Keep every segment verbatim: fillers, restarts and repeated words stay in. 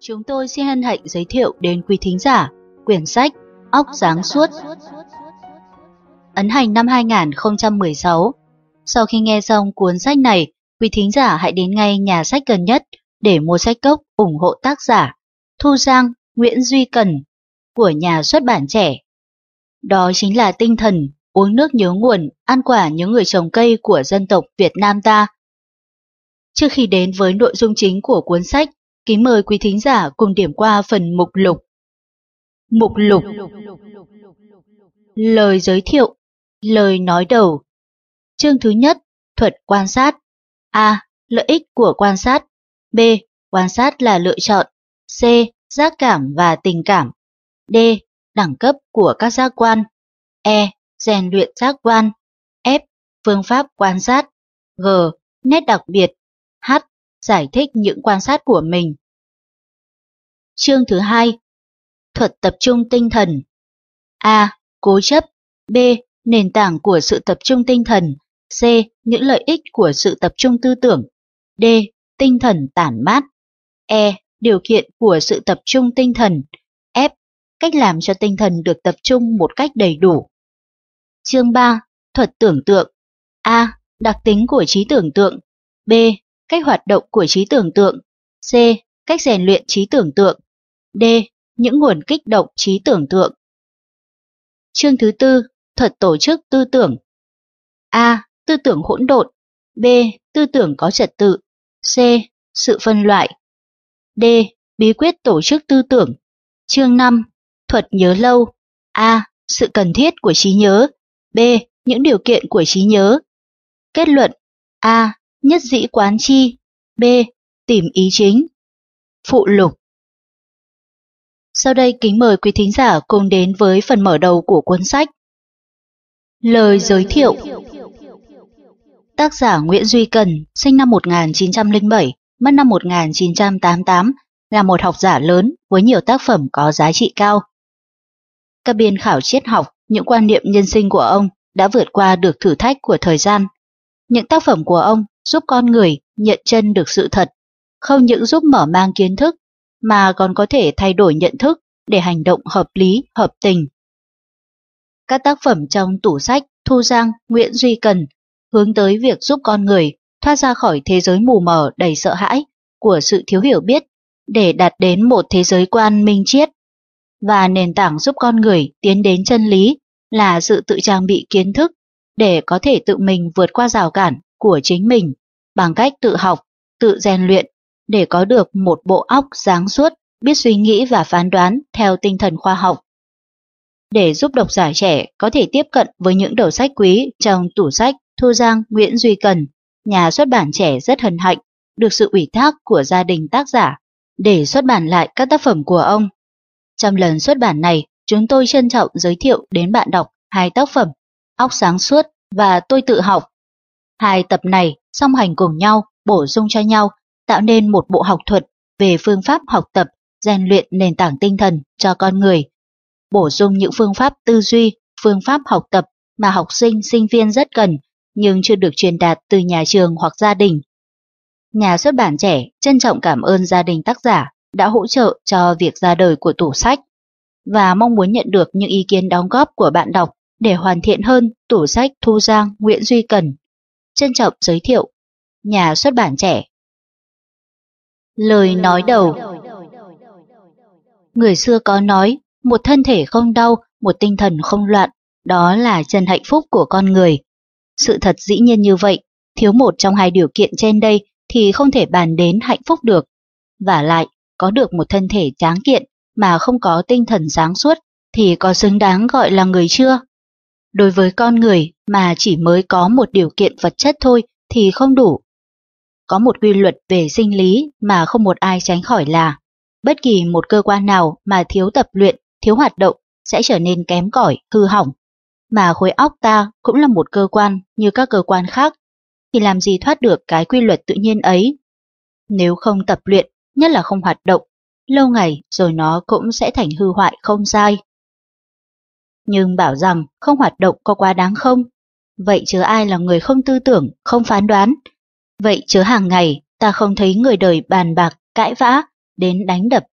Chúng tôi xin hân hạnh giới thiệu đến quý thính giả quyển sách Óc Sáng Suốt, ấn hành năm hai nghìn không trăm mười sáu. Sau khi nghe xong cuốn sách này, quý thính giả hãy đến ngay nhà sách gần nhất để mua sách gốc ủng hộ tác giả Thu Giang, Nguyễn Duy Cần của nhà xuất bản Trẻ. Đó chính là tinh thần uống nước nhớ nguồn, ăn quả nhớ người trồng cây của dân tộc Việt Nam ta. Trước khi đến với nội dung chính của cuốn sách, kính mời quý thính giả cùng điểm qua phần mục lục. Mục lục. Lời giới thiệu. Lời nói đầu. Chương thứ nhất, thuật quan sát. A. Lợi ích của quan sát. B. Quan sát là lựa chọn. C. Giác cảm và tình cảm. D. Đẳng cấp của các giác quan. E. Rèn luyện giác quan. F. Phương pháp quan sát. G. Nét đặc biệt. H. Giải thích những quan sát của mình. Chương thứ hai, thuật tập trung tinh thần. A. Cố chấp. B. Nền tảng của sự tập trung tinh thần. C. Những lợi ích của sự tập trung tư tưởng. D. Tinh thần tản mát. E. Điều kiện của sự tập trung tinh thần. F. Cách làm cho tinh thần được tập trung một cách đầy đủ. Chương ba, thuật tưởng tượng. A. Đặc tính của trí tưởng tượng. B. Cách hoạt động của trí tưởng tượng. C. Cách rèn luyện trí tưởng tượng. D. Những nguồn kích động trí tưởng tượng. Chương thứ tư, thuật tổ chức tư tưởng. A. Tư tưởng hỗn độn. B. Tư tưởng có trật tự. C. Sự phân loại. D. Bí quyết tổ chức tư tưởng. Chương năm, thuật nhớ lâu. A. Sự cần thiết của trí nhớ. B. Những điều kiện của trí nhớ. Kết luận. A. Nhất dĩ quán chi. B. Tìm ý chính. Phụ lục. Sau đây kính mời quý thính giả cùng đến với phần mở đầu của cuốn sách. Lời giới thiệu. Tác giả Nguyễn Duy Cần, sinh năm một nghìn chín trăm lẻ bảy, mất năm một nghìn chín trăm tám mươi tám, là một học giả lớn với nhiều tác phẩm có giá trị cao. Các biên khảo triết học, những quan niệm nhân sinh của ông đã vượt qua được thử thách của thời gian. Những tác phẩm của ông giúp con người nhận chân được sự thật, không những giúp mở mang kiến thức, mà còn có thể thay đổi nhận thức để hành động hợp lý, hợp tình. Các tác phẩm trong tủ sách Thu Giang, Nguyễn Duy Cần hướng tới việc giúp con người thoát ra khỏi thế giới mù mờ đầy sợ hãi của sự thiếu hiểu biết để đạt đến một thế giới quan minh triết. Và nền tảng giúp con người tiến đến chân lý là sự tự trang bị kiến thức để có thể tự mình vượt qua rào cản của chính mình bằng cách tự học, tự rèn luyện để có được một bộ óc sáng suốt, biết suy nghĩ và phán đoán theo tinh thần khoa học. Để giúp độc giả trẻ có thể tiếp cận với những đầu sách quý trong tủ sách Thu Giang, Nguyễn Duy Cần, nhà xuất bản Trẻ rất hân hạnh được sự ủy thác của gia đình tác giả để xuất bản lại các tác phẩm của ông. Trong lần xuất bản này, chúng tôi trân trọng giới thiệu đến bạn đọc hai tác phẩm Óc Sáng Suốt và Tôi Tự Học. Hai tập này song hành cùng nhau, bổ sung cho nhau, tạo nên một bộ học thuật về phương pháp học tập, rèn luyện nền tảng tinh thần cho con người, bổ sung những phương pháp tư duy, phương pháp học tập mà học sinh, sinh viên rất cần nhưng chưa được truyền đạt từ nhà trường hoặc gia đình. Nhà xuất bản Trẻ trân trọng cảm ơn gia đình tác giả đã hỗ trợ cho việc ra đời của tủ sách và mong muốn nhận được những ý kiến đóng góp của bạn đọc để hoàn thiện hơn tủ sách Thu Giang, Nguyễn Duy Cần. Trân trọng giới thiệu, nhà xuất bản Trẻ. Lời nói đầu. Người xưa có nói, một thân thể không đau, một tinh thần không loạn, đó là chân hạnh phúc của con người. Sự thật dĩ nhiên như vậy, thiếu một trong hai điều kiện trên đây thì không thể bàn đến hạnh phúc được. Vả lại, có được một thân thể tráng kiện mà không có tinh thần sáng suốt thì có xứng đáng gọi là người chưa? Đối với con người mà chỉ mới có một điều kiện vật chất thôi thì không đủ. Có một quy luật về sinh lý mà không một ai tránh khỏi là bất kỳ một cơ quan nào mà thiếu tập luyện, thiếu hoạt động sẽ trở nên kém cỏi, hư hỏng. Mà khối óc ta cũng là một cơ quan như các cơ quan khác, thì làm gì thoát được cái quy luật tự nhiên ấy. Nếu không tập luyện, nhất là không hoạt động, lâu ngày rồi nó cũng sẽ thành hư hoại không sai. Nhưng bảo rằng không hoạt động có quá đáng không? Vậy chớ ai là người không tư tưởng, không phán đoán? Vậy chớ hàng ngày ta không thấy người đời bàn bạc, cãi vã, đến đánh đập,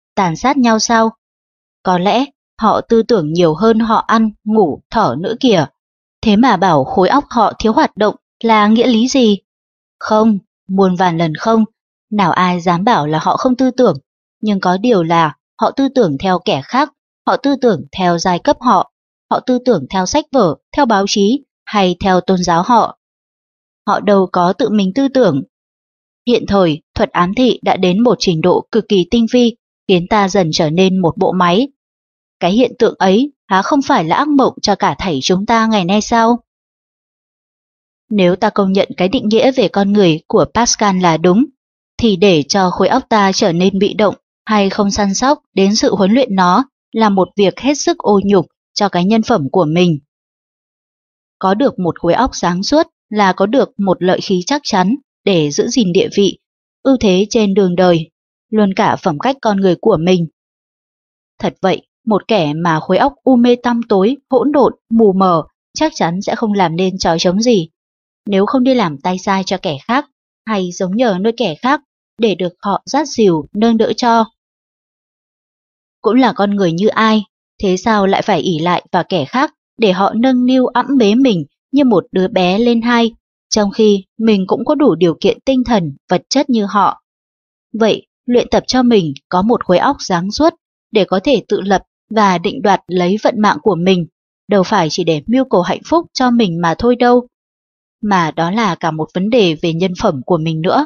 tàn sát nhau sao? Có lẽ họ tư tưởng nhiều hơn họ ăn, ngủ, thở nữa kìa. Thế mà bảo khối óc họ thiếu hoạt động là nghĩa lý gì? Không, muôn vàn lần không, nào ai dám bảo là họ không tư tưởng, nhưng có điều là họ tư tưởng theo kẻ khác, họ tư tưởng theo giai cấp họ, họ tư tưởng theo sách vở, theo báo chí hay theo tôn giáo họ. Họ đâu có tự mình tư tưởng. Hiện thời, thuật ám thị đã đến một trình độ cực kỳ tinh vi, khiến ta dần trở nên một bộ máy. Cái hiện tượng ấy há không phải là ác mộng cho cả thảy chúng ta ngày nay sao? Nếu ta công nhận cái định nghĩa về con người của Pascal là đúng, thì để cho khối óc ta trở nên bị động hay không săn sóc đến sự huấn luyện nó là một việc hết sức ô nhục cho cái nhân phẩm của mình. Có được một khối óc sáng suốt là có được một lợi khí chắc chắn để giữ gìn địa vị, ưu thế trên đường đời, luôn cả phẩm cách con người của mình. Thật vậy, một kẻ mà khối óc u mê tăm tối, hỗn độn, mù mờ chắc chắn sẽ không làm nên trò trống gì. Nếu không đi làm tay sai cho kẻ khác, hay giống nhờ nơi kẻ khác để được họ dắt dìu, nâng đỡ cho. Cũng là con người như ai, thế sao lại phải ỷ lại vào kẻ khác để họ nâng niu ẵm bế mình như một đứa bé lên hai, trong khi mình cũng có đủ điều kiện tinh thần, vật chất như họ. Vậy, luyện tập cho mình có một khối óc sáng suốt để có thể tự lập và định đoạt lấy vận mạng của mình, đâu phải chỉ để mưu cầu hạnh phúc cho mình mà thôi đâu, mà đó là cả một vấn đề về nhân phẩm của mình nữa.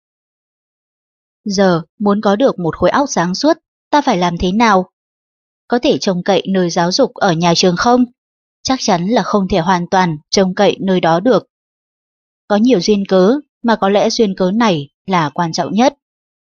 Giờ, muốn có được một khối óc sáng suốt, ta phải làm thế nào? Có thể trông cậy nơi giáo dục ở nhà trường không? Chắc chắn là không thể hoàn toàn trông cậy nơi đó được. Có nhiều duyên cớ, mà có lẽ duyên cớ này là quan trọng nhất.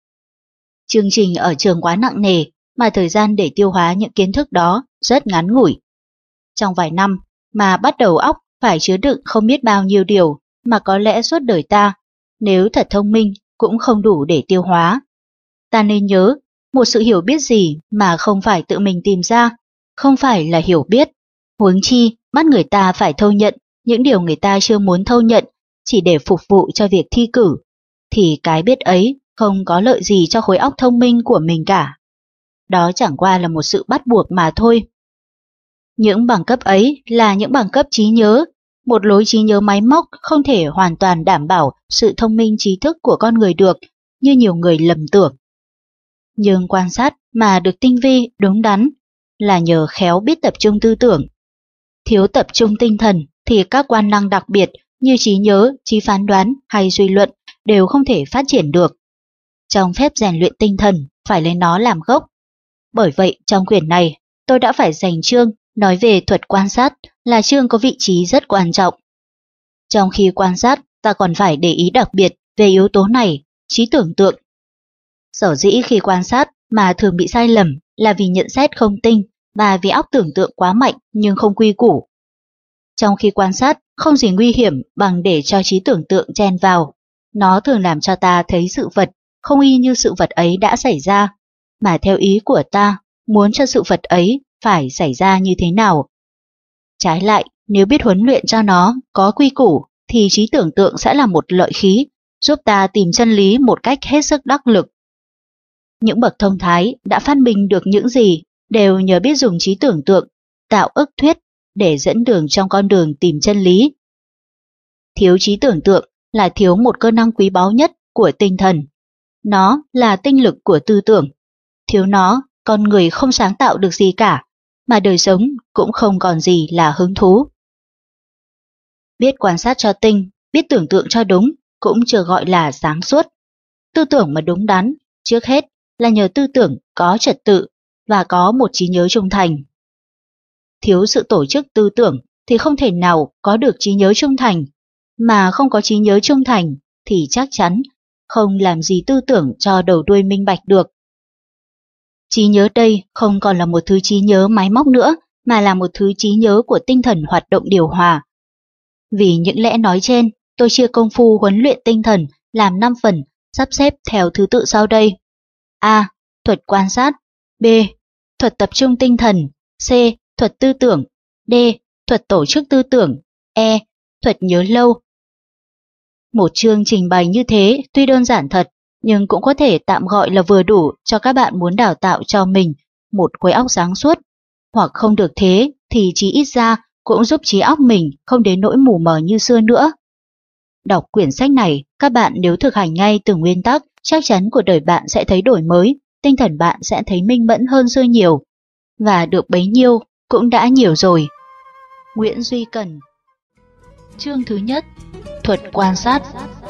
Chương trình ở trường quá nặng nề, mà thời gian để tiêu hóa những kiến thức đó rất ngắn ngủi. Trong vài năm mà bắt đầu óc phải chứa đựng không biết bao nhiêu điều mà có lẽ suốt đời ta, nếu thật thông minh, cũng không đủ để tiêu hóa. Ta nên nhớ, một sự hiểu biết gì mà không phải tự mình tìm ra, không phải là hiểu biết. Huống chi, bắt người ta phải thâu nhận những điều người ta chưa muốn thâu nhận chỉ để phục vụ cho việc thi cử, thì cái biết ấy không có lợi gì cho khối óc thông minh của mình cả. Đó chẳng qua là một sự bắt buộc mà thôi. Những bằng cấp ấy là những bằng cấp trí nhớ, một lối trí nhớ máy móc không thể hoàn toàn đảm bảo sự thông minh trí thức của con người được, như nhiều người lầm tưởng. Nhưng quan sát mà được tinh vi, đúng đắn là nhờ khéo biết tập trung tư tưởng. Thiếu tập trung tinh thần thì các quan năng đặc biệt như trí nhớ, trí phán đoán hay suy luận đều không thể phát triển được. Trong phép rèn luyện tinh thần phải lấy nó làm gốc. Bởi vậy trong quyển này tôi đã phải dành chương nói về thuật quan sát, là chương có vị trí rất quan trọng. Trong khi quan sát, ta còn phải để ý đặc biệt về yếu tố này, trí tưởng tượng. Sở dĩ khi quan sát mà thường bị sai lầm là vì nhận xét không tinh và vì óc tưởng tượng quá mạnh nhưng không quy củ. Trong khi quan sát, không gì nguy hiểm bằng để cho trí tưởng tượng chen vào. Nó thường làm cho ta thấy sự vật không y như sự vật ấy đã xảy ra, mà theo ý của ta muốn cho sự vật ấy phải xảy ra như thế nào. Trái lại, nếu biết huấn luyện cho nó có quy củ thì trí tưởng tượng sẽ là một lợi khí, giúp ta tìm chân lý một cách hết sức đắc lực. Những bậc thông thái đã phát minh được những gì đều nhờ biết dùng trí tưởng tượng, tạo ức thuyết để dẫn đường trong con đường tìm chân lý. Thiếu trí tưởng tượng là thiếu một cơ năng quý báu nhất của tinh thần. Nó là tinh lực của tư tưởng. Thiếu nó, con người không sáng tạo được gì cả, mà đời sống cũng không còn gì là hứng thú. Biết quan sát cho tinh, biết tưởng tượng cho đúng cũng chưa gọi là sáng suốt. Tư tưởng mà đúng đắn, trước hết là nhờ tư tưởng có trật tự và có một trí nhớ trung thành. Thiếu sự tổ chức tư tưởng thì không thể nào có được trí nhớ trung thành, mà không có trí nhớ trung thành thì chắc chắn không làm gì tư tưởng cho đầu đuôi minh bạch được. Trí nhớ đây không còn là một thứ trí nhớ máy móc nữa, mà là một thứ trí nhớ của tinh thần hoạt động điều hòa. Vì những lẽ nói trên, tôi chia công phu huấn luyện tinh thần làm năm phần, sắp xếp theo thứ tự sau đây. A. Thuật quan sát. B. Thuật tập trung tinh thần. C. Thuật tư tưởng. D. Thuật tổ chức tư tưởng. E. Thuật nhớ lâu. Một chương trình bày như thế tuy đơn giản thật, nhưng cũng có thể tạm gọi là vừa đủ cho các bạn muốn đào tạo cho mình một khối óc sáng suốt, hoặc không được thế thì chí ít ra cũng giúp trí óc mình không đến nỗi mù mờ như xưa nữa. Đọc quyển sách này, các bạn nếu thực hành ngay từng nguyên tắc, chắc chắn cuộc đời bạn sẽ thấy đổi mới, tinh thần bạn sẽ thấy minh mẫn hơn xưa nhiều, và được bấy nhiêu cũng đã nhiều rồi. Nguyễn Duy Cần. Chương thứ nhất, thuật quan sát.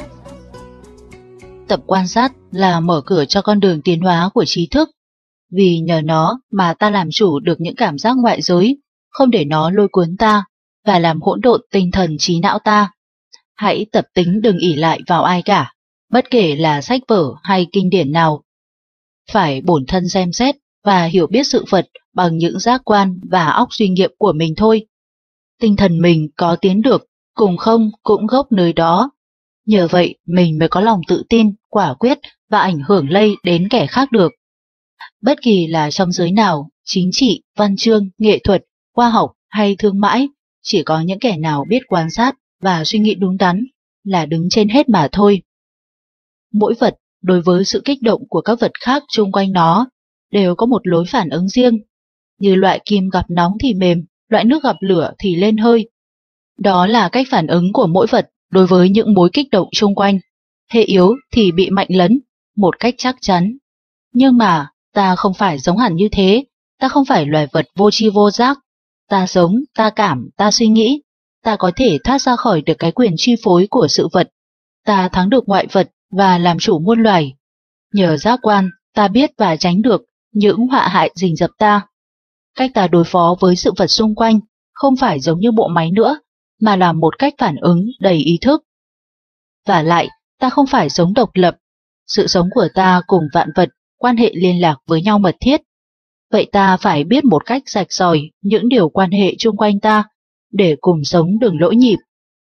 Tập quan sát là mở cửa cho con đường tiến hóa của trí thức, vì nhờ nó mà ta làm chủ được những cảm giác ngoại giới, không để nó lôi cuốn ta và làm hỗn độn tinh thần trí não ta. Hãy tập tính đừng ỷ lại vào ai cả, bất kể là sách vở hay kinh điển nào. Phải bổn thân xem xét và hiểu biết sự vật bằng những giác quan và óc suy nghiệm của mình thôi. Tinh thần mình có tiến được, cùng không cũng gốc nơi đó. Nhờ vậy mình mới có lòng tự tin, quả quyết và ảnh hưởng lây đến kẻ khác được. Bất kỳ là trong giới nào, chính trị, văn chương, nghệ thuật, khoa học hay thương mại, chỉ có những kẻ nào biết quan sát và suy nghĩ đúng đắn là đứng trên hết mà thôi. Mỗi vật đối với sự kích động của các vật khác chung quanh nó đều có một lối phản ứng riêng, như loại kim gặp nóng thì mềm, loại nước gặp lửa thì lên hơi. Đó là cách phản ứng của mỗi vật đối với những mối kích động chung quanh, hệ yếu thì bị mạnh lấn, một cách chắc chắn. Nhưng mà ta không phải giống hẳn như thế, ta không phải loài vật vô tri vô giác, ta sống, ta cảm, ta suy nghĩ, ta có thể thoát ra khỏi được cái quyền chi phối của sự vật, ta thắng được ngoại vật và làm chủ muôn loài. Nhờ giác quan, ta biết và tránh được những họa hại rình rập ta. Cách ta đối phó với sự vật xung quanh không phải giống như bộ máy nữa, mà là một cách phản ứng đầy ý thức. Và lại, ta không phải sống độc lập, sự sống của ta cùng vạn vật quan hệ liên lạc với nhau mật thiết. Vậy ta phải biết một cách rạch ròi những điều quan hệ chung quanh ta, để cùng sống đừng lỗi nhịp.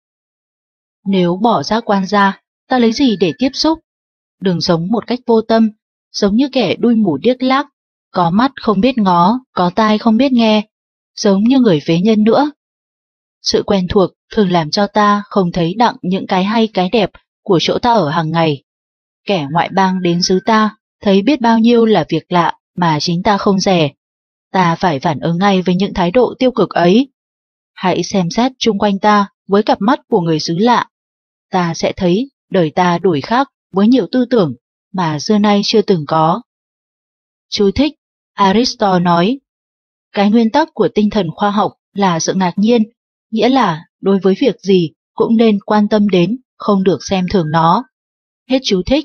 Nếu bỏ giác quan ra, ta lấy gì để tiếp xúc? Đừng sống một cách vô tâm, giống như kẻ đuôi mù điếc lác, có mắt không biết ngó, có tai không biết nghe, giống như người phế nhân nữa. Sự quen thuộc thường làm cho ta không thấy đặng những cái hay cái đẹp của chỗ ta ở hàng ngày. Kẻ ngoại bang đến xứ ta thấy biết bao nhiêu là việc lạ mà chính ta không dè. Ta phải phản ứng ngay với những thái độ tiêu cực ấy. Hãy xem xét chung quanh ta với cặp mắt của người xứ lạ. Ta sẽ thấy đời ta đổi khác với nhiều tư tưởng mà xưa nay chưa từng có. Chú thích: Aristotle nói, cái nguyên tắc của tinh thần khoa học là sự ngạc nhiên, nghĩa là đối với việc gì cũng nên quan tâm đến, không được xem thường nó. Hết chú thích.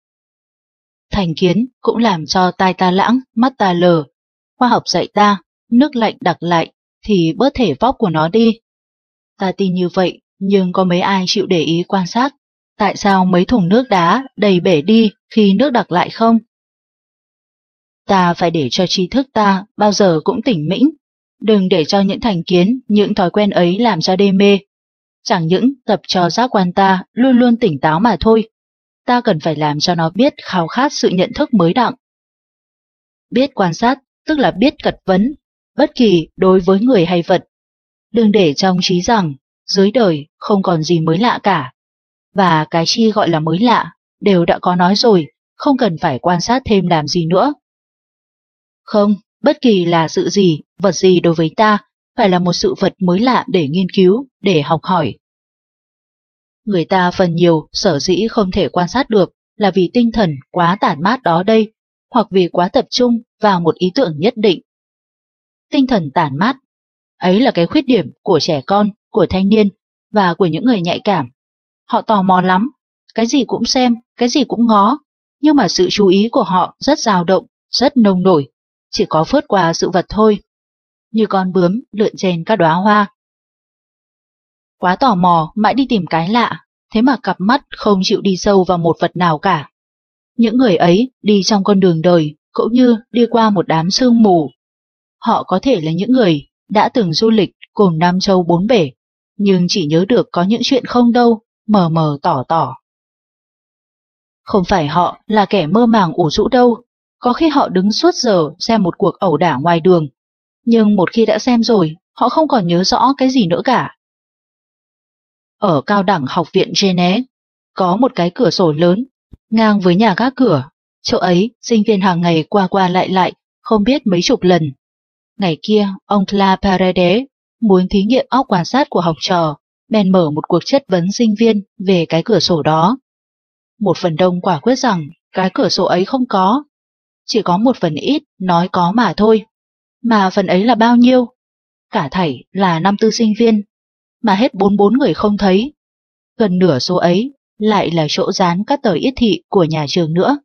Thành kiến cũng làm cho tai ta lãng, mắt ta lờ. Khoa học dạy ta, nước lạnh đặc lại thì bớt thể vóc của nó đi. Ta tin như vậy, nhưng có mấy ai chịu để ý quan sát tại sao mấy thùng nước đá đầy bể đi khi nước đặc lại không? Ta phải để cho trí thức ta bao giờ cũng tỉnh mĩnh, đừng để cho những thành kiến, những thói quen ấy làm cho đê mê. Chẳng những tập cho giác quan ta luôn luôn tỉnh táo mà thôi, ta cần phải làm cho nó biết khao khát sự nhận thức mới đặng. Biết quan sát tức là biết cật vấn, bất kỳ đối với người hay vật. Đừng để trong trí rằng dưới đời không còn gì mới lạ cả, và cái chi gọi là mới lạ đều đã có nói rồi, không cần phải quan sát thêm làm gì nữa. Không, bất kỳ là sự gì, vật gì đối với ta phải là một sự vật mới lạ để nghiên cứu, để học hỏi. Người ta phần nhiều sở dĩ không thể quan sát được là vì tinh thần quá tản mát đó đây, hoặc vì quá tập trung vào một ý tưởng nhất định. Tinh thần tản mát, ấy là cái khuyết điểm của trẻ con, của thanh niên và của những người nhạy cảm. Họ tò mò lắm, cái gì cũng xem, cái gì cũng ngó, nhưng mà sự chú ý của họ rất dao động, rất nông nổi, chỉ có phớt qua sự vật thôi, như con bướm lượn trên các đóa hoa. Quá tò mò mãi đi tìm cái lạ, thế mà cặp mắt không chịu đi sâu vào một vật nào cả. Những người ấy đi trong con đường đời cũng như đi qua một đám sương mù. Họ có thể là những người đã từng du lịch cùng Nam Châu bốn bể, nhưng chỉ nhớ được có những chuyện không đâu, mờ mờ tỏ tỏ. Không phải họ là kẻ mơ màng ủ rũ đâu, có khi họ đứng suốt giờ xem một cuộc ẩu đả ngoài đường, nhưng một khi đã xem rồi, họ không còn nhớ rõ cái gì nữa cả. Ở cao đẳng học viện Genève, có một cái cửa sổ lớn, ngang với nhà gác cửa. Chỗ ấy, sinh viên hàng ngày qua qua lại lại, không biết mấy chục lần. Ngày kia, ông Cla Paredes muốn thí nghiệm óc quan sát của học trò, bèn mở một cuộc chất vấn sinh viên về cái cửa sổ đó. Một phần đông quả quyết rằng cái cửa sổ ấy không có. Chỉ có một phần ít nói có mà thôi. Mà phần ấy là bao nhiêu? Cả thảy là năm tư sinh viên, mà hết bốn bốn người không thấy. Gần nửa số ấy lại là chỗ dán các tờ yết thị của nhà trường nữa.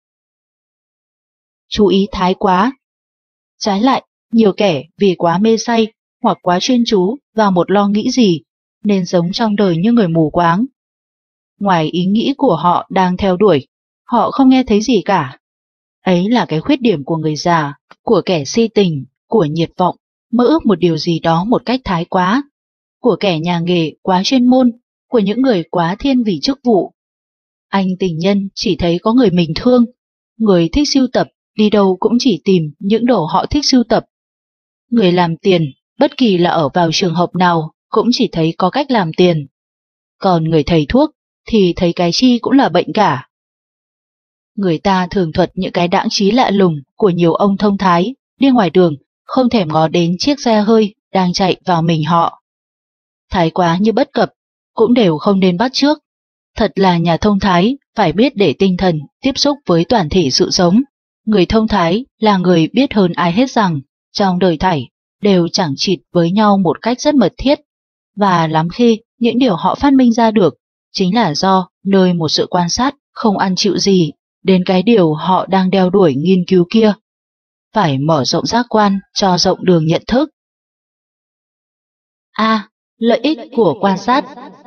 Chú ý thái quá. Trái lại, nhiều kẻ vì quá mê say hoặc quá chuyên chú vào một lo nghĩ gì nên sống trong đời như người mù quáng. Ngoài ý nghĩ của họ đang theo đuổi, họ không nghe thấy gì cả. Ấy là cái khuyết điểm của người già, của kẻ si tình, của nhiệt vọng, mơ ước một điều gì đó một cách thái quá, của kẻ nhà nghề quá chuyên môn, của những người quá thiên vị chức vụ. Anh tình nhân chỉ thấy có người mình thương, người thích sưu tập đi đâu cũng chỉ tìm những đồ họ thích sưu tập. Người làm tiền, bất kỳ là ở vào trường hợp nào, cũng chỉ thấy có cách làm tiền. Còn người thầy thuốc thì thấy cái chi cũng là bệnh cả. Người ta thường thuật những cái đãng trí lạ lùng của nhiều ông thông thái đi ngoài đường không thèm ngó đến chiếc xe hơi đang chạy vào mình họ. Thái quá như bất cập cũng đều không nên bắt chước. Thật là nhà thông thái phải biết để tinh thần tiếp xúc với toàn thể sự sống. Người thông thái là người biết hơn ai hết rằng trong đời thảy đều chẳng chịt với nhau một cách rất mật thiết, và lắm khi những điều họ phát minh ra được chính là do nơi một sự quan sát không ăn chịu gì đến cái điều họ đang đeo đuổi nghiên cứu kia. Phải mở rộng giác quan cho rộng đường nhận thức. A. Lợi ích của quan sát.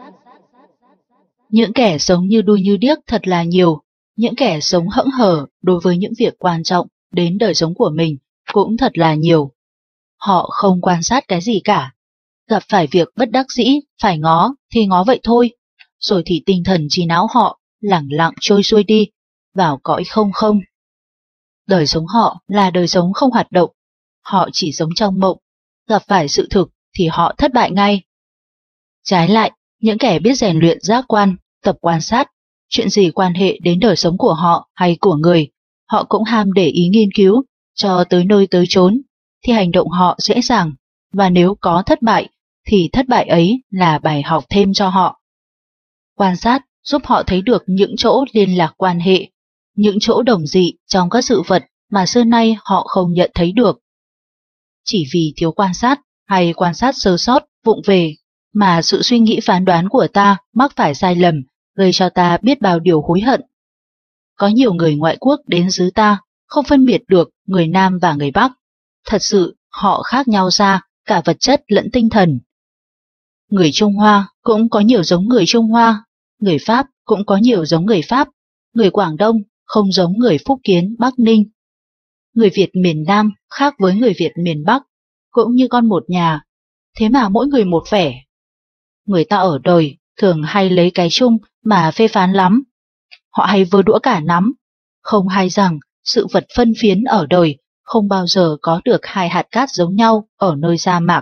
Những kẻ sống như đuôi như điếc thật là nhiều, những kẻ sống hững hờ đối với những việc quan trọng đến đời sống của mình cũng thật là nhiều. Họ không quan sát cái gì cả, gặp phải việc bất đắc dĩ phải ngó thì ngó vậy thôi, rồi thì tinh thần trí não họ lẳng lặng trôi xuôi đi vào cõi không không. Đời sống họ là đời sống không hoạt động, họ chỉ sống trong mộng, gặp phải sự thực thì họ thất bại ngay. Trái lại, những kẻ biết rèn luyện giác quan, tập quan sát, chuyện gì quan hệ đến đời sống của họ hay của người, họ cũng ham để ý nghiên cứu, cho tới nơi tới chốn, thì hành động họ dễ dàng, và nếu có thất bại, thì thất bại ấy là bài học thêm cho họ. Quan sát giúp họ thấy được những chỗ liên lạc quan hệ, những chỗ đồng dị trong các sự vật mà xưa nay họ không nhận thấy được. Chỉ vì thiếu quan sát hay quan sát sơ sót, vụng về, mà sự suy nghĩ phán đoán của ta mắc phải sai lầm, gây cho ta biết bao điều hối hận. Có nhiều người ngoại quốc đến xứ ta không phân biệt được người Nam và người Bắc. Thật sự họ khác nhau ra cả vật chất lẫn tinh thần. Người Trung Hoa cũng có nhiều giống người Trung Hoa, người Pháp cũng có nhiều giống người Pháp, người Quảng Đông không giống người Phúc Kiến, Bắc Ninh. Người Việt miền Nam khác với người Việt miền Bắc, cũng như con một nhà, thế mà mỗi người một vẻ. Người ta ở đời thường hay lấy cái chung mà phê phán lắm. Họ hay vơ đũa cả nắm, không hay rằng sự vật phân phiến ở đời không bao giờ có được hai hạt cát giống nhau ở nơi sa mạc.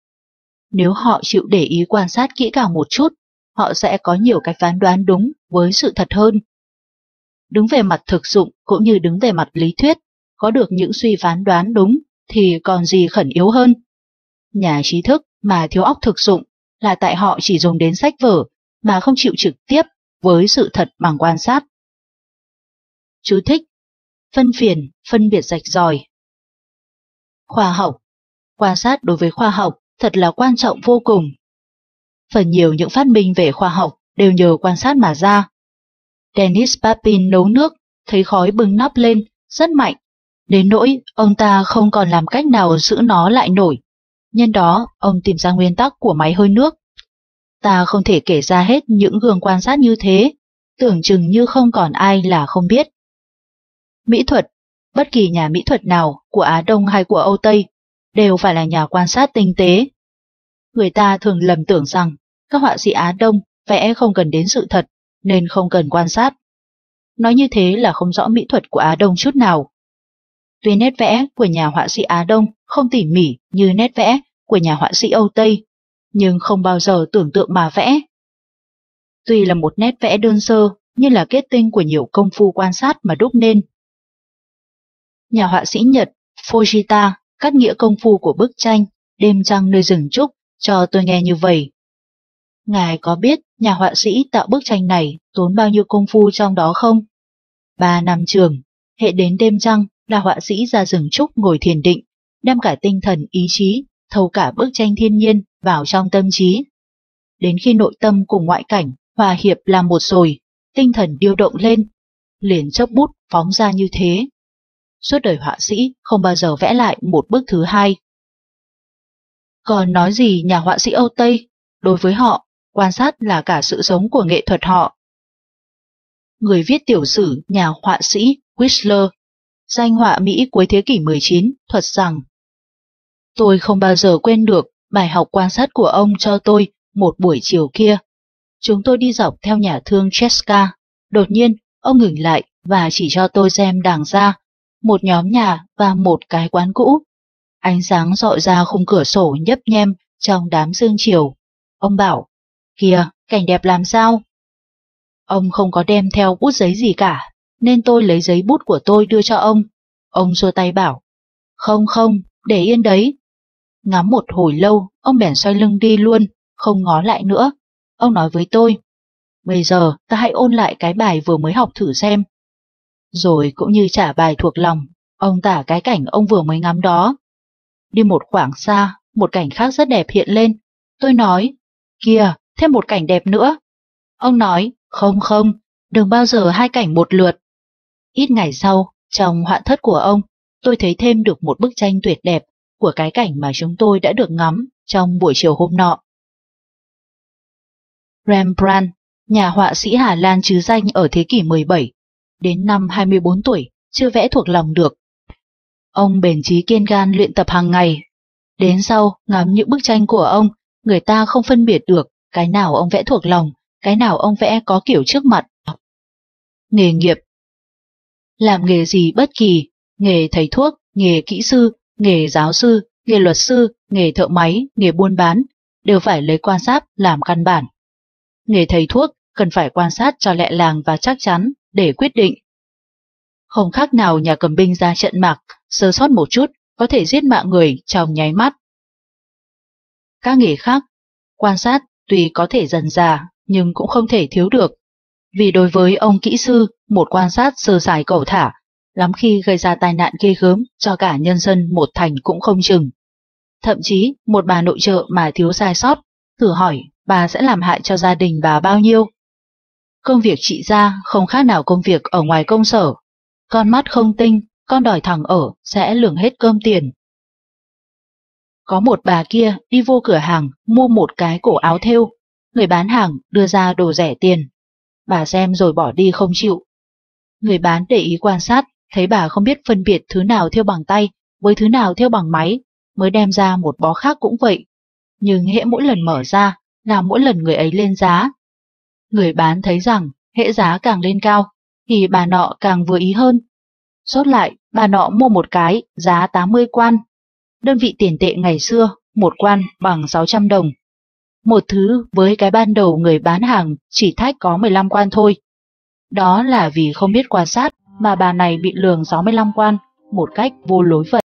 Nếu họ chịu để ý quan sát kỹ càng một chút, họ sẽ có nhiều cái phán đoán đúng với sự thật hơn. Đứng về mặt thực dụng cũng như đứng về mặt lý thuyết, có được những suy phán đoán đúng thì còn gì khẩn yếu hơn. Nhà trí thức mà thiếu óc thực dụng là tại họ chỉ dùng đến sách vở mà không chịu trực tiếp với sự thật bằng quan sát. Chú thích: phân phiền, phân biệt rạch ròi. Khoa học. Quan sát đối với khoa học thật là quan trọng vô cùng. Phần nhiều những phát minh về khoa học đều nhờ quan sát mà ra. Denis Papin nấu nước, thấy khói bừng nắp lên, rất mạnh, đến nỗi ông ta không còn làm cách nào giữ nó lại nổi. Nhân đó, ông tìm ra nguyên tắc của máy hơi nước. Ta không thể kể ra hết những gương quan sát như thế, tưởng chừng như không còn ai là không biết. Mỹ thuật, bất kỳ nhà mỹ thuật nào của Á Đông hay của Âu Tây, đều phải là nhà quan sát tinh tế. Người ta thường lầm tưởng rằng các họa sĩ Á Đông vẽ không cần đến sự thật, nên không cần quan sát. Nói như thế là không rõ mỹ thuật của Á Đông chút nào. Tuy nét vẽ của nhà họa sĩ Á Đông không tỉ mỉ như nét vẽ của nhà họa sĩ Âu Tây, nhưng không bao giờ tưởng tượng mà vẽ. Tuy là một nét vẽ đơn sơ như là kết tinh của nhiều công phu quan sát mà đúc nên. Nhà họa sĩ Nhật Fujita cắt nghĩa công phu của bức tranh Đêm trăng nơi rừng trúc cho tôi nghe như vậy. Ngài có biết nhà họa sĩ tạo bức tranh này tốn bao nhiêu công phu trong đó không? Ba năm trường, hệ đến đêm trăng là họa sĩ ra rừng trúc ngồi thiền định, đem cả tinh thần ý chí, thâu cả bức tranh thiên nhiên vào trong tâm trí. Đến khi nội tâm cùng ngoại cảnh hòa hiệp làm một rồi, tinh thần điêu động lên, liền chớp bút phóng ra như thế. Suốt đời họa sĩ không bao giờ vẽ lại một bức thứ hai. Còn nói gì nhà họa sĩ Âu Tây, đối với họ, quan sát là cả sự sống của nghệ thuật họ. Người viết tiểu sử nhà họa sĩ Whistler, danh họa Mỹ cuối thế kỷ mười chín, thuật rằng: Tôi không bao giờ quên được bài học quan sát của ông cho tôi một buổi chiều kia. Chúng tôi đi dọc theo nhà thương Cheska. Đột nhiên, ông ngừng lại và chỉ cho tôi xem đàng xa, một nhóm nhà và một cái quán cũ. Ánh sáng rọi ra khung cửa sổ nhấp nhem trong đám sương chiều. Ông bảo: Kìa, cảnh đẹp làm sao? Ông không có đem theo bút giấy gì cả, nên tôi lấy giấy bút của tôi đưa cho ông. Ông xua tay bảo: Không không, để yên đấy. Ngắm một hồi lâu, ông bèn xoay lưng đi luôn, không ngó lại nữa. Ông nói với tôi: Bây giờ ta hãy ôn lại cái bài vừa mới học thử xem. Rồi cũng như trả bài thuộc lòng, ông tả cái cảnh ông vừa mới ngắm đó. Đi một khoảng xa, một cảnh khác rất đẹp hiện lên. Tôi nói: Kìa, thêm một cảnh đẹp nữa. Ông nói: Không không, đừng bao giờ hai cảnh một lượt. Ít ngày sau, trong họa thất của ông, tôi thấy thêm được một bức tranh tuyệt đẹp của cái cảnh mà chúng tôi đã được ngắm trong buổi chiều hôm nọ. Rembrandt, nhà họa sĩ Hà Lan trứ danh ở thế kỷ mười bảy, đến năm hai mươi bốn tuổi, chưa vẽ thuộc lòng được. Ông bền chí kiên gan luyện tập hàng ngày. Đến sau, ngắm những bức tranh của ông, người ta không phân biệt được cái nào ông vẽ thuộc lòng, cái nào ông vẽ có kiểu trước mặt. Nghề nghiệp. Làm nghề gì bất kỳ, nghề thầy thuốc, nghề kỹ sư, nghề giáo sư, nghề luật sư, nghề thợ máy, nghề buôn bán, đều phải lấy quan sát làm căn bản. Nghề thầy thuốc cần phải quan sát cho lẹ làng và chắc chắn để quyết định. Không khác nào nhà cầm binh ra trận mạc, sơ sót một chút có thể giết mạng người trong nháy mắt. Các nghề khác, quan sát tuy có thể dần dà nhưng cũng không thể thiếu được. Vì đối với ông kỹ sư, một quan sát sơ sài cẩu thả, lắm khi gây ra tai nạn ghê gớm cho cả nhân dân một thành cũng không chừng. Thậm chí một bà nội trợ mà thiếu sai sót, thử hỏi bà sẽ làm hại cho gia đình bà bao nhiêu. Công việc trị gia không khác nào công việc ở ngoài công sở. Con mắt không tinh, con đòi thẳng ở sẽ lường hết cơm tiền. Có một bà kia đi vô cửa hàng mua một cái cổ áo thêu, người bán hàng đưa ra đồ rẻ tiền. Bà xem rồi bỏ đi không chịu. Người bán để ý quan sát, thấy bà không biết phân biệt thứ nào thêu bằng tay với thứ nào thêu bằng máy, mới đem ra một bó khác cũng vậy. Nhưng hễ mỗi lần mở ra, là mỗi lần người ấy lên giá. Người bán thấy rằng hễ giá càng lên cao, thì bà nọ càng vừa ý hơn. Chốt lại, bà nọ mua một cái giá tám mươi quan. Đơn vị tiền tệ ngày xưa, một quan bằng sáu trăm đồng. Một thứ với cái ban đầu người bán hàng chỉ thách có mười lăm quan thôi. Đó là vì không biết quan sát mà bà này bị lường sáu mươi lăm quan một cách vô lối vậy.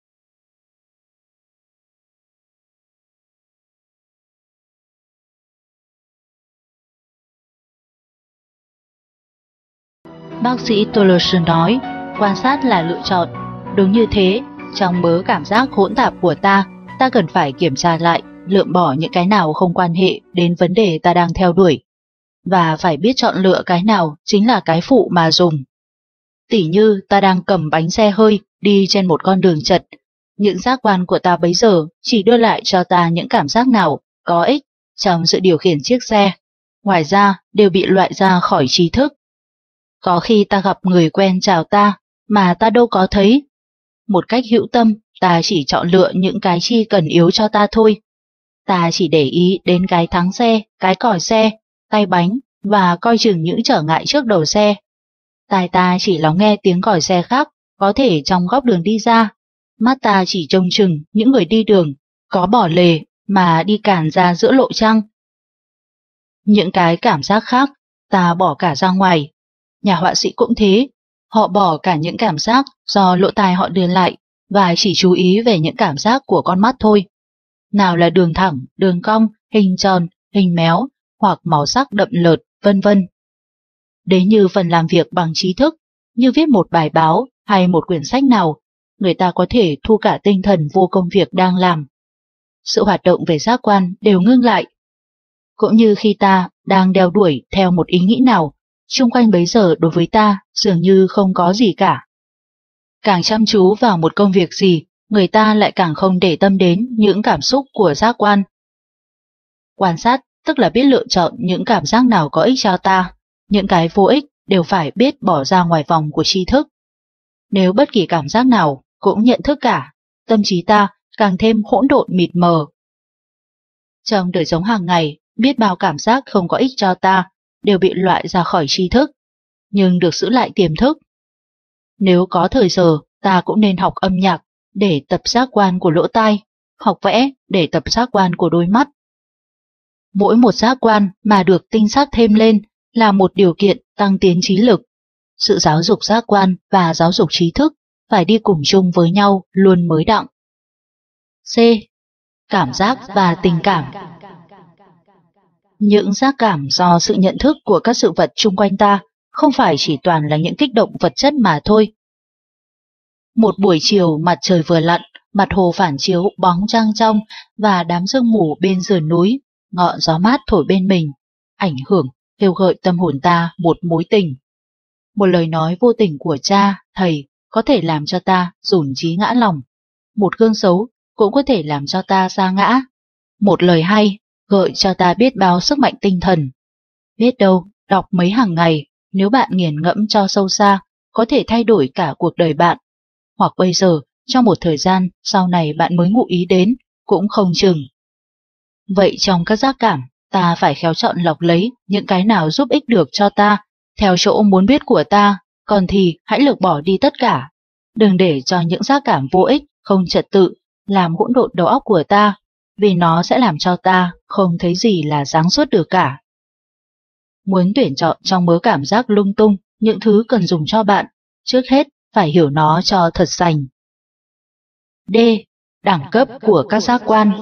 Bác sĩ Tollerson nói, quan sát là lựa chọn. Đúng như thế, trong mớ cảm giác hỗn tạp của ta, ta cần phải kiểm tra lại, lượm bỏ những cái nào không quan hệ đến vấn đề ta đang theo đuổi. Và phải biết chọn lựa cái nào chính là cái phụ mà dùng. Tỉ như ta đang cầm bánh xe hơi đi trên một con đường chật, những giác quan của ta bấy giờ chỉ đưa lại cho ta những cảm giác nào có ích trong sự điều khiển chiếc xe, ngoài ra đều bị loại ra khỏi trí thức. Có khi ta gặp người quen chào ta mà ta đâu có thấy. Một cách hữu tâm, ta chỉ chọn lựa những cái chi cần yếu cho ta thôi. Ta chỉ để ý đến cái thắng xe, cái còi xe, tay bánh và coi chừng những trở ngại trước đầu xe. Tai ta chỉ lắng nghe tiếng còi xe khác có thể trong góc đường đi ra. Mắt ta chỉ trông chừng những người đi đường có bỏ lề mà đi cản ra giữa lộ trăng. Những cái cảm giác khác ta bỏ cả ra ngoài. Nhà họa sĩ cũng thế, họ bỏ cả những cảm giác do lỗ tai họ đưa lại và chỉ chú ý về những cảm giác của con mắt thôi. Nào là đường thẳng, đường cong, hình tròn, hình méo hoặc màu sắc đậm lợt, vân vân. Đấy như phần làm việc bằng trí thức, như viết một bài báo hay một quyển sách nào, người ta có thể thu cả tinh thần vô công việc đang làm. Sự hoạt động về giác quan đều ngưng lại. Cũng như khi ta đang đeo đuổi theo một ý nghĩ nào, xung quanh bấy giờ đối với ta dường như không có gì cả. Càng chăm chú vào một công việc gì, người ta lại càng không để tâm đến những cảm xúc của giác quan. Quan sát tức là biết lựa chọn những cảm giác nào có ích cho ta, những cái vô ích đều phải biết bỏ ra ngoài vòng của tri thức. Nếu bất kỳ cảm giác nào cũng nhận thức cả, tâm trí ta càng thêm hỗn độn mịt mờ. Trong đời sống hàng ngày, biết bao cảm giác không có ích cho ta đều bị loại ra khỏi tri thức, nhưng được giữ lại tiềm thức. Nếu có thời giờ, ta cũng nên học âm nhạc để tập giác quan của lỗ tai, học vẽ để tập giác quan của đôi mắt. Mỗi một giác quan mà được tinh xác thêm lên là một điều kiện tăng tiến trí lực. Sự giáo dục giác quan và giáo dục trí thức phải đi cùng chung với nhau luôn mới đặng. C. Cảm giác và tình cảm. Những giác cảm do sự nhận thức của các sự vật chung quanh ta không phải chỉ toàn là những kích động vật chất mà thôi. Một buổi chiều mặt trời vừa lặn, mặt hồ phản chiếu bóng trăng trong và đám sương mù bên sườn núi, ngọn gió mát thổi bên mình, ảnh hưởng, kêu gợi tâm hồn ta một mối tình. Một lời nói vô tình của cha, thầy có thể làm cho ta dồn trí ngã lòng. Một gương xấu cũng có thể làm cho ta sa ngã. Một lời hay gợi cho ta biết bao sức mạnh tinh thần. Biết đâu, đọc mấy hàng ngày, nếu bạn nghiền ngẫm cho sâu xa, có thể thay đổi cả cuộc đời bạn. Hoặc bây giờ, trong một thời gian, sau này bạn mới ngụ ý đến, cũng không chừng. Vậy trong các giác cảm, ta phải khéo chọn lọc lấy những cái nào giúp ích được cho ta, theo chỗ muốn biết của ta, còn thì hãy lược bỏ đi tất cả. Đừng để cho những giác cảm vô ích, không trật tự, làm hỗn độn đầu óc của ta, vì nó sẽ làm cho ta không thấy gì là sáng suốt được cả. Muốn tuyển chọn trong mớ cảm giác lung tung những thứ cần dùng cho bạn, trước hết phải hiểu nó cho thật sành. D. Đẳng cấp của các giác quan.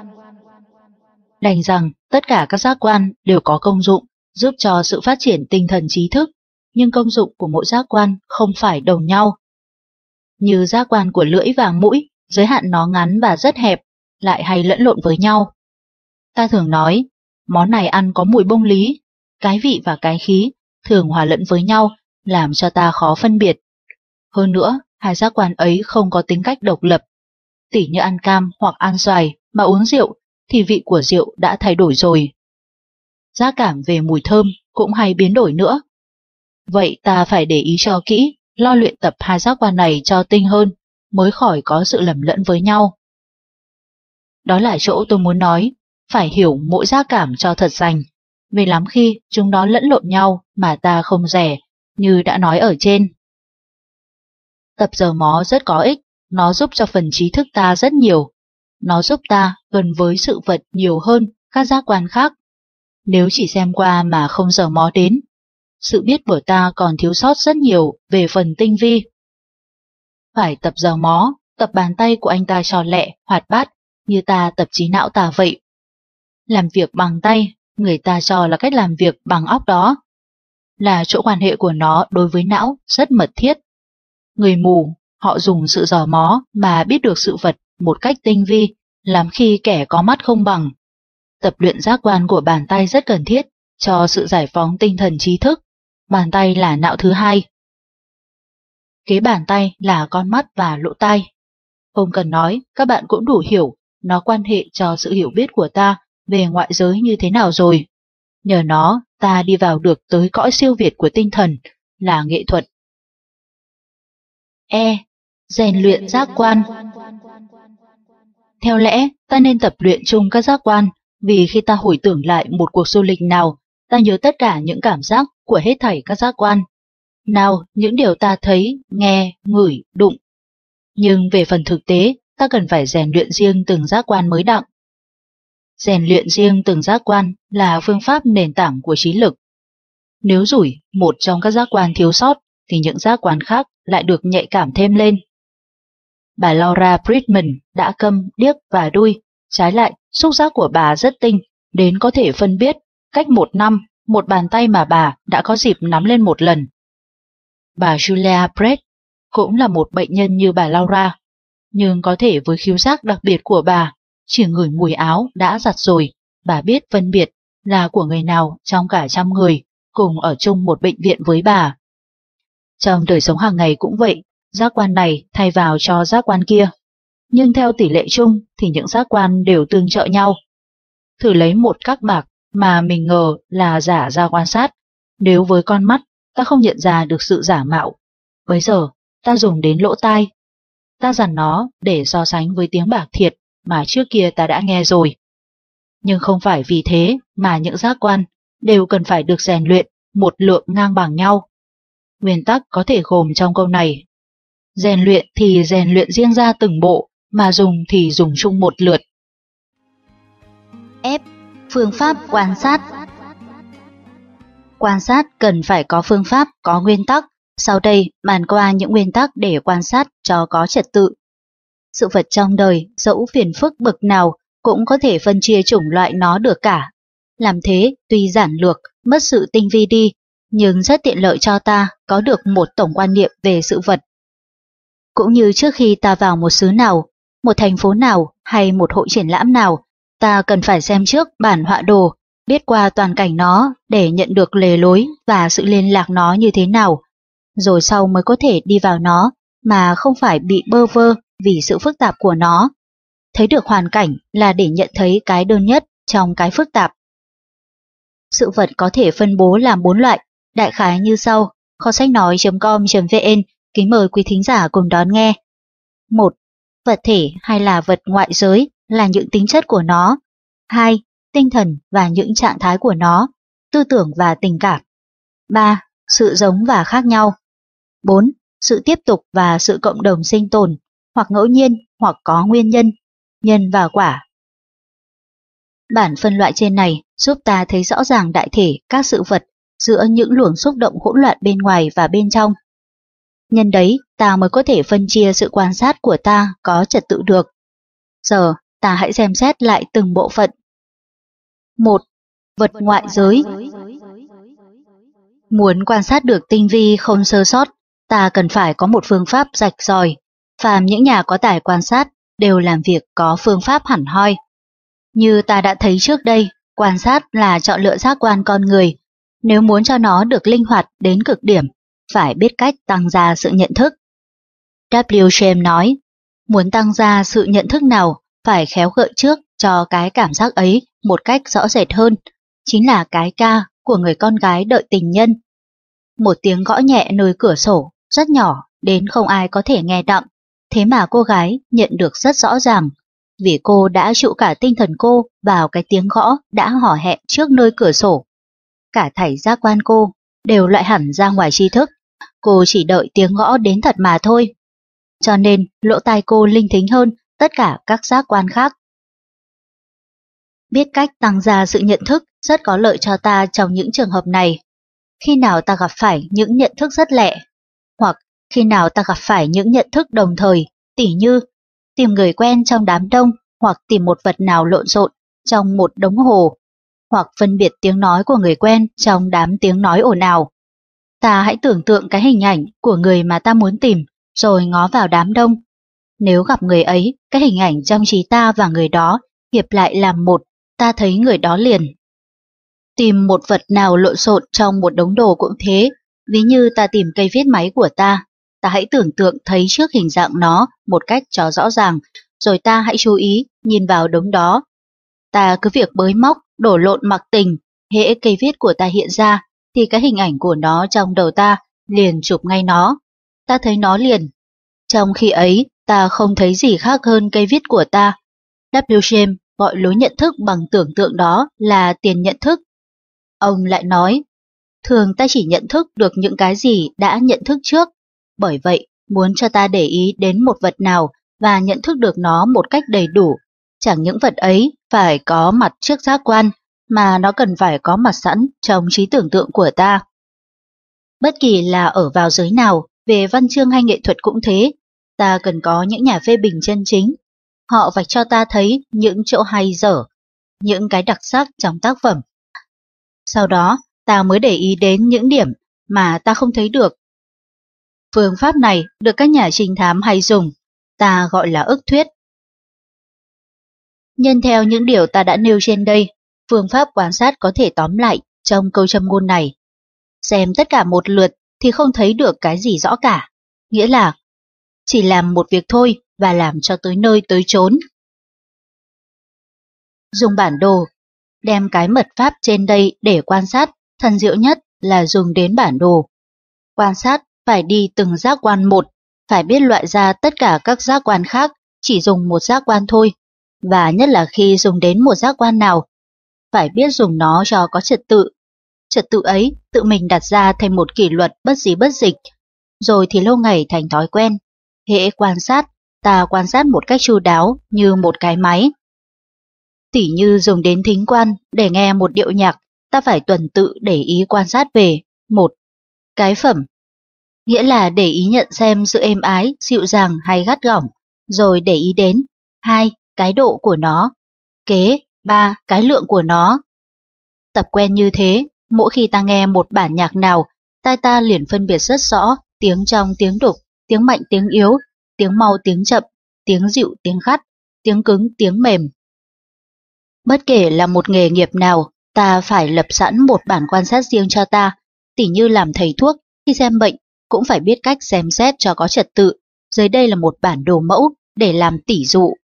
Đành rằng tất cả các giác quan đều có công dụng giúp cho sự phát triển tinh thần trí thức, nhưng công dụng của mỗi giác quan không phải đồng nhau. Như giác quan của lưỡi và mũi, giới hạn nó ngắn và rất hẹp, lại hay lẫn lộn với nhau. Ta thường nói, món này ăn có mùi bông lý, cái vị và cái khí thường hòa lẫn với nhau, làm cho ta khó phân biệt. Hơn nữa, hai giác quan ấy không có tính cách độc lập. Tỉ như ăn cam hoặc ăn xoài mà uống rượu, thì vị của rượu đã thay đổi rồi. Giác cảm về mùi thơm cũng hay biến đổi nữa. Vậy ta phải để ý cho kỹ, lo luyện tập hai giác quan này cho tinh hơn, mới khỏi có sự lầm lẫn với nhau. Đó là chỗ tôi muốn nói, phải hiểu mỗi giác cảm cho thật rành, vì lắm khi chúng nó lẫn lộn nhau mà ta không rẻ, như đã nói ở trên. Tập giờ mó rất có ích, nó giúp cho phần trí thức ta rất nhiều. Nó giúp ta gần với sự vật nhiều hơn các giác quan khác. Nếu chỉ xem qua mà không giờ mó đến, sự biết của ta còn thiếu sót rất nhiều về phần tinh vi. Phải tập giờ mó, tập bàn tay của anh ta tròn lẹ, hoạt bát, như ta tập trí não ta vậy. Làm việc bằng tay, người ta cho là cách làm việc bằng óc đó. Là chỗ quan hệ của nó đối với não rất mật thiết. Người mù, họ dùng sự dò mó mà biết được sự vật một cách tinh vi, làm khi kẻ có mắt không bằng. Tập luyện giác quan của bàn tay rất cần thiết cho sự giải phóng tinh thần trí thức. Bàn tay là não thứ hai. Kế bàn tay là con mắt và lỗ tai. Không cần nói, các bạn cũng đủ hiểu nó quan hệ cho sự hiểu biết của ta về ngoại giới như thế nào rồi. Nhờ nó, ta đi vào được tới cõi siêu việt của tinh thần, là nghệ thuật. E. Rèn luyện giác quan. Theo lẽ, ta nên tập luyện chung các giác quan, vì khi ta hồi tưởng lại một cuộc du lịch nào, ta nhớ tất cả những cảm giác của hết thảy các giác quan. Nào, những điều ta thấy, nghe, ngửi, đụng. Nhưng về phần thực tế, ta cần phải rèn luyện riêng từng giác quan mới đặng. Rèn luyện riêng từng giác quan là phương pháp nền tảng của trí lực. Nếu rủi một trong các giác quan thiếu sót thì những giác quan khác lại được nhạy cảm thêm lên. Bà Laura Bridgman đã câm, điếc và đuôi, trái lại xúc giác của bà rất tinh, đến có thể phân biết cách một năm một bàn tay mà bà đã có dịp nắm lên một lần. Bà Julia Brett cũng là một bệnh nhân như bà Laura, nhưng có thể với khiếu giác đặc biệt của bà, chỉ ngửi mùi áo đã giặt rồi, bà biết phân biệt là của người nào trong cả trăm người cùng ở chung một bệnh viện với bà. Trong đời sống hàng ngày cũng vậy, giác quan này thay vào cho giác quan kia, nhưng theo tỷ lệ chung thì những giác quan đều tương trợ nhau. Thử lấy một các bạc mà mình ngờ là giả ra quan sát, nếu với con mắt ta không nhận ra được sự giả mạo, bấy giờ ta dùng đến lỗ tai. Ta dằn nó để so sánh với tiếng bạc thiệt mà trước kia ta đã nghe rồi. Nhưng không phải vì thế mà những giác quan đều cần phải được rèn luyện một lượng ngang bằng nhau. Nguyên tắc có thể gồm trong câu này: rèn luyện thì rèn luyện riêng ra từng bộ, mà dùng thì dùng chung một lượt. F. Phương pháp quan sát. Quan sát cần phải có phương pháp, có nguyên tắc. Sau đây bàn qua những nguyên tắc để quan sát cho có trật tự. Sự vật trong đời dẫu phiền phức bậc nào cũng có thể phân chia chủng loại nó được cả. Làm thế tuy giản lược, mất sự tinh vi đi, nhưng rất tiện lợi cho ta có được một tổng quan niệm về sự vật. Cũng như trước khi ta vào một xứ nào, một thành phố nào hay một hội triển lãm nào, ta cần phải xem trước bản họa đồ, biết qua toàn cảnh nó để nhận được lề lối và sự liên lạc nó như thế nào, rồi sau mới có thể đi vào nó mà không phải bị bơ vơ vì sự phức tạp của nó. Thấy được hoàn cảnh là để nhận thấy cái đơn nhất trong cái phức tạp. Sự vật có thể phân bố làm bốn loại, đại khái như sau. Kho sách nói chấm com chấm vn kính mời quý thính giả cùng đón nghe. một. Vật thể hay là vật ngoại giới là những tính chất của nó. hai. Tinh thần và những trạng thái của nó, tư tưởng và tình cảm. ba. Sự giống và khác nhau. bốn. Sự tiếp tục và sự cộng đồng sinh tồn, hoặc ngẫu nhiên hoặc có nguyên nhân, nhân và quả. Bản phân loại trên này giúp ta thấy rõ ràng đại thể các sự vật giữa những luồng xúc động hỗn loạn bên ngoài và bên trong. Nhân đấy ta mới có thể phân chia sự quan sát của ta có trật tự được. Giờ ta hãy xem xét lại từng bộ phận. một. Vật ngoại giới. Muốn quan sát được tinh vi không sơ sót, ta cần phải có một phương pháp rạch ròi. Phàm những nhà có tài quan sát đều làm việc có phương pháp hẳn hoi. Như ta đã thấy trước đây, quan sát là chọn lựa giác quan con người. Nếu muốn cho nó được linh hoạt đến cực điểm, phải biết cách tăng gia sự nhận thức. W. James nói, muốn tăng gia sự nhận thức nào phải khéo gợi trước cho cái cảm giác ấy một cách rõ rệt hơn, chính là cái ca của người con gái đợi tình nhân. Một tiếng gõ nhẹ nơi cửa sổ, rất nhỏ đến không ai có thể nghe đặng, thế mà cô gái nhận được rất rõ ràng, vì cô đã trụ cả tinh thần cô vào cái tiếng gõ đã hò hẹn trước nơi cửa sổ. Cả thảy giác quan cô đều loại hẳn ra ngoài tri thức, cô chỉ đợi tiếng gõ đến thật mà thôi. Cho nên lỗ tai cô linh thính hơn tất cả các giác quan khác. Biết cách tăng gia sự nhận thức rất có lợi cho ta trong những trường hợp này. Khi nào ta gặp phải những nhận thức rất lẹ, hoặc khi nào ta gặp phải những nhận thức đồng thời, tỉ như tìm người quen trong đám đông, hoặc tìm một vật nào lộn xộn trong một đống hồ, hoặc phân biệt tiếng nói của người quen trong đám tiếng nói ồn ào. Ta hãy tưởng tượng cái hình ảnh của người mà ta muốn tìm, rồi ngó vào đám đông. Nếu gặp người ấy, cái hình ảnh trong trí ta và người đó hiệp lại làm một, ta thấy người đó liền. Tìm một vật nào lộn xộn trong một đống đồ cũng thế, ví như ta tìm cây viết máy của ta, ta hãy tưởng tượng thấy trước hình dạng nó một cách cho rõ ràng, rồi ta hãy chú ý nhìn vào đống đó. Ta cứ việc bới móc, đổ lộn mặc tình, hễ cây viết của ta hiện ra, thì cái hình ảnh của nó trong đầu ta liền chụp ngay nó. Ta thấy nó liền. Trong khi ấy, ta không thấy gì khác hơn cây viết của ta. W. James gọi lối nhận thức bằng tưởng tượng đó là tiền nhận thức. Ông lại nói, thường ta chỉ nhận thức được những cái gì đã nhận thức trước. Bởi vậy, muốn cho ta để ý đến một vật nào và nhận thức được nó một cách đầy đủ, chẳng những vật ấy phải có mặt trước giác quan, mà nó cần phải có mặt sẵn trong trí tưởng tượng của ta. Bất kỳ là ở vào giới nào, về văn chương hay nghệ thuật cũng thế, ta cần có những nhà phê bình chân chính. Họ vạch cho ta thấy những chỗ hay dở, những cái đặc sắc trong tác phẩm. Sau đó, ta mới để ý đến những điểm mà ta không thấy được. Phương pháp này được các nhà trinh thám hay dùng, ta gọi là ức thuyết. Nhân theo những điều ta đã nêu trên đây, phương pháp quan sát có thể tóm lại trong câu châm ngôn này. Xem tất cả một lượt thì không thấy được cái gì rõ cả, nghĩa là chỉ làm một việc thôi và làm cho tới nơi tới chốn. Dùng bản đồ, đem cái mật pháp trên đây để quan sát, thần diệu nhất là dùng đến bản đồ. Quan sát phải đi từng giác quan một, phải biết loại ra tất cả các giác quan khác, chỉ dùng một giác quan thôi, và nhất là khi dùng đến một giác quan nào, phải biết dùng nó cho có trật tự. Trật tự ấy tự mình đặt ra thành một kỷ luật bất di bất dịch, rồi thì lâu ngày thành thói quen. Hễ quan sát, ta quan sát một cách chu đáo như một cái máy. Tỉ như dùng đến thính quan để nghe một điệu nhạc, ta phải tuần tự để ý quan sát về một cái phẩm, nghĩa là để ý nhận xem sự êm ái, dịu dàng hay gắt gỏng, rồi để ý đến hai cái độ của nó, kế ba cái lượng của nó. Tập quen như thế, mỗi khi ta nghe một bản nhạc nào, tai ta liền phân biệt rất rõ tiếng trong tiếng đục, tiếng mạnh tiếng yếu, tiếng mau tiếng chậm, tiếng dịu tiếng gắt, tiếng cứng tiếng mềm. Bất kể là một nghề nghiệp nào, ta phải lập sẵn một bản quan sát riêng cho ta, tỉ như làm thầy thuốc, khi xem bệnh cũng phải biết cách xem xét cho có trật tự. Dưới đây là một bản đồ mẫu để làm tỉ dụ.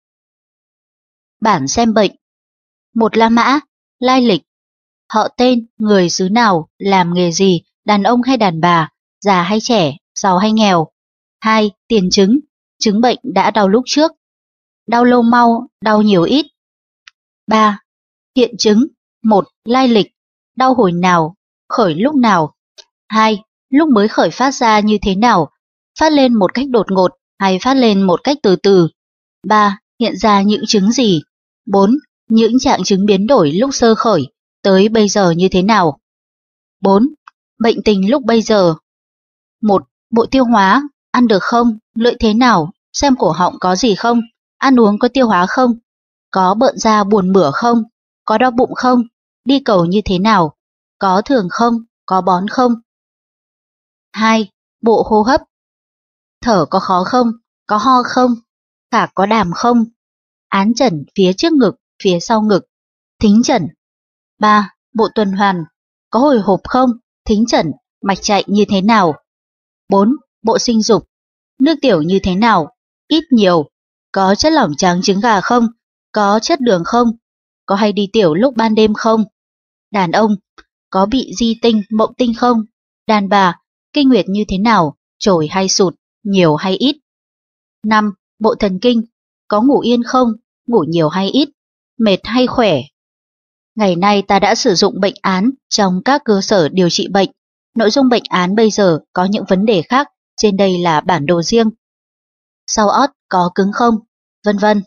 Bản xem bệnh. Một La Mã, lai lịch, họ tên, người xứ nào, làm nghề gì, đàn ông hay đàn bà, già hay trẻ, giàu hay nghèo. Hai, tiền chứng, chứng bệnh đã đau lúc trước, đau lâu mau, đau nhiều ít. Ba, hiện chứng. Một, lai lịch, đau hồi nào, khởi lúc nào. Hai, lúc mới khởi phát ra như thế nào, phát lên một cách đột ngột hay phát lên một cách từ từ. Ba, hiện ra những chứng gì. Bốn, những trạng chứng biến đổi lúc sơ khởi tới bây giờ như thế nào. Bốn, bệnh tình lúc bây giờ. Một, bộ tiêu hóa, ăn được không, lưỡi thế nào, xem cổ họng có gì không, ăn uống có tiêu hóa không, có bợn da buồn bửa không, có đau bụng không, đi cầu như thế nào, có thường không, có bón không. Hai, bộ hô hấp, thở có khó không, có ho không, khạc có đàm không, án chẩn phía trước ngực, phía sau ngực, thính chẩn. Ba, bộ tuần hoàn, có hồi hộp không, thính chẩn, mạch chạy như thế nào. Bốn, bộ sinh dục, nước tiểu như thế nào, ít nhiều, có chất lỏng trắng trứng gà không, có chất đường không, có hay đi tiểu lúc ban đêm không. Đàn ông, có bị di tinh, mộng tinh không. Đàn bà, kinh nguyệt như thế nào, trồi hay sụt, nhiều hay ít. Năm, bộ thần kinh, có ngủ yên không, ngủ nhiều hay ít, mệt hay khỏe. Ngày nay ta đã sử dụng bệnh án trong các cơ sở điều trị bệnh. Nội dung bệnh án bây giờ có những vấn đề khác, trên đây là bản đồ riêng. Sau ót có cứng không, vân vân.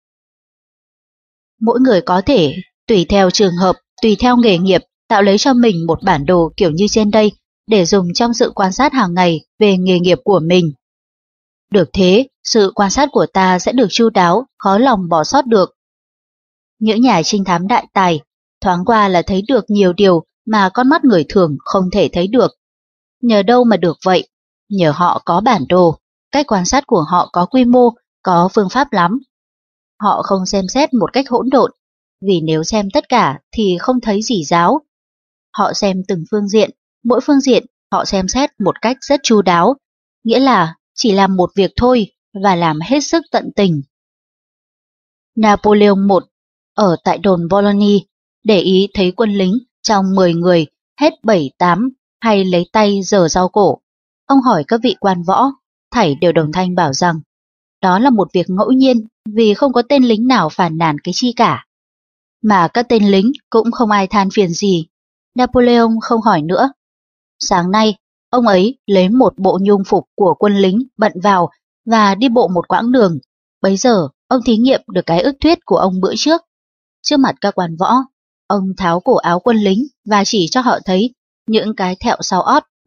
Mỗi người có thể, tùy theo trường hợp, tùy theo nghề nghiệp, tạo lấy cho mình một bản đồ kiểu như trên đây để dùng trong sự quan sát hàng ngày về nghề nghiệp của mình. Được thế, sự quan sát của ta sẽ được chu đáo, khó lòng bỏ sót được. Những nhà trinh thám đại tài, thoáng qua là thấy được nhiều điều mà con mắt người thường không thể thấy được. Nhờ đâu mà được vậy? Nhờ họ có bản đồ, cách quan sát của họ có quy mô, có phương pháp lắm. Họ không xem xét một cách hỗn độn, vì nếu xem tất cả thì không thấy gì giáo. Họ xem từng phương diện, mỗi phương diện họ xem xét một cách rất chu đáo, nghĩa là chỉ làm một việc thôi và làm hết sức tận tình. Napoleon một ở tại đồn Bologna, để ý thấy quân lính trong mười người hết bảy tám hay lấy tay giở rau cổ. Ông hỏi các vị quan võ, thảy đều đồng thanh bảo rằng đó là một việc ngẫu nhiên vì không có tên lính nào phàn nàn cái chi cả. Mà các tên lính cũng không ai than phiền gì. Napoleon không hỏi nữa. Sáng nay, ông ấy lấy một bộ nhung phục của quân lính bận vào và đi bộ một quãng đường. Bấy giờ, ông thí nghiệm được cái ức thuyết của ông bữa trước. Trước mặt các quan võ, ông tháo cổ áo quân lính và chỉ cho họ thấy những cái thẹo sau ót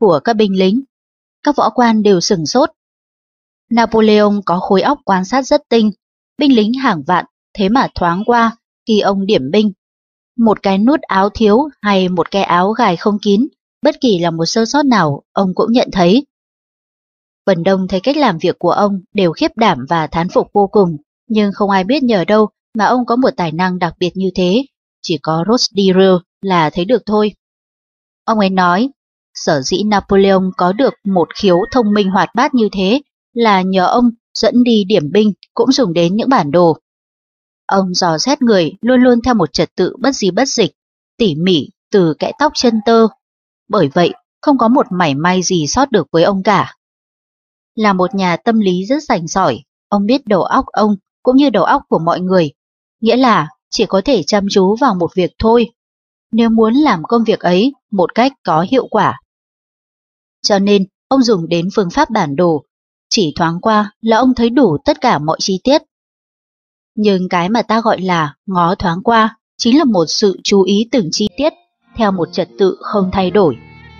của các binh lính. Các võ quan đều sửng sốt. Napoleon có khối óc quan sát rất tinh, binh lính hàng vạn, thế mà thoáng qua khi ông điểm binh. Một cái nút áo thiếu hay một cái áo gài không kín, bất kỳ là một sơ sót nào ông cũng nhận thấy. Phần đông thấy cách làm việc của ông đều khiếp đảm và thán phục vô cùng, nhưng không ai biết nhờ đâu mà ông có một tài năng đặc biệt như thế, chỉ có Rosdier là thấy được thôi. Ông ấy nói, sở dĩ Napoleon có được một khiếu thông minh hoạt bát như thế là nhờ ông dẫn đi điểm binh cũng dùng đến những bản đồ. Ông dò xét người luôn luôn theo một trật tự bất di bất dịch, tỉ mỉ từ kẽ tóc chân tơ. Bởi vậy, không có một mảy may gì sót được với ông cả. Là một nhà tâm lý rất rành rỏi, ông biết đầu óc ông cũng như đầu óc của mọi người, nghĩa là chỉ có thể chăm chú vào một việc thôi, nếu muốn làm công việc ấy một cách có hiệu quả. Cho nên, ông dùng đến phương pháp bản đồ, chỉ thoáng qua là ông thấy đủ tất cả mọi chi tiết. Nhưng cái mà ta gọi là ngó thoáng qua chính là một sự chú ý từng chi tiết theo một trật tự không thay đổi.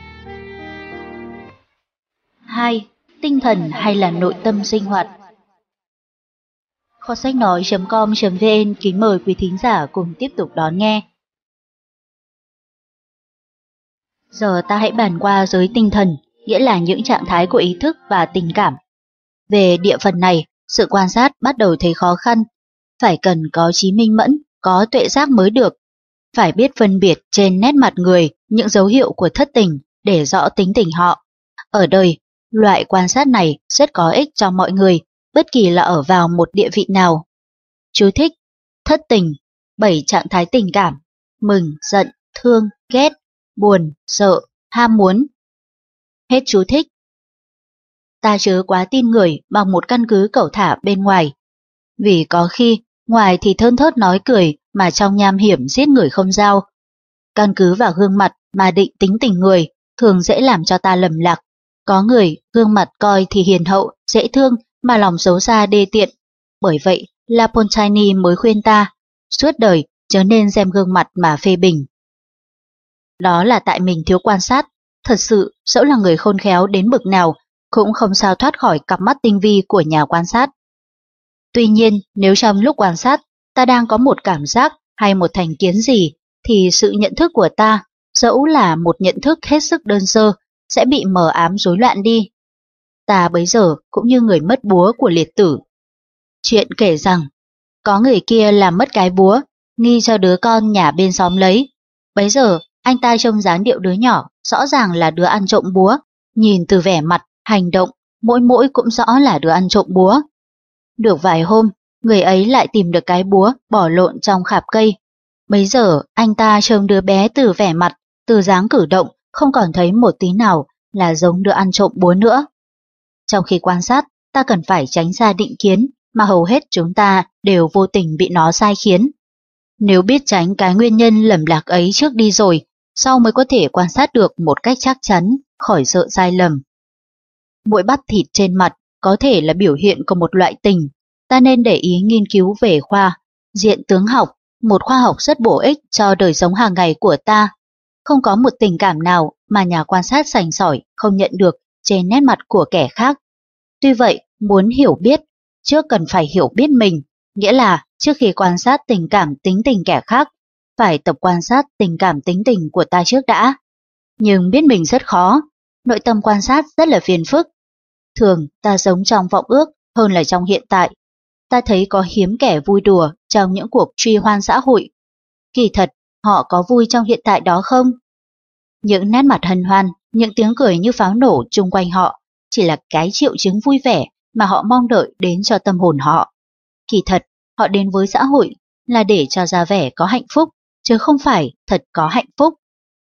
hai. Tinh thần hay là nội tâm sinh hoạt? Kho sách nói chấm com chấm vn kính mời quý thính giả cùng tiếp tục đón nghe. Giờ ta hãy bàn qua giới tinh thần, nghĩa là những trạng thái của ý thức và tình cảm. Về địa phần này, sự quan sát bắt đầu thấy khó khăn, phải cần có trí minh mẫn, có tuệ giác mới được. Phải biết phân biệt trên nét mặt người những dấu hiệu của thất tình để rõ tính tình họ. Ở đời, loại quan sát này rất có ích cho mọi người, bất kỳ là ở vào một địa vị nào. Chú thích: thất tình, bảy trạng thái tình cảm: mừng, giận, thương, ghét, buồn, sợ, ham muốn. Hết chú thích. Ta chớ quá tin người bằng một căn cứ cẩu thả bên ngoài. Vì có khi, ngoài thì thơn thớt nói cười mà trong nham hiểm giết người không dao. Căn cứ vào gương mặt mà định tính tình người thường dễ làm cho ta lầm lạc. Có người gương mặt coi thì hiền hậu, dễ thương mà lòng xấu xa đê tiện. Bởi vậy, La Fontaine mới khuyên ta, suốt đời chớ nên xem gương mặt mà phê bình. Đó là tại mình thiếu quan sát. Thật sự, dẫu là người khôn khéo đến bực nào, cũng không sao thoát khỏi cặp mắt tinh vi của nhà quan sát. Tuy nhiên, nếu trong lúc quan sát, ta đang có một cảm giác hay một thành kiến gì, thì sự nhận thức của ta, dẫu là một nhận thức hết sức đơn sơ, sẽ bị mờ ám rối loạn đi. Ta bấy giờ cũng như người mất búa của liệt tử. Chuyện kể rằng, có người kia làm mất cái búa, nghi cho đứa con nhà bên xóm lấy. Bấy giờ, anh ta trông dáng điệu đứa nhỏ, rõ ràng là đứa ăn trộm búa, nhìn từ vẻ mặt, hành động, mỗi mỗi cũng rõ là đứa ăn trộm búa. Được vài hôm, người ấy lại tìm được cái búa bỏ lộn trong khạp cây. Bấy giờ, anh ta trông đứa bé từ vẻ mặt, từ dáng cử động, không còn thấy một tí nào là giống đứa ăn trộm búa nữa. Trong khi quan sát, ta cần phải tránh xa định kiến, mà hầu hết chúng ta đều vô tình bị nó sai khiến. Nếu biết tránh cái nguyên nhân lầm lạc ấy trước đi rồi, sau mới có thể quan sát được một cách chắc chắn, khỏi sợ sai lầm. Mũi bắt thịt trên mặt có thể là biểu hiện của một loại tình, ta nên để ý nghiên cứu về khoa diện tướng học, một khoa học rất bổ ích cho đời sống hàng ngày của ta. Không có một tình cảm nào mà nhà quan sát sành sỏi không nhận được trên nét mặt của kẻ khác. Tuy vậy, muốn hiểu biết, trước cần phải hiểu biết mình, nghĩa là trước khi quan sát tình cảm tính tình kẻ khác, phải tập quan sát tình cảm tính tình của ta trước đã. Nhưng biết mình rất khó, nội tâm quan sát rất là phiền phức. Thường ta sống trong vọng ước hơn là trong hiện tại. Ta thấy có hiếm kẻ vui đùa trong những cuộc truy hoan xã hội. Kỳ thật, họ có vui trong hiện tại đó không? Những nét mặt hân hoan, những tiếng cười như pháo nổ chung quanh họ chỉ là cái triệu chứng vui vẻ mà họ mong đợi đến cho tâm hồn họ. Kỳ thật, họ đến với xã hội là để cho ra vẻ có hạnh phúc, chứ không phải thật có hạnh phúc.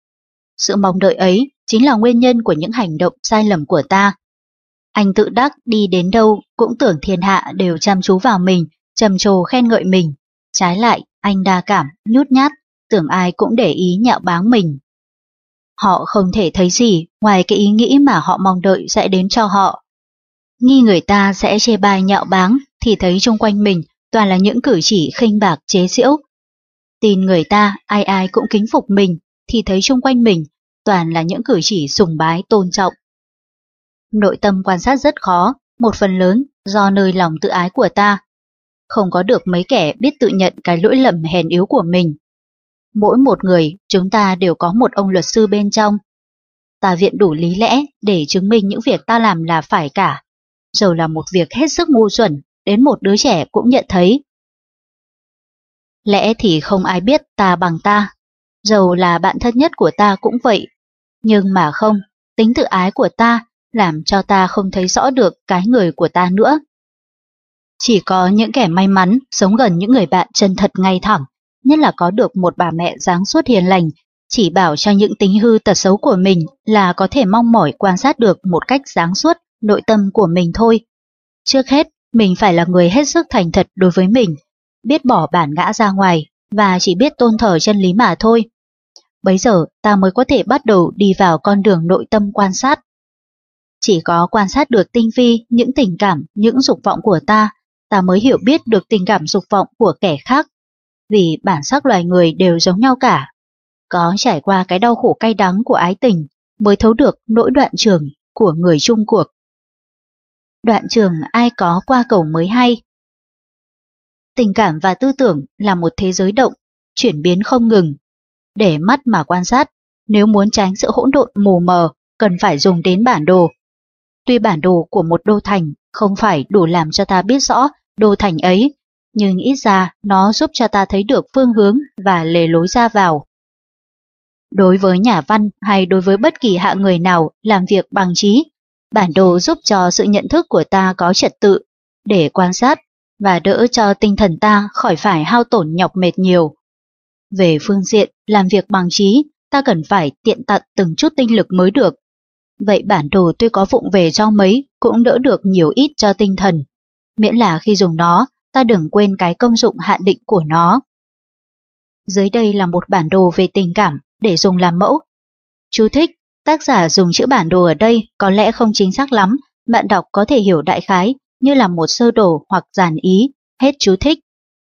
Sự mong đợi ấy chính là nguyên nhân của những hành động sai lầm của ta. Anh tự đắc đi đến đâu cũng tưởng thiên hạ đều chăm chú vào mình, trầm trồ khen ngợi mình. Trái lại, anh đa cảm, nhút nhát, tưởng ai cũng để ý nhạo báng mình. Họ không thể thấy gì ngoài cái ý nghĩ mà họ mong đợi sẽ đến cho họ. Nghi người ta sẽ chê bai nhạo báng thì thấy xung quanh mình toàn là những cử chỉ khinh bạc chế giễu. Tin người ta ai ai cũng kính phục mình thì thấy xung quanh mình toàn là những cử chỉ sùng bái tôn trọng. Nội tâm quan sát rất khó, một phần lớn do nơi lòng tự ái của ta. Không có được mấy kẻ biết tự nhận cái lỗi lầm hèn yếu của mình. Mỗi một người chúng ta đều có một ông luật sư bên trong. Ta viện đủ lý lẽ để chứng minh những việc ta làm là phải cả, dầu là một việc hết sức ngu xuẩn, đến một đứa trẻ cũng nhận thấy. Lẽ thì không ai biết ta bằng ta, dầu là bạn thân nhất của ta cũng vậy. Nhưng mà không, tính tự ái của ta làm cho ta không thấy rõ được cái người của ta nữa. Chỉ có những kẻ may mắn sống gần những người bạn chân thật ngay thẳng, nhất là có được một bà mẹ dáng suốt hiền lành, chỉ bảo cho những tính hư tật xấu của mình là có thể mong mỏi quan sát được một cách sáng suốt nội tâm của mình thôi. Trước hết, mình phải là người hết sức thành thật đối với mình, biết bỏ bản ngã ra ngoài và chỉ biết tôn thờ chân lý mà thôi. Bấy giờ ta mới có thể bắt đầu đi vào con đường nội tâm quan sát. Chỉ có quan sát được tinh vi những tình cảm, những dục vọng của ta, ta mới hiểu biết được tình cảm dục vọng của kẻ khác. Vì bản sắc loài người đều giống nhau cả. Có trải qua cái đau khổ cay đắng của ái tình mới thấu được nỗi đoạn trường của người chung cuộc. Đoạn trường ai có qua cầu mới hay. Tình cảm và tư tưởng là một thế giới động, chuyển biến không ngừng. Để mắt mà quan sát, nếu muốn tránh sự hỗn độn mù mờ, cần phải dùng đến bản đồ. Tuy bản đồ của một đô thành không phải đủ làm cho ta biết rõ đô thành ấy, nhưng ít ra nó giúp cho ta thấy được phương hướng và lề lối ra vào. Đối với nhà văn hay đối với bất kỳ hạng người nào làm việc bằng trí, bản đồ giúp cho sự nhận thức của ta có trật tự để quan sát và đỡ cho tinh thần ta khỏi phải hao tổn nhọc mệt nhiều. Về phương diện làm việc bằng trí, ta cần phải tiện tận từng chút tinh lực mới được. Vậy bản đồ tuy có vụng về cho mấy cũng đỡ được nhiều ít cho tinh thần. Miễn là khi dùng nó, ta đừng quên cái công dụng hạn định của nó. Dưới đây là một bản đồ về tình cảm để dùng làm mẫu. Chú thích, tác giả dùng chữ bản đồ ở đây có lẽ không chính xác lắm, bạn đọc có thể hiểu đại khái như là một sơ đồ hoặc dàn ý, hết chú thích.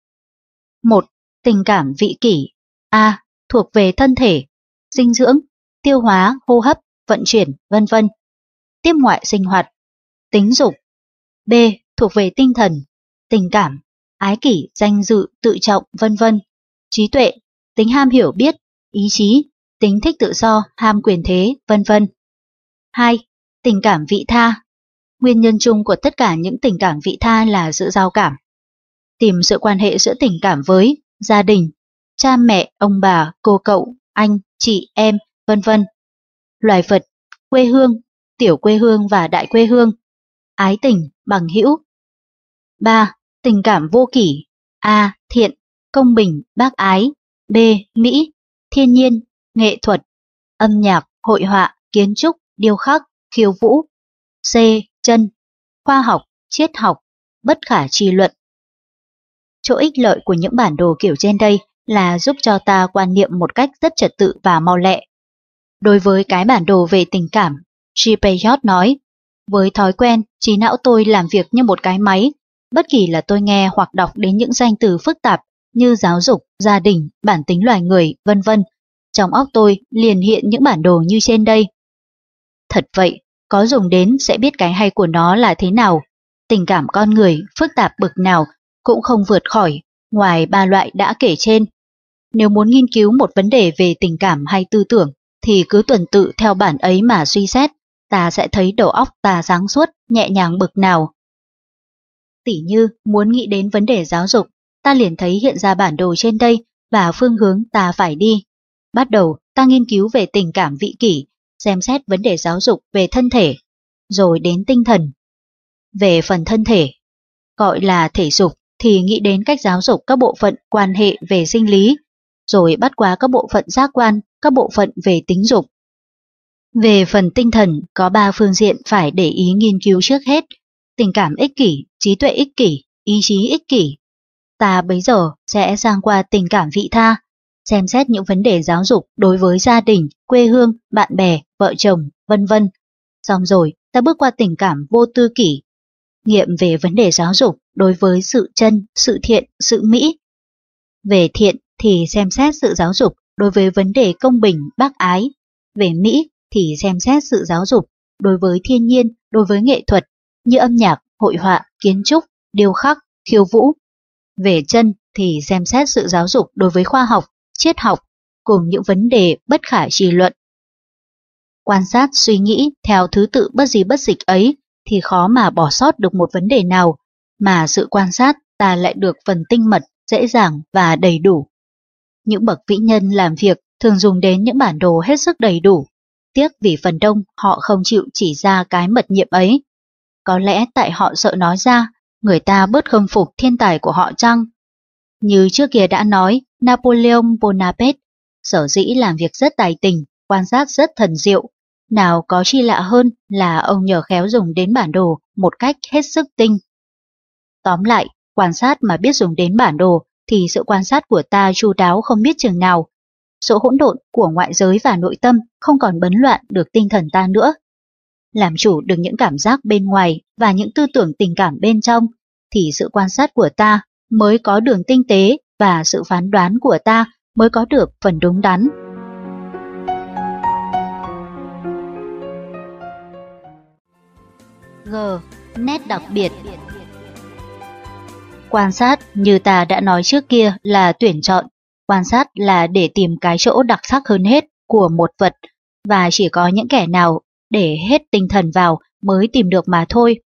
một. Tình cảm vị kỷ. A. Thuộc về thân thể, dinh dưỡng, tiêu hóa, hô hấp, vận chuyển, vân vân. Tiếp ngoại sinh hoạt, tính dục. B. Thuộc về tinh thần, tình cảm, ái kỷ, danh dự, tự trọng, vân vân. Trí tuệ, tính ham hiểu biết, ý chí, tính thích tự do, ham quyền thế, vân vân. hai. Tình cảm vị tha. Nguyên nhân chung của tất cả những tình cảm vị tha là sự giao cảm. Tìm sự quan hệ giữa tình cảm với gia đình, cha mẹ, ông bà, cô cậu, anh, chị, em, vân vân. Loài vật, quê hương, tiểu quê hương và đại quê hương. Ái tình, bằng hữu. ba. Tình cảm vô kỷ. A. Thiện, công bình, bác ái. B. Mỹ, thiên nhiên, nghệ thuật, âm nhạc, hội họa, kiến trúc, điêu khắc, khiêu vũ. C. Chân, khoa học, triết học, bất khả tri luận. Chỗ ích lợi của những bản đồ kiểu trên đây là giúp cho ta quan niệm một cách rất trật tự và mau lẹ. Đối với cái bản đồ về tình cảm, G. Payot nói, với thói quen, trí não tôi làm việc như một cái máy, bất kỳ là tôi nghe hoặc đọc đến những danh từ phức tạp như giáo dục, gia đình, bản tính loài người, vân vân, trong óc tôi liền hiện những bản đồ như trên đây. Thật vậy, có dùng đến sẽ biết cái hay của nó là thế nào. Tình cảm con người phức tạp bực nào cũng không vượt khỏi ngoài ba loại đã kể trên. Nếu muốn nghiên cứu một vấn đề về tình cảm hay tư tưởng thì cứ tuần tự theo bản ấy mà suy xét, ta sẽ thấy đầu óc ta sáng suốt, nhẹ nhàng bực nào. Tỉ như muốn nghĩ đến vấn đề giáo dục, ta liền thấy hiện ra bản đồ trên đây và phương hướng ta phải đi. Bắt đầu ta nghiên cứu về tình cảm vị kỷ, xem xét vấn đề giáo dục về thân thể, rồi đến tinh thần. Về phần thân thể, gọi là thể dục thì nghĩ đến cách giáo dục các bộ phận quan hệ về sinh lý, rồi bắt qua các bộ phận giác quan, các bộ phận về tính dục. Về phần tinh thần, có ba phương diện phải để ý nghiên cứu trước hết: tình cảm ích kỷ, trí tuệ ích kỷ, ý chí ích kỷ. Ta bấy giờ sẽ sang qua tình cảm vị tha, xem xét những vấn đề giáo dục đối với gia đình, quê hương, bạn bè, vợ chồng, vân vân. Xong rồi, ta bước qua tình cảm vô tư kỷ, nghiệm về vấn đề giáo dục đối với sự chân, sự thiện, sự mỹ. Về thiện thì xem xét sự giáo dục đối với vấn đề công bình, bác ái. Về Mỹ thì xem xét sự giáo dục đối với thiên nhiên, đối với nghệ thuật như âm nhạc, hội họa, kiến trúc, điêu khắc, khiêu vũ. Về chân thì xem xét sự giáo dục đối với khoa học, triết học cùng những vấn đề bất khả trì luận. Quan sát suy nghĩ theo thứ tự bất di bất dịch ấy thì khó mà bỏ sót được một vấn đề nào, mà sự quan sát ta lại được phần tinh mật, dễ dàng và đầy đủ. Những bậc vĩ nhân làm việc thường dùng đến những bản đồ hết sức đầy đủ, tiếc vì phần đông họ không chịu chỉ ra cái mật nhiệm ấy. Có lẽ tại họ sợ nói ra, người ta bớt khâm phục thiên tài của họ chăng? Như trước kia đã nói, Napoleon Bonaparte sở dĩ làm việc rất tài tình, quan sát rất thần diệu. Nào có chi lạ hơn là ông nhờ khéo dùng đến bản đồ một cách hết sức tinh. Tóm lại, quan sát mà biết dùng đến bản đồ thì sự quan sát của ta chu đáo không biết chừng nào. Số hỗn độn của ngoại giới và nội tâm không còn bấn loạn được tinh thần ta nữa. Làm chủ được những cảm giác bên ngoài và những tư tưởng tình cảm bên trong thì sự quan sát của ta mới có đường tinh tế và sự phán đoán của ta mới có được phần đúng đắn. G. Nét đặc biệt. Quan sát như ta đã nói trước kia là tuyển chọn, quan sát là để tìm cái chỗ đặc sắc hơn hết của một vật, và chỉ có những kẻ nào để hết tinh thần vào mới tìm được mà thôi.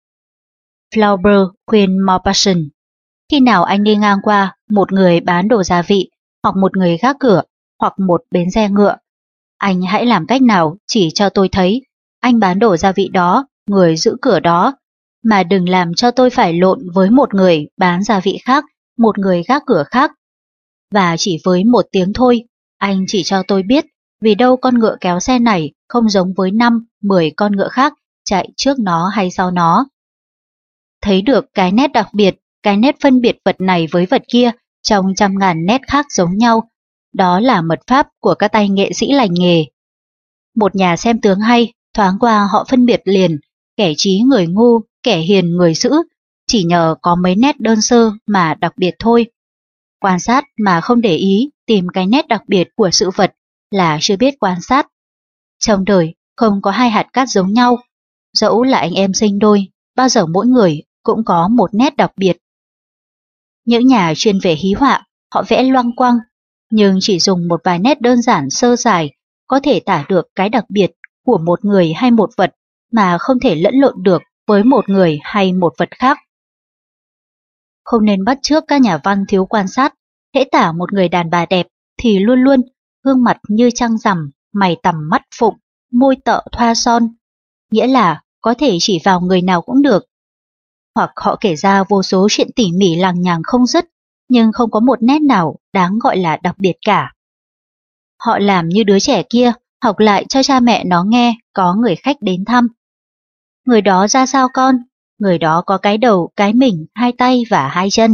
Flaubert khuyên Maupassant, khi nào anh đi ngang qua một người bán đồ gia vị, hoặc một người gác cửa, hoặc một bến xe ngựa, anh hãy làm cách nào chỉ cho tôi thấy anh bán đồ gia vị đó, người giữ cửa đó, mà đừng làm cho tôi phải lộn với một người bán gia vị khác, một người gác cửa khác. Và chỉ với một tiếng thôi, anh chỉ cho tôi biết vì đâu con ngựa kéo xe này không giống với năm, mười con ngựa khác chạy trước nó hay sau nó. Thấy được cái nét đặc biệt, cái nét phân biệt vật này với vật kia trong trăm ngàn nét khác giống nhau, đó là mật pháp của các tay nghệ sĩ lành nghề. Một nhà xem tướng hay, thoáng qua họ phân biệt liền, kẻ trí người ngu, kẻ hiền người dữ, chỉ nhờ có mấy nét đơn sơ mà đặc biệt thôi. Quan sát mà không để ý tìm cái nét đặc biệt của sự vật là chưa biết quan sát. Trong đời không có hai hạt cát giống nhau, dẫu là anh em sinh đôi, bao giờ mỗi người cũng có một nét đặc biệt. Những nhà chuyên về hí họa, họ vẽ loang quang, nhưng chỉ dùng một vài nét đơn giản sơ sài có thể tả được cái đặc biệt của một người hay một vật mà không thể lẫn lộn được với một người hay một vật khác. Không nên bắt chước các nhà văn thiếu quan sát, hễ tả một người đàn bà đẹp thì luôn luôn gương mặt như trăng rằm, mày tằm mắt phụng, môi tợ thoa son, nghĩa là có thể chỉ vào người nào cũng được. Hoặc họ kể ra vô số chuyện tỉ mỉ lằng nhằng không dứt, nhưng không có một nét nào đáng gọi là đặc biệt cả. Họ làm như đứa trẻ kia, học lại cho cha mẹ nó nghe có người khách đến thăm. Người đó ra sao con? Người đó có cái đầu, cái mình, hai tay và hai chân.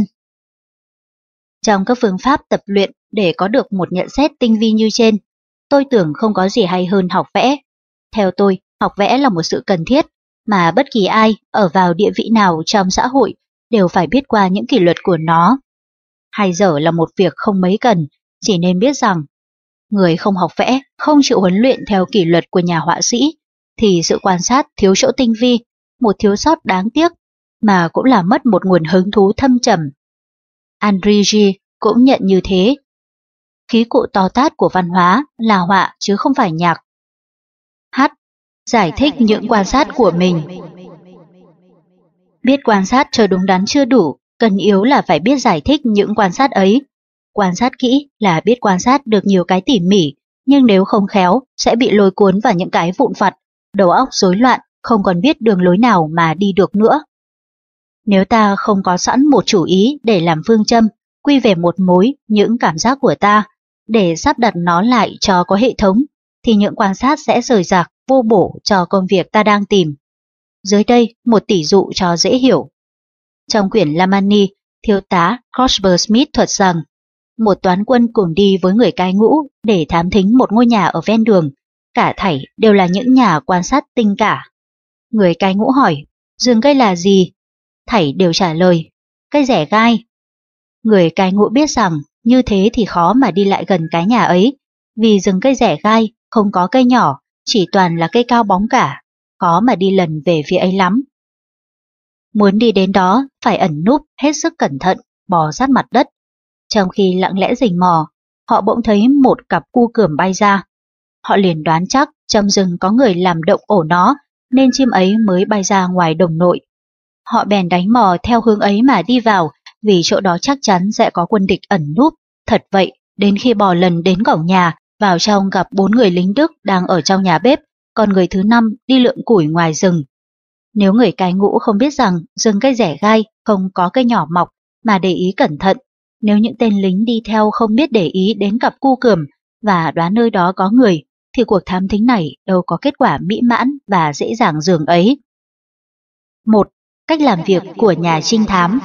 Trong các phương pháp tập luyện để có được một nhận xét tinh vi như trên, tôi tưởng không có gì hay hơn học vẽ. Theo tôi, học vẽ là một sự cần thiết, mà bất kỳ ai ở vào địa vị nào trong xã hội đều phải biết qua những kỷ luật của nó. Hay dở là một việc không mấy cần, chỉ nên biết rằng người không học vẽ, không chịu huấn luyện theo kỷ luật của nhà họa sĩ, thì sự quan sát thiếu chỗ tinh vi, một thiếu sót đáng tiếc, mà cũng là mất một nguồn hứng thú thâm trầm. André Gide cũng nhận như thế. Khí cụ to tát của văn hóa là họa chứ không phải nhạc. H. Giải thích những quan sát của mình. Biết quan sát cho đúng đắn chưa đủ, cần yếu là phải biết giải thích những quan sát ấy. Quan sát kỹ là biết quan sát được nhiều cái tỉ mỉ, nhưng nếu không khéo sẽ bị lôi cuốn vào những cái vụn vặt, đầu óc rối loạn, không còn biết đường lối nào mà đi được nữa. Nếu ta không có sẵn một chủ ý để làm phương châm, quy về một mối những cảm giác của ta, để sắp đặt nó lại cho có hệ thống, thì những quan sát sẽ rời rạc, vô bổ cho công việc ta đang tìm. Dưới đây một tỉ dụ cho dễ hiểu. Trong quyển Lamani, thiếu tá Cuthbert Smith thuật rằng, một toán quân cùng đi với người cai ngũ để thám thính một ngôi nhà ở ven đường, cả thảy đều là những nhà quan sát tinh cả. Người cai ngũ hỏi, rừng cây là gì? Thảy đều trả lời, cây rẻ gai. Người cai ngũ biết rằng như thế thì khó mà đi lại gần cái nhà ấy, vì rừng cây rẻ gai không có cây nhỏ, chỉ toàn là cây cao bóng cả, khó mà đi lần về phía ấy lắm. Muốn đi đến đó, phải ẩn núp hết sức cẩn thận, bò sát mặt đất. Trong khi lặng lẽ rình mò, họ bỗng thấy một cặp cu cườm bay ra. Họ liền đoán chắc trong rừng có người làm động ổ nó, nên chim ấy mới bay ra ngoài đồng nội. Họ bèn đánh mò theo hướng ấy mà đi vào, vì chỗ đó chắc chắn sẽ có quân địch ẩn núp. Thật vậy, đến khi bò lần đến cổng nhà, vào trong gặp bốn người lính Đức đang ở trong nhà bếp, còn người thứ năm đi lượm củi ngoài rừng. Nếu người cai ngũ không biết rằng rừng cây rẻ gai, không có cây nhỏ mọc, mà để ý cẩn thận, nếu những tên lính đi theo không biết để ý đến cặp cu cườm và đoán nơi đó có người, thì cuộc thám thính này đâu có kết quả mỹ mãn và dễ dàng dường ấy. một. Cách làm việc của nhà trinh thám.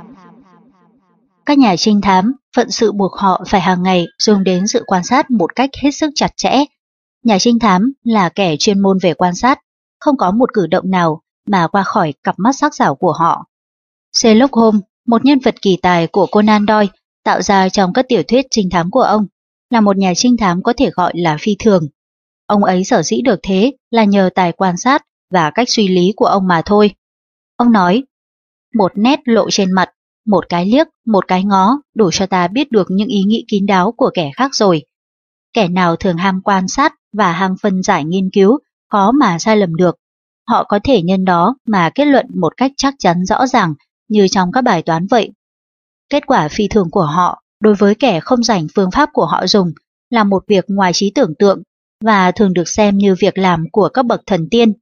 Các nhà trinh thám, phận sự buộc họ phải hàng ngày dùng đến sự quan sát một cách hết sức chặt chẽ. Nhà trinh thám là kẻ chuyên môn về quan sát, không có một cử động nào mà qua khỏi cặp mắt sắc sảo của họ. Sherlock Holmes, một nhân vật kỳ tài của Conan Doyle, tạo ra trong các tiểu thuyết trinh thám của ông, là một nhà trinh thám có thể gọi là phi thường. Ông ấy sở dĩ được thế là nhờ tài quan sát và cách suy lý của ông mà thôi. Ông nói, một nét lộ trên mặt, một cái liếc, một cái ngó đủ cho ta biết được những ý nghĩ kín đáo của kẻ khác rồi. Kẻ nào thường ham quan sát và ham phân giải nghiên cứu, khó mà sai lầm được. Họ có thể nhân đó mà kết luận một cách chắc chắn rõ ràng như trong các bài toán vậy. Kết quả phi thường của họ đối với kẻ không rành phương pháp của họ dùng là một việc ngoài trí tưởng tượng và thường được xem như việc làm của các bậc thần tiên.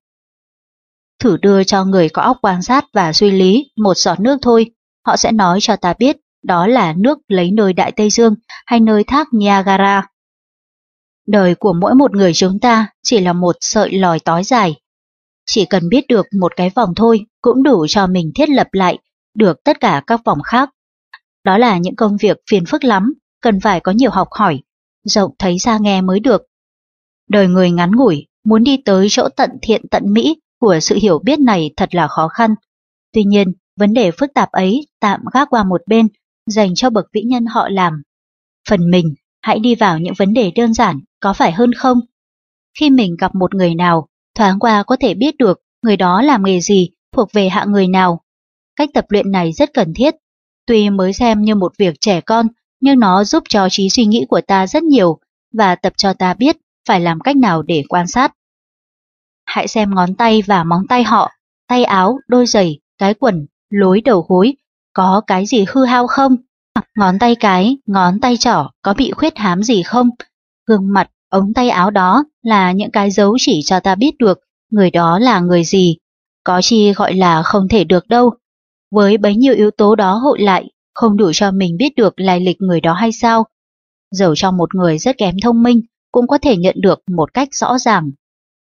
Thử đưa cho người có óc quan sát và suy lý một giọt nước thôi, họ sẽ nói cho ta biết đó là nước lấy nơi Đại Tây Dương hay nơi thác Niagara. Đời của mỗi một người chúng ta chỉ là một sợi lòi tói dài. Chỉ cần biết được một cái vòng thôi cũng đủ cho mình thiết lập lại được tất cả các vòng khác. Đó là những công việc phiền phức lắm, cần phải có nhiều học hỏi, rộng thấy xa nghe mới được. Đời người ngắn ngủi, muốn đi tới chỗ tận thiện tận mỹ của sự hiểu biết này thật là khó khăn. Tuy nhiên, vấn đề phức tạp ấy tạm gác qua một bên, dành cho bậc vĩ nhân họ làm. Phần mình, hãy đi vào những vấn đề đơn giản, có phải hơn không? Khi mình gặp một người nào, thoáng qua có thể biết được người đó làm nghề gì, thuộc về hạng người nào. Cách tập luyện này rất cần thiết. Tuy mới xem như một việc trẻ con, nhưng nó giúp cho trí suy nghĩ của ta rất nhiều và tập cho ta biết phải làm cách nào để quan sát. Hãy xem ngón tay và móng tay họ, tay áo, đôi giày, cái quần, lối đầu gối, có cái gì hư hao không? Ngón tay cái, ngón tay trỏ có bị khuyết hám gì không? Gương mặt, ống tay áo đó là những cái dấu chỉ cho ta biết được người đó là người gì. Có chi gọi là không thể được đâu. Với bấy nhiêu yếu tố đó hội lại, không đủ cho mình biết được lai lịch người đó hay sao? Dẫu cho một người rất kém thông minh, cũng có thể nhận được một cách rõ ràng.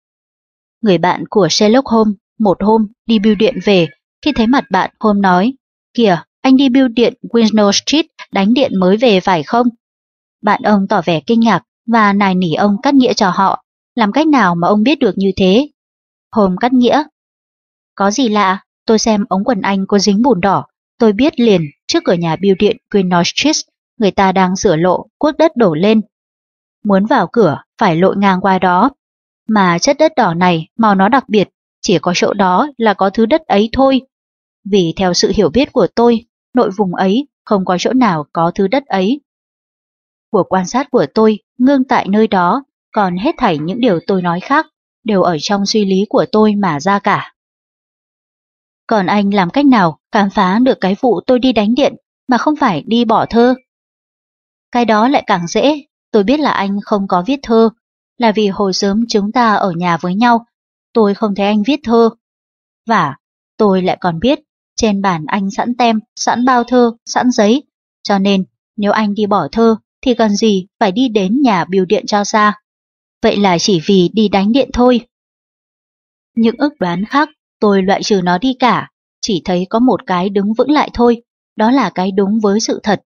Người bạn của Sherlock Holmes một hôm đi bưu điện về, khi thấy mặt bạn Holmes nói, kìa, anh đi bưu điện Winslow Street đánh điện mới về phải không? Bạn ông tỏ vẻ kinh ngạc và nài nỉ ông cắt nghĩa cho họ. Làm cách nào mà ông biết được như thế? Holmes cắt nghĩa. Có gì lạ, tôi xem ống quần anh có dính bùn đỏ, tôi biết liền trước cửa nhà bưu điện Winslow Street, người ta đang sửa lộ, cuốc đất đổ lên. Muốn vào cửa, phải lội ngang qua đó. Mà chất đất đỏ này, màu nó đặc biệt, chỉ có chỗ đó là có thứ đất ấy thôi. Vì theo sự hiểu biết của tôi, nội vùng ấy không có chỗ nào có thứ đất ấy. Cuộc quan sát của tôi ngưng tại nơi đó, còn hết thảy những điều tôi nói khác đều ở trong suy lý của tôi mà ra cả. Còn anh làm cách nào khám phá được cái vụ tôi đi đánh điện mà không phải đi bỏ thơ? Cái đó lại càng dễ, tôi biết là anh không có viết thơ, là vì hồi sớm chúng ta ở nhà với nhau, tôi không thấy anh viết thơ. Và tôi lại còn biết, trên bàn anh sẵn tem, sẵn bao thơ, sẵn giấy, cho nên nếu anh đi bỏ thơ thì cần gì phải đi đến nhà bưu điện cho xa. Vậy là chỉ vì đi đánh điện thôi. Những ước đoán khác tôi loại trừ nó đi cả, chỉ thấy có một cái đứng vững lại thôi, đó là cái đúng với sự thật.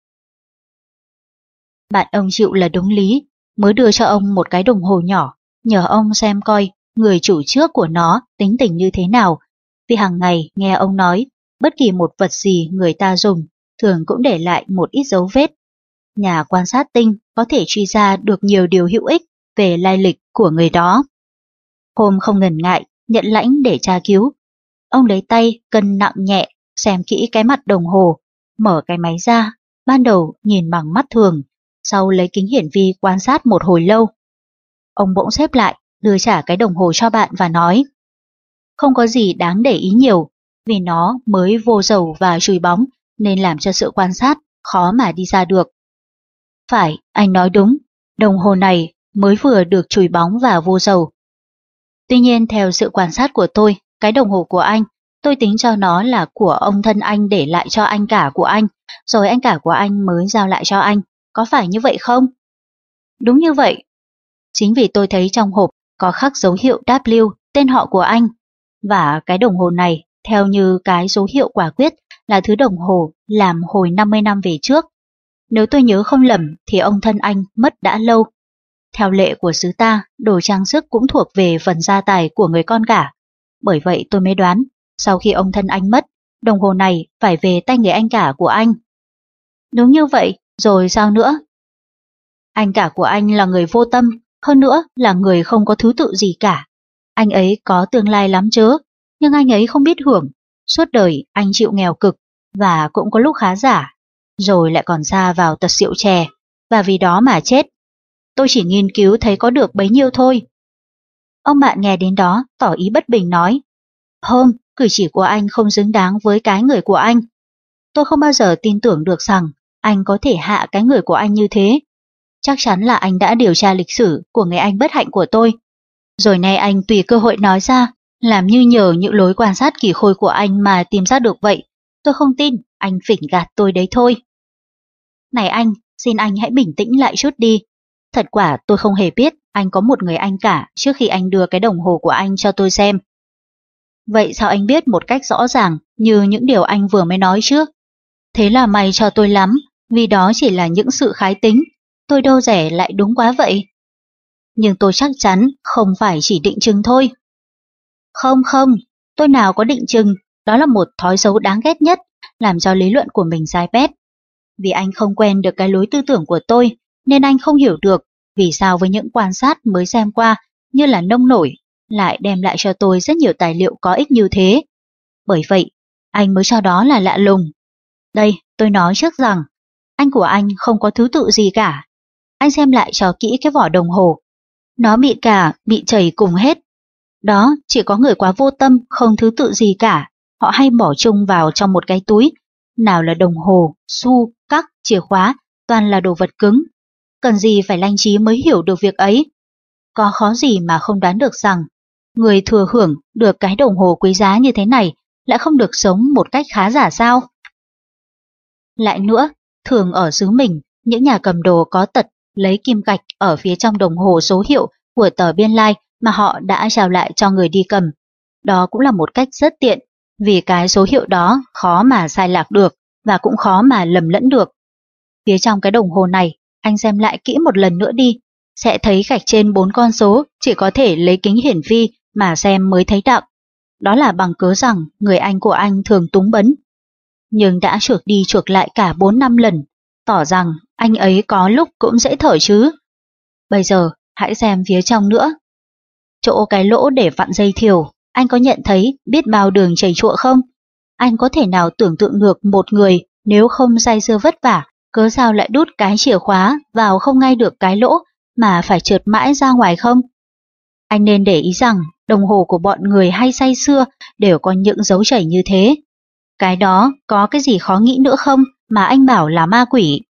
Bạn ông chịu là đúng lý, mới đưa cho ông một cái đồng hồ nhỏ, nhờ ông xem coi người chủ trước của nó tính tình như thế nào, vì hàng ngày nghe ông nói, bất kỳ một vật gì người ta dùng, thường cũng để lại một ít dấu vết. Nhà quan sát tinh có thể truy ra được nhiều điều hữu ích về lai lịch của người đó. Hôm không ngần ngại, nhận lãnh để tra cứu. Ông lấy tay cân nặng nhẹ, xem kỹ cái mặt đồng hồ, mở cái máy ra, ban đầu nhìn bằng mắt thường, sau lấy kính hiển vi quan sát một hồi lâu. Ông bỗng xếp lại, đưa trả cái đồng hồ cho bạn và nói: không có gì đáng để ý nhiều, vì nó mới vô dầu và chùi bóng nên làm cho sự quan sát khó mà đi ra được. Phải, anh nói đúng, đồng hồ này mới vừa được chùi bóng và vô dầu. Tuy nhiên theo sự quan sát của tôi, cái đồng hồ của anh, tôi tính cho nó là của ông thân anh để lại cho anh cả của anh, rồi anh cả của anh mới giao lại cho anh, có phải như vậy không? Đúng như vậy. Chính vì tôi thấy trong hộp có khắc dấu hiệu W, tên họ của anh, và cái đồng hồ này, theo như cái số hiệu quả quyết, là thứ đồng hồ làm hồi năm mươi năm về trước. Nếu tôi nhớ không lầm thì ông thân anh mất đã lâu. Theo lệ của xứ ta, đồ trang sức cũng thuộc về phần gia tài của người con cả. Bởi vậy tôi mới đoán, sau khi ông thân anh mất, đồng hồ này phải về tay người anh cả của anh. Đúng như vậy, rồi sao nữa? Anh cả của anh là người vô tâm, hơn nữa là người không có thứ tự gì cả. Anh ấy có tương lai lắm chớ, nhưng anh ấy không biết hưởng. Suốt đời anh chịu nghèo cực, và cũng có lúc khá giả, rồi lại còn sa vào tật rượu chè, và vì đó mà chết. Tôi chỉ nghiên cứu thấy có được bấy nhiêu thôi. Ông bạn nghe đến đó tỏ ý bất bình nói: Hôm, cử chỉ của anh không xứng đáng với cái người của anh. Tôi không bao giờ tin tưởng được rằng anh có thể hạ cái người của anh như thế. Chắc chắn là anh đã điều tra lịch sử của người anh bất hạnh của tôi. Rồi nay anh tùy cơ hội nói ra, làm như nhờ những lối quan sát kỳ khôi của anh mà tìm ra được vậy. Tôi không tin, anh phỉnh gạt tôi đấy thôi. Này anh, xin anh hãy bình tĩnh lại chút đi. Thật quả tôi không hề biết anh có một người anh cả trước khi anh đưa cái đồng hồ của anh cho tôi xem. Vậy sao anh biết một cách rõ ràng như những điều anh vừa mới nói chứ? Thế là may cho tôi lắm, vì đó chỉ là những sự khái tính. Tôi đâu rẻ lại đúng quá vậy. Nhưng tôi chắc chắn không phải chỉ định chừng thôi. Không không, tôi nào có định chừng, đó là một thói xấu đáng ghét nhất, làm cho lý luận của mình sai bét. Vì anh không quen được cái lối tư tưởng của tôi, nên anh không hiểu được vì sao với những quan sát mới xem qua như là nông nổi, lại đem lại cho tôi rất nhiều tài liệu có ích như thế. Bởi vậy, anh mới cho đó là lạ lùng. Đây, tôi nói trước rằng, anh của anh không có thứ tự gì cả. Anh xem lại cho kỹ cái vỏ đồng hồ. Nó bị cả, bị chảy cùng hết. Đó, chỉ có người quá vô tâm, không thứ tự gì cả. Họ hay bỏ chung vào trong một cái túi. Nào là đồng hồ, xu, cắc, chìa khóa, toàn là đồ vật cứng. Cần gì phải lanh trí mới hiểu được việc ấy. Có khó gì mà không đoán được rằng, người thừa hưởng được cái đồng hồ quý giá như thế này lại không được sống một cách khá giả sao? Lại nữa, thường ở xứ mình, những nhà cầm đồ có tật lấy kim gạch ở phía trong đồng hồ số hiệu của tờ biên lai mà họ đã trao lại cho người đi cầm. Đó cũng là một cách rất tiện, vì cái số hiệu đó khó mà sai lạc được và cũng khó mà lầm lẫn được. Phía trong cái đồng hồ này, anh xem lại kỹ một lần nữa đi, sẽ thấy gạch trên bốn con số chỉ có thể lấy kính hiển vi mà xem mới thấy đặng. Đó là bằng cớ rằng người anh của anh thường túng bấn. Nhưng đã chuộc đi chuộc lại cả bốn năm lần, tỏ rằng anh ấy có lúc cũng dễ thở chứ. Bây giờ, hãy xem phía trong nữa. Chỗ cái lỗ để vặn dây thiều, anh có nhận thấy biết bao đường chảy trụa không? Anh có thể nào tưởng tượng được một người nếu không say sưa vất vả, cớ sao lại đút cái chìa khóa vào không ngay được cái lỗ mà phải trượt mãi ra ngoài không? Anh nên để ý rằng đồng hồ của bọn người hay say sưa đều có những dấu chảy như thế. Cái đó có cái gì khó nghĩ nữa không mà anh bảo là ma quỷ?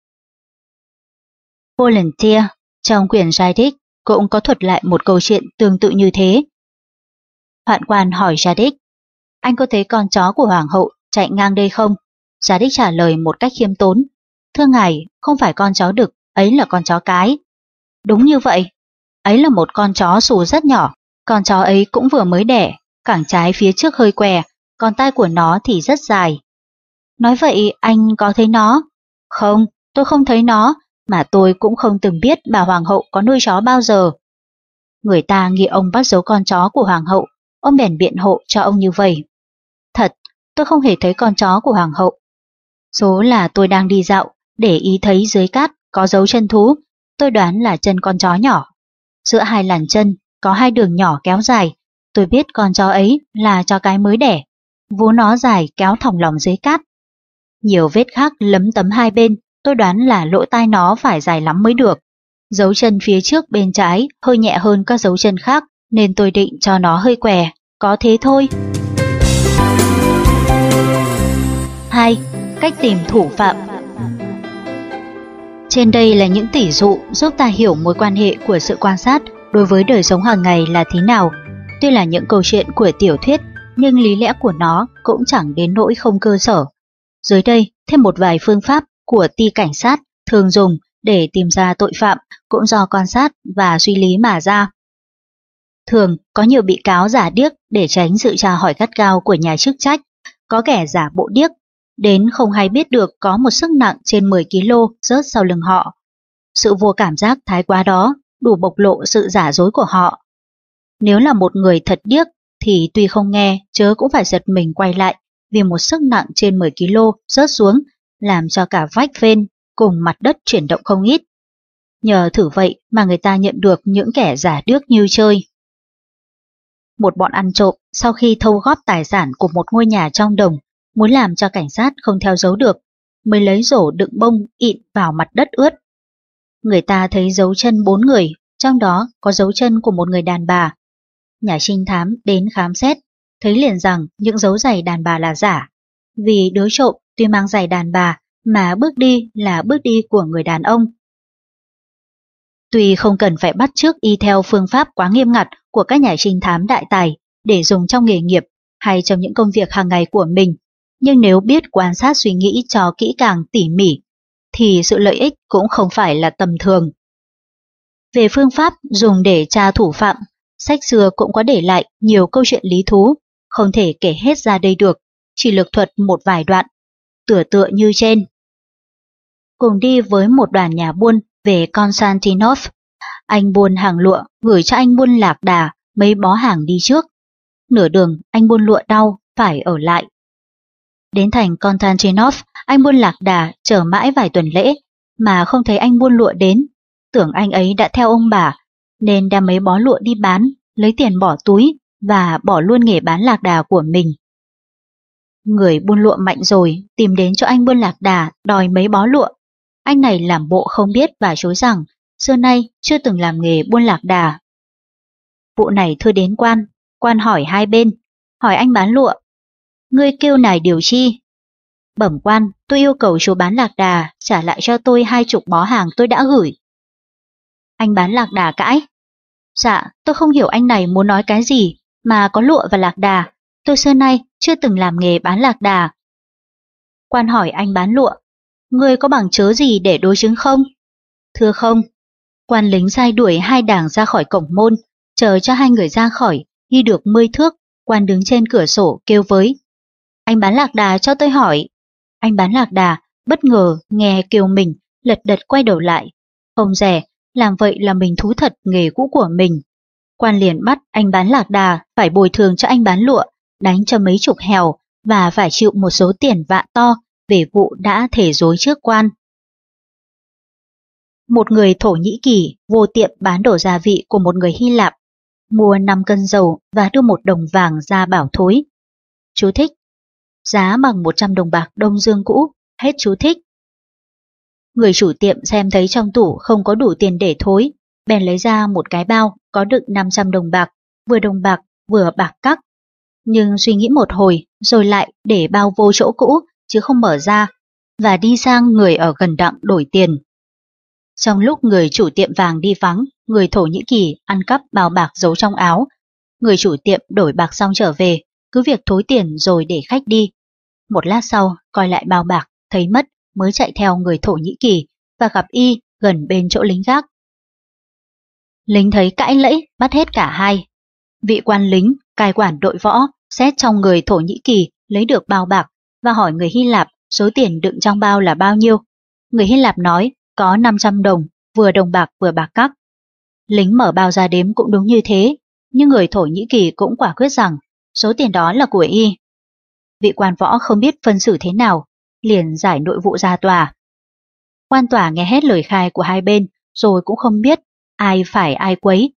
Volunteer trong quyển Zadig cũng có thuật lại một câu chuyện tương tự như thế. Hoạn quan hỏi Zadig: anh có thấy con chó của hoàng hậu chạy ngang đây không? Zadig trả lời một cách khiêm tốn: thưa ngài, không phải con chó đực, ấy là con chó cái. Đúng như vậy, ấy là một con chó xù rất nhỏ, con chó ấy cũng vừa mới đẻ, cẳng trái phía trước hơi què, còn tai của nó thì rất dài. Nói vậy anh có thấy nó? Không, tôi không thấy nó, mà tôi cũng không từng biết bà hoàng hậu có nuôi chó bao giờ. Người ta nghi ông bắt giấu con chó của hoàng hậu, ông bèn biện hộ cho ông như vậy. Thật, tôi không hề thấy con chó của hoàng hậu. Số là tôi đang đi dạo, để ý thấy dưới cát có dấu chân thú, tôi đoán là chân con chó nhỏ. Giữa hai làn chân có hai đường nhỏ kéo dài. Tôi biết con chó ấy là chó cái mới đẻ. Vú nó dài kéo thòng lọng dưới cát. Nhiều vết khác lấm tấm hai bên, tôi đoán là lỗ tai nó phải dài lắm mới được. Dấu chân phía trước bên trái hơi nhẹ hơn các dấu chân khác, nên tôi định cho nó hơi què, có thế thôi. hai. Cách tìm thủ phạm. Trên đây là những tỉ dụ giúp ta hiểu mối quan hệ của sự quan sát đối với đời sống hàng ngày là thế nào. Tuy là những câu chuyện của tiểu thuyết, nhưng lý lẽ của nó cũng chẳng đến nỗi không cơ sở. Dưới đây thêm một vài phương pháp của ty cảnh sát thường dùng để tìm ra tội phạm cũng do quan sát và suy lý mà ra. Thường có nhiều bị cáo giả điếc để tránh sự tra hỏi gắt gao của nhà chức trách. Có kẻ giả bộ điếc, đến không hay biết được có một sức nặng trên mười ki lô rớt sau lưng họ. Sự vô cảm giác thái quá đó đủ bộc lộ sự giả dối của họ. Nếu là một người thật điếc thì tuy không nghe chớ cũng phải giật mình quay lại vì một sức nặng trên mười ki lô rớt xuống làm cho cả vách phên cùng mặt đất chuyển động không ít. Nhờ thử vậy mà người ta nhận được những kẻ giả điếc như chơi. Một bọn ăn trộm sau khi thâu góp tài sản của một ngôi nhà trong đồng, muốn làm cho cảnh sát không theo dấu được, mới lấy rổ đựng bông ịn vào mặt đất ướt. Người ta thấy dấu chân bốn người, trong đó có dấu chân của một người đàn bà. Nhà trinh thám đến khám xét, thấy liền rằng những dấu giày đàn bà là giả, vì đứa trộm tuy mang giày đàn bà mà bước đi là bước đi của người đàn ông. Tuy không cần phải bắt chước y theo phương pháp quá nghiêm ngặt của các nhà trinh thám đại tài để dùng trong nghề nghiệp hay trong những công việc hàng ngày của mình, nhưng nếu biết quan sát suy nghĩ cho kỹ càng tỉ mỉ, thì sự lợi ích cũng không phải là tầm thường. Về phương pháp dùng để tra thủ phạm, sách xưa cũng có để lại nhiều câu chuyện lý thú, không thể kể hết ra đây được, chỉ lược thuật một vài đoạn, tựa tựa như trên. Cùng đi với một đoàn nhà buôn về Constantinople, anh buôn hàng lụa gửi cho anh buôn lạc đà mấy bó hàng đi trước. Nửa đường anh buôn lụa đau, phải ở lại. Đến thành Constantinople, anh buôn lạc đà chờ mãi vài tuần lễ, mà không thấy anh buôn lụa đến. Tưởng anh ấy đã theo ông bà, nên đem mấy bó lụa đi bán, lấy tiền bỏ túi và bỏ luôn nghề bán lạc đà của mình. Người buôn lụa mạnh rồi tìm đến cho anh buôn lạc đà đòi mấy bó lụa. Anh này làm bộ không biết và chối rằng xưa nay chưa từng làm nghề buôn lạc đà. Vụ này thưa đến quan, quan hỏi hai bên, hỏi anh bán lụa: "Ngươi kêu nài điều chi?" "Bẩm quan, tôi yêu cầu chú bán lạc đà trả lại cho tôi hai chục bó hàng tôi đã gửi." Anh bán lạc đà cãi: "Dạ, tôi không hiểu anh này muốn nói cái gì, mà có lụa và lạc đà, tôi xưa nay chưa từng làm nghề bán lạc đà." Quan hỏi anh bán lụa: "Ngươi có bằng chứng gì để đối chứng không?" "Thưa không." Quan lính sai đuổi hai đảng ra khỏi cổng môn, chờ cho hai người ra khỏi, đi được mươi thước, quan đứng trên cửa sổ kêu với: "Anh bán lạc đà cho tôi hỏi." Anh bán lạc đà bất ngờ nghe kêu mình, lật đật quay đầu lại, không dè, làm vậy là mình thú thật nghề cũ của mình. Quan liền bắt anh bán lạc đà phải bồi thường cho anh bán lụa, đánh cho mấy chục hèo và phải chịu một số tiền vạ to về vụ đã thể dối trước quan. Một người Thổ Nhĩ Kỳ vô tiệm bán đồ gia vị của một người Hy Lạp, mua năm cân dầu và đưa một đồng vàng ra bảo thối. Chú thích: giá bằng một trăm đồng bạc Đông Dương cũ, hết chú thích. Người chủ tiệm xem thấy trong tủ không có đủ tiền để thối, bèn lấy ra một cái bao có đựng năm trăm đồng bạc, vừa đồng bạc vừa bạc cắc. Nhưng suy nghĩ một hồi rồi lại để bao vô chỗ cũ chứ không mở ra, và đi sang người ở gần đặng đổi tiền. Trong lúc người chủ tiệm vàng đi vắng, người Thổ Nhĩ Kỳ ăn cắp bao bạc giấu trong áo. Người chủ tiệm đổi bạc xong trở về, cứ việc thối tiền rồi để khách đi. Một lát sau coi lại bao bạc, thấy mất mới chạy theo người Thổ Nhĩ Kỳ và gặp y gần bên chỗ lính gác. Lính thấy cãi lẫy bắt hết cả hai. Vị quan lính cai quản đội võ xét trong người Thổ Nhĩ Kỳ lấy được bao bạc và hỏi người Hy Lạp số tiền đựng trong bao là bao nhiêu. Người Hy Lạp nói có năm trăm đồng, vừa đồng bạc vừa bạc cắc. Lính mở bao ra đếm cũng đúng như thế, nhưng người Thổ Nhĩ Kỳ cũng quả quyết rằng số tiền đó là của y. Vị quan võ không biết phân xử thế nào, liền giải nội vụ ra tòa. Quan tòa nghe hết lời khai của hai bên, rồi cũng không biết ai phải ai quấy,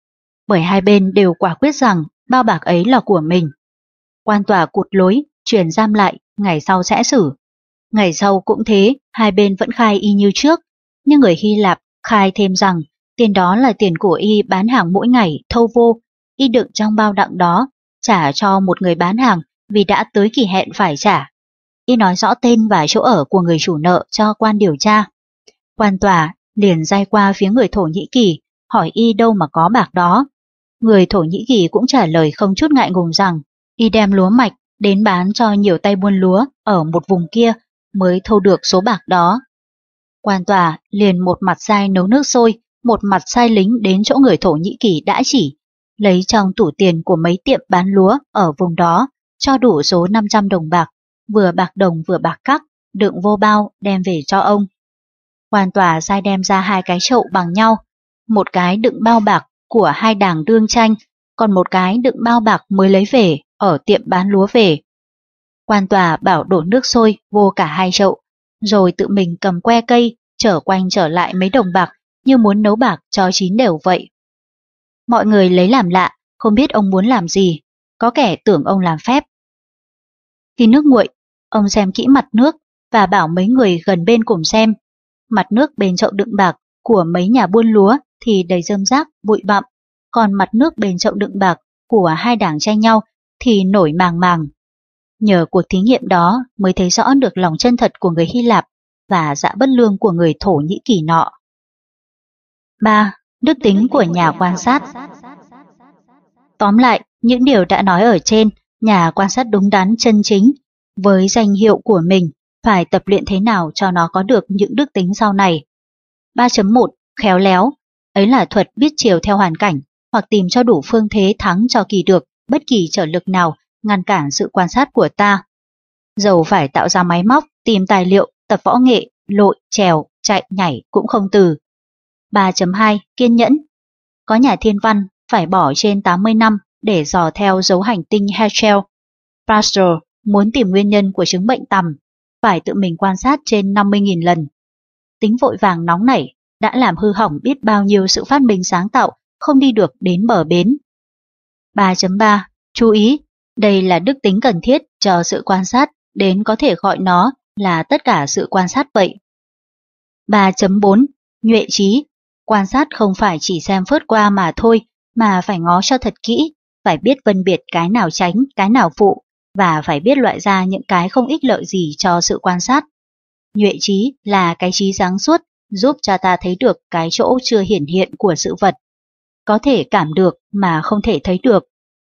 bởi hai bên đều quả quyết rằng bao bạc ấy là của mình. Quan tòa cụt lối, chuyển giam lại, ngày sau sẽ xử. Ngày sau cũng thế, hai bên vẫn khai y như trước, nhưng người Hy Lạp khai thêm rằng tiền đó là tiền của y bán hàng mỗi ngày thâu vô, y đựng trong bao đặng đó, trả cho một người bán hàng vì đã tới kỳ hẹn phải trả. Y nói rõ tên và chỗ ở của người chủ nợ cho quan điều tra. Quan tòa liền day qua phía người Thổ Nhĩ Kỳ, hỏi y đâu mà có bạc đó. Người Thổ Nhĩ Kỳ cũng trả lời không chút ngại ngùng rằng y đem lúa mạch đến bán cho nhiều tay buôn lúa ở một vùng kia mới thâu được số bạc đó. Quan tòa liền một mặt sai nấu nước sôi, một mặt sai lính đến chỗ người Thổ Nhĩ Kỳ đã chỉ, lấy trong tủ tiền của mấy tiệm bán lúa ở vùng đó, cho đủ số năm trăm đồng bạc, vừa bạc đồng vừa bạc cắc, đựng vô bao đem về cho ông. Quan tòa sai đem ra hai cái chậu bằng nhau, một cái đựng bao bạc của hai đảng đương tranh, còn một cái đựng bao bạc mới lấy về ở tiệm bán lúa về. Quan tòa bảo đổ nước sôi vô cả hai chậu, rồi tự mình cầm que cây trở quanh trở lại mấy đồng bạc như muốn nấu bạc cho chín đều vậy. Mọi người lấy làm lạ, không biết ông muốn làm gì, có kẻ tưởng ông làm phép. Khi nước nguội, ông xem kỹ mặt nước và bảo mấy người gần bên cùng xem. Mặt nước bên chậu đựng bạc của mấy nhà buôn lúa thì đầy rơm rác, bụi bặm, còn mặt nước bên chậu đựng bạc của hai đảng tranh nhau thì nổi màng màng. Nhờ cuộc thí nghiệm đó mới thấy rõ được lòng chân thật của người Hy Lạp và dạ bất lương của người Thổ Nhĩ Kỳ nọ. ba. Đức tính của nhà quan sát. Tóm lại, những điều đã nói ở trên, nhà quan sát đúng đắn chân chính, với danh hiệu của mình, phải tập luyện thế nào cho nó có được những đức tính sau này. ba chấm một. Khéo léo. Ấy là thuật biết chiều theo hoàn cảnh, hoặc tìm cho đủ phương thế thắng cho kỳ được bất kỳ trở lực nào ngăn cản sự quan sát của ta. Dầu phải tạo ra máy móc, tìm tài liệu, tập võ nghệ, lội, trèo, chạy, nhảy cũng không từ. ba chấm hai. Kiên nhẫn. Có nhà thiên văn phải bỏ trên tám mươi năm để dò theo dấu hành tinh Herschel. Pasteur muốn tìm nguyên nhân của chứng bệnh tằm, phải tự mình quan sát trên năm mươi nghìn lần. Tính vội vàng nóng nảy đã làm hư hỏng biết bao nhiêu sự phát minh sáng tạo không đi được đến bờ bến. ba chấm ba. Chú ý, đây là đức tính cần thiết cho sự quan sát, đến có thể gọi nó là tất cả sự quan sát vậy. ba chấm bốn. Nhuệ trí. Quan sát không phải chỉ xem phớt qua mà thôi, mà phải ngó cho thật kỹ, phải biết phân biệt cái nào tránh, cái nào phụ, và phải biết loại ra những cái không ích lợi gì cho sự quan sát. Nhuệ trí là cái trí sáng suốt, giúp cho ta thấy được cái chỗ chưa hiển hiện của sự vật, có thể cảm được mà không thể thấy được.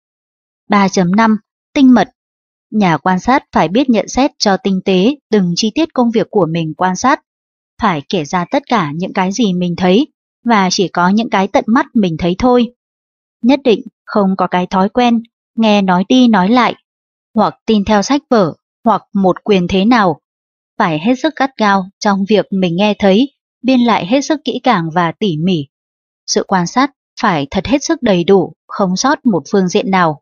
ba chấm năm. Tinh mật. Nhà quan sát phải biết nhận xét cho tinh tế từng chi tiết công việc của mình quan sát, phải kể ra tất cả những cái gì mình thấy, và chỉ có những cái tận mắt mình thấy thôi. Nhất định không có cái thói quen nghe nói đi nói lại, hoặc tin theo sách vở, hoặc một quyền thế nào. Phải hết sức gắt gao trong việc mình nghe thấy, biên lại hết sức kỹ càng và tỉ mỉ. Sự quan sát phải thật hết sức đầy đủ, không sót một phương diện nào.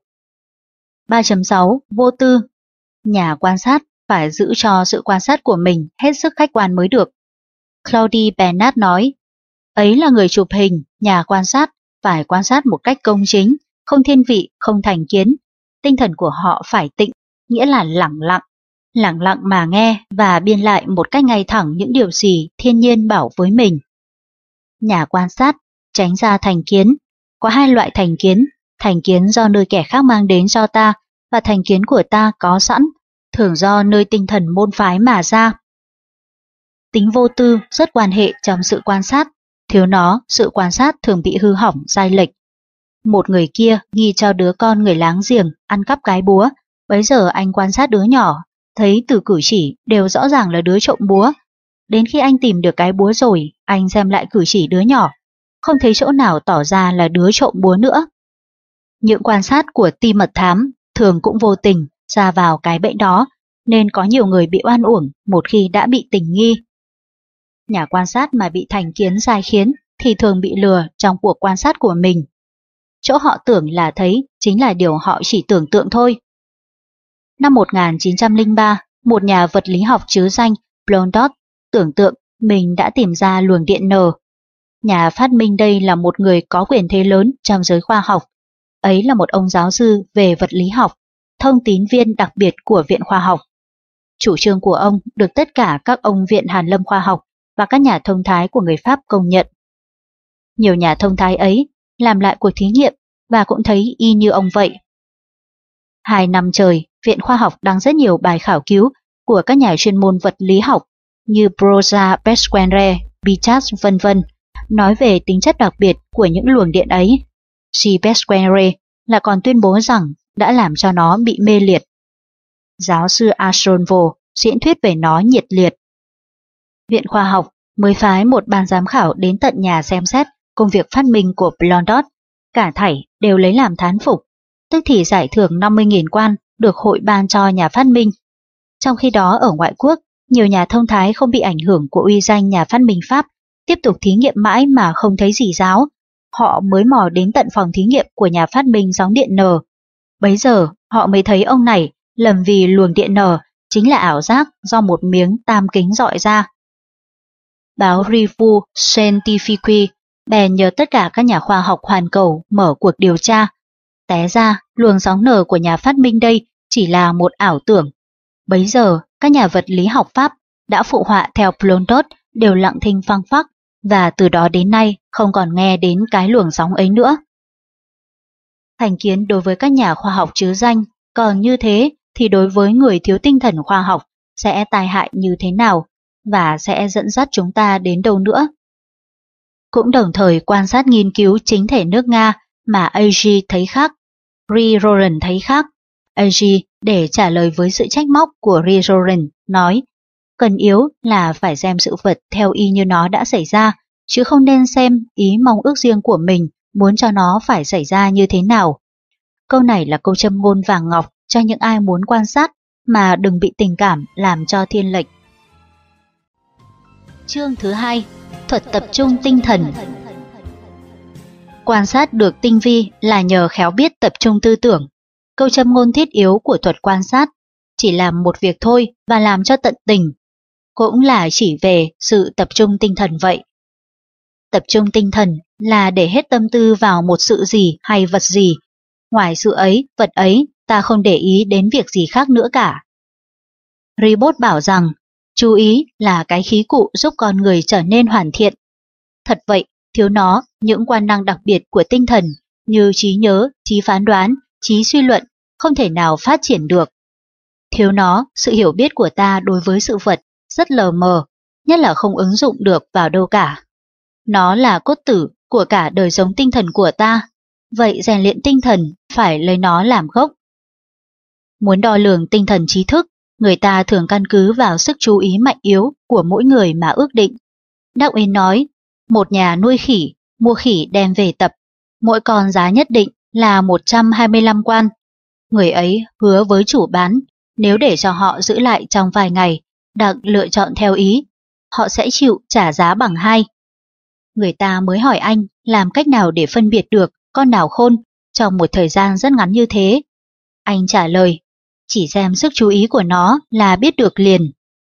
ba chấm sáu. Vô tư. Nhà quan sát phải giữ cho sự quan sát của mình hết sức khách quan mới được. Claudie Bernard nói, ấy là người chụp hình, nhà quan sát phải quan sát một cách công chính, không thiên vị, không thành kiến. Tinh thần của họ phải tịnh, nghĩa là lẳng lặng, lẳng lặng mà nghe và biên lại một cách ngay thẳng những điều gì thiên nhiên bảo với mình. Nhà quan sát tránh ra thành kiến. Có hai loại thành kiến, thành kiến do nơi kẻ khác mang đến cho ta và thành kiến của ta có sẵn, thường do nơi tinh thần môn phái mà ra. Tính vô tư rất quan hệ trong sự quan sát, thiếu nó sự quan sát thường bị hư hỏng sai lệch. Một người kia nghi cho đứa con người láng giềng ăn cắp cái búa, bấy giờ anh quan sát đứa nhỏ, thấy từ cử chỉ đều rõ ràng là đứa trộm búa. Đến khi anh tìm được cái búa rồi, anh xem lại cử chỉ đứa nhỏ, không thấy chỗ nào tỏ ra là đứa trộm búa nữa. Những quan sát của ti mật thám thường cũng vô tình ra vào cái bẫy đó, nên có nhiều người bị oan uổng một khi đã bị tình nghi. Nhà quan sát mà bị thành kiến sai khiến thì thường bị lừa trong cuộc quan sát của mình. Chỗ họ tưởng là thấy chính là điều họ chỉ tưởng tượng thôi. Năm một nghìn chín trăm lẻ ba, một nhà vật lý học trứ danh Blondot tưởng tượng mình đã tìm ra luồng điện N. nhà phát minh đây là một người có quyền thế lớn trong giới khoa học. Ấy là một ông giáo sư về vật lý học, thông tín viên đặc biệt của Viện Khoa học. Chủ trương của ông được tất cả các ông Viện Hàn Lâm Khoa học và các nhà thông thái của người Pháp công nhận. Nhiều nhà thông thái ấy làm lại cuộc thí nghiệm và cũng thấy y như ông vậy. Hai năm trời, Viện Khoa học đăng rất nhiều bài khảo cứu của các nhà chuyên môn vật lý học như Broza, Besquenre, Bichat vân vân nói về tính chất đặc biệt của những luồng điện ấy. G. Besquenre là còn tuyên bố rằng đã làm cho nó bị mê liệt. Giáo sư Arsolvo diễn thuyết về nó nhiệt liệt. Viện Khoa học mới phái một ban giám khảo đến tận nhà xem xét công việc phát minh của Blondot, cả thảy đều lấy làm thán phục, tức thì giải thưởng năm mươi nghìn quan được hội ban cho nhà phát minh. Trong khi đó ở ngoại quốc, nhiều nhà thông thái không bị ảnh hưởng của uy danh nhà phát minh Pháp, tiếp tục thí nghiệm mãi mà không thấy gì giáo. Họ mới mò đến tận phòng thí nghiệm của nhà phát minh sóng điện N. Bấy giờ họ mới thấy ông này lầm vì luồng điện N chính là ảo giác do một miếng tam kính rọi ra. Báo Revue Scientifique bèn nhờ tất cả các nhà khoa học hoàn cầu mở cuộc điều tra. Té ra luồng sóng N của nhà phát minh đây chỉ là một ảo tưởng. Bấy giờ các nhà vật lý học Pháp đã phụ họa theo Blondot đều lặng thinh phăng phắc, và từ đó đến nay không còn nghe đến cái luồng sóng ấy nữa. Thành kiến đối với các nhà khoa học trứ danh, còn như thế thì đối với người thiếu tinh thần khoa học sẽ tai hại như thế nào và sẽ dẫn dắt chúng ta đến đâu nữa. Cũng đồng thời quan sát nghiên cứu chính thể nước Nga mà a giê thấy khác, Riroren thấy khác. a giê để trả lời với sự trách móc của Riroren nói, cần yếu là phải xem sự vật theo y như nó đã xảy ra, chứ không nên xem ý mong ước riêng của mình muốn cho nó phải xảy ra như thế nào. Câu này là câu châm ngôn vàng ngọc cho những ai muốn quan sát mà đừng bị tình cảm làm cho thiên lệch. Chương thứ hai, thuật tập trung tinh thần. Quan sát được tinh vi là nhờ khéo biết tập trung tư tưởng. Câu châm ngôn thiết yếu của thuật quan sát chỉ làm một việc thôi và làm cho tận tình, cũng là chỉ về sự tập trung tinh thần vậy. Tập trung tinh thần là để hết tâm tư vào một sự gì hay vật gì. Ngoài sự ấy, vật ấy, ta không để ý đến việc gì khác nữa cả. Ribot bảo rằng, chú ý là cái khí cụ giúp con người trở nên hoàn thiện. Thật vậy, thiếu nó, những quan năng đặc biệt của tinh thần như trí nhớ, trí phán đoán, trí suy luận không thể nào phát triển được. Thiếu nó, sự hiểu biết của ta đối với sự vật rất lờ mờ, nhất là không ứng dụng được vào đâu cả. Nó là cốt tử của cả đời sống tinh thần của ta, vậy rèn luyện tinh thần phải lấy nó làm gốc. Muốn đo lường tinh thần trí thức, người ta thường căn cứ vào sức chú ý mạnh yếu của mỗi người mà ước định. Darwin nói, một nhà nuôi khỉ, mua khỉ đem về tập, mỗi con giá nhất định là một trăm hai mươi lăm quan. Người ấy hứa với chủ bán, nếu để cho họ giữ lại trong vài ngày, đặc lựa chọn theo ý, họ sẽ chịu trả giá bằng hai. Người ta mới hỏi anh làm cách nào để phân biệt được con nào khôn trong một thời gian rất ngắn như thế. Anh trả lời, chỉ xem sức chú ý của nó là biết được liền.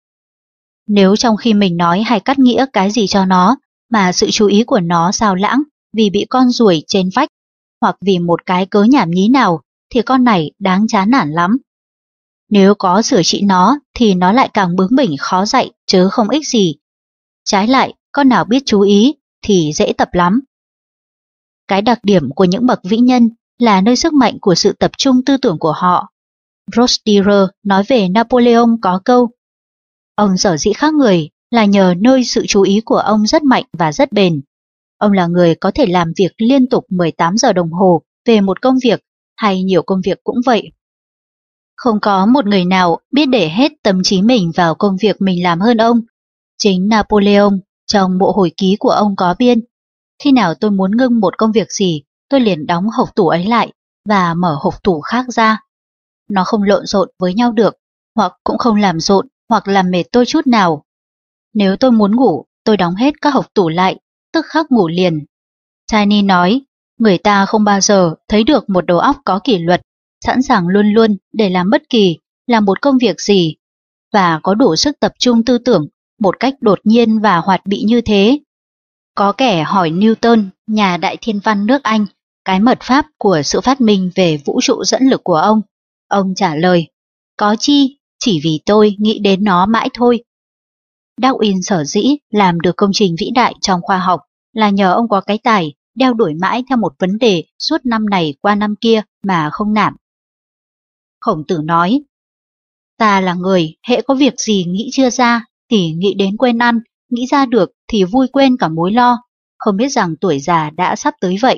Nếu trong khi mình nói hay cắt nghĩa cái gì cho nó mà sự chú ý của nó sao lãng vì bị con ruồi trên vách hoặc vì một cái cớ nhảm nhí nào thì con này đáng chán nản lắm. Nếu có sửa trị nó thì nó lại càng bướng bỉnh khó dạy chứ không ích gì. Trái lại, con nào biết chú ý thì dễ tập lắm. Cái đặc điểm của những bậc vĩ nhân là nơi sức mạnh của sự tập trung tư tưởng của họ. Rostier nói về Napoleon có câu, ông sở dĩ khác người là nhờ nơi sự chú ý của ông rất mạnh và rất bền. Ông là người có thể làm việc liên tục mười tám giờ đồng hồ về một công việc hay nhiều công việc cũng vậy. Không có một người nào biết để hết tâm trí mình vào công việc mình làm hơn ông. Chính Napoleon trong bộ hồi ký của ông có biên, khi nào tôi muốn ngưng một công việc gì, tôi liền đóng hộc tủ ấy lại và mở hộc tủ khác ra. Nó không lộn xộn với nhau được, hoặc cũng không làm rộn hoặc làm mệt tôi chút nào. Nếu tôi muốn ngủ, tôi đóng hết các hộc tủ lại, tức khắc ngủ liền. Tiny nói, người ta không bao giờ thấy được một đầu óc có kỷ luật, sẵn sàng luôn luôn để làm bất kỳ, làm một công việc gì, và có đủ sức tập trung tư tưởng một cách đột nhiên và hoạt bị như thế. Có kẻ hỏi Newton, nhà đại thiên văn nước Anh, cái mật pháp của sự phát minh về vũ trụ dẫn lực của ông. Ông trả lời, có chi, chỉ vì tôi nghĩ đến nó mãi thôi. Darwin sở dĩ làm được công trình vĩ đại trong khoa học là nhờ ông có cái tài đeo đuổi mãi theo một vấn đề suốt năm này qua năm kia mà không nản. Khổng Tử nói, ta là người, hễ có việc gì nghĩ chưa ra thì nghĩ đến quên ăn, nghĩ ra được thì vui quên cả mối lo, không biết rằng tuổi già đã sắp tới vậy.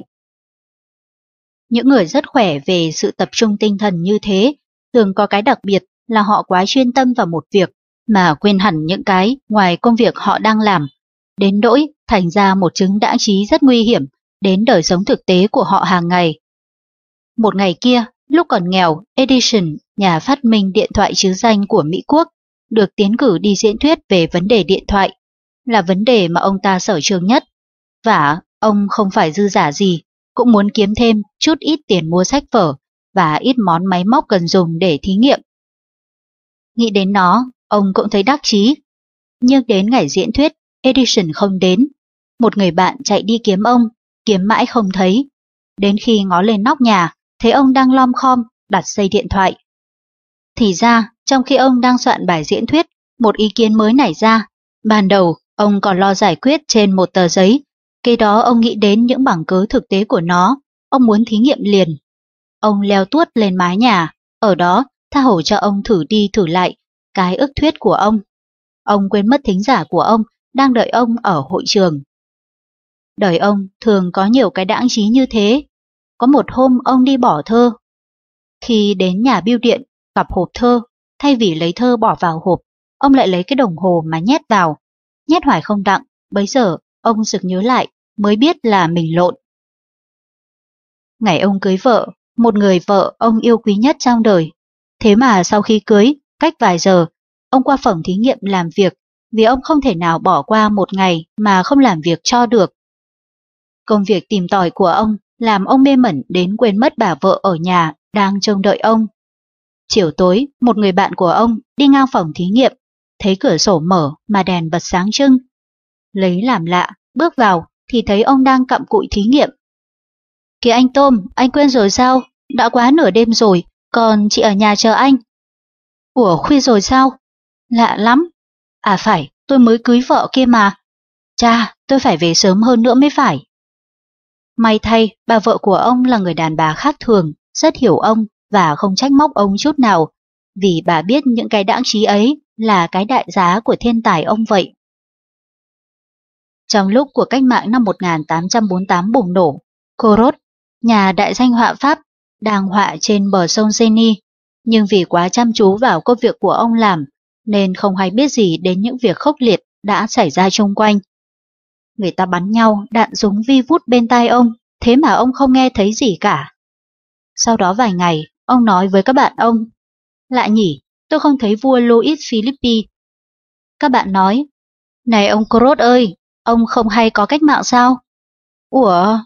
Những người rất khỏe về sự tập trung tinh thần như thế thường có cái đặc biệt là họ quá chuyên tâm vào một việc mà quên hẳn những cái ngoài công việc họ đang làm, đến nỗi thành ra một chứng đãng trí rất nguy hiểm đến đời sống thực tế của họ hàng ngày. Một ngày kia, lúc còn nghèo, Edison, nhà phát minh điện thoại trứ danh của Mỹ Quốc, được tiến cử đi diễn thuyết về vấn đề điện thoại, là vấn đề mà ông ta sở trường nhất, và ông không phải dư giả gì, cũng muốn kiếm thêm chút ít tiền mua sách vở và ít món máy móc cần dùng để thí nghiệm. Nghĩ đến nó, ông cũng thấy đắc chí. Nhưng đến ngày diễn thuyết, Edison không đến. Một người bạn chạy đi kiếm ông, kiếm mãi không thấy. Đến khi ngó lên nóc nhà, thấy ông đang lom khom đặt dây điện thoại. Thì ra, trong khi ông đang soạn bài diễn thuyết, một ý kiến mới nảy ra. Ban đầu, ông còn lo giải quyết trên một tờ giấy. Kế đó ông nghĩ đến những bằng cớ thực tế của nó. Ông muốn thí nghiệm liền. Ông leo tuốt lên mái nhà. Ở đó, tha hồ cho ông thử đi thử lại cái ức thuyết của ông. Ông quên mất thính giả của ông đang đợi ông ở hội trường. Đời ông thường có nhiều cái đãng trí như thế. Có một hôm ông đi bỏ thơ. Khi đến nhà bưu điện gặp hộp thơ, thay vì lấy thơ bỏ vào hộp, ông lại lấy cái đồng hồ mà nhét vào. Nhét hoài không đặng, bấy giờ ông sực nhớ lại, mới biết là mình lộn. Ngày ông cưới vợ, một người vợ ông yêu quý nhất trong đời. Thế mà sau khi cưới, cách vài giờ, ông qua phòng thí nghiệm làm việc, vì ông không thể nào bỏ qua một ngày mà không làm việc cho được. Công việc tìm tòi của ông làm ông mê mẩn đến quên mất bà vợ ở nhà đang trông đợi ông. Chiều tối, một người bạn của ông đi ngang phòng thí nghiệm, thấy cửa sổ mở mà đèn bật sáng trưng. Lấy làm lạ, bước vào thì thấy ông đang cặm cụi thí nghiệm. Kìa anh Tôm, anh quên rồi sao? Đã quá nửa đêm rồi, còn chị ở nhà chờ anh. Ủa khuya rồi sao? Lạ lắm. À phải, tôi mới cưới vợ kia mà. Chà, tôi phải về sớm hơn nữa mới phải. May thay, bà vợ của ông là người đàn bà khác thường, rất hiểu ông và không trách móc ông chút nào, vì bà biết những cái đãng trí ấy là cái đại giá của thiên tài ông vậy. Trong lúc cuộc cách mạng năm một nghìn tám trăm bốn mươi tám bùng nổ, Corot, nhà đại danh họa Pháp, đang họa trên bờ sông Seine, nhưng vì quá chăm chú vào công việc của ông làm, nên không hay biết gì đến những việc khốc liệt đã xảy ra xung quanh. Người ta bắn nhau, đạn súng vi vút bên tai ông, thế mà ông không nghe thấy gì cả. Sau đó vài ngày, ông nói với các bạn ông, lạ nhỉ, tôi không thấy vua Louis Philippe. Các bạn nói, này ông Corot ơi, ông không hay có cách mạng sao? Ủa?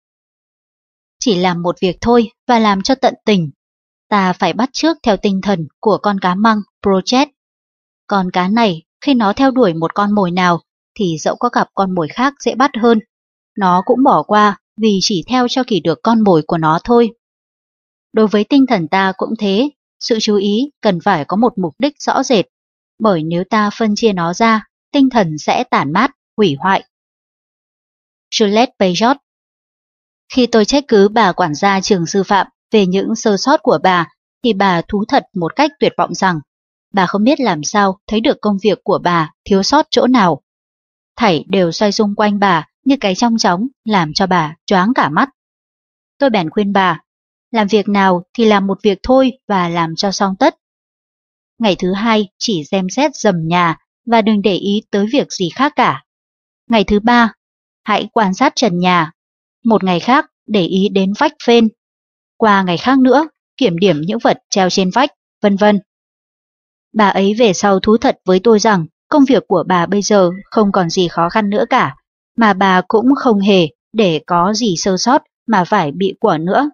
Chỉ làm một việc thôi và làm cho tận tình. Ta phải bắt chước theo tinh thần của con cá măng Project. Con cá này, khi nó theo đuổi một con mồi nào, thì dẫu có gặp con mồi khác dễ bắt hơn, nó cũng bỏ qua vì chỉ theo cho kịp được con mồi của nó thôi. Đối với tinh thần ta cũng thế, sự chú ý cần phải có một mục đích rõ rệt, bởi nếu ta phân chia nó ra, tinh thần sẽ tản mát, hủy hoại. Juliette Payot. Khi tôi trách cứ bà quản gia trường sư phạm về những sơ sót của bà, thì bà thú thật một cách tuyệt vọng rằng bà không biết làm sao thấy được công việc của bà thiếu sót chỗ nào. Thảy đều xoay xung quanh bà như cái trong chóng làm cho bà choáng cả mắt. Tôi bèn khuyên bà, làm việc nào thì làm một việc thôi và làm cho xong tất. Ngày thứ hai chỉ xem xét dầm nhà và đừng để ý tới việc gì khác cả. Ngày thứ ba, hãy quan sát trần nhà. Một ngày khác để ý đến vách phên. Qua ngày khác nữa, kiểm điểm những vật treo trên vách, vân vân. Bà ấy về sau thú thật với tôi rằng công việc của bà bây giờ không còn gì khó khăn nữa cả, mà bà cũng không hề để có gì sơ sót mà phải bị quở nữa.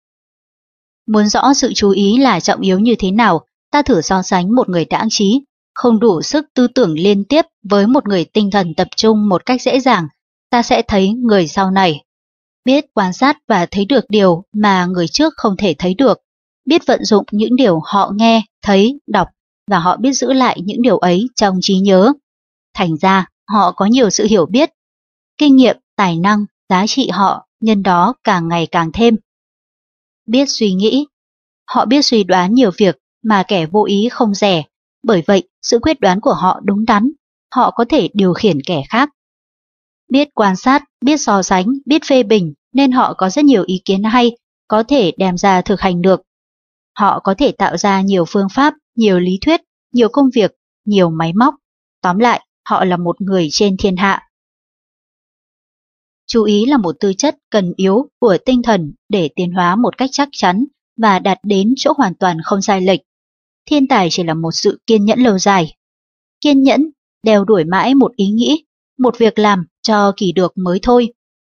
Muốn rõ sự chú ý là trọng yếu như thế nào, ta thử so sánh một người đãng trí, không đủ sức tư tưởng liên tiếp với một người tinh thần tập trung một cách dễ dàng, ta sẽ thấy người sau này. Biết quan sát và thấy được điều mà người trước không thể thấy được, biết vận dụng những điều họ nghe, thấy, đọc và họ biết giữ lại những điều ấy trong trí nhớ. Thành ra, họ có nhiều sự hiểu biết, kinh nghiệm, tài năng, giá trị họ nhân đó càng ngày càng thêm. Biết suy nghĩ. Họ biết suy đoán nhiều việc mà kẻ vô ý không dè, bởi vậy sự quyết đoán của họ đúng đắn, họ có thể điều khiển kẻ khác. Biết quan sát, biết so sánh, biết phê bình nên họ có rất nhiều ý kiến hay, có thể đem ra thực hành được. Họ có thể tạo ra nhiều phương pháp, nhiều lý thuyết, nhiều công việc, nhiều máy móc. Tóm lại, họ là một người trên thiên hạ. Chú ý là một tư chất cần yếu của tinh thần để tiến hóa một cách chắc chắn và đạt đến chỗ hoàn toàn không sai lệch. Thiên tài chỉ là một sự kiên nhẫn lâu dài. Kiên nhẫn, đeo đuổi mãi một ý nghĩ, một việc làm cho kỳ được mới thôi.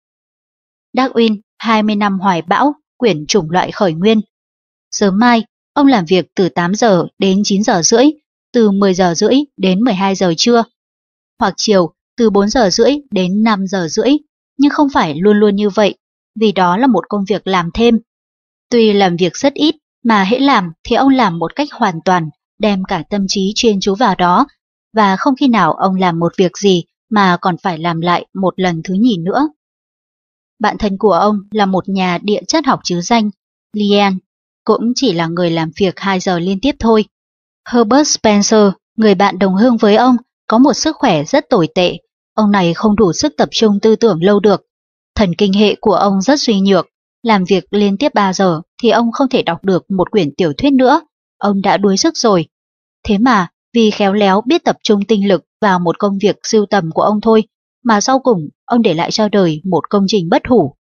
Darwin, hai mươi năm hoài bão, quyển chủng loại khởi nguyên. Sớm mai, ông làm việc từ tám giờ đến chín giờ rưỡi, từ mười giờ rưỡi đến mười hai giờ trưa, hoặc chiều từ bốn giờ rưỡi đến năm giờ rưỡi, nhưng không phải luôn luôn như vậy, vì đó là một công việc làm thêm. Tuy làm việc rất ít, mà hễ làm thì ông làm một cách hoàn toàn, đem cả tâm trí chuyên chú vào đó, và không khi nào ông làm một việc gì mà còn phải làm lại một lần thứ nhì nữa. Bạn thân của ông là một nhà địa chất học chứ danh, Lian, cũng chỉ là người làm việc hai giờ liên tiếp thôi. Herbert Spencer, người bạn đồng hương với ông, có một sức khỏe rất tồi tệ. Ông này không đủ sức tập trung tư tưởng lâu được. Thần kinh hệ của ông rất suy nhược. Làm việc liên tiếp ba giờ thì ông không thể đọc được một quyển tiểu thuyết nữa. Ông đã đuối sức rồi. Thế mà vì khéo léo biết tập trung tinh lực vào một công việc sưu tầm của ông thôi, mà sau cùng ông để lại cho đời một công trình bất hủ.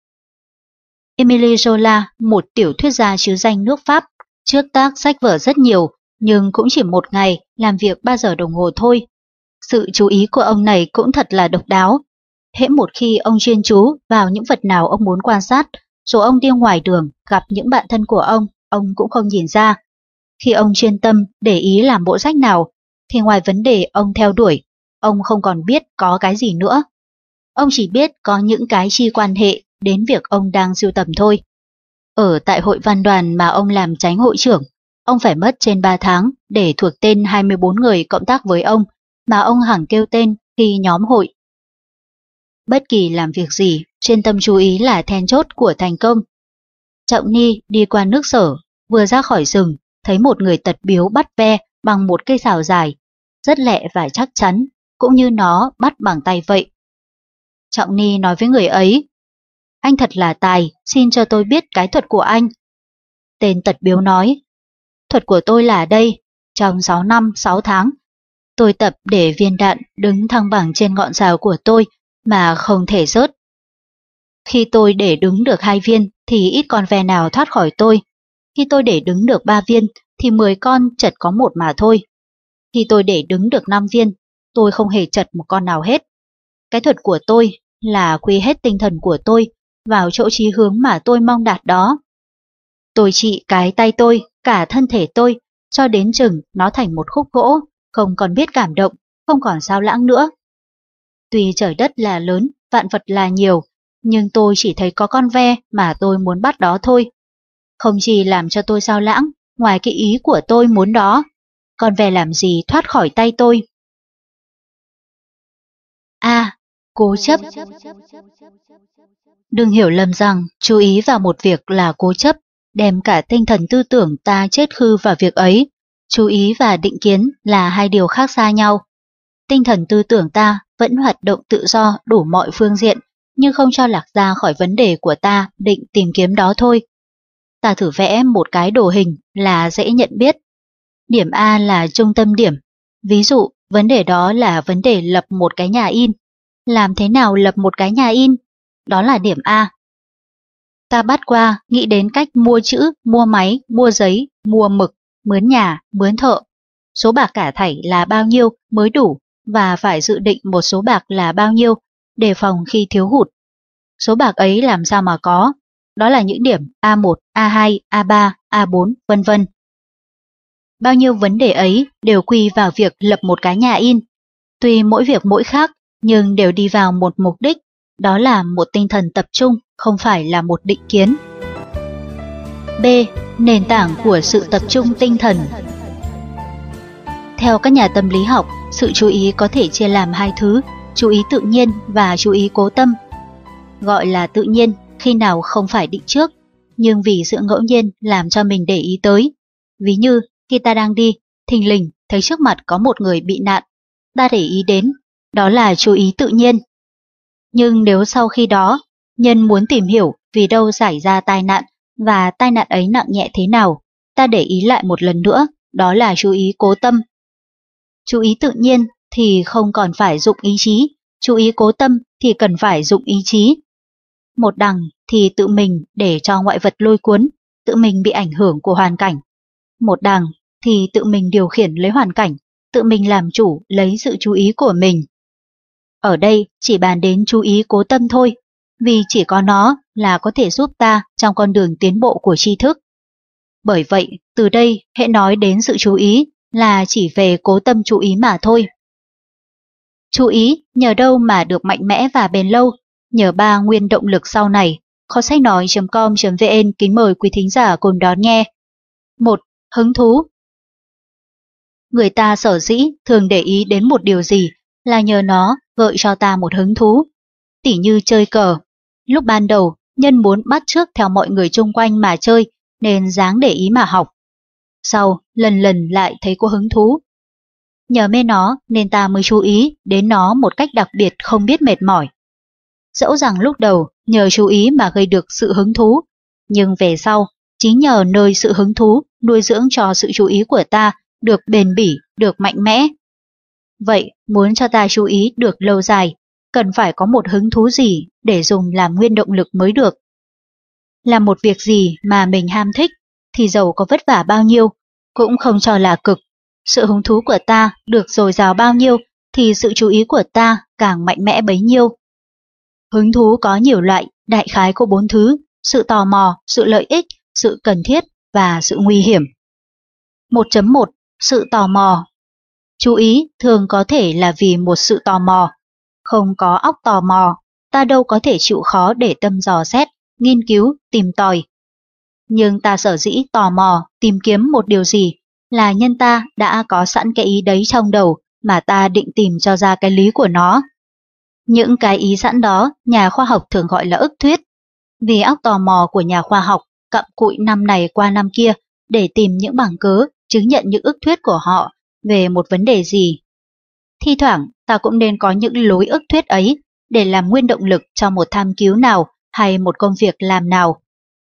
Émile Zola, một tiểu thuyết gia chứ danh nước Pháp, trước tác sách vở rất nhiều, nhưng cũng chỉ một ngày làm việc ba giờ đồng hồ thôi. Sự chú ý của ông này cũng thật là độc đáo. Hễ một khi ông chuyên chú vào những vật nào ông muốn quan sát, rồi ông đi ngoài đường gặp những bạn thân của ông, ông cũng không nhìn ra. Khi ông chuyên tâm để ý làm bộ sách nào, thì ngoài vấn đề ông theo đuổi, ông không còn biết có cái gì nữa. Ông chỉ biết có những cái chi quan hệ đến việc ông đang sưu tầm thôi. Ở tại hội văn đoàn mà ông làm chánh hội trưởng, ông phải mất trên ba tháng để thuộc tên hai mươi bốn người cộng tác với ông, mà ông hằng kêu tên khi nhóm hội. Bất kỳ làm việc gì, chuyên tâm chú ý là then chốt của thành công. Trọng Ni đi qua nước Sở, vừa ra khỏi rừng, thấy một người tật biếu bắt ve bằng một cây sào dài, rất lẹ và chắc chắn, cũng như nó bắt bằng tay vậy. Trọng Ni nói với người ấy, anh thật là tài, xin cho tôi biết cái thuật của anh. Tên tật biếu nói, thuật của tôi là đây, trong sáu năm sáu tháng, tôi tập để viên đạn đứng thăng bằng trên ngọn sào của tôi mà không thể rớt. Khi tôi để đứng được hai viên thì ít con ve nào thoát khỏi tôi. Khi tôi để đứng được ba viên thì mười con chật có một mà thôi. Khi tôi để đứng được năm viên, tôi không hề chật một con nào hết. Cái thuật của tôi là quy hết tinh thần của tôi vào chỗ chí hướng mà tôi mong đạt đó. Tôi trị cái tay tôi, cả thân thể tôi, cho đến chừng nó thành một khúc gỗ, không còn biết cảm động, không còn sao lãng nữa. Tuy trời đất là lớn, vạn vật là nhiều, nhưng tôi chỉ thấy có con ve mà tôi muốn bắt đó thôi. Không chỉ làm cho tôi sao lãng, ngoài cái ý của tôi muốn đó, con ve làm gì thoát khỏi tay tôi. A. À, cố chấp. Đừng hiểu lầm rằng chú ý vào một việc là cố chấp, đem cả tinh thần tư tưởng ta chết khư vào việc ấy. Chú ý và định kiến là hai điều khác xa nhau. Tinh thần tư tưởng ta vẫn hoạt động tự do đủ mọi phương diện, nhưng không cho lạc ra khỏi vấn đề của ta định tìm kiếm đó thôi. Ta thử vẽ một cái đồ hình là dễ nhận biết. Điểm A là trung tâm điểm. Ví dụ, vấn đề đó là vấn đề lập một cái nhà in. Làm thế nào lập một cái nhà in? Đó là điểm A. Ta bắt qua nghĩ đến cách mua chữ, mua máy, mua giấy, mua mực, mướn nhà, mướn thợ. Số bạc cả thảy là bao nhiêu mới đủ, và phải dự định một số bạc là bao nhiêu, đề phòng khi thiếu hụt. Số bạc ấy làm sao mà có? Đó là những điểm A một, A hai, A ba, A bốn, vân vân. bao nhiêu vấn đề ấy đều quy vào việc lập một cái nhà in. Tuy mỗi việc mỗi khác, nhưng đều đi vào một mục đích, đó là một tinh thần tập trung, không phải là một định kiến. B. Nền tảng của sự tập trung tinh thần. Theo các nhà tâm lý học, sự chú ý có thể chia làm hai thứ, chú ý tự nhiên và chú ý cố tâm. Gọi là tự nhiên khi nào không phải định trước, nhưng vì sự ngẫu nhiên làm cho mình để ý tới. Ví như khi ta đang đi, thình lình thấy trước mặt có một người bị nạn, ta để ý đến, đó là chú ý tự nhiên. Nhưng nếu sau khi đó, nhân muốn tìm hiểu vì đâu xảy ra tai nạn và tai nạn ấy nặng nhẹ thế nào, ta để ý lại một lần nữa, đó là chú ý cố tâm. Chú ý tự nhiên thì không còn phải dụng ý chí, chú ý cố tâm thì cần phải dụng ý chí. Một đằng thì tự mình để cho ngoại vật lôi cuốn, tự mình bị ảnh hưởng của hoàn cảnh. Một đằng thì tự mình điều khiển lấy hoàn cảnh, tự mình làm chủ lấy sự chú ý của mình. Ở đây chỉ bàn đến chú ý cố tâm thôi, vì chỉ có nó là có thể giúp ta trong con đường tiến bộ của tri thức. Bởi vậy, từ đây hễ nói đến sự chú ý là chỉ về cố tâm chú ý mà thôi. Chú ý nhờ đâu mà được mạnh mẽ và bền lâu? Nhờ ba nguyên động lực sau này. Kho sách nói chấm com chấm vn kính mời quý thính giả cùng đón nghe. Một. Hứng thú. Người ta sở dĩ thường để ý đến một điều gì là nhờ nó gợi cho ta một hứng thú. Tỉ như chơi cờ. Lúc ban đầu, nhân muốn bắt chước theo mọi người chung quanh mà chơi nên dáng để ý mà học. Sau, lần lần lại thấy có hứng thú. Nhờ mê nó nên ta mới chú ý đến nó một cách đặc biệt không biết mệt mỏi. Dẫu rằng lúc đầu nhờ chú ý mà gây được sự hứng thú, nhưng về sau, chính nhờ nơi sự hứng thú nuôi dưỡng cho sự chú ý của ta được bền bỉ, được mạnh mẽ. Vậy, muốn cho ta chú ý được lâu dài, cần phải có một hứng thú gì để dùng làm nguyên động lực mới được. Làm một việc gì mà mình ham thích, thì dầu có vất vả bao nhiêu, cũng không cho là cực. Sự hứng thú của ta được dồi dào bao nhiêu, thì sự chú ý của ta càng mạnh mẽ bấy nhiêu. Hứng thú có nhiều loại, đại khái có bốn thứ: sự tò mò, sự lợi ích, sự cần thiết và sự nguy hiểm. một chấm một. Sự tò mò. Chú ý thường có thể là vì một sự tò mò. Không có óc tò mò, ta đâu có thể chịu khó để tâm dò xét, nghiên cứu, tìm tòi. Nhưng ta sở dĩ tò mò, tìm kiếm một điều gì là nhân ta đã có sẵn cái ý đấy trong đầu mà ta định tìm cho ra cái lý của nó. Những cái ý sẵn đó nhà khoa học thường gọi là ức thuyết. Vì óc tò mò của nhà khoa học cặm cụi năm này qua năm kia để tìm những bằng cớ chứng nhận những ức thuyết của họ về một vấn đề gì. Thi thoảng ta cũng nên có những lối ức thuyết ấy để làm nguyên động lực cho một tham cứu nào hay một công việc làm nào.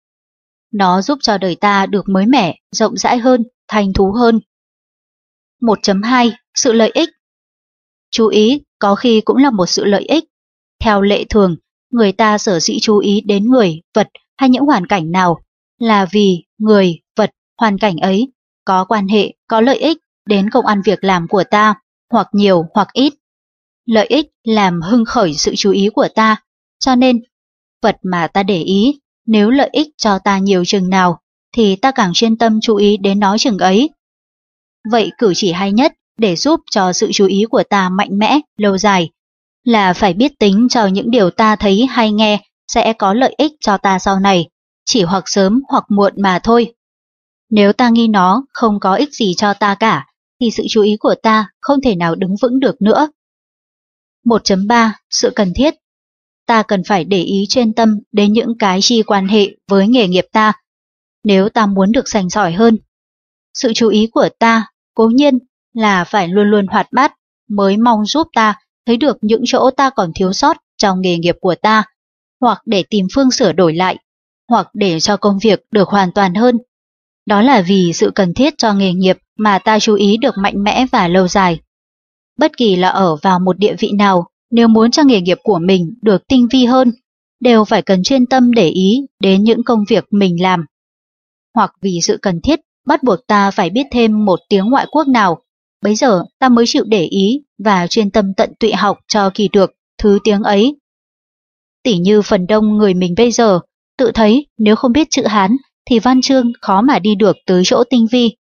Nó giúp cho đời ta được mới mẻ, rộng rãi hơn, thanh thú hơn. một chấm hai. Sự lợi ích. Chú ý có khi cũng là một sự lợi ích. Theo lệ thường, người ta sở dĩ chú ý đến người, vật hay những hoàn cảnh nào là vì người, vật, hoàn cảnh ấy có quan hệ, có lợi ích đến công ăn việc làm của ta, hoặc nhiều hoặc ít. Lợi ích làm hưng khởi sự chú ý của ta, cho nên vật mà ta để ý, nếu lợi ích cho ta nhiều chừng nào, thì ta càng chuyên tâm chú ý đến nó chừng ấy. Vậy cử chỉ hay nhất để giúp cho sự chú ý của ta mạnh mẽ, lâu dài, là phải biết tính cho những điều ta thấy hay nghe sẽ có lợi ích cho ta sau này, chỉ hoặc sớm hoặc muộn mà thôi. Nếu ta nghi nó không có ích gì cho ta cả, thì sự chú ý của ta không thể nào đứng vững được nữa. một chấm ba. Sự cần thiết. Ta cần phải để ý chuyên tâm đến những cái chi quan hệ với nghề nghiệp ta, nếu ta muốn được sành sỏi hơn. Sự chú ý của ta, cố nhiên, là phải luôn luôn hoạt bát, mới mong giúp ta thấy được những chỗ ta còn thiếu sót trong nghề nghiệp của ta, hoặc để tìm phương sửa đổi lại, hoặc để cho công việc được hoàn toàn hơn. Đó là vì sự cần thiết cho nghề nghiệp mà ta chú ý được mạnh mẽ và lâu dài. Bất kỳ là ở vào một địa vị nào, nếu muốn cho nghề nghiệp của mình được tinh vi hơn, đều phải cần chuyên tâm để ý đến những công việc mình làm. Hoặc vì sự cần thiết bắt buộc ta phải biết thêm một tiếng ngoại quốc nào, bấy giờ ta mới chịu để ý và chuyên tâm tận tụy học cho kỳ được thứ tiếng ấy. Tỉ như phần đông người mình bây giờ, tự thấy nếu không biết chữ Hán thì văn chương khó mà đi được tới chỗ tinh vi.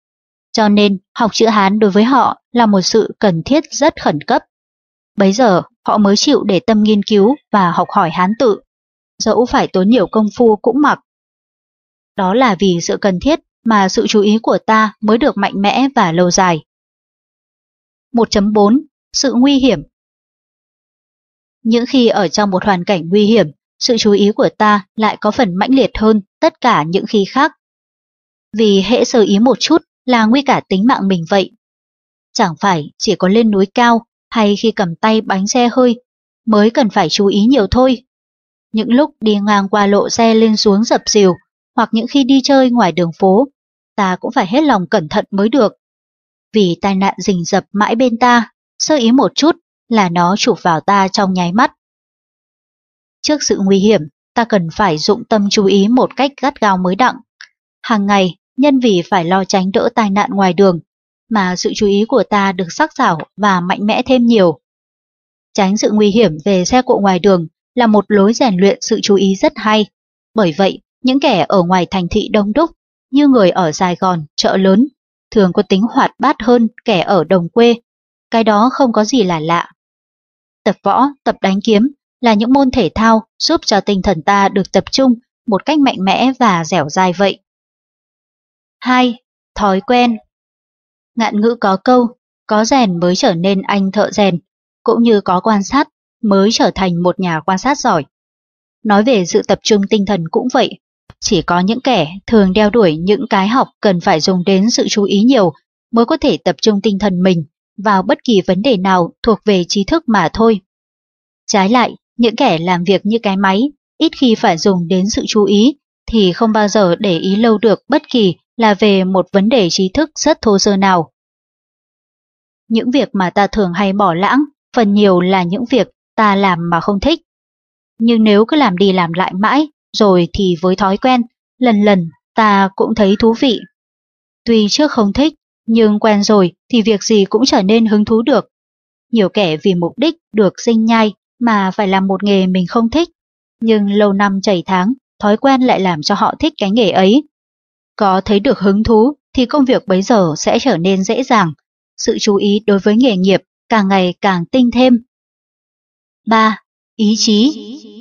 cho nên học chữ Hán đối với họ là một sự cần thiết rất khẩn cấp. Bấy giờ họ mới chịu để tâm nghiên cứu và học hỏi Hán tự, dẫu phải tốn nhiều công phu cũng mặc. Đó là vì sự cần thiết mà sự chú ý của ta mới được mạnh mẽ và lâu dài. một chấm bốn. Sự nguy hiểm. Những khi ở trong một hoàn cảnh nguy hiểm, sự chú ý của ta lại có phần mãnh liệt hơn tất cả những khi khác. Vì hễ sơ ý một chút là nguy cả tính mạng mình vậy. Chẳng phải chỉ có lên núi cao hay khi cầm tay bánh xe hơi mới cần phải chú ý nhiều thôi. Những lúc đi ngang qua lộ xe lên xuống dập dìu, hoặc những khi đi chơi ngoài đường phố, ta cũng phải hết lòng cẩn thận mới được. Vì tai nạn rình rập mãi bên ta, sơ ý một chút là nó chụp vào ta trong nháy mắt. Trước sự nguy hiểm, ta cần phải dụng tâm chú ý một cách gắt gao mới đặng. Hàng ngày, nhân vì phải lo tránh đỡ tai nạn ngoài đường, mà sự chú ý của ta được sắc sảo và mạnh mẽ thêm nhiều. Tránh sự nguy hiểm về xe cộ ngoài đường là một lối rèn luyện sự chú ý rất hay. Bởi vậy, những kẻ ở ngoài thành thị đông đúc, như người ở Sài Gòn, chợ lớn, thường có tính hoạt bát hơn kẻ ở đồng quê. Cái đó không có gì là lạ. Tập võ, tập đánh kiếm là những môn thể thao giúp cho tinh thần ta được tập trung một cách mạnh mẽ và dẻo dai vậy. hai. Thói quen. Ngạn ngữ có câu, có rèn mới trở nên anh thợ rèn, cũng như có quan sát mới trở thành một nhà quan sát giỏi. Nói về sự tập trung tinh thần cũng vậy, chỉ có những kẻ thường đeo đuổi những cái học cần phải dùng đến sự chú ý nhiều mới có thể tập trung tinh thần mình vào bất kỳ vấn đề nào thuộc về trí thức mà thôi. Trái lại, những kẻ làm việc như cái máy, ít khi phải dùng đến sự chú ý, thì không bao giờ để ý lâu được bất kỳ là về một vấn đề trí thức rất thô sơ nào. Những việc mà ta thường hay bỏ lãng, phần nhiều là những việc ta làm mà không thích. Nhưng nếu cứ làm đi làm lại mãi, rồi thì với thói quen, lần lần ta cũng thấy thú vị. Tuy trước không thích, nhưng quen rồi thì việc gì cũng trở nên hứng thú được. Nhiều kẻ vì mục đích được sinh nhai mà phải làm một nghề mình không thích, nhưng lâu năm chảy tháng, thói quen lại làm cho họ thích cái nghề ấy. Có thấy được hứng thú thì công việc bấy giờ sẽ trở nên dễ dàng, sự chú ý đối với nghề nghiệp càng ngày càng tinh thêm. ba. Ý chí.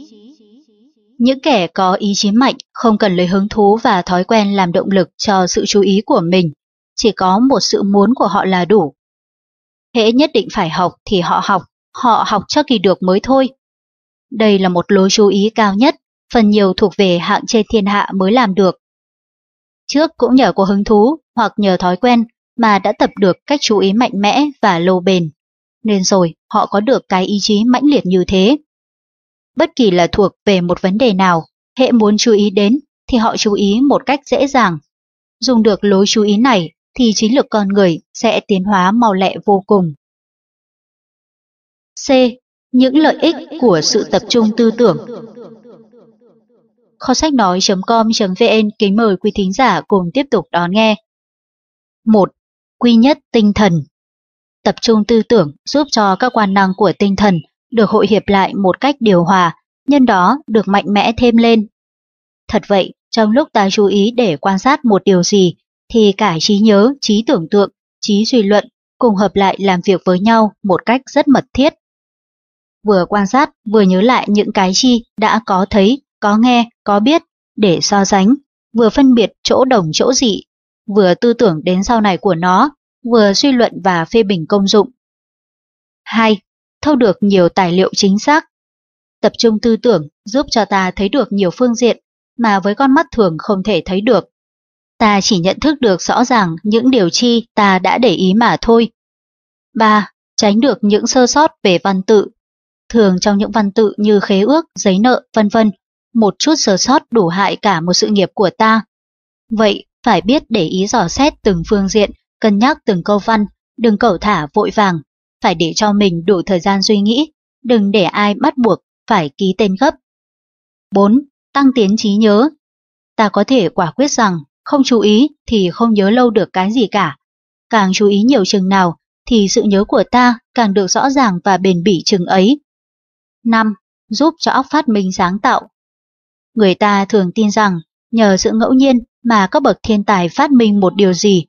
Những kẻ có ý chí mạnh không cần lấy hứng thú và thói quen làm động lực cho sự chú ý của mình, chỉ có một sự muốn của họ là đủ. Hễ nhất định phải học thì họ học, họ học cho kỳ được mới thôi. Đây là một lối chú ý cao nhất, phần nhiều thuộc về hạng trên thiên hạ mới làm được. Trước cũng nhờ có hứng thú hoặc nhờ thói quen mà đã tập được cách chú ý mạnh mẽ và lâu bền, nên rồi họ có được cái ý chí mãnh liệt như thế. Bất kỳ là thuộc về một vấn đề nào, hễ muốn chú ý đến thì họ chú ý một cách dễ dàng. Dùng được lối chú ý này thì trí lực con người sẽ tiến hóa mau lẹ vô cùng. C. Những lợi ích của sự tập trung tư tưởng. Kho sách nói chấm com chấm vn kính mời quý thính giả cùng tiếp tục đón nghe. một. Quy nhất tinh thần. Tập trung tư tưởng giúp cho các quan năng của tinh thần được hội hiệp lại một cách điều hòa, nhân đó được mạnh mẽ thêm lên. Thật vậy, trong lúc ta chú ý để quan sát một điều gì, thì cả trí nhớ, trí tưởng tượng, trí suy luận cùng hợp lại làm việc với nhau một cách rất mật thiết. Vừa quan sát, vừa nhớ lại những cái chi đã có thấy, có nghe, có biết, để so sánh, vừa phân biệt chỗ đồng chỗ dị, vừa tư tưởng đến sau này của nó, vừa suy luận và phê bình công dụng. hai. Thâu được nhiều tài liệu chính xác. Tập trung tư tưởng giúp cho ta thấy được nhiều phương diện mà với con mắt thường không thể thấy được. Ta chỉ nhận thức được rõ ràng những điều chi ta đã để ý mà thôi. ba. Tránh được những sơ sót về văn tự. Thường trong những văn tự như khế ước, giấy nợ, vân vân, một chút sơ sót đủ hại cả một sự nghiệp của ta. Vậy, phải biết để ý dò xét từng phương diện, cân nhắc từng câu văn, đừng cẩu thả vội vàng, phải để cho mình đủ thời gian suy nghĩ, đừng để ai bắt buộc phải ký tên gấp. bốn. Tăng tiến trí nhớ. Ta có thể quả quyết rằng không chú ý thì không nhớ lâu được cái gì cả. Càng chú ý nhiều chừng nào thì sự nhớ của ta càng được rõ ràng và bền bỉ chừng ấy. năm. Giúp cho óc phát minh sáng tạo. Người ta thường tin rằng nhờ sự ngẫu nhiên mà các bậc thiên tài phát minh một điều gì.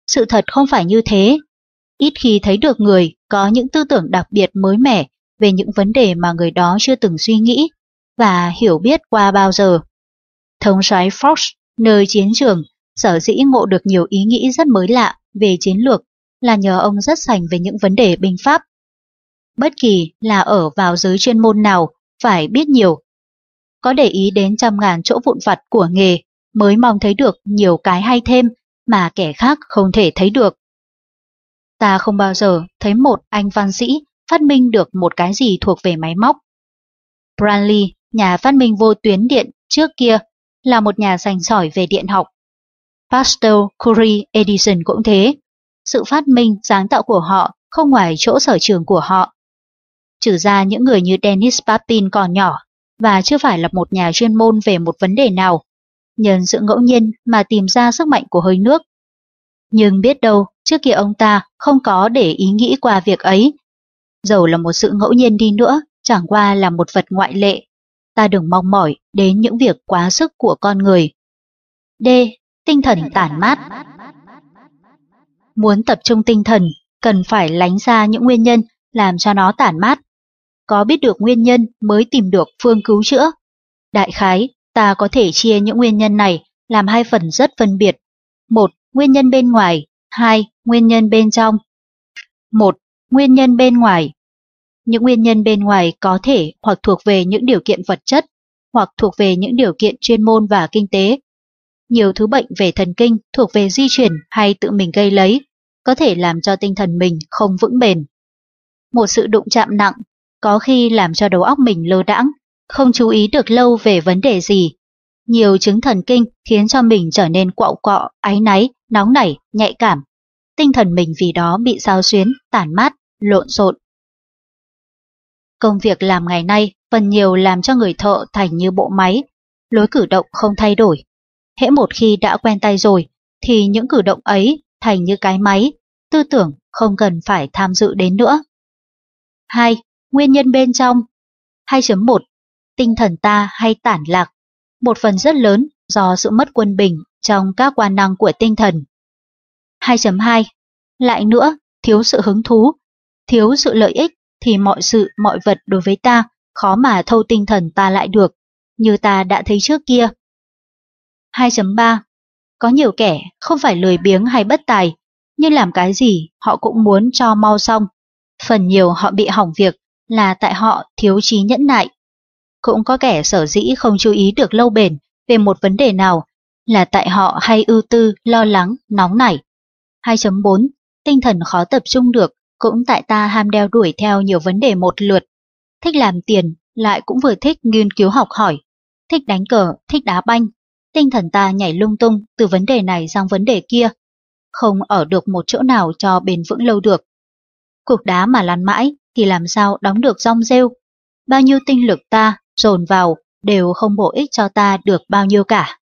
sự thật không phải như thế. Ít khi thấy được người có những tư tưởng đặc biệt mới mẻ về những vấn đề mà người đó chưa từng suy nghĩ và hiểu biết qua bao giờ. Thống soái Foch nơi chiến trường sở dĩ ngộ được nhiều ý nghĩ rất mới lạ về chiến lược là nhờ ông rất sành về những vấn đề binh pháp. Bất kỳ là ở vào giới chuyên môn nào phải biết nhiều. Có để ý đến trăm ngàn chỗ vụn vặt của nghề mới mong thấy được nhiều cái hay thêm mà kẻ khác không thể thấy được. Ta không bao giờ thấy một anh văn sĩ phát minh được một cái gì thuộc về máy móc. Branly, nhà phát minh vô tuyến điện trước kia, là một nhà sành sỏi về điện học. Pasteur, Curie, Edison cũng thế. Sự phát minh, sáng tạo của họ không ngoài chỗ sở trường của họ. Trừ ra những người như Denis Papin còn nhỏ và chưa phải là một nhà chuyên môn về một vấn đề nào, nhân sự ngẫu nhiên mà tìm ra sức mạnh của hơi nước. Nhưng biết đâu, trước kia ông ta không có để ý nghĩ qua việc ấy. Dầu là một sự ngẫu nhiên đi nữa, chẳng qua là một vật ngoại lệ. Ta đừng mong mỏi đến những việc quá sức của con người. D. Tinh thần tản mát. Muốn tập trung tinh thần, cần phải lánh ra những nguyên nhân làm cho nó tản mát. Có biết được nguyên nhân mới tìm được phương cứu chữa. Đại khái, ta có thể chia những nguyên nhân này làm hai phần rất phân biệt. Một, nguyên nhân bên ngoài. Hai, nguyên nhân bên trong. Một, nguyên nhân bên ngoài. Những nguyên nhân bên ngoài có thể hoặc thuộc về những điều kiện vật chất, hoặc thuộc về những điều kiện chuyên môn và kinh tế. Nhiều thứ bệnh về thần kinh thuộc về di truyền hay tự mình gây lấy, có thể làm cho tinh thần mình không vững bền. Một sự đụng chạm nặng có khi làm cho đầu óc mình lơ đãng, không chú ý được lâu về vấn đề gì. Nhiều chứng thần kinh khiến cho mình trở nên quạo quọ, áy náy, nóng nảy, nhạy cảm. Tinh thần mình vì đó bị xao xuyến, tản mát, lộn xộn. Công việc làm ngày nay phần nhiều làm cho người thợ thành như bộ máy, lối cử động không thay đổi. Hễ một khi đã quen tay rồi, thì những cử động ấy thành như cái máy, tư tưởng không cần phải tham dự đến nữa. Hai. Nguyên nhân bên trong. hai chấm một. Tinh thần ta hay tản lạc, một phần rất lớn do sự mất quân bình trong các quan năng của tinh thần. hai chấm hai. Lại nữa, thiếu sự hứng thú, thiếu sự lợi ích thì mọi sự, mọi vật đối với ta khó mà thâu tinh thần ta lại được, như ta đã thấy trước kia. hai chấm ba. Có nhiều kẻ không phải lười biếng hay bất tài, nhưng làm cái gì họ cũng muốn cho mau xong. Phần nhiều họ bị hỏng việc là tại họ thiếu trí nhẫn nại. Cũng có kẻ sở dĩ không chú ý được lâu bền về một vấn đề nào là tại họ hay ưu tư, lo lắng, nóng nảy. hai chấm bốn. Tinh thần khó tập trung được cũng tại ta ham đeo đuổi theo nhiều vấn đề một lượt. Thích làm tiền, lại cũng vừa thích nghiên cứu học hỏi. Thích đánh cờ, thích đá banh. Tinh thần ta nhảy lung tung từ vấn đề này sang vấn đề kia. Không ở được một chỗ nào cho bền vững lâu được. Cục đá mà lăn mãi thì làm sao đóng được rong rêu. Bao nhiêu tinh lực ta dồn vào đều không bổ ích cho ta được bao nhiêu cả.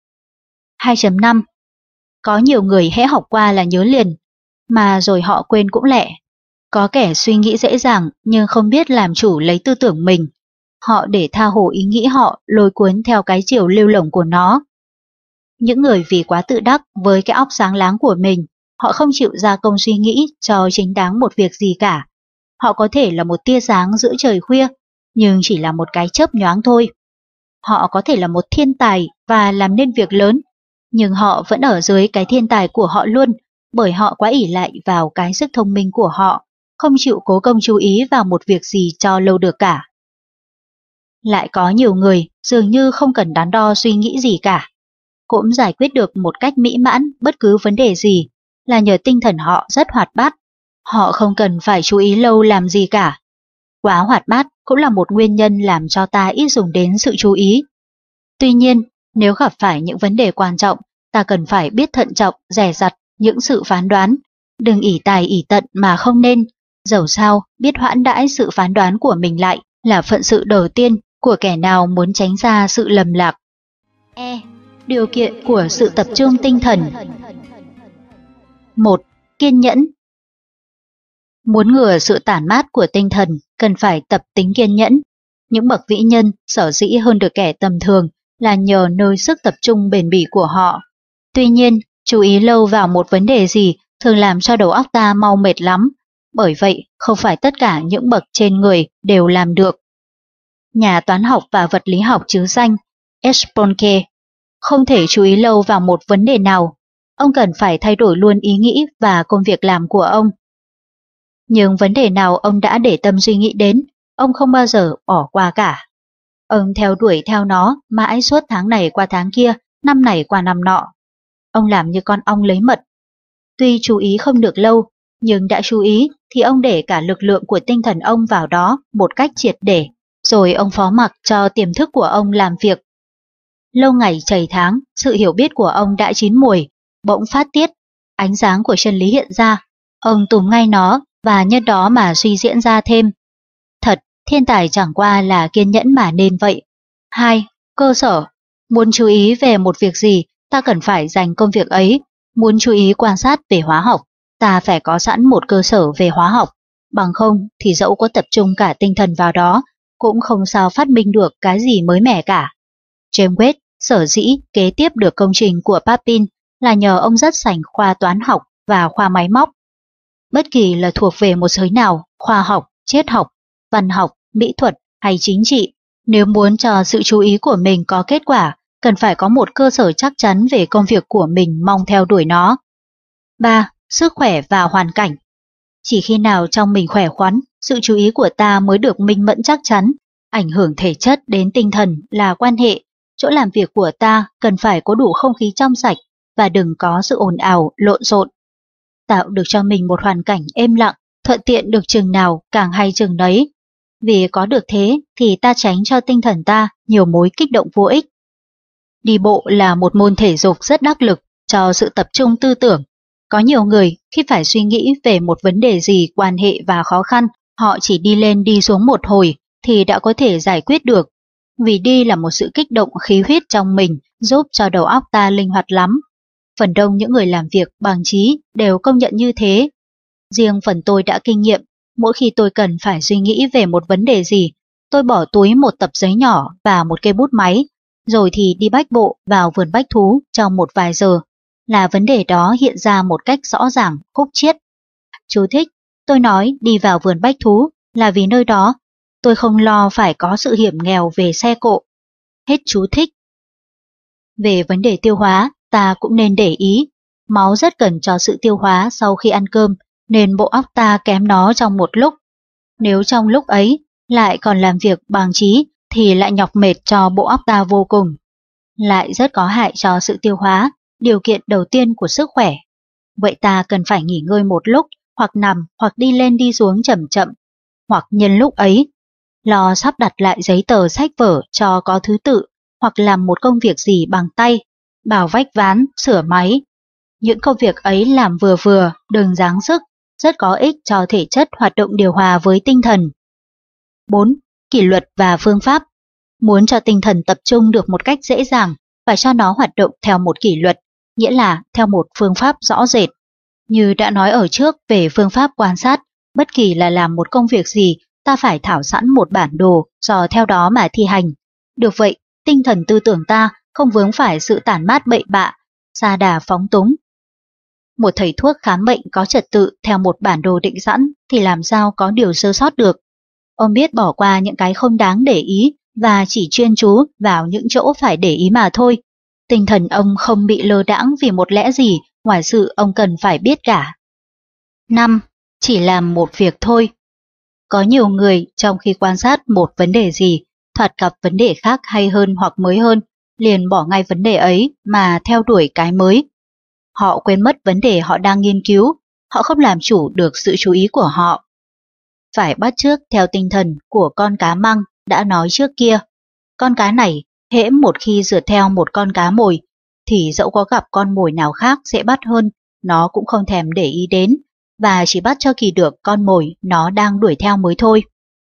hai chấm năm. Có nhiều người hễ học qua là nhớ liền, mà rồi họ quên cũng lẹ. Có kẻ suy nghĩ dễ dàng nhưng không biết làm chủ lấy tư tưởng mình. Họ để tha hồ ý nghĩ họ lôi cuốn theo cái chiều lêu lổng của nó. Những người vì quá tự đắc với cái óc sáng láng của mình, họ không chịu ra công suy nghĩ cho chính đáng một việc gì cả. Họ có thể là một tia sáng giữa trời khuya, nhưng chỉ là một cái chớp nhoáng thôi. Họ có thể là một thiên tài và làm nên việc lớn, nhưng họ vẫn ở dưới cái thiên tài của họ luôn, bởi họ quá ỷ lại vào cái sức thông minh của họ, không chịu cố công chú ý vào một việc gì cho lâu được cả. Lại có nhiều người dường như không cần đắn đo suy nghĩ gì cả, cũng giải quyết được một cách mỹ mãn bất cứ vấn đề gì, là nhờ tinh thần họ rất hoạt bát. Họ không cần phải chú ý lâu làm gì cả. Quá hoạt bát cũng là một nguyên nhân làm cho ta ít dùng đến sự chú ý. Tuy nhiên, nếu gặp phải những vấn đề quan trọng, ta cần phải biết thận trọng, dè dặt những sự phán đoán. Đừng ỷ tài ỷ tận mà không nên. Dẫu sao, biết hoãn đãi sự phán đoán của mình lại là phận sự đầu tiên của kẻ nào muốn tránh ra sự lầm lạc. E. Điều kiện của sự tập trung tinh thần. Một. Kiên nhẫn. Muốn ngừa sự tản mát của tinh thần, cần phải tập tính kiên nhẫn. Những bậc vĩ nhân sở dĩ hơn được kẻ tầm thường là nhờ nơi sức tập trung bền bỉ của họ. Tuy nhiên, Chú ý lâu vào một vấn đề gì thường làm cho đầu óc ta mau mệt lắm, bởi vậy không phải tất cả những bậc trên người đều làm được. Nhà toán học và vật lý học chứ danh Espolke không thể chú ý lâu vào một vấn đề nào, ông cần phải thay đổi luôn ý nghĩ và công việc làm của ông. Nhưng vấn đề nào ông đã để tâm suy nghĩ đến, ông không bao giờ bỏ qua cả. Ông theo đuổi theo nó mãi suốt tháng này qua tháng kia, năm này qua năm nọ. Ông làm như con ong lấy mật. Tuy chú ý không được lâu, nhưng đã chú ý thì ông để cả lực lượng của tinh thần ông vào đó một cách triệt để, rồi ông phó mặc cho tiềm thức của ông làm việc. Lâu ngày chảy tháng, sự hiểu biết của ông đã chín mùi, bỗng phát tiết, ánh sáng của chân lý hiện ra, ông túm ngay nó và nhân đó mà suy diễn ra thêm. Thật, thiên tài chẳng qua là kiên nhẫn mà nên vậy. Hai, cơ sở. Muốn chú ý về một việc gì, ta cần phải dành công việc ấy. Muốn chú ý quan sát về hóa học, ta phải có sẵn một cơ sở về hóa học. Bằng không thì dẫu có tập trung cả tinh thần vào đó, cũng không sao phát minh được cái gì mới mẻ cả. James Watt sở dĩ kế tiếp được công trình của Papin là nhờ ông rất sành khoa toán học và khoa máy móc. Bất kỳ là thuộc về một giới nào, khoa học, triết học, văn học, mỹ thuật hay chính trị, nếu muốn cho sự chú ý của mình có kết quả, cần phải có một cơ sở chắc chắn về công việc của mình mong theo đuổi nó. Ba. Sức khỏe và hoàn cảnh. Chỉ khi nào trong mình khỏe khoắn, sự chú ý của ta mới được minh mẫn chắc chắn. Ảnh hưởng thể chất đến tinh thần là quan hệ. Chỗ làm việc của ta cần phải có đủ không khí trong sạch và đừng có sự ồn ào, lộn xộn. Tạo được cho mình một hoàn cảnh êm lặng, thuận tiện được chừng nào càng hay chừng đấy. Vì có được thế thì ta tránh cho tinh thần ta nhiều mối kích động vô ích. Đi bộ là một môn thể dục rất đắc lực cho sự tập trung tư tưởng. Có nhiều người khi phải suy nghĩ về một vấn đề gì quan hệ và khó khăn, họ chỉ đi lên đi xuống một hồi thì đã có thể giải quyết được. Vì đi là một sự kích động khí huyết trong mình, giúp cho đầu óc ta linh hoạt lắm. Phần đông những người làm việc bằng trí đều công nhận như thế. Riêng phần tôi đã kinh nghiệm, mỗi khi tôi cần phải suy nghĩ về một vấn đề gì, tôi bỏ túi một tập giấy nhỏ và một cây bút máy, rồi thì đi bách bộ vào vườn bách thú trong một vài giờ, là vấn đề đó hiện ra một cách rõ ràng, khúc chiết. Chú thích, tôi nói đi vào vườn bách thú là vì nơi đó tôi không lo phải có sự hiểm nghèo về xe cộ. Hết chú thích. Về vấn đề tiêu hóa, ta cũng nên để ý. Máu rất cần cho sự tiêu hóa sau khi ăn cơm, nên bộ óc ta kém nó trong một lúc. Nếu trong lúc ấy lại còn làm việc bằng trí thì lại nhọc mệt cho bộ óc ta vô cùng. Lại rất có hại cho sự tiêu hóa, điều kiện đầu tiên của sức khỏe. Vậy ta cần phải nghỉ ngơi một lúc, hoặc nằm hoặc đi lên đi xuống chậm chậm, hoặc nhân lúc ấy lo sắp đặt lại giấy tờ sách vở cho có thứ tự, hoặc làm một công việc gì bằng tay, bảo vách ván, sửa máy. Những công việc ấy làm vừa vừa, đừng giáng sức, rất có ích cho thể chất hoạt động điều hòa với tinh thần. Bốn. Kỷ luật và phương pháp. Muốn cho tinh thần tập trung được một cách dễ dàng, phải cho nó hoạt động theo một kỷ luật, nghĩa là theo một phương pháp rõ rệt. Như đã nói ở trước về phương pháp quan sát, bất kỳ là làm một công việc gì, ta phải thảo sẵn một bản đồ, dò theo đó mà thi hành. Được vậy, tinh thần tư tưởng ta không vướng phải sự tản mát bậy bạ, sa đà phóng túng. Một thầy thuốc khám bệnh có trật tự theo một bản đồ định sẵn thì làm sao có điều sơ sót được. Ông biết bỏ qua những cái không đáng để ý và chỉ chuyên chú vào những chỗ phải để ý mà thôi. Tinh thần ông không bị lơ đãng vì một lẽ gì ngoài sự ông cần phải biết cả. Năm. Chỉ làm một việc thôi. Có nhiều người trong khi quan sát một vấn đề gì, thoạt gặp vấn đề khác hay hơn hoặc mới hơn, liền bỏ ngay vấn đề ấy mà theo đuổi cái mới. Họ quên mất vấn đề họ đang nghiên cứu, họ không làm chủ được sự chú ý của họ. Phải bắt chước theo tinh thần của con cá măng đã nói trước kia. Con cá này, hễ một khi rượt theo một con cá mồi, thì dẫu có gặp con mồi nào khác dễ bắt hơn, nó cũng không thèm để ý đến, và chỉ bắt cho kỳ được con mồi nó đang đuổi theo mới thôi.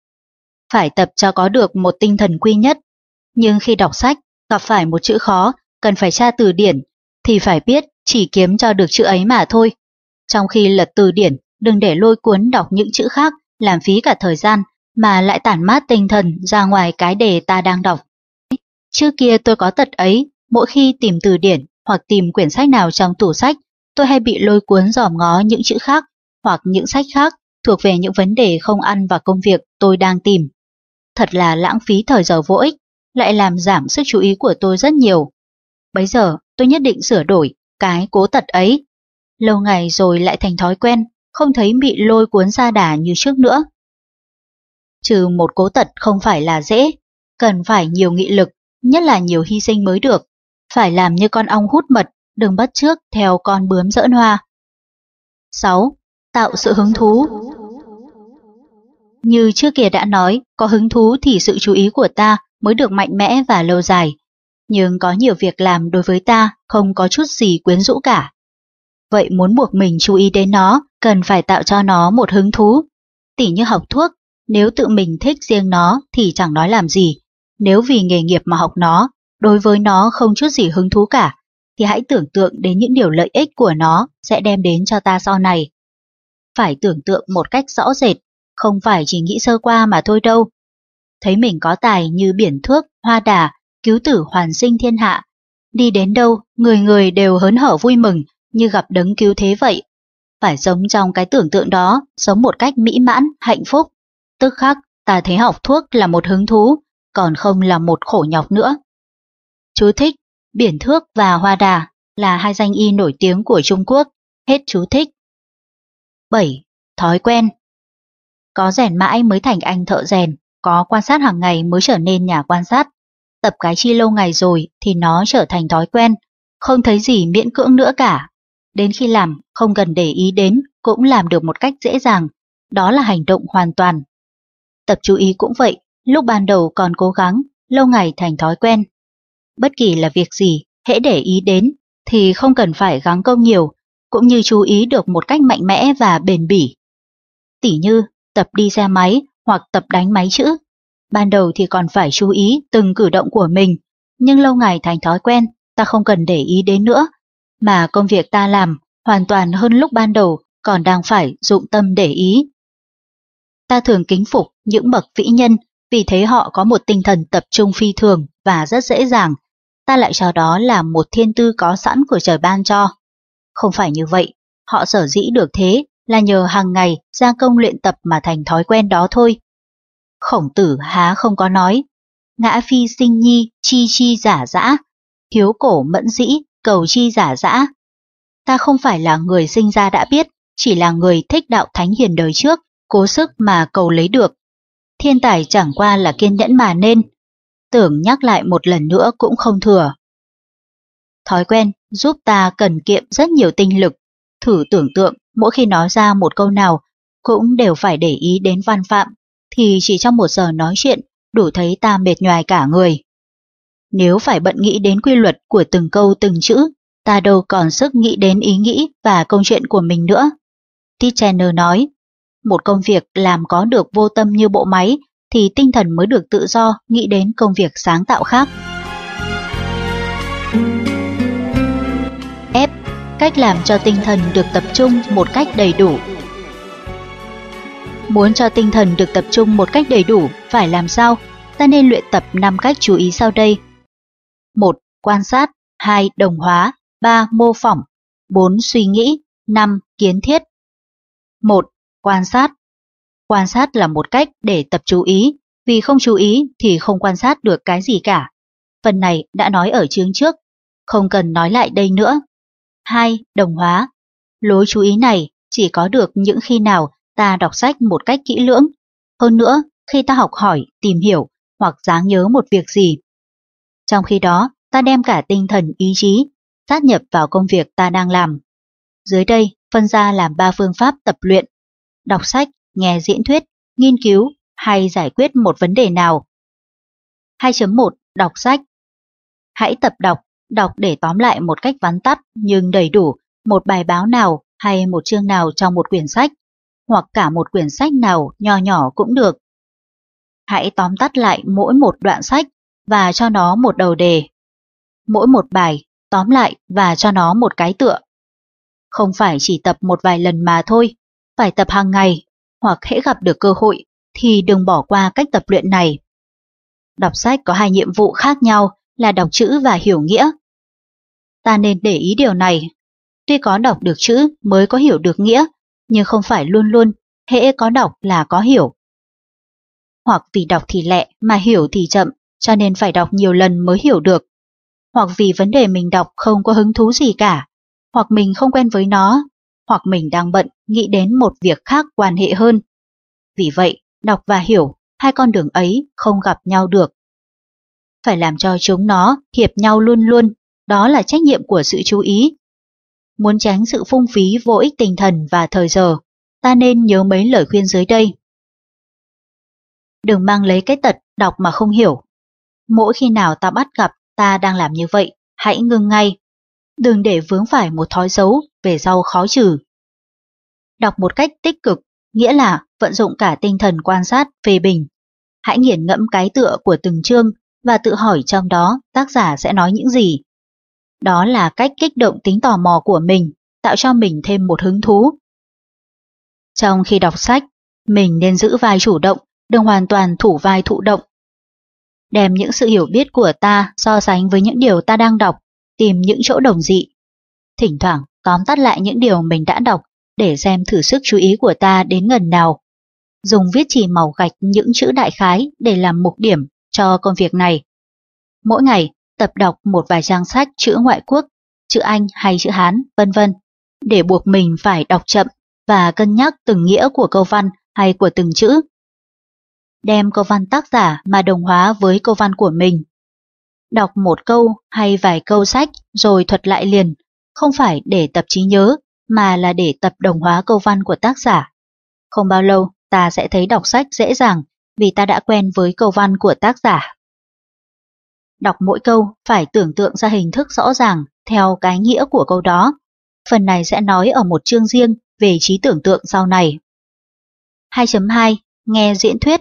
Phải tập cho có được một tinh thần quy nhất. Nhưng khi đọc sách, gặp phải một chữ khó, cần phải tra từ điển, thì phải biết chỉ kiếm cho được chữ ấy mà thôi. Trong khi lật từ điển, đừng để lôi cuốn đọc những chữ khác, làm phí cả thời gian, mà lại tản mát tinh thần ra ngoài cái đề ta đang đọc. Trước kia tôi có tật ấy, mỗi khi tìm từ điển, hoặc tìm quyển sách nào trong tủ sách, tôi hay bị lôi cuốn dòm ngó những chữ khác hoặc những sách khác thuộc về những vấn đề không ăn vào công việc tôi đang tìm. Thật là lãng phí thời giờ vô ích, lại làm giảm sức chú ý của tôi rất nhiều. Bấy giờ tôi nhất định sửa đổi cái cố tật ấy. Lâu ngày rồi lại thành thói quen, không thấy bị lôi cuốn sa đà như trước nữa. Trừ một cố tật không phải là dễ, cần phải nhiều nghị lực, nhất là nhiều hy sinh mới được. Phải làm như con ong hút mật, đừng bắt chước theo con bướm giỡn hoa. sáu. Tạo sự hứng thú. Như trước kia đã nói, có hứng thú thì sự chú ý của ta mới được mạnh mẽ và lâu dài. Nhưng có nhiều việc làm đối với ta không có chút gì quyến rũ cả. Vậy muốn buộc mình chú ý đến nó, cần phải tạo cho nó một hứng thú. Tỉ như học thuốc, nếu tự mình thích riêng nó thì chẳng nói làm gì. Nếu vì nghề nghiệp mà học nó, đối với nó không chút gì hứng thú cả, thì hãy tưởng tượng đến những điều lợi ích của nó sẽ đem đến cho ta sau này. Phải tưởng tượng một cách rõ rệt, không phải chỉ nghĩ sơ qua mà thôi đâu. Thấy mình có tài như Biển Thước, Hoa Đà, cứu tử hoàn sinh thiên hạ. Đi đến đâu, người người đều hớn hở vui mừng như gặp đấng cứu thế vậy. Phải sống trong cái tưởng tượng đó, sống một cách mỹ mãn, hạnh phúc. Tức khắc, ta thấy học thuốc là một hứng thú, còn không là một khổ nhọc nữa. Chú thích: Biển Thước và Hoa Đà là hai danh y nổi tiếng của Trung Quốc. Hết chú thích. bảy. Thói quen. Có rèn mãi mới thành anh thợ rèn, có quan sát hàng ngày mới trở nên nhà quan sát. Tập cái chi lâu ngày rồi thì nó trở thành thói quen, không thấy gì miễn cưỡng nữa cả. Đến khi làm, không cần để ý đến, cũng làm được một cách dễ dàng. Đó là hành động hoàn toàn. Tập chú ý cũng vậy, lúc ban đầu còn cố gắng, lâu ngày thành thói quen. Bất kỳ là việc gì, hễ để ý đến, thì không cần phải gắng công nhiều, cũng như chú ý được một cách mạnh mẽ và bền bỉ. Tỉ như tập đi xe máy hoặc tập đánh máy chữ. Ban đầu thì còn phải chú ý từng cử động của mình, nhưng lâu ngày thành thói quen, ta không cần để ý đến nữa, mà công việc ta làm hoàn toàn hơn lúc ban đầu còn đang phải dụng tâm để ý. Ta thường kính phục những bậc vĩ nhân vì thấy họ có một tinh thần tập trung phi thường và rất dễ dàng. Ta lại cho đó là một thiên tư có sẵn của trời ban cho. Không phải như vậy, họ sở dĩ được thế là nhờ hàng ngày gia công luyện tập mà thành thói quen đó thôi. Khổng Tử há không có nói: ngã phi sinh nhi, chi chi giả dã, hiếu cổ mẫn dĩ, cầu chi giả dã. Ta không phải là người sinh ra đã biết, chỉ là người thích đạo thánh hiền đời trước, cố sức mà cầu lấy được. Thiên tài chẳng qua là kiên nhẫn mà nên. Tưởng nhắc lại một lần nữa cũng không thừa. Thói quen giúp ta cần kiệm rất nhiều tinh lực. Thử tưởng tượng mỗi khi nói ra một câu nào cũng đều phải để ý đến văn phạm, thì chỉ trong một giờ nói chuyện đủ thấy ta mệt nhoài cả người. Nếu phải bận nghĩ đến quy luật của từng câu từng chữ, ta đâu còn sức nghĩ đến ý nghĩ và công chuyện của mình nữa. Titchener nói, một công việc làm có được vô tâm như bộ máy thì tinh thần mới được tự do nghĩ đến công việc sáng tạo khác. F. Cách làm cho tinh thần được tập trung một cách đầy đủ. Muốn cho tinh thần được tập trung một cách đầy đủ phải làm sao? Ta nên luyện tập năm cách chú ý sau đây. một. Quan sát. hai. Đồng hóa. ba. Mô phỏng. bốn. Suy nghĩ. năm. Kiến thiết. một. Quan sát. Quan sát là một cách để tập chú ý, vì không chú ý thì không quan sát được cái gì cả. Phần này đã nói ở chương trước, không cần nói lại đây nữa. hai. Đồng hóa. Lối chú ý này chỉ có được những khi nào ta đọc sách một cách kỹ lưỡng. Hơn nữa, khi ta học hỏi, tìm hiểu hoặc dáng nhớ một việc gì. Trong khi đó, ta đem cả tinh thần ý chí sát nhập vào công việc ta đang làm. Dưới đây, phân ra làm ba phương pháp tập luyện: đọc sách, nghe diễn thuyết, nghiên cứu hay giải quyết một vấn đề nào. hai chấm một. Đọc sách. Hãy tập đọc, đọc để tóm lại một cách vắn tắt nhưng đầy đủ một bài báo nào hay một chương nào trong một quyển sách, hoặc cả một quyển sách nào nho nhỏ cũng được. Hãy tóm tắt lại mỗi một đoạn sách và cho nó một đầu đề. Mỗi một bài, tóm lại và cho nó một cái tựa. Không phải chỉ tập một vài lần mà thôi, phải tập hàng ngày, hoặc hễ gặp được cơ hội thì đừng bỏ qua cách tập luyện này. Đọc sách có hai nhiệm vụ khác nhau là đọc chữ và hiểu nghĩa. ta nên để ý điều này. Tuy có đọc được chữ mới có hiểu được nghĩa, nhưng không phải luôn luôn hễ có đọc là có hiểu. Hoặc vì đọc thì lẹ mà hiểu thì chậm, cho nên phải đọc nhiều lần mới hiểu được. Hoặc vì vấn đề mình đọc không có hứng thú gì cả, hoặc mình không quen với nó, hoặc mình đang bận nghĩ đến một việc khác quan hệ hơn. Vì vậy, đọc và hiểu, hai con đường ấy không gặp nhau được. Phải làm cho chúng nó hiệp nhau luôn luôn, đó là trách nhiệm của sự chú ý. Muốn tránh sự phung phí vô ích tinh thần và thời giờ, ta nên nhớ mấy lời khuyên dưới đây. Đừng mang lấy cái tật đọc mà không hiểu. Mỗi khi nào ta bắt gặp ta đang làm như vậy, hãy ngưng ngay. Đừng để vướng phải một thói xấu, về sau khó trừ. Đọc một cách tích cực, nghĩa là vận dụng cả tinh thần quan sát, phê bình. Hãy nghiền ngẫm cái tựa của từng chương và tự hỏi trong đó tác giả sẽ nói những gì. Đó là cách kích động tính tò mò của mình, tạo cho mình thêm một hứng thú. Trong khi đọc sách, mình nên giữ vai chủ động, đừng hoàn toàn thủ vai thụ động. Đem những sự hiểu biết của ta so sánh với những điều ta đang đọc, tìm những chỗ đồng dị. Thỉnh thoảng tóm tắt lại những điều mình đã đọc để xem thử sức chú ý của ta đến ngần nào. Dùng viết chì màu gạch những chữ đại khái để làm mục điểm cho công việc này. Mỗi ngày tập đọc một vài trang sách chữ ngoại quốc, chữ Anh hay chữ Hán, vân vân, để buộc mình phải đọc chậm và cân nhắc từng nghĩa của câu văn hay của từng chữ. Đem câu văn tác giả mà đồng hóa với câu văn của mình. Đọc một câu hay vài câu sách rồi thuật lại liền, không phải để tập trí nhớ, mà là để tập đồng hóa câu văn của tác giả. Không bao lâu, ta sẽ thấy đọc sách dễ dàng vì ta đã quen với câu văn của tác giả. Đọc mỗi câu phải tưởng tượng ra hình thức rõ ràng theo cái nghĩa của câu đó. Phần này sẽ nói ở một chương riêng về trí tưởng tượng sau này. hai chấm hai. Nghe diễn thuyết.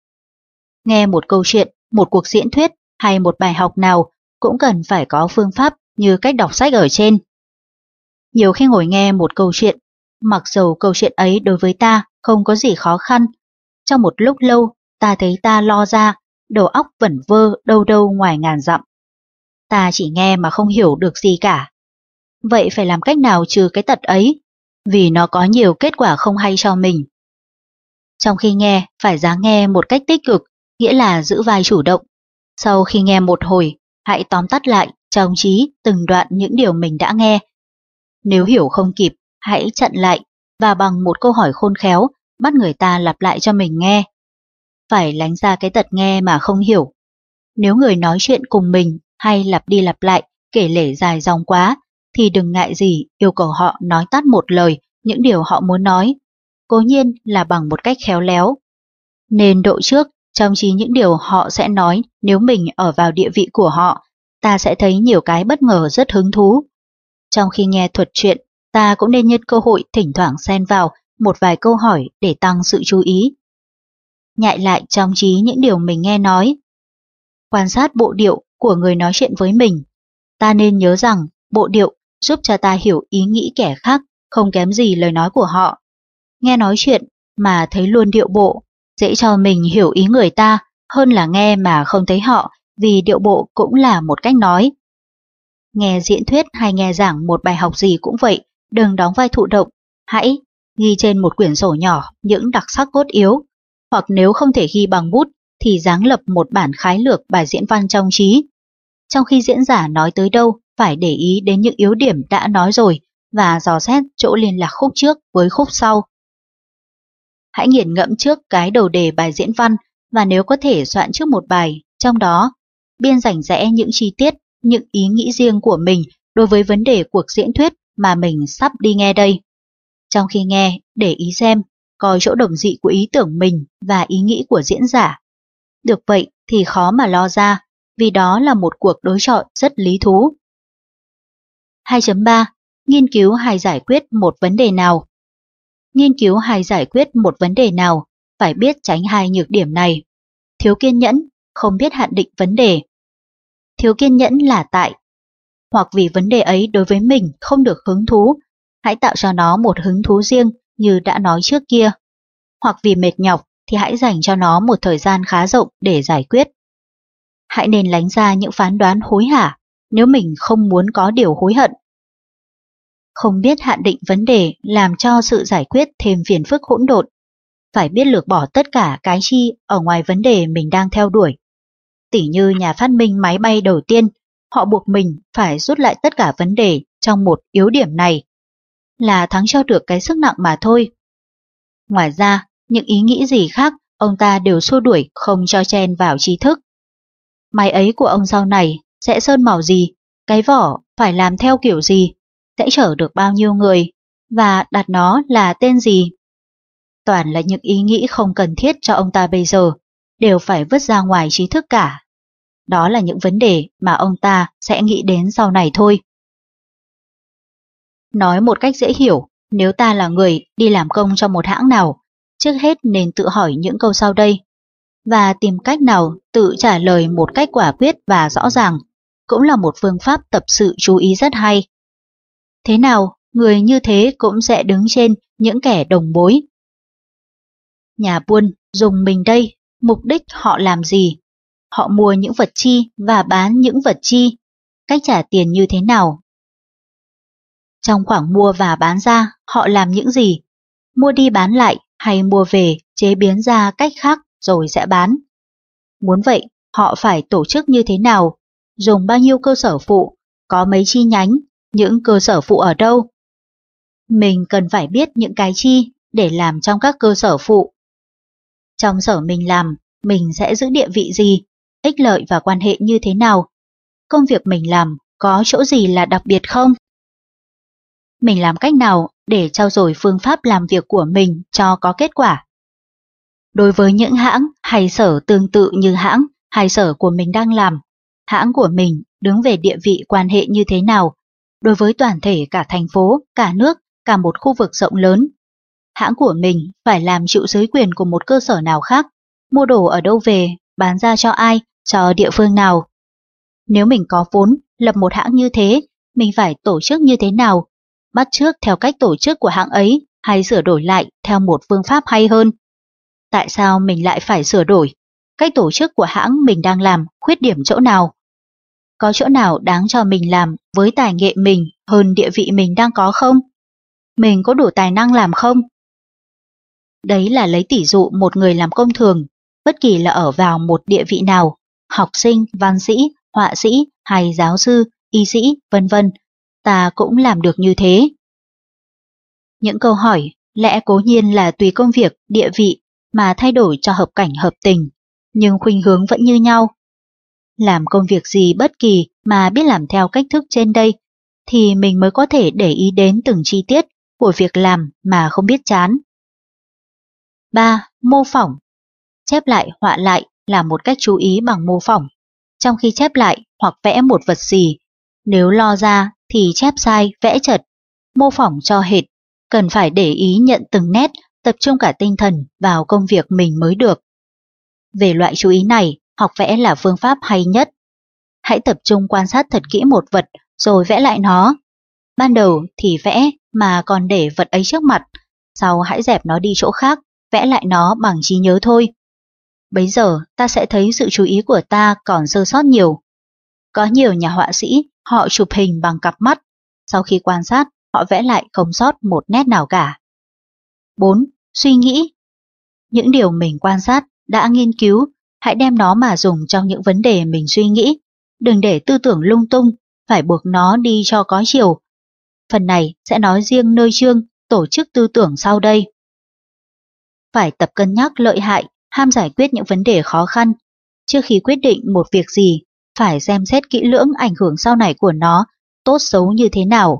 Nghe một câu chuyện, một cuộc diễn thuyết hay một bài học nào cũng cần phải có phương pháp như cách đọc sách ở trên. Nhiều khi ngồi nghe một câu chuyện, mặc dầu câu chuyện ấy đối với ta không có gì khó khăn, trong một lúc lâu ta thấy ta lo ra, đầu óc vẩn vơ đâu đâu ngoài ngàn dặm. Ta chỉ nghe mà không hiểu được gì cả. Vậy phải làm cách nào trừ cái tật ấy, vì nó có nhiều kết quả không hay cho mình. Trong khi nghe, phải dáng nghe một cách tích cực, nghĩa là giữ vai chủ động. Sau khi nghe một hồi, hãy tóm tắt lại trong trí từng đoạn những điều mình đã nghe. Nếu hiểu không kịp, hãy chặn lại và bằng một câu hỏi khôn khéo bắt người ta lặp lại cho mình nghe. Phải lánh ra cái tật nghe mà không hiểu. Nếu người nói chuyện cùng mình hay lặp đi lặp lại, kể lể dài dòng quá, thì đừng ngại gì yêu cầu họ nói tắt một lời những điều họ muốn nói. Cố nhiên là bằng một cách khéo léo. Nên độ trước trong trí những điều họ sẽ nói. Nếu mình ở vào địa vị của họ, ta sẽ thấy nhiều cái bất ngờ rất hứng thú. Trong khi nghe thuật truyện, ta cũng nên nhân cơ hội thỉnh thoảng xen vào một vài câu hỏi để tăng sự chú ý. Nhại lại trong trí những điều mình nghe nói. Quan sát bộ điệu của người nói chuyện với mình. Ta nên nhớ rằng bộ điệu giúp cho ta hiểu ý nghĩ kẻ khác không kém gì lời nói của họ. Nghe nói chuyện mà thấy luôn điệu bộ, dễ cho mình hiểu ý người ta hơn là nghe mà không thấy họ, vì điệu bộ cũng là một cách nói. Nghe diễn thuyết hay nghe giảng một bài học gì cũng vậy, đừng đóng vai thụ động, hãy ghi trên một quyển sổ nhỏ những đặc sắc cốt yếu, hoặc nếu không thể ghi bằng bút thì dáng lập một bản khái lược bài diễn văn trong trí. Trong khi diễn giả nói tới đâu, phải để ý đến những yếu điểm đã nói rồi và dò xét chỗ liên lạc khúc trước với khúc sau. Hãy nghiền ngẫm trước cái đầu đề bài diễn văn và nếu có thể soạn trước một bài, trong đó biên rành rẽ những chi tiết, những ý nghĩ riêng của mình đối với vấn đề cuộc diễn thuyết mà mình sắp đi nghe đây. Trong khi nghe, để ý xem, coi chỗ đồng dị của ý tưởng mình và ý nghĩ của diễn giả. Được vậy thì khó mà lo ra, vì đó là một cuộc đối chọi rất lý thú. hai chấm ba. Nghiên cứu hay giải quyết một vấn đề nào. Nghiên cứu hay giải quyết một vấn đề nào, phải biết tránh hai nhược điểm này. Thiếu kiên nhẫn, không biết hạn định vấn đề. Thiếu kiên nhẫn là tại, hoặc vì vấn đề ấy đối với mình không được hứng thú, hãy tạo cho nó một hứng thú riêng như đã nói trước kia. Hoặc vì mệt nhọc thì hãy dành cho nó một thời gian khá rộng để giải quyết. Hãy nên lánh ra những phán đoán hối hả, nếu mình không muốn có điều hối hận. Không biết hạn định vấn đề làm cho sự giải quyết thêm phiền phức hỗn độn. Phải biết lược bỏ tất cả cái chi ở ngoài vấn đề mình đang theo đuổi. Tỉ như nhà phát minh máy bay đầu tiên, họ buộc mình phải rút lại tất cả vấn đề trong một yếu điểm này, là thắng cho được cái sức nặng mà thôi. Ngoài ra, những ý nghĩ gì khác, ông ta đều xua đuổi không cho chen vào trí thức. Máy ấy của ông sau này sẽ sơn màu gì, cái vỏ phải làm theo kiểu gì, sẽ chở được bao nhiêu người, và đặt nó là tên gì. Toàn là những ý nghĩ không cần thiết cho ông ta bây giờ, đều phải vứt ra ngoài trí thức cả. Đó là những vấn đề mà ông ta sẽ nghĩ đến sau này thôi. Nói một cách dễ hiểu, nếu ta là người đi làm công cho một hãng nào, trước hết nên tự hỏi những câu sau đây, và tìm cách nào tự trả lời một cách quả quyết và rõ ràng, cũng là một phương pháp tập sự chú ý rất hay. Thế nào, người như thế cũng sẽ đứng trên những kẻ đồng bối. Nhà buôn dùng mình đây, mục đích họ làm gì? Họ mua những vật chi và bán những vật chi, cách trả tiền như thế nào? Trong khoảng mua và bán ra, họ làm những gì? Mua đi bán lại hay mua về chế biến ra cách khác rồi sẽ bán? Muốn vậy, họ phải tổ chức như thế nào? Dùng bao nhiêu cơ sở phụ? Có mấy chi nhánh? Những cơ sở phụ ở đâu? Mình cần phải biết những cái chi để làm trong các cơ sở phụ. Trong sở mình làm, mình sẽ giữ địa vị gì? Ích lợi và quan hệ như thế nào? Công việc mình làm có chỗ gì là đặc biệt không? Mình làm cách nào để trau dồi phương pháp làm việc của mình cho có kết quả? Đối với những hãng hay sở tương tự như hãng hay sở của mình đang làm, hãng của mình đứng về địa vị quan hệ như thế nào đối với toàn thể cả thành phố, cả nước, cả một khu vực rộng lớn? Hãng của mình phải làm chịu dưới quyền của một cơ sở nào khác, mua đồ ở đâu về, bán ra cho ai, cho địa phương nào? Nếu mình có vốn lập một hãng như thế, mình phải tổ chức như thế nào? Bắt chước theo cách tổ chức của hãng ấy hay sửa đổi lại theo một phương pháp hay hơn? Tại sao mình lại phải sửa đổi? Cách tổ chức của hãng mình đang làm khuyết điểm chỗ nào? Có chỗ nào đáng cho mình làm với tài nghệ mình hơn địa vị mình đang có không? Mình có đủ tài năng làm không? Đấy là lấy tỉ dụ một người làm công thường, bất kỳ là ở vào một địa vị nào, học sinh, văn sĩ, họa sĩ hay giáo sư, y sĩ, vân vân, ta cũng làm được như thế. Những câu hỏi lẽ cố nhiên là tùy công việc, địa vị mà thay đổi cho hợp cảnh hợp tình, nhưng khuynh hướng vẫn như nhau. Làm công việc gì bất kỳ mà biết làm theo cách thức trên đây, thì mình mới có thể để ý đến từng chi tiết của việc làm mà không biết chán. ba. Mô phỏng. Chép lại, họa lại là một cách chú ý bằng mô phỏng. Trong khi chép lại hoặc vẽ một vật gì, nếu lo ra thì chép sai, vẽ chật, mô phỏng cho hệt, cần phải để ý nhận từng nét, tập trung cả tinh thần vào công việc mình mới được. Về loại chú ý này, học vẽ là phương pháp hay nhất. Hãy tập trung quan sát thật kỹ một vật rồi vẽ lại nó. Ban đầu thì vẽ mà còn để vật ấy trước mặt, sau hãy dẹp nó đi chỗ khác, vẽ lại nó bằng trí nhớ thôi. Bấy giờ ta sẽ thấy sự chú ý của ta còn sơ sót nhiều. Có nhiều nhà họa sĩ, họ chụp hình bằng cặp mắt, sau khi quan sát, họ vẽ lại không sót một nét nào cả. bốn. Suy nghĩ. Những điều mình quan sát, đã nghiên cứu, hãy đem nó mà dùng trong những vấn đề mình suy nghĩ. Đừng để tư tưởng lung tung, phải buộc nó đi cho có chiều. Phần này sẽ nói riêng nơi chương tổ chức tư tưởng sau đây. Phải tập cân nhắc lợi hại, ham giải quyết những vấn đề khó khăn. Trước khi quyết định một việc gì, phải xem xét kỹ lưỡng ảnh hưởng sau này của nó, tốt xấu như thế nào.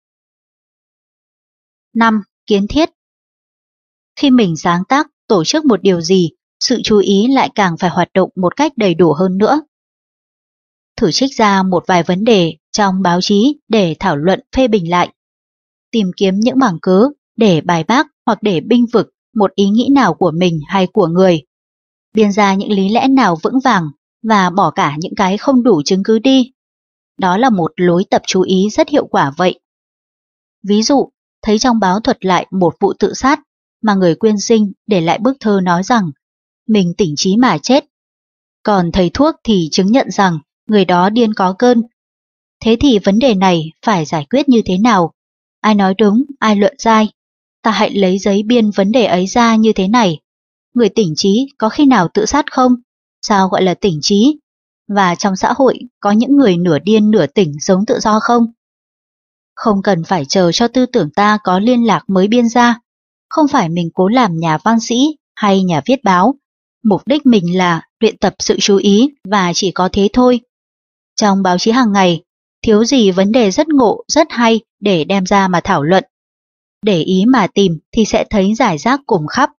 năm. Kiến thiết. Khi mình sáng tác, tổ chức một điều gì, sự chú ý lại càng phải hoạt động một cách đầy đủ hơn nữa. Thử trích ra một vài vấn đề trong báo chí để thảo luận phê bình lại. Tìm kiếm những bằng cớ để bài bác hoặc để binh vực một ý nghĩ nào của mình hay của người. Biên ra những lý lẽ nào vững vàng và bỏ cả những cái không đủ chứng cứ đi. Đó là một lối tập chú ý rất hiệu quả vậy. Ví dụ, thấy trong báo thuật lại một vụ tự sát mà người quyên sinh để lại bức thơ nói rằng mình tỉnh trí mà chết. Còn thầy thuốc thì chứng nhận rằng người đó điên có cơn. Thế thì vấn đề này phải giải quyết như thế nào? Ai nói đúng, ai luận sai? Ta hãy lấy giấy biên vấn đề ấy ra như thế này. Người tỉnh trí có khi nào tự sát không? Sao gọi là tỉnh trí? Và trong xã hội có những người nửa điên nửa tỉnh sống tự do không? Không cần phải chờ cho tư tưởng ta có liên lạc mới biên ra. Không phải mình cố làm nhà văn sĩ hay nhà viết báo. Mục đích mình là luyện tập sự chú ý và chỉ có thế thôi. Trong báo chí hàng ngày, thiếu gì vấn đề rất ngộ, rất hay để đem ra mà thảo luận. Để ý mà tìm thì sẽ thấy rải rác cùng khắp.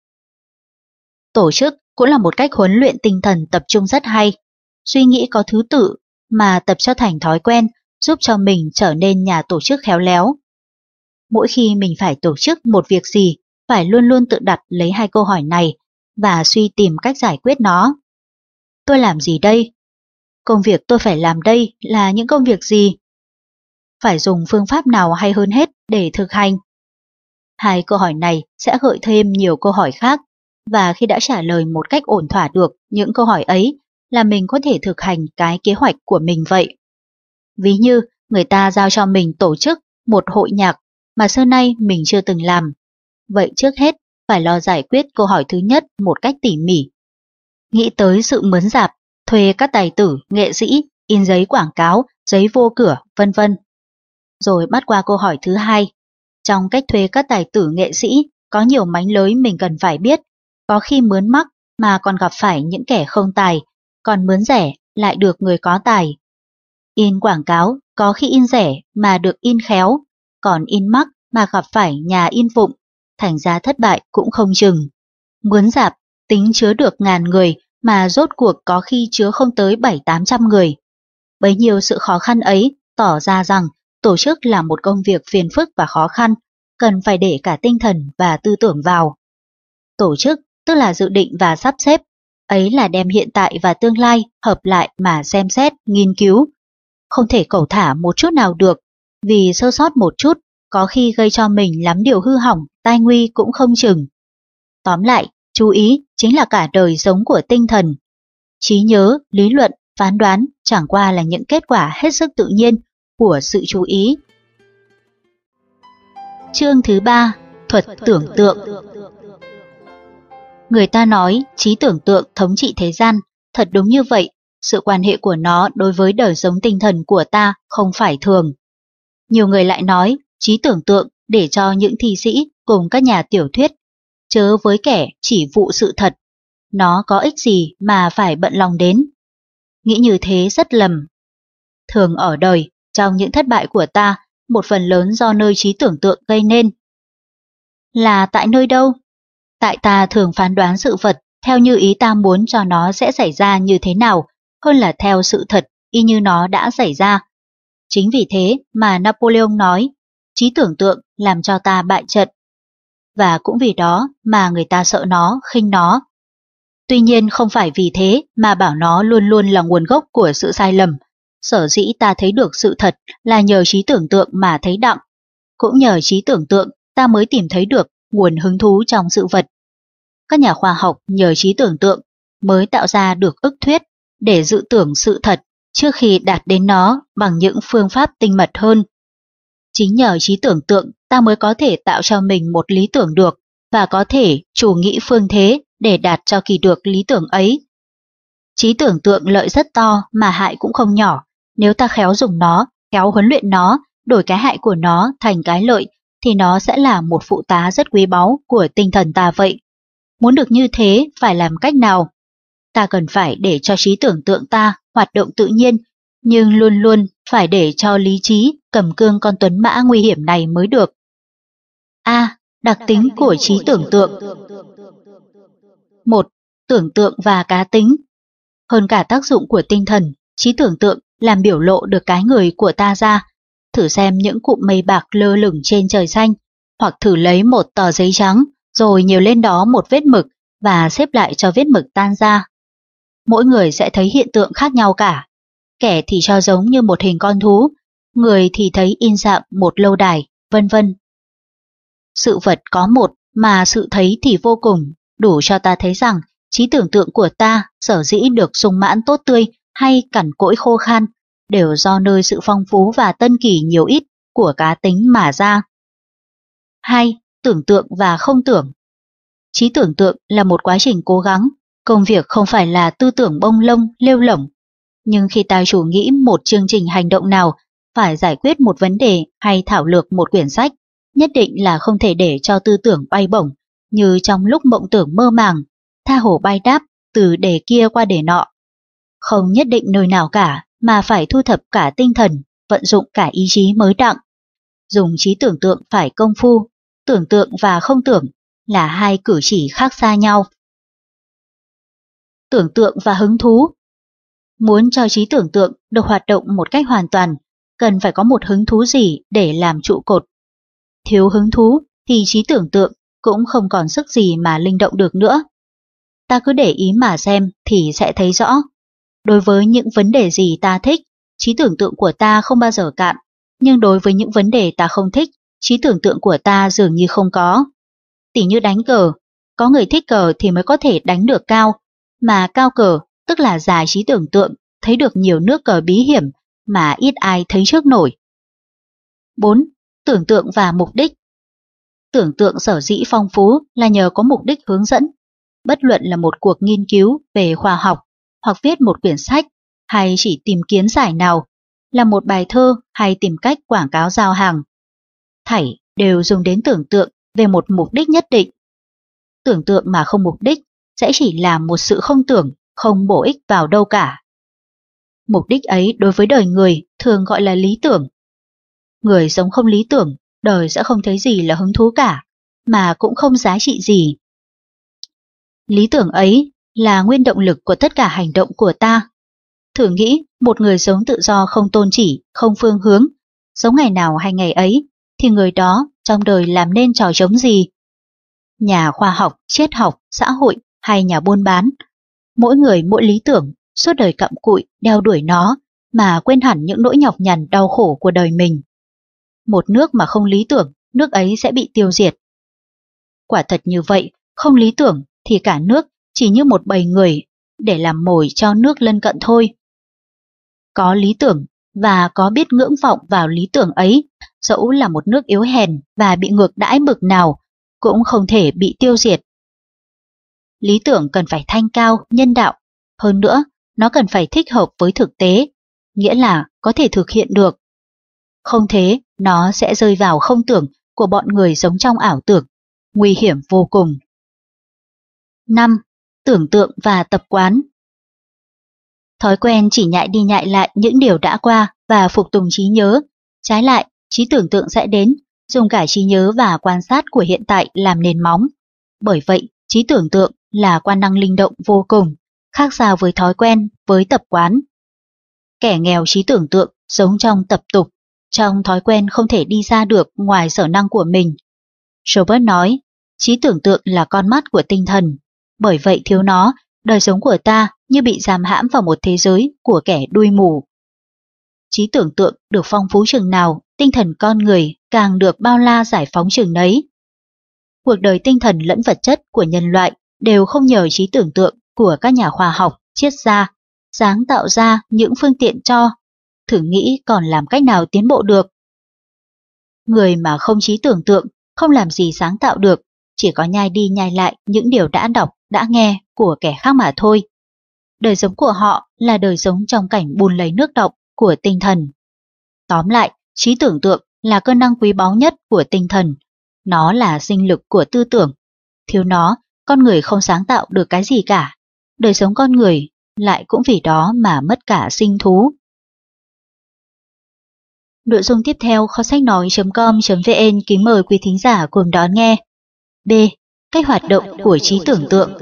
Tổ chức cũng là một cách huấn luyện tinh thần tập trung rất hay. Suy nghĩ có thứ tự mà tập cho thành thói quen, giúp cho mình trở nên nhà tổ chức khéo léo. Mỗi khi mình phải tổ chức một việc gì, phải luôn luôn tự đặt lấy hai câu hỏi này và suy tìm cách giải quyết nó. Tôi làm gì đây? Công việc tôi phải làm đây là những công việc gì? Phải dùng phương pháp nào hay hơn hết để thực hành? Hai câu hỏi này sẽ gợi thêm nhiều câu hỏi khác, và khi đã trả lời một cách ổn thỏa được những câu hỏi ấy là mình có thể thực hành cái kế hoạch của mình vậy. Ví như người ta giao cho mình tổ chức một hội nhạc mà xưa nay mình chưa từng làm. Vậy trước hết phải lo giải quyết câu hỏi thứ nhất một cách tỉ mỉ. Nghĩ tới sự mướn rạp, thuê các tài tử, nghệ sĩ, in giấy quảng cáo, giấy vô cửa, vân vân. Rồi bắt qua câu hỏi thứ hai. Trong cách thuê các tài tử nghệ sĩ có nhiều mánh lới mình cần phải biết. Có khi mướn mắc mà còn gặp phải những kẻ không tài, còn mướn rẻ lại được người có tài. In quảng cáo có khi in rẻ mà được in khéo, còn in mắc mà gặp phải nhà in vụng, thành ra thất bại cũng không chừng. Mướn rạp tính chứa được ngàn người mà rốt cuộc có khi chứa không tới bảy tám trăm người. Bấy nhiêu sự khó khăn ấy tỏ ra rằng tổ chức là một công việc phiền phức và khó khăn, cần phải để cả tinh thần và tư tưởng vào. Tổ chức tức là dự định và sắp xếp, ấy là đem hiện tại và tương lai hợp lại mà xem xét, nghiên cứu. Không thể cẩu thả một chút nào được, vì sơ sót một chút có khi gây cho mình lắm điều hư hỏng, tai nguy cũng không chừng. Tóm lại, chú ý chính là cả đời sống của tinh thần. Trí nhớ, lý luận, phán đoán chẳng qua là những kết quả hết sức tự nhiên của sự chú ý. Chương thứ ba, thuật tưởng tượng. Người ta nói trí tưởng tượng thống trị thế gian, thật đúng như vậy, sự quan hệ của nó đối với đời sống tinh thần của ta không phải thường. Nhiều người lại nói trí tưởng tượng để cho những thi sĩ cùng các nhà tiểu thuyết, chớ với kẻ chỉ vụ sự thật. Nó có ích gì mà phải bận lòng đến? Nghĩ như thế rất lầm. Thường ở đời, trong những thất bại của ta, một phần lớn do nơi trí tưởng tượng gây nên. Là tại nơi đâu? Tại ta thường phán đoán sự vật theo như ý ta muốn cho nó sẽ xảy ra như thế nào, hơn là theo sự thật y như nó đã xảy ra. Chính vì thế mà Napoleon nói, trí tưởng tượng làm cho ta bại trận. Và cũng vì đó mà người ta sợ nó, khinh nó. Tuy nhiên không phải vì thế mà bảo nó luôn luôn là nguồn gốc của sự sai lầm. Sở dĩ ta thấy được sự thật là nhờ trí tưởng tượng mà thấy đặng. Cũng nhờ trí tưởng tượng ta mới tìm thấy được nguồn hứng thú trong sự vật. Các nhà khoa học nhờ trí tưởng tượng mới tạo ra được ức thuyết để dự tưởng sự thật trước khi đạt đến nó bằng những phương pháp tinh mật hơn. Chính nhờ trí tưởng tượng ta mới có thể tạo cho mình một lý tưởng được và có thể chủ nghĩ phương thế để đạt cho kỳ được lý tưởng ấy. Trí tưởng tượng lợi rất to mà hại cũng không nhỏ. Nếu ta khéo dùng nó, khéo huấn luyện nó, đổi cái hại của nó thành cái lợi, thì nó sẽ là một phụ tá rất quý báu của tinh thần ta vậy. Muốn được như thế phải làm cách nào? Ta cần phải để cho trí tưởng tượng ta hoạt động tự nhiên, nhưng luôn luôn phải để cho lý trí cầm cương con tuấn mã nguy hiểm này mới được. A. Đặc tính của trí tưởng tượng. một. Tưởng tượng và cá tính. Hơn cả tác dụng của tinh thần, trí tưởng tượng làm biểu lộ được cái người của ta ra. Thử xem những cụm mây bạc lơ lửng trên trời xanh, hoặc thử lấy một tờ giấy trắng, rồi nhiều lên đó một vết mực và xếp lại cho vết mực tan ra. Mỗi người sẽ thấy hiện tượng khác nhau cả. Kẻ thì cho giống như một hình con thú, người thì thấy in dạng một lâu đài, vân vân. Sự vật có một mà sự thấy thì vô cùng, đủ cho ta thấy rằng trí tưởng tượng của ta sở dĩ được sung mãn tốt tươi hay cằn cỗi khô khan đều do nơi sự phong phú và tân kỳ nhiều ít của cá tính mà ra. hai. Tưởng tượng và không tưởng. Trí tưởng tượng là một quá trình cố gắng, công việc không phải là tư tưởng bông lông, lêu lổng. Nhưng khi ta chủ nghĩ một chương trình hành động nào, phải giải quyết một vấn đề hay thảo lược một quyển sách, nhất định là không thể để cho tư tưởng bay bổng, như trong lúc mộng tưởng mơ màng, tha hồ bay đáp từ đề kia qua đề nọ. Không nhất định nơi nào cả, mà phải thu thập cả tinh thần, vận dụng cả ý chí mới đặng. Dùng trí tưởng tượng phải công phu, tưởng tượng và không tưởng là hai cử chỉ khác xa nhau. Tưởng tượng và hứng thú. Muốn cho trí tưởng tượng được hoạt động một cách hoàn toàn, cần phải có một hứng thú gì để làm trụ cột. Thiếu hứng thú thì trí tưởng tượng cũng không còn sức gì mà linh động được nữa. Ta cứ để ý mà xem thì sẽ thấy rõ. Đối với những vấn đề gì ta thích, trí tưởng tượng của ta không bao giờ cạn, nhưng đối với những vấn đề ta không thích, trí tưởng tượng của ta dường như không có. Tỉ như đánh cờ, có người thích cờ thì mới có thể đánh được cao, mà cao cờ tức là già trí tưởng tượng, thấy được nhiều nước cờ bí hiểm mà ít ai thấy trước nổi. bốn. Tưởng tượng và mục đích. Tưởng tượng sở dĩ phong phú là nhờ có mục đích hướng dẫn. Bất luận là một cuộc nghiên cứu về khoa học, hoặc viết một quyển sách, hay chỉ tìm kiến giải nào, là một bài thơ hay tìm cách quảng cáo giao hàng. Thảy đều dùng đến tưởng tượng về một mục đích nhất định. Tưởng tượng mà không mục đích sẽ chỉ là một sự không tưởng, không bổ ích vào đâu cả. Mục đích ấy đối với đời người thường gọi là lý tưởng. Người sống không lý tưởng, đời sẽ không thấy gì là hứng thú cả, mà cũng không giá trị gì. Lý tưởng ấy là nguyên động lực của tất cả hành động của ta. Thử nghĩ một người sống tự do không tôn chỉ, không phương hướng, sống ngày nào hay ngày ấy, thì người đó trong đời làm nên trò trống gì? Nhà khoa học, triết học, xã hội hay nhà buôn bán, mỗi người mỗi lý tưởng, suốt đời cặm cụi đeo đuổi nó mà quên hẳn những nỗi nhọc nhằn đau khổ của đời mình. Một nước mà không lý tưởng, nước ấy sẽ bị tiêu diệt. Quả thật như vậy, không lý tưởng thì cả nước chỉ như một bầy người để làm mồi cho nước lân cận thôi. Có lý tưởng và có biết ngưỡng vọng vào lý tưởng ấy, dẫu là một nước yếu hèn và bị ngược đãi bực nào, cũng không thể bị tiêu diệt. Lý tưởng cần phải thanh cao, nhân đạo. Hơn nữa, nó cần phải thích hợp với thực tế, nghĩa là có thể thực hiện được. Không thế, nó sẽ rơi vào không tưởng của bọn người sống trong ảo tưởng, nguy hiểm vô cùng. năm. Tưởng tượng và tập quán. Thói quen chỉ nhại đi nhại lại những điều đã qua và phục tùng trí nhớ. Trái lại, trí tưởng tượng sẽ đến, dùng cả trí nhớ và quan sát của hiện tại làm nền móng. Bởi vậy, trí tưởng tượng là quan năng linh động vô cùng, khác xa với thói quen, với tập quán. Kẻ nghèo trí tưởng tượng sống trong tập tục, trong thói quen không thể đi ra được ngoài sở năng của mình. Robert nói, trí tưởng tượng là con mắt của tinh thần, bởi vậy thiếu nó, đời sống của ta như bị giam hãm vào một thế giới của kẻ đuôi mù. Trí tưởng tượng được phong phú chừng nào, tinh thần con người càng được bao la giải phóng chừng nấy. Cuộc đời tinh thần lẫn vật chất của nhân loại đều không nhờ trí tưởng tượng của các nhà khoa học, triết gia, sáng tạo ra những phương tiện cho, thử nghĩ còn làm cách nào tiến bộ được. Người mà không trí tưởng tượng, không làm gì sáng tạo được, chỉ có nhai đi nhai lại những điều đã đọc, đã nghe của kẻ khác mà thôi. Đời sống của họ là đời sống trong cảnh bùn lầy nước đọng của tinh thần. Tóm lại, trí tưởng tượng là cơ năng quý báu nhất của tinh thần. Nó là sinh lực của tư tưởng. Thiếu nó, con người không sáng tạo được cái gì cả. Đời sống con người lại cũng vì đó mà mất cả sinh thú. Nội dung tiếp theo kho sách nói chấm com chấm vn kính mời quý thính giả cùng đón nghe. B. Cách hoạt động của trí tưởng tượng.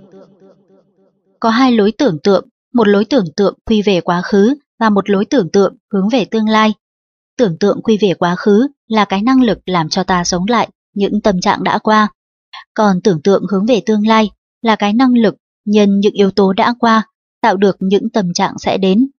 Có hai lối tưởng tượng, một lối tưởng tượng quy về quá khứ và một lối tưởng tượng hướng về tương lai. Tưởng tượng quy về quá khứ là cái năng lực làm cho ta sống lại những tâm trạng đã qua. Còn tưởng tượng hướng về tương lai là cái năng lực nhân những yếu tố đã qua, tạo được những tâm trạng sẽ đến.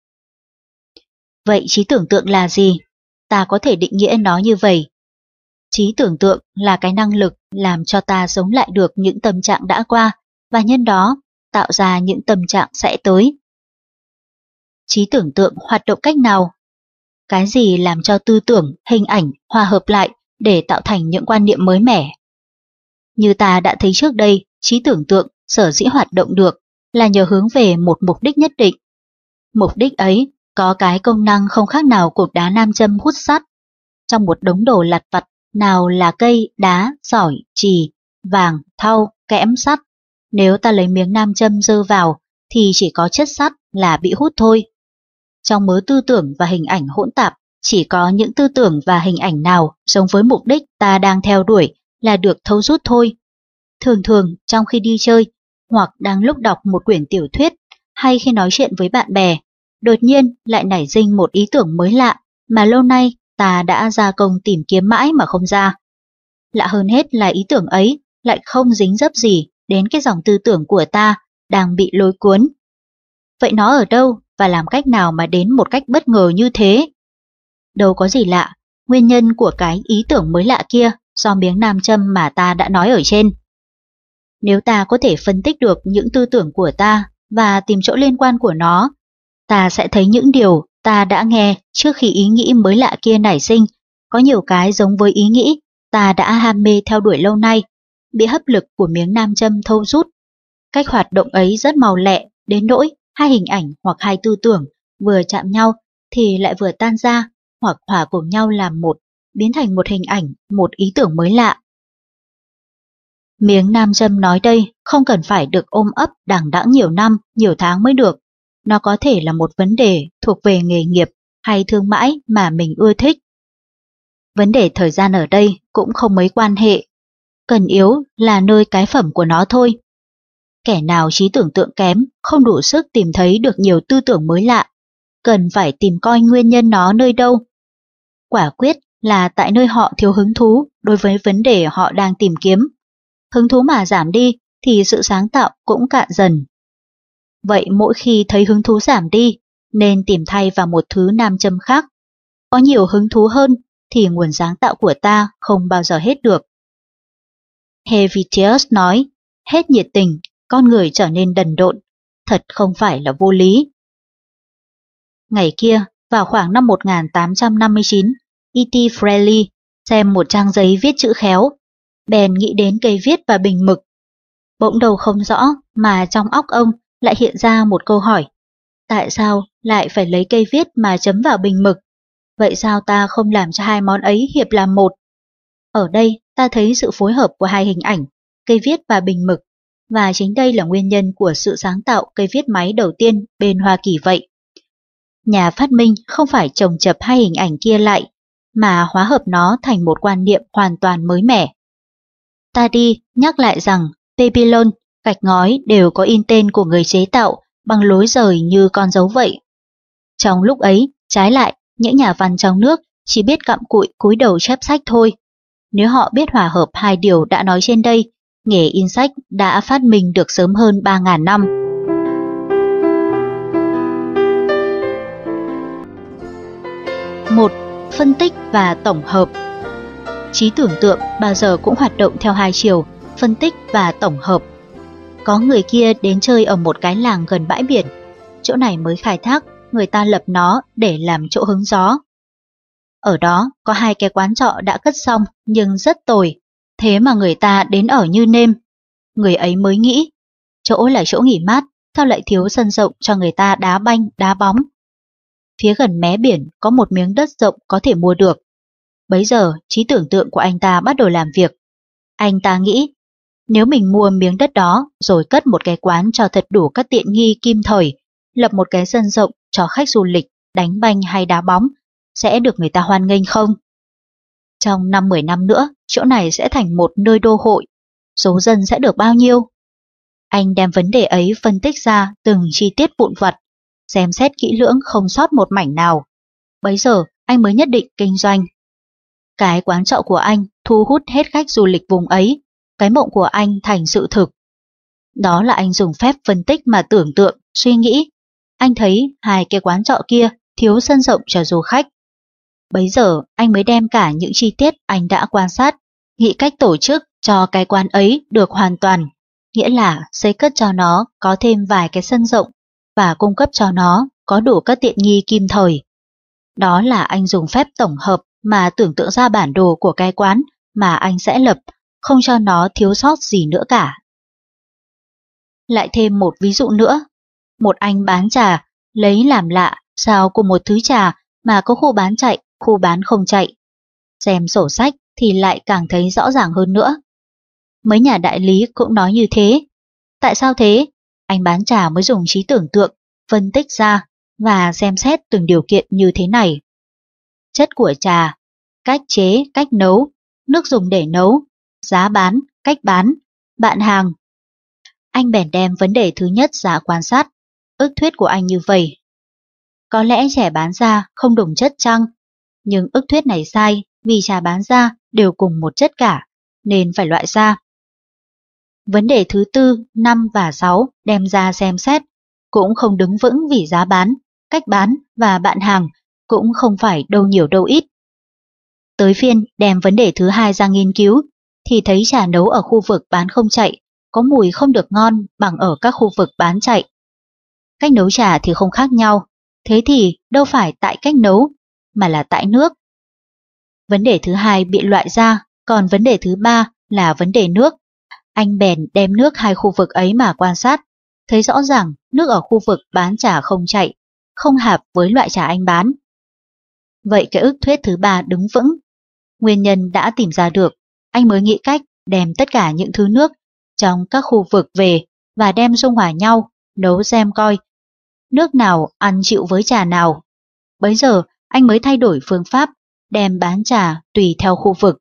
Vậy trí tưởng tượng là gì? Ta có thể định nghĩa nó như vậy. Trí tưởng tượng là cái năng lực làm cho ta sống lại được những tâm trạng đã qua và nhân đó tạo ra những tâm trạng sẽ tới. trí tưởng tượng hoạt động cách nào? Cái gì làm cho tư tưởng, hình ảnh hòa hợp lại để tạo thành những quan niệm mới mẻ? Như ta đã thấy trước đây, trí tưởng tượng sở dĩ hoạt động được là nhờ hướng về một mục đích nhất định. Mục đích ấy có cái công năng không khác nào cục đá nam châm hút sắt. Trong một đống đồ lặt vặt, nào là cây, đá, sỏi, chì, vàng, thau, kẽm, sắt. Nếu ta lấy miếng nam châm dơ vào thì chỉ có chất sắt là bị hút thôi. Trong mớ tư tưởng và hình ảnh hỗn tạp, chỉ có những tư tưởng và hình ảnh nào giống với mục đích ta đang theo đuổi là được thâu rút thôi. Thường thường trong khi đi chơi, hoặc đang lúc đọc một quyển tiểu thuyết, hay khi nói chuyện với bạn bè, đột nhiên lại nảy sinh một ý tưởng mới lạ mà lâu nay ta đã ra công tìm kiếm mãi mà không ra. Lạ hơn hết là ý tưởng ấy lại không dính dấp gì đến cái dòng tư tưởng của ta đang bị lôi cuốn. Vậy nó ở đâu và làm cách nào mà đến một cách bất ngờ như thế? Đâu có gì lạ, nguyên nhân của cái ý tưởng mới lạ kia do miếng nam châm mà ta đã nói ở trên. Nếu ta có thể phân tích được những tư tưởng của ta và tìm chỗ liên quan của nó, ta sẽ thấy những điều ta đã nghe trước khi ý nghĩ mới lạ kia nảy sinh, có nhiều cái giống với ý nghĩ ta đã ham mê theo đuổi lâu nay, bị hấp lực của miếng nam châm thâu rút. Cách hoạt động ấy rất màu lẹ, đến nỗi hai hình ảnh hoặc hai tư tưởng vừa chạm nhau thì lại vừa tan ra, hoặc hòa cùng nhau làm một, biến thành một hình ảnh, một ý tưởng mới lạ. Miếng nam châm nói đây không cần phải được ôm ấp đằng đẵng nhiều năm, nhiều tháng mới được. Nó có thể là một vấn đề thuộc về nghề nghiệp hay thương mãi mà mình ưa thích. Vấn đề thời gian ở đây cũng không mấy quan hệ. Cần yếu là nơi cái phẩm của nó thôi. Kẻ nào trí tưởng tượng kém, không đủ sức tìm thấy được nhiều tư tưởng mới lạ, cần phải tìm coi nguyên nhân nó nơi đâu. Quả quyết là tại nơi họ thiếu hứng thú đối với vấn đề họ đang tìm kiếm. Hứng thú mà giảm đi thì sự sáng tạo cũng cạn dần. Vậy mỗi khi thấy hứng thú giảm đi, nên tìm thay vào một thứ nam châm khác. Có nhiều hứng thú hơn thì nguồn sáng tạo của ta không bao giờ hết được. Helvetius nói, hết nhiệt tình, con người trở nên đần độn, thật không phải là vô lý. Ngày kia, vào khoảng năm một nghìn tám trăm năm mươi chín, E T Frehley xem một trang giấy viết chữ khéo, bèn nghĩ đến cây viết và bình mực. Bỗng đầu không rõ mà trong óc ông lại hiện ra một câu hỏi. Tại sao lại phải lấy cây viết mà chấm vào bình mực? Vậy sao ta không làm cho hai món ấy hiệp làm một? Ở đây ta thấy sự phối hợp của hai hình ảnh, cây viết và bình mực, và chính đây là nguyên nhân của sự sáng tạo cây viết máy đầu tiên bên Hoa Kỳ vậy. Nhà phát minh không phải chồng chập hai hình ảnh kia lại, mà hóa hợp nó thành một quan niệm hoàn toàn mới mẻ. Ta đi nhắc lại rằng Babylon, gạch ngói đều có in tên của người chế tạo bằng lối rời như con dấu vậy. Trong lúc ấy, trái lại, những nhà văn trong nước chỉ biết cặm cụi cúi đầu chép sách thôi. Nếu họ biết hòa hợp hai điều đã nói trên đây, nghề in sách đã phát minh được sớm hơn ba nghìn năm. một. Phân tích và tổng hợp. Trí tưởng tượng bao giờ cũng hoạt động theo hai chiều, phân tích và tổng hợp. Có người kia đến chơi ở một cái làng gần bãi biển, chỗ này mới khai thác, người ta lập nó để làm chỗ hứng gió. Ở đó có hai cái quán trọ đã cất xong nhưng rất tồi, thế mà người ta đến ở như nêm. Người ấy mới nghĩ, chỗ là chỗ nghỉ mát, sao lại thiếu sân rộng cho người ta đá banh, đá bóng. Phía gần mé biển có một miếng đất rộng có thể mua được. Bấy giờ trí tưởng tượng của anh ta bắt đầu làm việc. Anh ta nghĩ, nếu mình mua miếng đất đó rồi cất một cái quán cho thật đủ các tiện nghi kim thời, lập một cái sân rộng cho khách du lịch, đánh banh hay đá bóng, sẽ được người ta hoan nghênh không? Trong năm mười năm nữa, chỗ này sẽ thành một nơi đô hội, số dân sẽ được bao nhiêu? Anh đem vấn đề ấy phân tích ra từng chi tiết vụn vặt, xem xét kỹ lưỡng không sót một mảnh nào. Bấy giờ anh mới nhất định kinh doanh. Cái quán trọ của anh thu hút hết khách du lịch vùng ấy, cái mộng của anh thành sự thực. Đó là anh dùng phép phân tích mà tưởng tượng, suy nghĩ. Anh thấy hai cái quán trọ kia thiếu sân rộng cho du khách. Bấy giờ anh mới đem cả những chi tiết anh đã quan sát, nghĩ cách tổ chức cho cái quán ấy được hoàn toàn, nghĩa là xây cất cho nó có thêm vài cái sân rộng và cung cấp cho nó có đủ các tiện nghi kim thời. Đó là anh dùng phép tổng hợp mà tưởng tượng ra bản đồ của cái quán mà anh sẽ lập, không cho nó thiếu sót gì nữa cả. Lại thêm một ví dụ nữa. Một anh bán trà, lấy làm lạ sao cùng một thứ trà mà có khu bán chạy, khu bán không chạy. Xem sổ sách thì lại càng thấy rõ ràng hơn nữa. Mấy nhà đại lý cũng nói như thế. Tại sao thế? Anh bán trà mới dùng trí tưởng tượng, phân tích ra và xem xét từng điều kiện như thế này. Chất của trà, cách chế, cách nấu, nước dùng để nấu, giá bán, cách bán, bạn hàng. Anh bèn đem vấn đề thứ nhất ra quan sát, ước thuyết của anh như vậy. Có lẽ chè bán ra không đồng chất chăng? Nhưng ước thuyết này sai vì trà bán ra đều cùng một chất cả, nên phải loại ra. Vấn đề thứ tư, năm và sáu đem ra xem xét, cũng không đứng vững vì giá bán, cách bán và bạn hàng cũng không phải đâu nhiều đâu ít. Tới phiên đem vấn đề thứ hai ra nghiên cứu, thì thấy trà nấu ở khu vực bán không chạy có mùi không được ngon bằng ở các khu vực bán chạy. Cách nấu trà thì không khác nhau, thế thì đâu phải tại cách nấu, mà là tại nước. Vấn đề thứ hai bị loại ra, còn vấn đề thứ ba là vấn đề nước. Anh bèn đem nước hai khu vực ấy mà quan sát, thấy rõ ràng nước ở khu vực bán trà không chạy, không hợp với loại trà anh bán. Vậy cái ước thuyết thứ ba đứng vững. Nguyên nhân đã tìm ra được, anh mới nghĩ cách đem tất cả những thứ nước trong các khu vực về và đem dung hòa nhau, nấu xem coi nước nào ăn chịu với trà nào. Bấy giờ anh mới thay đổi phương pháp, đem bán trà tùy theo khu vực.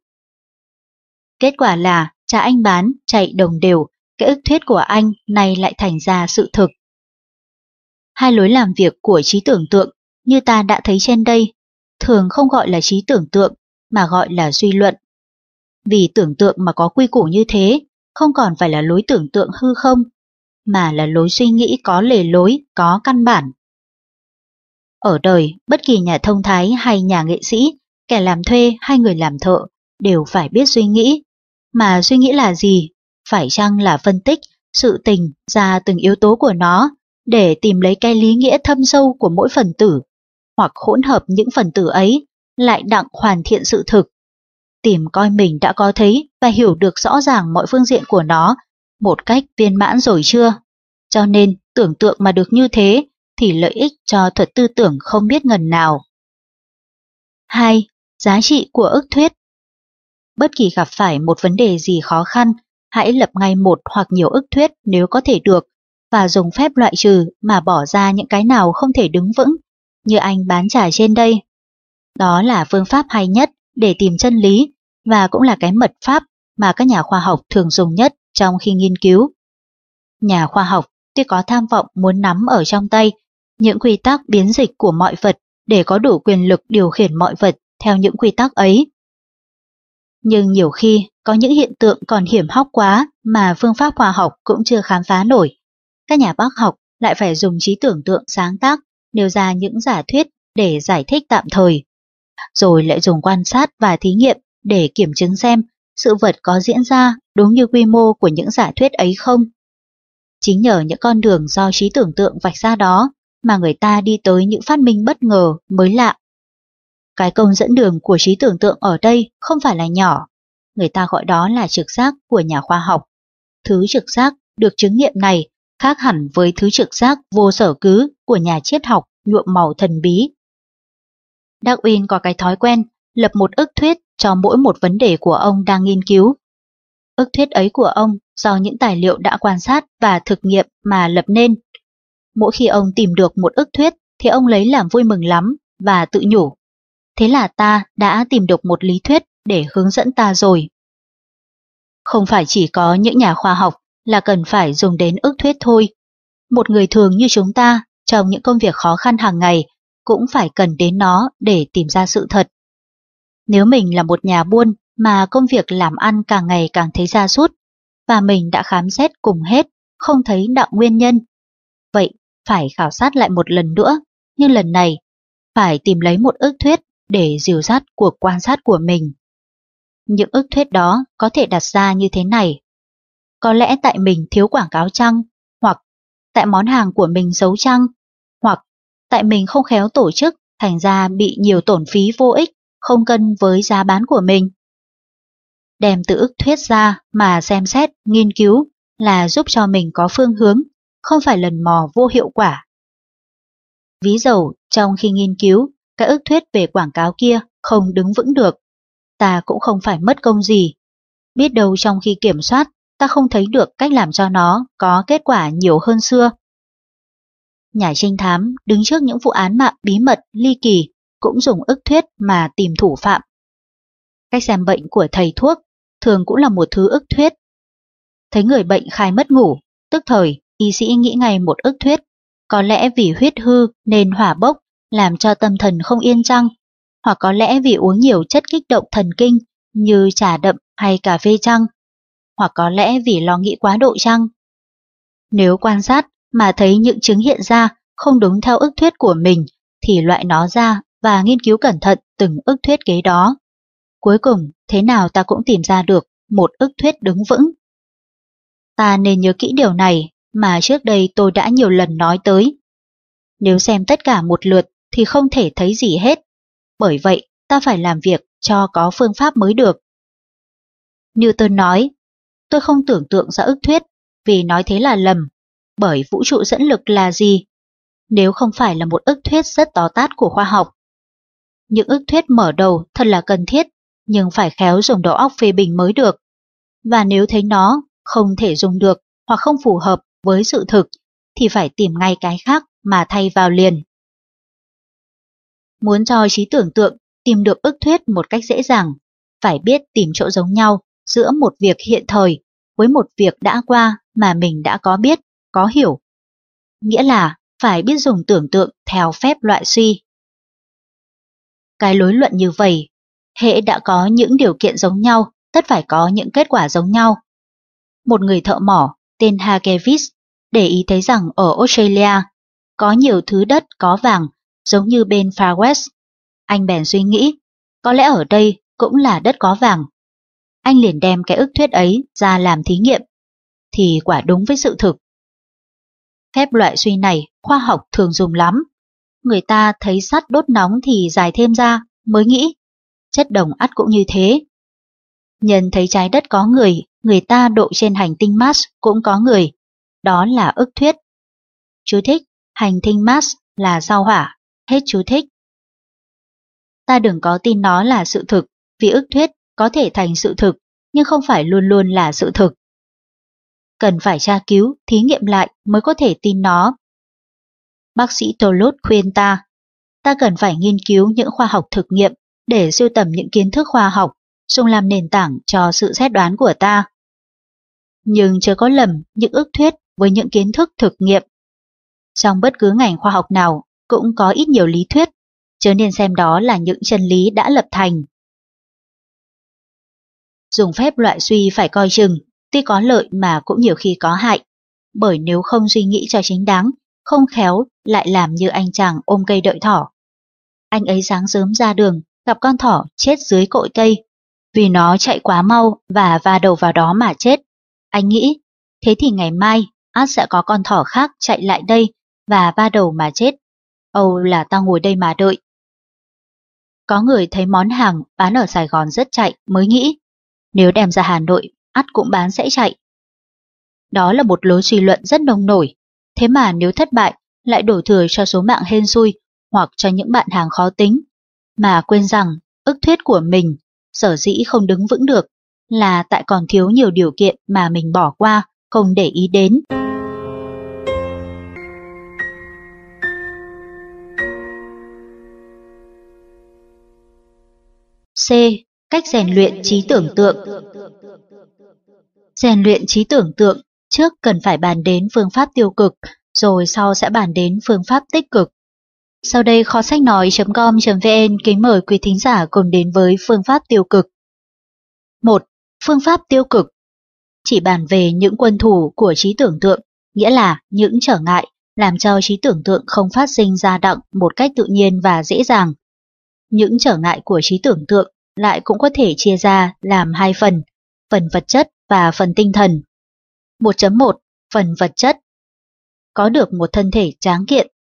Kết quả là trà anh bán chạy đồng đều, cái ước thuyết của anh này lại thành ra sự thực. Hai lối làm việc của trí tưởng tượng như ta đã thấy trên đây, thường không gọi là trí tưởng tượng mà gọi là suy luận. Vì tưởng tượng mà có quy củ như thế, không còn phải là lối tưởng tượng hư không, mà là lối suy nghĩ có lề lối, có căn bản. Ở đời, bất kỳ nhà thông thái hay nhà nghệ sĩ, kẻ làm thuê hay người làm thợ đều phải biết suy nghĩ. Mà suy nghĩ là gì? Phải chăng là phân tích sự tình ra từng yếu tố của nó để tìm lấy cái lý nghĩa thâm sâu của mỗi phần tử, hoặc hỗn hợp những phần tử ấy lại đặng hoàn thiện sự thực, tìm coi mình đã có thấy và hiểu được rõ ràng mọi phương diện của nó một cách viên mãn rồi chưa. Cho nên tưởng tượng mà được như thế thì lợi ích cho thuật tư tưởng không biết ngần nào. hai. Giá trị của ước thuyết. Bất kỳ gặp phải một vấn đề gì khó khăn, hãy lập ngay một hoặc nhiều ước thuyết nếu có thể được, và dùng phép loại trừ mà bỏ ra những cái nào không thể đứng vững, như anh bán trà trên đây. Đó là phương pháp hay nhất để tìm chân lý, và cũng là cái mật pháp mà các nhà khoa học thường dùng nhất trong khi nghiên cứu. Nhà khoa học tuy có tham vọng muốn nắm ở trong tay những quy tắc biến dịch của mọi vật để có đủ quyền lực điều khiển mọi vật theo những quy tắc ấy. Nhưng nhiều khi có những hiện tượng còn hiểm hóc quá mà phương pháp khoa học cũng chưa khám phá nổi. Các nhà bác học lại phải dùng trí tưởng tượng sáng tác, nêu ra những giả thuyết để giải thích tạm thời. Rồi lại dùng quan sát và thí nghiệm để kiểm chứng xem sự vật có diễn ra đúng như quy mô của những giả thuyết ấy không. Chính nhờ những con đường do trí tưởng tượng vạch ra đó mà người ta đi tới những phát minh bất ngờ, mới lạ. Cái công dẫn đường của trí tưởng tượng ở đây không phải là nhỏ, người ta gọi đó là trực giác của nhà khoa học. Thứ trực giác được chứng nghiệm này khác hẳn với thứ trực giác vô sở cứ của nhà triết học nhuộm màu thần bí. Darwin có cái thói quen lập một ước thuyết cho mỗi một vấn đề của ông đang nghiên cứu. Ước thuyết ấy của ông do những tài liệu đã quan sát và thực nghiệm mà lập nên. Mỗi khi ông tìm được một ước thuyết thì ông lấy làm vui mừng lắm và tự nhủ. Thế là ta đã tìm được một lý thuyết để hướng dẫn ta rồi. Không phải chỉ có những nhà khoa học là cần phải dùng đến ước thuyết thôi. Một người thường như chúng ta trong những công việc khó khăn hàng ngày cũng phải cần đến nó để tìm ra sự thật. Nếu mình là một nhà buôn mà công việc làm ăn càng ngày càng thấy sa sút và mình đã khám xét cùng hết, không thấy đạo nguyên nhân, vậy phải khảo sát lại một lần nữa, nhưng lần này phải tìm lấy một ước thuyết để dìu dắt cuộc quan sát của mình. Những ước thuyết đó có thể đặt ra như thế này. Có lẽ tại mình thiếu quảng cáo chăng, hoặc tại món hàng của mình xấu chăng, hoặc tại mình không khéo tổ chức, thành ra bị nhiều tổn phí vô ích, không cân với giá bán của mình. Đem từ ức thuyết ra mà xem xét, nghiên cứu là giúp cho mình có phương hướng, không phải lần mò vô hiệu quả. Ví dụ, trong khi nghiên cứu, cái ức thuyết về quảng cáo kia không đứng vững được, ta cũng không phải mất công gì. Biết đâu trong khi kiểm soát, ta không thấy được cách làm cho nó có kết quả nhiều hơn xưa. Nhà trinh thám đứng trước những vụ án mạng bí mật, ly kỳ, cũng dùng ức thuyết mà tìm thủ phạm. Cách xem bệnh của thầy thuốc thường cũng là một thứ ức thuyết. Thấy người bệnh khai mất ngủ, tức thời, y sĩ nghĩ ngay một ức thuyết. Có lẽ vì huyết hư nên hỏa bốc, làm cho tâm thần không yên chăng, hoặc có lẽ vì uống nhiều chất kích động thần kinh như trà đậm hay cà phê chăng, hoặc có lẽ vì lo nghĩ quá độ chăng. Nếu quan sát mà thấy những chứng hiện ra không đúng theo ức thuyết của mình thì loại nó ra và nghiên cứu cẩn thận từng ức thuyết kế đó. Cuối cùng, thế nào ta cũng tìm ra được một ức thuyết đứng vững. Ta nên nhớ kỹ điều này mà trước đây tôi đã nhiều lần nói tới. Nếu xem tất cả một lượt thì không thể thấy gì hết. Bởi vậy, ta phải làm việc cho có phương pháp mới được. Newton nói, tôi không tưởng tượng ra ức thuyết vì nói thế là lầm, bởi vũ trụ dẫn lực là gì? Nếu không phải là một ức thuyết rất tó tát của khoa học. Những ức thuyết mở đầu thật là cần thiết, nhưng phải khéo dùng đầu óc phê bình mới được. Và nếu thấy nó không thể dùng được hoặc không phù hợp với sự thực, thì phải tìm ngay cái khác mà thay vào liền. Muốn cho trí tưởng tượng tìm được ức thuyết một cách dễ dàng, phải biết tìm chỗ giống nhau giữa một việc hiện thời với một việc đã qua mà mình đã có biết, có hiểu. Nghĩa là phải biết dùng tưởng tượng theo phép loại suy. Cái lối luận như vậy, hễ đã có những điều kiện giống nhau, tất phải có những kết quả giống nhau. Một người thợ mỏ tên Hagevis để ý thấy rằng ở Australia có nhiều thứ đất có vàng giống như bên Far West. Anh bèn suy nghĩ, có lẽ ở đây cũng là đất có vàng. Anh liền đem cái ức thuyết ấy ra làm thí nghiệm, thì quả đúng với sự thực. Phép loại suy này khoa học thường dùng lắm. Người ta thấy sắt đốt nóng thì dài thêm ra, mới nghĩ, chất đồng ắt cũng như thế. Nhân thấy trái đất có người, người ta độ trên hành tinh Mars cũng có người. Đó là ức thuyết. Chú thích, hành tinh Mars là sao hỏa, hết chú thích. Ta đừng có tin nó là sự thực, vì ức thuyết có thể thành sự thực, nhưng không phải luôn luôn là sự thực. Cần phải tra cứu, thí nghiệm lại mới có thể tin nó. Bác sĩ Tollot khuyên ta, ta cần phải nghiên cứu những khoa học thực nghiệm để sưu tầm những kiến thức khoa học, dùng làm nền tảng cho sự xét đoán của ta. Nhưng chớ có lầm những ức thuyết với những kiến thức thực nghiệm. Trong bất cứ ngành khoa học nào cũng có ít nhiều lý thuyết, chớ nên xem đó là những chân lý đã lập thành. Dùng phép loại suy phải coi chừng, tuy có lợi mà cũng nhiều khi có hại, bởi nếu không suy nghĩ cho chính đáng, không khéo lại làm như anh chàng ôm cây đợi thỏ. Anh ấy sáng sớm ra đường, gặp con thỏ chết dưới cội cây, vì nó chạy quá mau và va đầu vào đó mà chết. Anh nghĩ, thế thì ngày mai ắt sẽ có con thỏ khác chạy lại đây và va đầu mà chết. Âu là ta ngồi đây mà đợi. Có người thấy món hàng bán ở Sài Gòn rất chạy mới nghĩ, nếu đem ra Hà Nội, ắt cũng bán sẽ chạy. Đó là một lối suy luận rất nông nổi, thế mà nếu thất bại lại đổ thừa cho số mạng hên xui hoặc cho những bạn hàng khó tính, mà quên rằng ức thuyết của mình sở dĩ không đứng vững được là tại còn thiếu nhiều điều kiện mà mình bỏ qua, không để ý đến. C. Cách rèn luyện trí tưởng tượng. Rèn luyện trí tưởng tượng, trước cần phải bàn đến phương pháp tiêu cực, rồi sau sẽ bàn đến phương pháp tích cực. Sau đây kho sách nói chấm com chấm vn kính mời quý thính giả cùng đến với phương pháp tiêu cực. một. Phương pháp tiêu cực chỉ bàn về những quân thủ của trí tưởng tượng, nghĩa là những trở ngại làm cho trí tưởng tượng không phát sinh ra đặng một cách tự nhiên và dễ dàng. Những trở ngại của trí tưởng tượng lại cũng có thể chia ra làm hai phần, phần vật chất và phần tinh thần. một chấm một. Phần vật chất. Có được một thân thể tráng kiện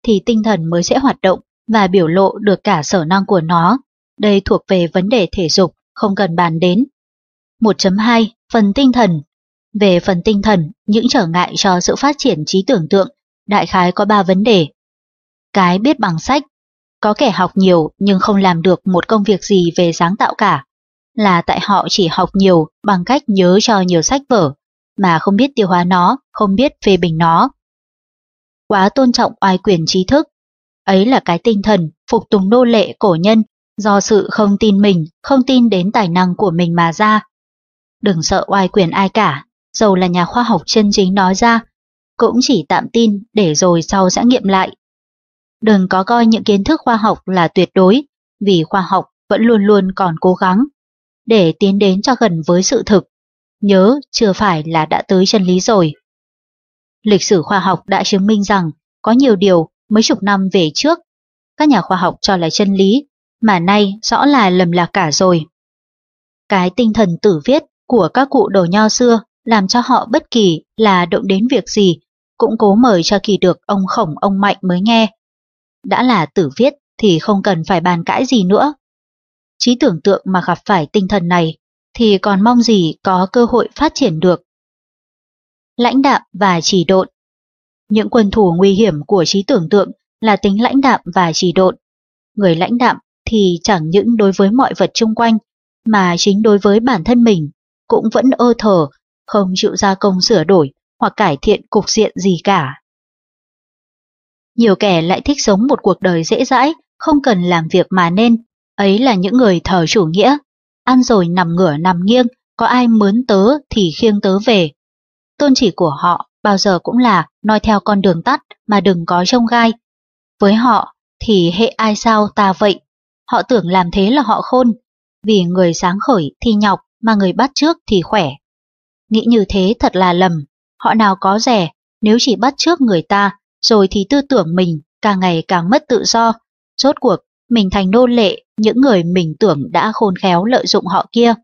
thì tinh thần mới sẽ hoạt động và biểu lộ được cả sở năng của nó. Đây thuộc về vấn đề thể dục, không cần bàn đến. một chấm hai. Phần tinh thần. Về phần tinh thần, những trở ngại cho sự phát triển trí tưởng tượng đại khái có ba vấn đề. Cái biết bằng sách. Có kẻ học nhiều nhưng không làm được một công việc gì về sáng tạo cả, là tại họ chỉ học nhiều bằng cách nhớ cho nhiều sách vở, mà không biết tiêu hóa nó, không biết phê bình nó. Quá tôn trọng oai quyền trí thức. Ấy là cái tinh thần phục tùng nô lệ cổ nhân do sự không tin mình, không tin đến tài năng của mình mà ra. Đừng sợ oai quyền ai cả, dầu là nhà khoa học chân chính nói ra, cũng chỉ tạm tin để rồi sau sẽ nghiệm lại. Đừng có coi những kiến thức khoa học là tuyệt đối, vì khoa học vẫn luôn luôn còn cố gắng để tiến đến cho gần với sự thực. Nhớ, chưa phải là đã tới chân lý rồi. Lịch sử khoa học đã chứng minh rằng có nhiều điều mấy chục năm về trước các nhà khoa học cho là chân lý, mà nay rõ là lầm lạc cả rồi. Cái tinh thần tử viết của các cụ đồ nho xưa làm cho họ bất kỳ là động đến việc gì cũng cố mời cho kỳ được ông khổng ông mạnh mới nghe. Đã là tử viết thì không cần phải bàn cãi gì nữa. Trí tưởng tượng mà gặp phải tinh thần này thì còn mong gì có cơ hội phát triển được. Lãnh đạm và chỉ độn. Những quân thủ nguy hiểm của trí tưởng tượng là tính lãnh đạm và chỉ độn. Người lãnh đạm thì chẳng những đối với mọi vật chung quanh, mà chính đối với bản thân mình cũng vẫn ơ thờ, không chịu ra công sửa đổi hoặc cải thiện cục diện gì cả. Nhiều kẻ lại thích sống một cuộc đời dễ dãi, không cần làm việc mà nên, ấy là những người thờ chủ nghĩa, ăn rồi nằm ngửa nằm nghiêng, có ai mướn tớ thì khiêng tớ về. Tôn chỉ của họ bao giờ cũng là noi theo con đường tắt mà đừng có chông gai. Với họ thì hệ ai sao ta vậy, họ tưởng làm thế là họ khôn, vì người sáng khởi thì nhọc mà người bắt chước thì khỏe. Nghĩ như thế thật là lầm, họ nào có rẻ, nếu chỉ bắt chước người ta rồi thì tư tưởng mình càng ngày càng mất tự do, rốt cuộc mình thành nô lệ những người mình tưởng đã khôn khéo lợi dụng họ kia.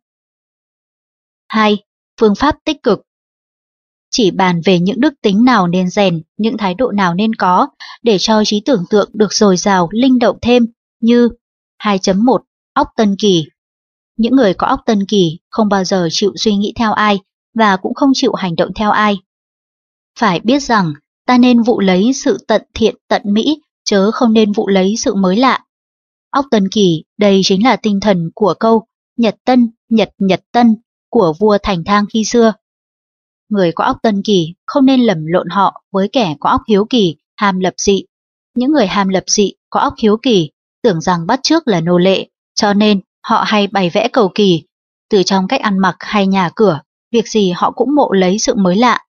hai. Phương pháp tích cực. Chỉ bàn về những đức tính nào nên rèn, những thái độ nào nên có để cho trí tưởng tượng được dồi dào, linh động thêm, như hai chấm một. Óc tân kỳ. Những người có óc tân kỳ không bao giờ chịu suy nghĩ theo ai và cũng không chịu hành động theo ai. Phải biết rằng ta nên vụ lấy sự tận thiện tận mỹ, chớ không nên vụ lấy sự mới lạ. Óc tân kỳ, đây chính là tinh thần của câu Nhật Tân, Nhật Nhật Tân của vua Thành Thang khi xưa. Người có óc tân kỳ không nên lầm lộn họ với kẻ có óc hiếu kỳ, ham lập dị. Những người ham lập dị có óc hiếu kỳ, tưởng rằng bắt chước là nô lệ, cho nên họ hay bày vẽ cầu kỳ, từ trong cách ăn mặc hay nhà cửa, việc gì họ cũng mộ lấy sự mới lạ.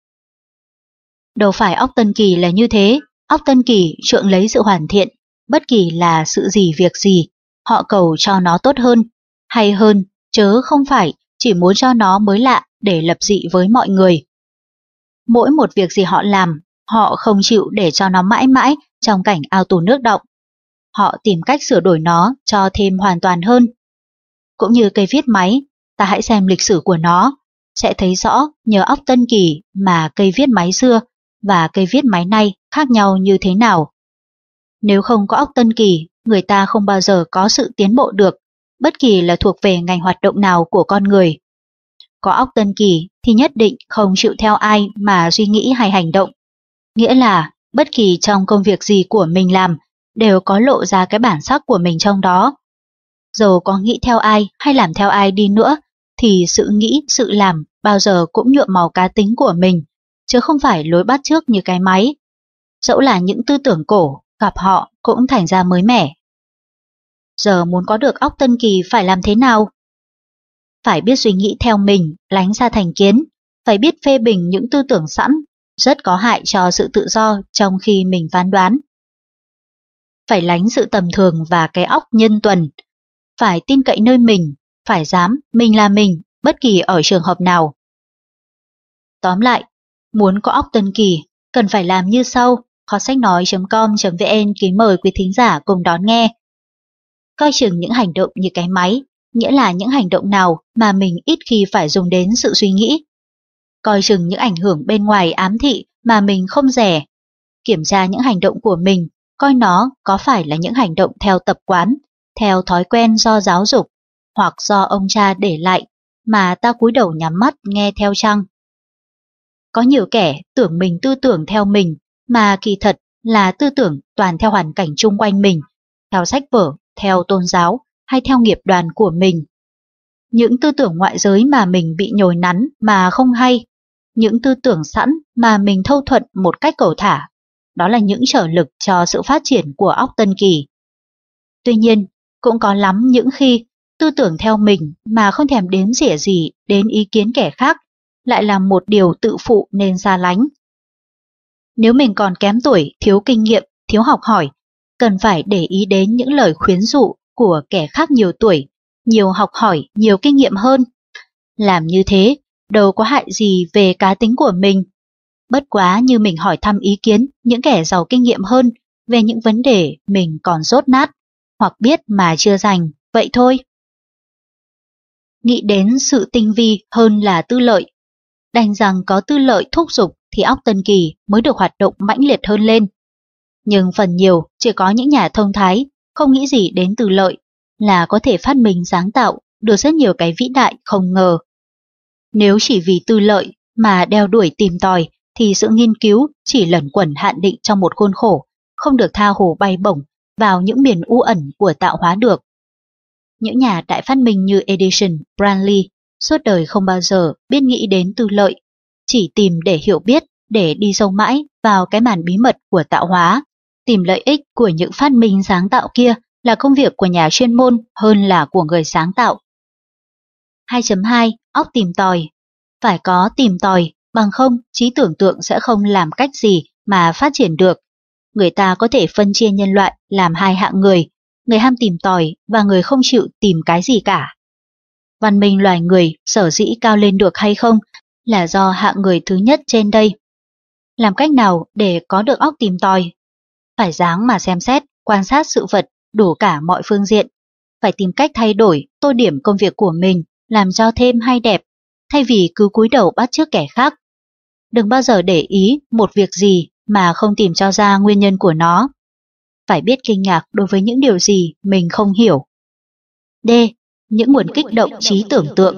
Đâu phải óc tân kỳ là như thế, óc tân kỳ chuộng lấy sự hoàn thiện, bất kỳ là sự gì việc gì, họ cầu cho nó tốt hơn, hay hơn, chớ không phải chỉ muốn cho nó mới lạ để lập dị với mọi người. Mỗi một việc gì họ làm, họ không chịu để cho nó mãi mãi trong cảnh ao tù nước đọng. Họ tìm cách sửa đổi nó cho thêm hoàn toàn hơn. Cũng như cây viết máy, ta hãy xem lịch sử của nó, sẽ thấy rõ nhờ óc tân kỳ mà cây viết máy xưa và cây viết máy nay khác nhau như thế nào. Nếu không có óc tân kỳ, người ta không bao giờ có sự tiến bộ được, bất kỳ là thuộc về ngành hoạt động nào của con người. Có óc tân kỳ thì nhất định không chịu theo ai mà suy nghĩ hay hành động. Nghĩa là bất kỳ trong công việc gì của mình làm đều có lộ ra cái bản sắc của mình trong đó. Dầu có nghĩ theo ai hay làm theo ai đi nữa thì sự nghĩ, sự làm bao giờ cũng nhuộm màu cá tính của mình, chứ không phải lối bắt chước như cái máy. Dẫu là những tư tưởng cổ, gặp họ cũng thành ra mới mẻ. Giờ muốn có được óc tân kỳ phải làm thế nào? Phải biết suy nghĩ theo mình, lánh xa thành kiến, phải biết phê bình những tư tưởng sẵn, rất có hại cho sự tự do trong khi mình phán đoán. Phải lánh sự tầm thường và cái óc nhân tuần, phải tin cậy nơi mình, phải dám mình là mình, bất kỳ ở trường hợp nào. Tóm lại, muốn có óc tân kỳ, cần phải làm như sau. Kho sách nói chấm com chấm vn kính mời quý thính giả cùng đón nghe. Coi chừng những hành động như cái máy, nghĩa là những hành động nào mà mình ít khi phải dùng đến sự suy nghĩ. Coi chừng những ảnh hưởng bên ngoài ám thị mà mình không rẻ. kiểm tra những hành động của mình, coi nó có phải là những hành động theo tập quán, theo thói quen do giáo dục, hoặc do ông cha để lại, mà ta cúi đầu nhắm mắt nghe theo chăng? Có nhiều kẻ tưởng mình tư tưởng theo mình, mà kỳ thật là tư tưởng toàn theo hoàn cảnh chung quanh mình, theo sách vở, theo tôn giáo hay theo nghiệp đoàn của mình. Những tư tưởng ngoại giới mà mình bị nhồi nắn mà không hay, những tư tưởng sẵn mà mình thâu thuận một cách cầu thả, đó là những trở lực cho sự phát triển của óc Tân Kỳ. Tuy nhiên, cũng có lắm những khi tư tưởng theo mình mà không thèm đếm xỉa gì đến ý kiến kẻ khác lại là một điều tự phụ nên xa lánh. Nếu mình còn kém tuổi, thiếu kinh nghiệm, thiếu học hỏi, cần phải để ý đến những lời khuyến dụ của kẻ khác nhiều tuổi, nhiều học hỏi, nhiều kinh nghiệm hơn. Làm như thế, đâu có hại gì về cá tính của mình. Bất quá như mình hỏi thăm ý kiến những kẻ giàu kinh nghiệm hơn về những vấn đề mình còn dốt nát, hoặc biết mà chưa rành, vậy thôi. Nghĩ đến sự tinh vi hơn là tư lợi. Đành rằng có tư lợi thúc giục thì óc Tân Kỳ mới được hoạt động mãnh liệt hơn lên. Nhưng phần nhiều chỉ có những nhà thông thái không nghĩ gì đến tư lợi là có thể phát minh sáng tạo được rất nhiều cái vĩ đại không ngờ. Nếu chỉ vì tư lợi mà đeo đuổi tìm tòi thì sự nghiên cứu chỉ lẩn quẩn hạn định trong một khuôn khổ, không được tha hồ bay bổng vào những miền u ẩn của tạo hóa được. Những nhà đại phát minh như Edison, Branly suốt đời không bao giờ biết nghĩ đến tư lợi, chỉ tìm để hiểu biết, để đi sâu mãi vào cái màn bí mật của tạo hóa. Tìm lợi ích của những phát minh sáng tạo kia là công việc của nhà chuyên môn hơn là của người sáng tạo. hai chấm hai Óc tìm tòi. Phải có tìm tòi, bằng không trí tưởng tượng sẽ không làm cách gì mà phát triển được. Người ta có thể phân chia nhân loại làm hai hạng người, người ham tìm tòi và người không chịu tìm cái gì cả. Văn minh loài người sở dĩ cao lên được hay không là do hạng người thứ nhất trên đây. Làm cách nào để có được óc tìm tòi? Phải dáng mà xem xét, quan sát sự vật đủ cả mọi phương diện. Phải tìm cách thay đổi, tô điểm công việc của mình, làm cho thêm hay đẹp, thay vì cứ cúi đầu bắt chước kẻ khác. Đừng bao giờ để ý một việc gì mà không tìm cho ra nguyên nhân của nó. Phải biết kinh ngạc đối với những điều gì mình không hiểu. D. Những nguồn kích động trí tưởng tượng.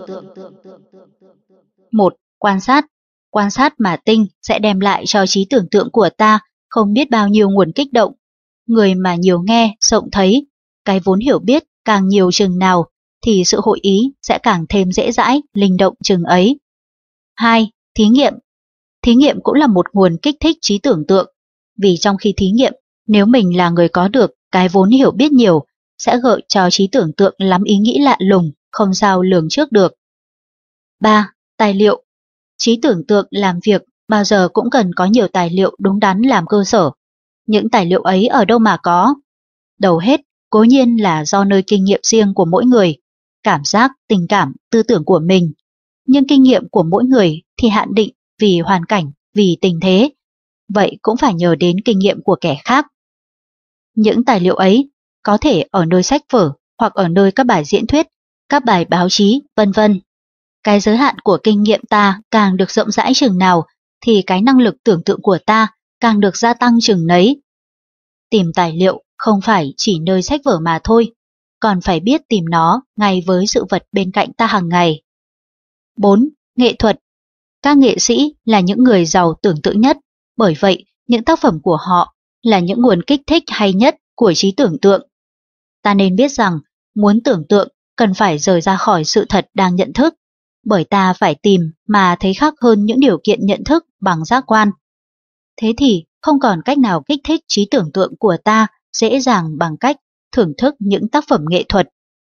một. Quan sát. Quan sát mà tinh sẽ đem lại cho trí tưởng tượng của ta không biết bao nhiêu nguồn kích động. Người mà nhiều nghe, rộng thấy, cái vốn hiểu biết càng nhiều chừng nào thì sự hội ý sẽ càng thêm dễ dãi, linh động chừng ấy. hai. Thí nghiệm. Thí nghiệm cũng là một nguồn kích thích trí tưởng tượng, vì trong khi thí nghiệm, nếu mình là người có được cái vốn hiểu biết nhiều, sẽ gợi cho trí tưởng tượng lắm ý nghĩ lạ lùng, không sao lường trước được. ba. Tài liệu. Trí tưởng tượng làm việc bao giờ cũng cần có nhiều tài liệu đúng đắn làm cơ sở. Những tài liệu ấy ở đâu mà có? Đầu hết, cố nhiên là do nơi kinh nghiệm riêng của mỗi người, cảm giác, tình cảm, tư tưởng của mình. Nhưng kinh nghiệm của mỗi người thì hạn định vì hoàn cảnh, vì tình thế. Vậy cũng phải nhờ đến kinh nghiệm của kẻ khác. Những tài liệu ấy có thể ở nơi sách vở hoặc ở nơi các bài diễn thuyết, các bài báo chí, vân vân. Cái giới hạn của kinh nghiệm ta càng được rộng rãi chừng nào thì cái năng lực tưởng tượng của ta càng được gia tăng chừng nấy. Tìm tài liệu không phải chỉ nơi sách vở mà thôi, còn phải biết tìm nó ngay với sự vật bên cạnh ta hàng ngày. bốn. Nghệ thuật. Các nghệ sĩ là những người giàu tưởng tượng nhất, bởi vậy những tác phẩm của họ là những nguồn kích thích hay nhất của trí tưởng tượng. Ta nên biết rằng muốn tưởng tượng cần phải rời ra khỏi sự thật đang nhận thức, bởi ta phải tìm mà thấy khác hơn những điều kiện nhận thức bằng giác quan. Thế thì không còn cách nào kích thích trí tưởng tượng của ta dễ dàng bằng cách thưởng thức những tác phẩm nghệ thuật.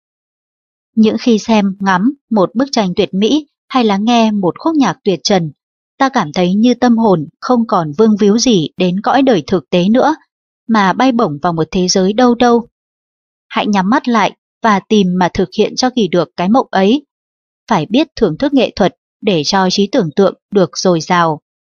Những khi xem, ngắm một bức tranh tuyệt mỹ hay lắng nghe một khúc nhạc tuyệt trần, ta cảm thấy như tâm hồn không còn vương víu gì đến cõi đời thực tế nữa, mà bay bổng vào một thế giới đâu đâu. Hãy nhắm mắt lại và tìm mà thực hiện cho kỳ được cái mộng ấy. Phải biết thưởng thức nghệ thuật để cho trí tưởng tượng được dồi dào.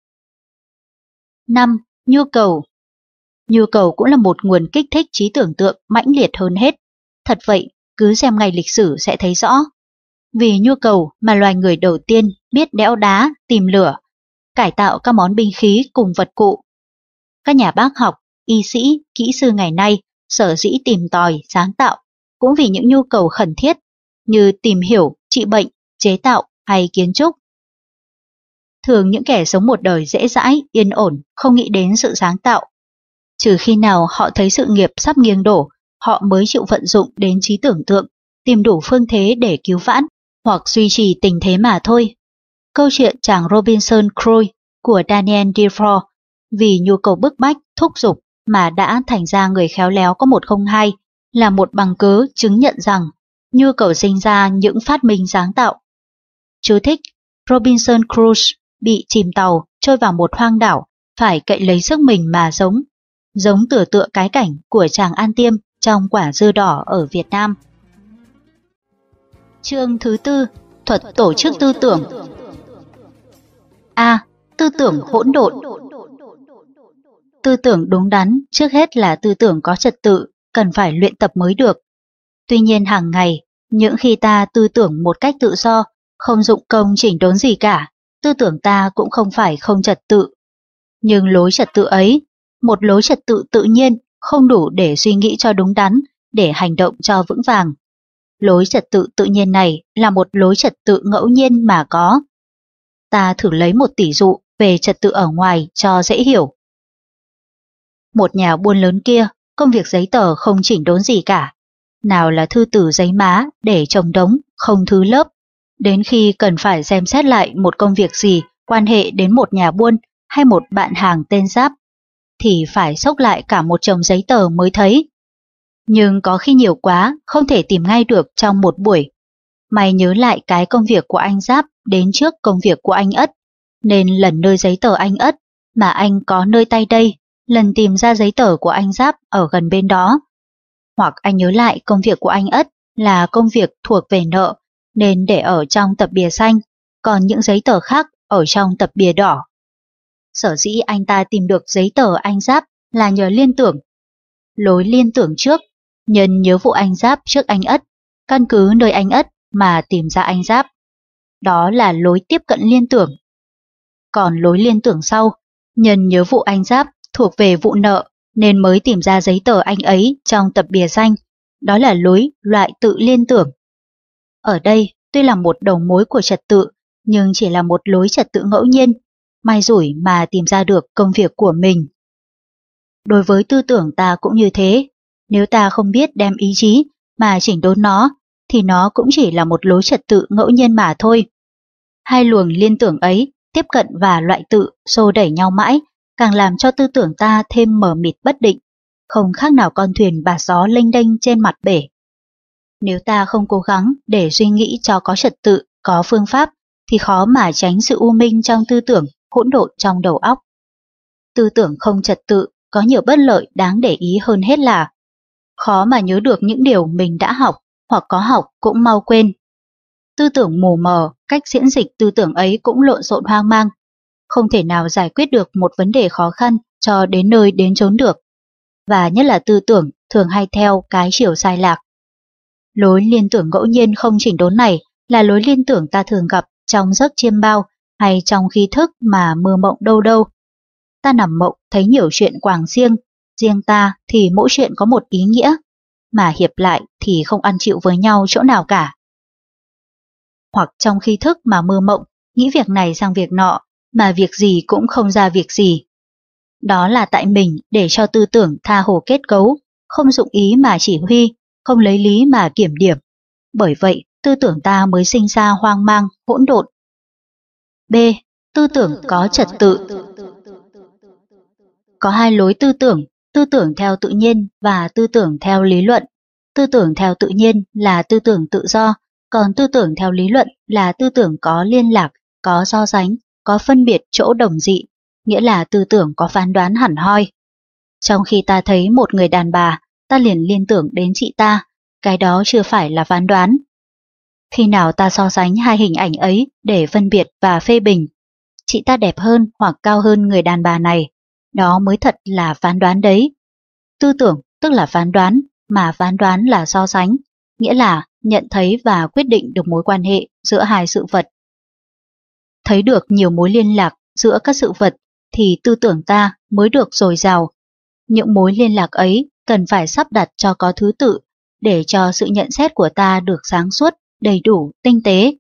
năm. Nhu cầu. Nhu cầu cũng là một nguồn kích thích trí tưởng tượng mãnh liệt hơn hết. Thật vậy, cứ xem ngày lịch sử sẽ thấy rõ. Vì nhu cầu mà loài người đầu tiên biết đẽo đá, tìm lửa, cải tạo các món binh khí cùng vật cụ. Các nhà bác học, y sĩ, kỹ sư ngày nay sở dĩ tìm tòi, sáng tạo cũng vì những nhu cầu khẩn thiết như tìm hiểu, trị bệnh, chế tạo hay kiến trúc. Thường những kẻ sống một đời dễ dãi, yên ổn, không nghĩ đến sự sáng tạo. Trừ khi nào họ thấy sự nghiệp sắp nghiêng đổ, họ mới chịu vận dụng đến trí tưởng tượng, tìm đủ phương thế để cứu vãn hoặc duy trì tình thế mà thôi. Câu chuyện chàng Robinson Crusoe của Daniel Defoe vì nhu cầu bức bách, thúc giục mà đã thành ra người khéo léo có một không hai là một bằng cớ chứng nhận rằng nhu cầu sinh ra những phát minh sáng tạo. Chú thích: Robinson Crusoe bị chìm tàu trôi vào một hoang đảo, phải cậy lấy sức mình mà sống, giống tựa tựa cái cảnh của chàng An Tiêm trong Quả dưa đỏ ở Việt Nam. Chương thứ tư: thuật tổ chức tư tưởng. A. Tư tưởng hỗn độn. Tư tưởng đúng đắn trước hết là tư tưởng có trật tự, cần phải luyện tập mới được. Tuy nhiên hàng ngày, những khi ta tư tưởng một cách tự do, không dụng công chỉnh đốn gì cả, tư tưởng ta cũng không phải không trật tự. Nhưng lối trật tự ấy, một lối trật tự tự nhiên, không đủ để suy nghĩ cho đúng đắn, để hành động cho vững vàng. Lối trật tự tự nhiên này là một lối trật tự ngẫu nhiên mà có. Ta thử lấy một tỷ dụ về trật tự ở ngoài cho dễ hiểu. Một nhà buôn lớn kia, công việc giấy tờ không chỉnh đốn gì cả. Nào là thư tử giấy má để chồng đống, không thứ lớp. Đến khi cần phải xem xét lại một công việc gì quan hệ đến một nhà buôn hay một bạn hàng tên Giáp, thì phải xốc lại cả một chồng giấy tờ mới thấy. Nhưng có khi nhiều quá, không thể tìm ngay được trong một buổi. Mày nhớ lại cái công việc của anh Giáp đến trước công việc của anh Ất, nên lần nơi giấy tờ anh Ất mà anh có nơi tay đây, lần tìm ra giấy tờ của anh Giáp ở gần bên đó. Hoặc anh nhớ lại công việc của anh Ất là công việc thuộc về nợ, nên để ở trong tập bìa xanh, còn những giấy tờ khác ở trong tập bìa đỏ. Sở dĩ anh ta tìm được giấy tờ anh Giáp là nhờ liên tưởng. Lối liên tưởng trước, nhân nhớ vụ anh Giáp trước anh Ất, căn cứ nơi anh Ất mà tìm ra anh Giáp. Đó là lối tiếp cận liên tưởng. Còn lối liên tưởng sau, nhân nhớ vụ anh Giáp thuộc về vụ nợ, nên mới tìm ra giấy tờ anh ấy trong tập bìa xanh. Đó là lối loại tự liên tưởng. Ở đây, tuy là một đầu mối của trật tự, nhưng chỉ là một lối trật tự ngẫu nhiên, may rủi mà tìm ra được công việc của mình. Đối với tư tưởng ta cũng như thế, nếu ta không biết đem ý chí mà chỉnh đốn nó, thì nó cũng chỉ là một lối trật tự ngẫu nhiên mà thôi. Hai luồng liên tưởng ấy, tiếp cận và loại tự, xô đẩy nhau mãi, càng làm cho tư tưởng ta thêm mờ mịt bất định, không khác nào con thuyền bạt gió lênh đênh trên mặt bể. Nếu ta không cố gắng để suy nghĩ cho có trật tự, có phương pháp, thì khó mà tránh sự u minh trong tư tưởng, hỗn độn trong đầu óc. Tư tưởng không trật tự có nhiều bất lợi đáng để ý hơn hết là khó mà nhớ được những điều mình đã học, hoặc có học cũng mau quên. Tư tưởng mù mờ, cách diễn dịch tư tưởng ấy cũng lộn xộn hoang mang, không thể nào giải quyết được một vấn đề khó khăn cho đến nơi đến chốn được. Và nhất là tư tưởng thường hay theo cái chiều sai lạc. Lối liên tưởng ngẫu nhiên không chỉnh đốn này là lối liên tưởng ta thường gặp trong giấc chiêm bao hay trong khi thức mà mơ mộng đâu đâu. Ta nằm mộng thấy nhiều chuyện quàng riêng, riêng ta thì mỗi chuyện có một ý nghĩa, mà hiệp lại thì không ăn chịu với nhau chỗ nào cả. Hoặc trong khi thức mà mơ mộng, nghĩ việc này sang việc nọ, mà việc gì cũng không ra việc gì. Đó là tại mình để cho tư tưởng tha hồ kết cấu, không dụng ý mà chỉ huy, không lấy lý mà kiểm điểm. Bởi vậy, tư tưởng ta mới sinh ra hoang mang, hỗn độn. B. Tư tưởng có trật tự. Có hai lối tư tưởng, tư tưởng theo tự nhiên và tư tưởng theo lý luận. Tư tưởng theo tự nhiên là tư tưởng tự do, còn tư tưởng theo lý luận là tư tưởng có liên lạc, có so sánh, có phân biệt chỗ đồng dị, nghĩa là tư tưởng có phán đoán hẳn hoi. Trong khi ta thấy một người đàn bà, ta liền liên tưởng đến chị ta, cái đó chưa phải là phán đoán. Khi nào ta so sánh hai hình ảnh ấy để phân biệt và phê bình, chị ta đẹp hơn hoặc cao hơn người đàn bà này, đó mới thật là phán đoán đấy. Tư tưởng tức là phán đoán, mà phán đoán là so sánh, nghĩa là nhận thấy và quyết định được mối quan hệ giữa hai sự vật. Thấy được nhiều mối liên lạc giữa các sự vật thì tư tưởng ta mới được dồi dào. Những mối liên lạc ấy cần phải sắp đặt cho có thứ tự, để cho sự nhận xét của ta được sáng suốt, đầy đủ, tinh tế.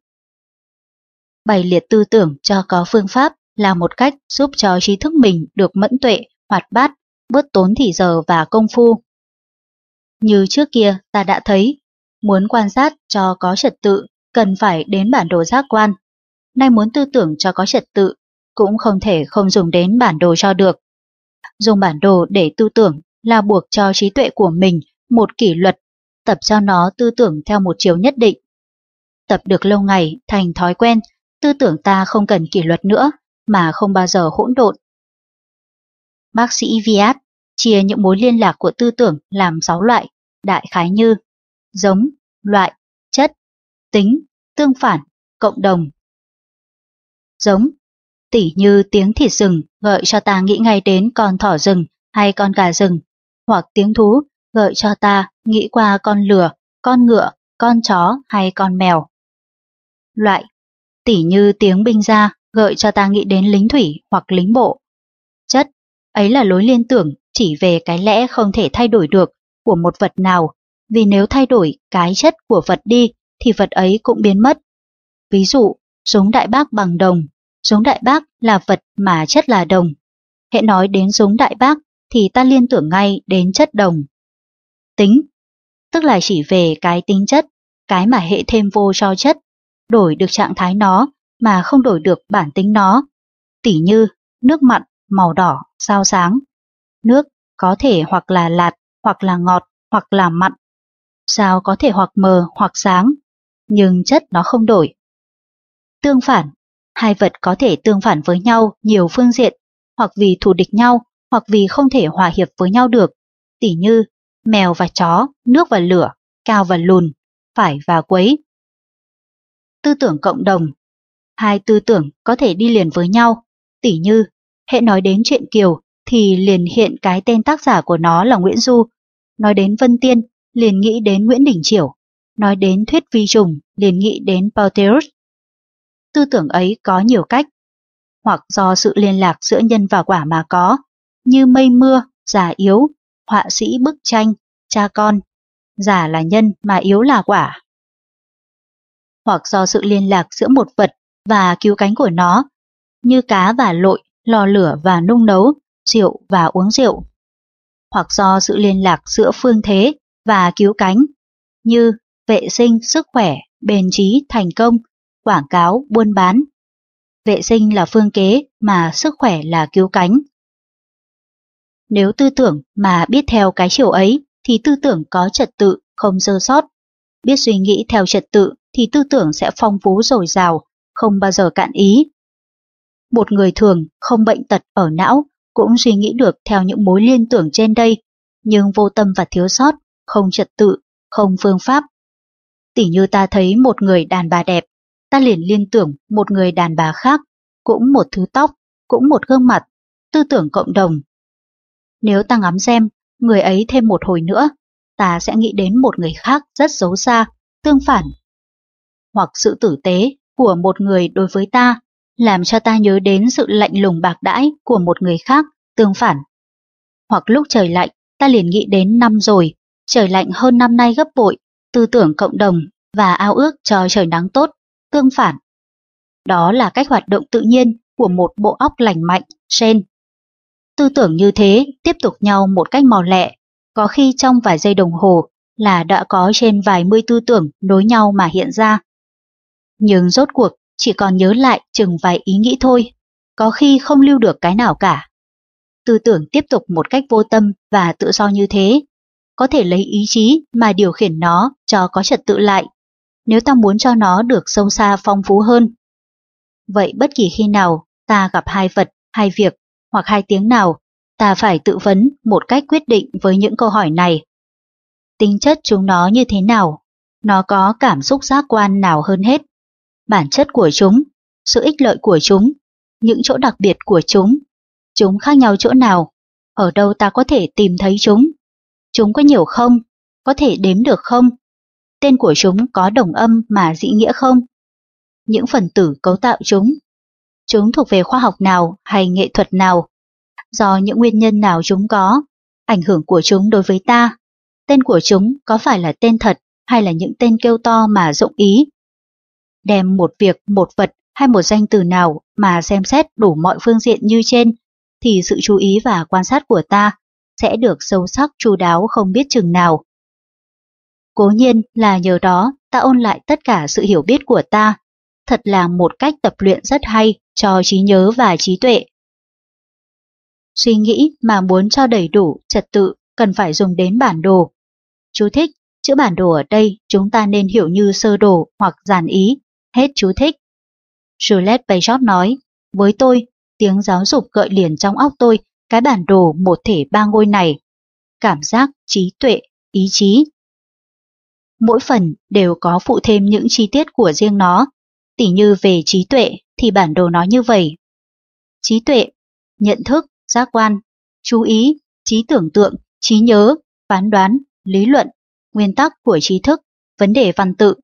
Bày liệt tư tưởng cho có phương pháp là một cách giúp cho trí thức mình được mẫn tuệ, hoạt bát, bớt tốn thì giờ và công phu. Như trước kia ta đã thấy, muốn quan sát cho có trật tự cần phải đến bản đồ giác quan. Nay muốn tư tưởng cho có trật tự cũng không thể không dùng đến bản đồ cho được. Dùng bản đồ để tư tưởng là buộc cho trí tuệ của mình một kỷ luật, tập cho nó tư tưởng theo một chiều nhất định. Tập được lâu ngày thành thói quen, tư tưởng ta không cần kỷ luật nữa mà không bao giờ hỗn độn. Bác sĩ Viat chia những mối liên lạc của tư tưởng làm sáu loại, đại khái như giống, loại, chất, tính, tương phản, cộng đồng. Giống, tỉ như tiếng thịt rừng gợi cho ta nghĩ ngay đến con thỏ rừng hay con gà rừng, hoặc tiếng thú gợi cho ta nghĩ qua con lừa, con ngựa, con chó hay con mèo. Loại, tỉ như tiếng binh ra gợi cho ta nghĩ đến lính thủy hoặc lính bộ. Chất, ấy là lối liên tưởng chỉ về cái lẽ không thể thay đổi được của một vật nào, vì nếu thay đổi cái chất của vật đi thì vật ấy cũng biến mất. Ví dụ, súng đại bác bằng đồng, súng đại bác là vật mà chất là đồng. Hễ nói đến súng đại bác thì ta liên tưởng ngay đến chất đồng. Tính, tức là chỉ về cái tính chất, cái mà hệ thêm vô cho chất, đổi được trạng thái nó mà không đổi được bản tính nó. Tỉ như nước mặn, màu đỏ, sao sáng. Nước có thể hoặc là lạt, hoặc là ngọt, hoặc là mặn. Sao có thể hoặc mờ hoặc sáng, nhưng chất nó không đổi. Tương phản, hai vật có thể tương phản với nhau nhiều phương diện, hoặc vì thù địch nhau, hoặc vì không thể hòa hiệp với nhau được. Tỉ như mèo và chó, nước và lửa, cao và lùn, phải và quấy. Tư tưởng cộng đồng, hai tư tưởng có thể đi liền với nhau. Tỉ như hễ nói đến Truyện Kiều thì liền hiện cái tên tác giả của nó là Nguyễn Du, nói đến Vân Tiên liền nghĩ đến Nguyễn Đình Chiểu, nói đến thuyết vi trùng liền nghĩ đến Pauterus. Tư tưởng ấy có nhiều cách, hoặc do sự liên lạc giữa nhân và quả mà có, như mây mưa, già yếu, họa sĩ bức tranh, cha con, già là nhân mà yếu là quả. Hoặc do sự liên lạc giữa một vật và cứu cánh của nó, như cá và lội, lò lửa và nung nấu, rượu và uống rượu. Hoặc do sự liên lạc giữa phương thế và cứu cánh, như vệ sinh, sức khỏe, bền trí, thành công, quảng cáo, buôn bán. Vệ sinh là phương kế mà sức khỏe là cứu cánh. Nếu tư tưởng mà biết theo cái chiều ấy thì tư tưởng có trật tự, không sơ sót. Biết suy nghĩ theo trật tự thì tư tưởng sẽ phong phú dồi dào, không bao giờ cạn ý. Một người thường không bệnh tật ở não cũng suy nghĩ được theo những mối liên tưởng trên đây, nhưng vô tâm và thiếu sót, không trật tự, không phương pháp. Tỉ như ta thấy một người đàn bà đẹp, ta liền liên tưởng một người đàn bà khác, cũng một thứ tóc, cũng một gương mặt, tư tưởng cộng đồng. Nếu ta ngắm xem, người ấy thêm một hồi nữa, ta sẽ nghĩ đến một người khác rất xấu xa, tương phản. Hoặc sự tử tế của một người đối với ta, làm cho ta nhớ đến sự lạnh lùng bạc đãi của một người khác, tương phản. Hoặc lúc trời lạnh, ta liền nghĩ đến năm rồi, trời lạnh hơn năm nay gấp bội, tư tưởng cộng đồng và ao ước cho trời nắng tốt, tương phản. Đó là cách hoạt động tự nhiên của một bộ óc lành mạnh, sen. Tư tưởng như thế tiếp tục nhau một cách mò lẹ, có khi trong vài giây đồng hồ là đã có trên vài mươi tư tưởng nối nhau mà hiện ra. Nhưng rốt cuộc chỉ còn nhớ lại chừng vài ý nghĩ thôi, có khi không lưu được cái nào cả. Tư tưởng tiếp tục một cách vô tâm và tự do như thế, có thể lấy ý chí mà điều khiển nó cho có trật tự lại, nếu ta muốn cho nó được sâu xa phong phú hơn. Vậy bất kỳ khi nào ta gặp hai vật, hai việc hoặc hai tiếng nào, ta phải tự vấn một cách quyết định với những câu hỏi này. Tính chất chúng nó như thế nào? Nó có cảm xúc giác quan nào hơn hết? Bản chất của chúng, sự ích lợi của chúng, những chỗ đặc biệt của chúng, chúng khác nhau chỗ nào? Ở đâu ta có thể tìm thấy chúng? Chúng có nhiều không? Có thể đếm được không? Tên của chúng có đồng âm mà dị nghĩa không? Những phần tử cấu tạo chúng, chúng thuộc về khoa học nào hay nghệ thuật nào, do những nguyên nhân nào chúng có, ảnh hưởng của chúng đối với ta, tên của chúng có phải là tên thật hay là những tên kêu to mà dụng ý. Đem một việc, một vật hay một danh từ nào mà xem xét đủ mọi phương diện như trên, thì sự chú ý và quan sát của ta sẽ được sâu sắc chu đáo không biết chừng nào. Cố nhiên là nhờ đó ta ôn lại tất cả sự hiểu biết của ta, thật là một cách tập luyện rất hay cho trí nhớ và trí tuệ. Suy nghĩ mà muốn cho đầy đủ, trật tự cần phải dùng đến bản đồ. Chú thích, chữ bản đồ ở đây chúng ta nên hiểu như sơ đồ hoặc giản ý, hết chú thích. Juliet Bayshot nói, với tôi, tiếng giáo dục gợi liền trong óc tôi cái bản đồ một thể ba ngôi này, cảm giác, trí tuệ, ý chí. Mỗi phần đều có phụ thêm những chi tiết của riêng nó, tỉ như về trí tuệ thì bản đồ nói như vậy. Trí tuệ, nhận thức, giác quan, chú ý, trí tưởng tượng, trí nhớ, phán đoán, lý luận, nguyên tắc của trí thức, vấn đề văn tự.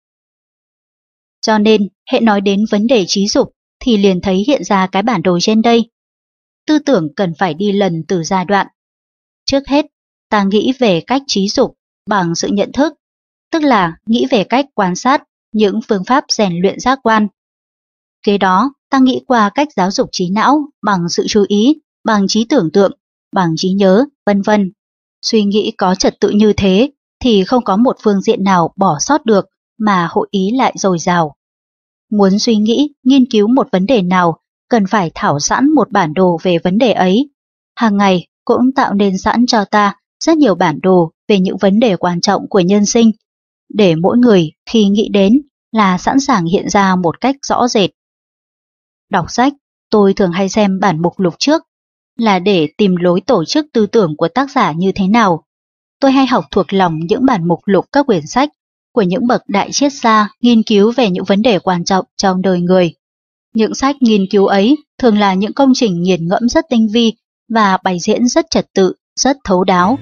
Cho nên, hệ nói đến vấn đề trí dục thì liền thấy hiện ra cái bản đồ trên đây. Tư tưởng cần phải đi lần từ giai đoạn. Trước hết, ta nghĩ về cách trí dục bằng sự nhận thức, tức là nghĩ về cách quan sát những phương pháp rèn luyện giác quan. Kế đó, ta nghĩ qua cách giáo dục trí não bằng sự chú ý, bằng trí tưởng tượng, bằng trí nhớ, vân vân. Suy nghĩ có trật tự như thế thì không có một phương diện nào bỏ sót được mà hội ý lại dồi dào. Muốn suy nghĩ, nghiên cứu một vấn đề nào, cần phải thảo sẵn một bản đồ về vấn đề ấy. Hàng ngày cũng tạo nên sẵn cho ta rất nhiều bản đồ về những vấn đề quan trọng của nhân sinh, để mỗi người khi nghĩ đến là sẵn sàng hiện ra một cách rõ rệt. Đọc sách, tôi thường hay xem bản mục lục trước, là để tìm lối tổ chức tư tưởng của tác giả như thế nào. Tôi hay học thuộc lòng những bản mục lục các quyển sách của những bậc đại triết gia nghiên cứu về những vấn đề quan trọng trong đời người. Những sách nghiên cứu ấy thường là những công trình nghiền ngẫm rất tinh vi và bày diễn rất trật tự, rất thấu đáo.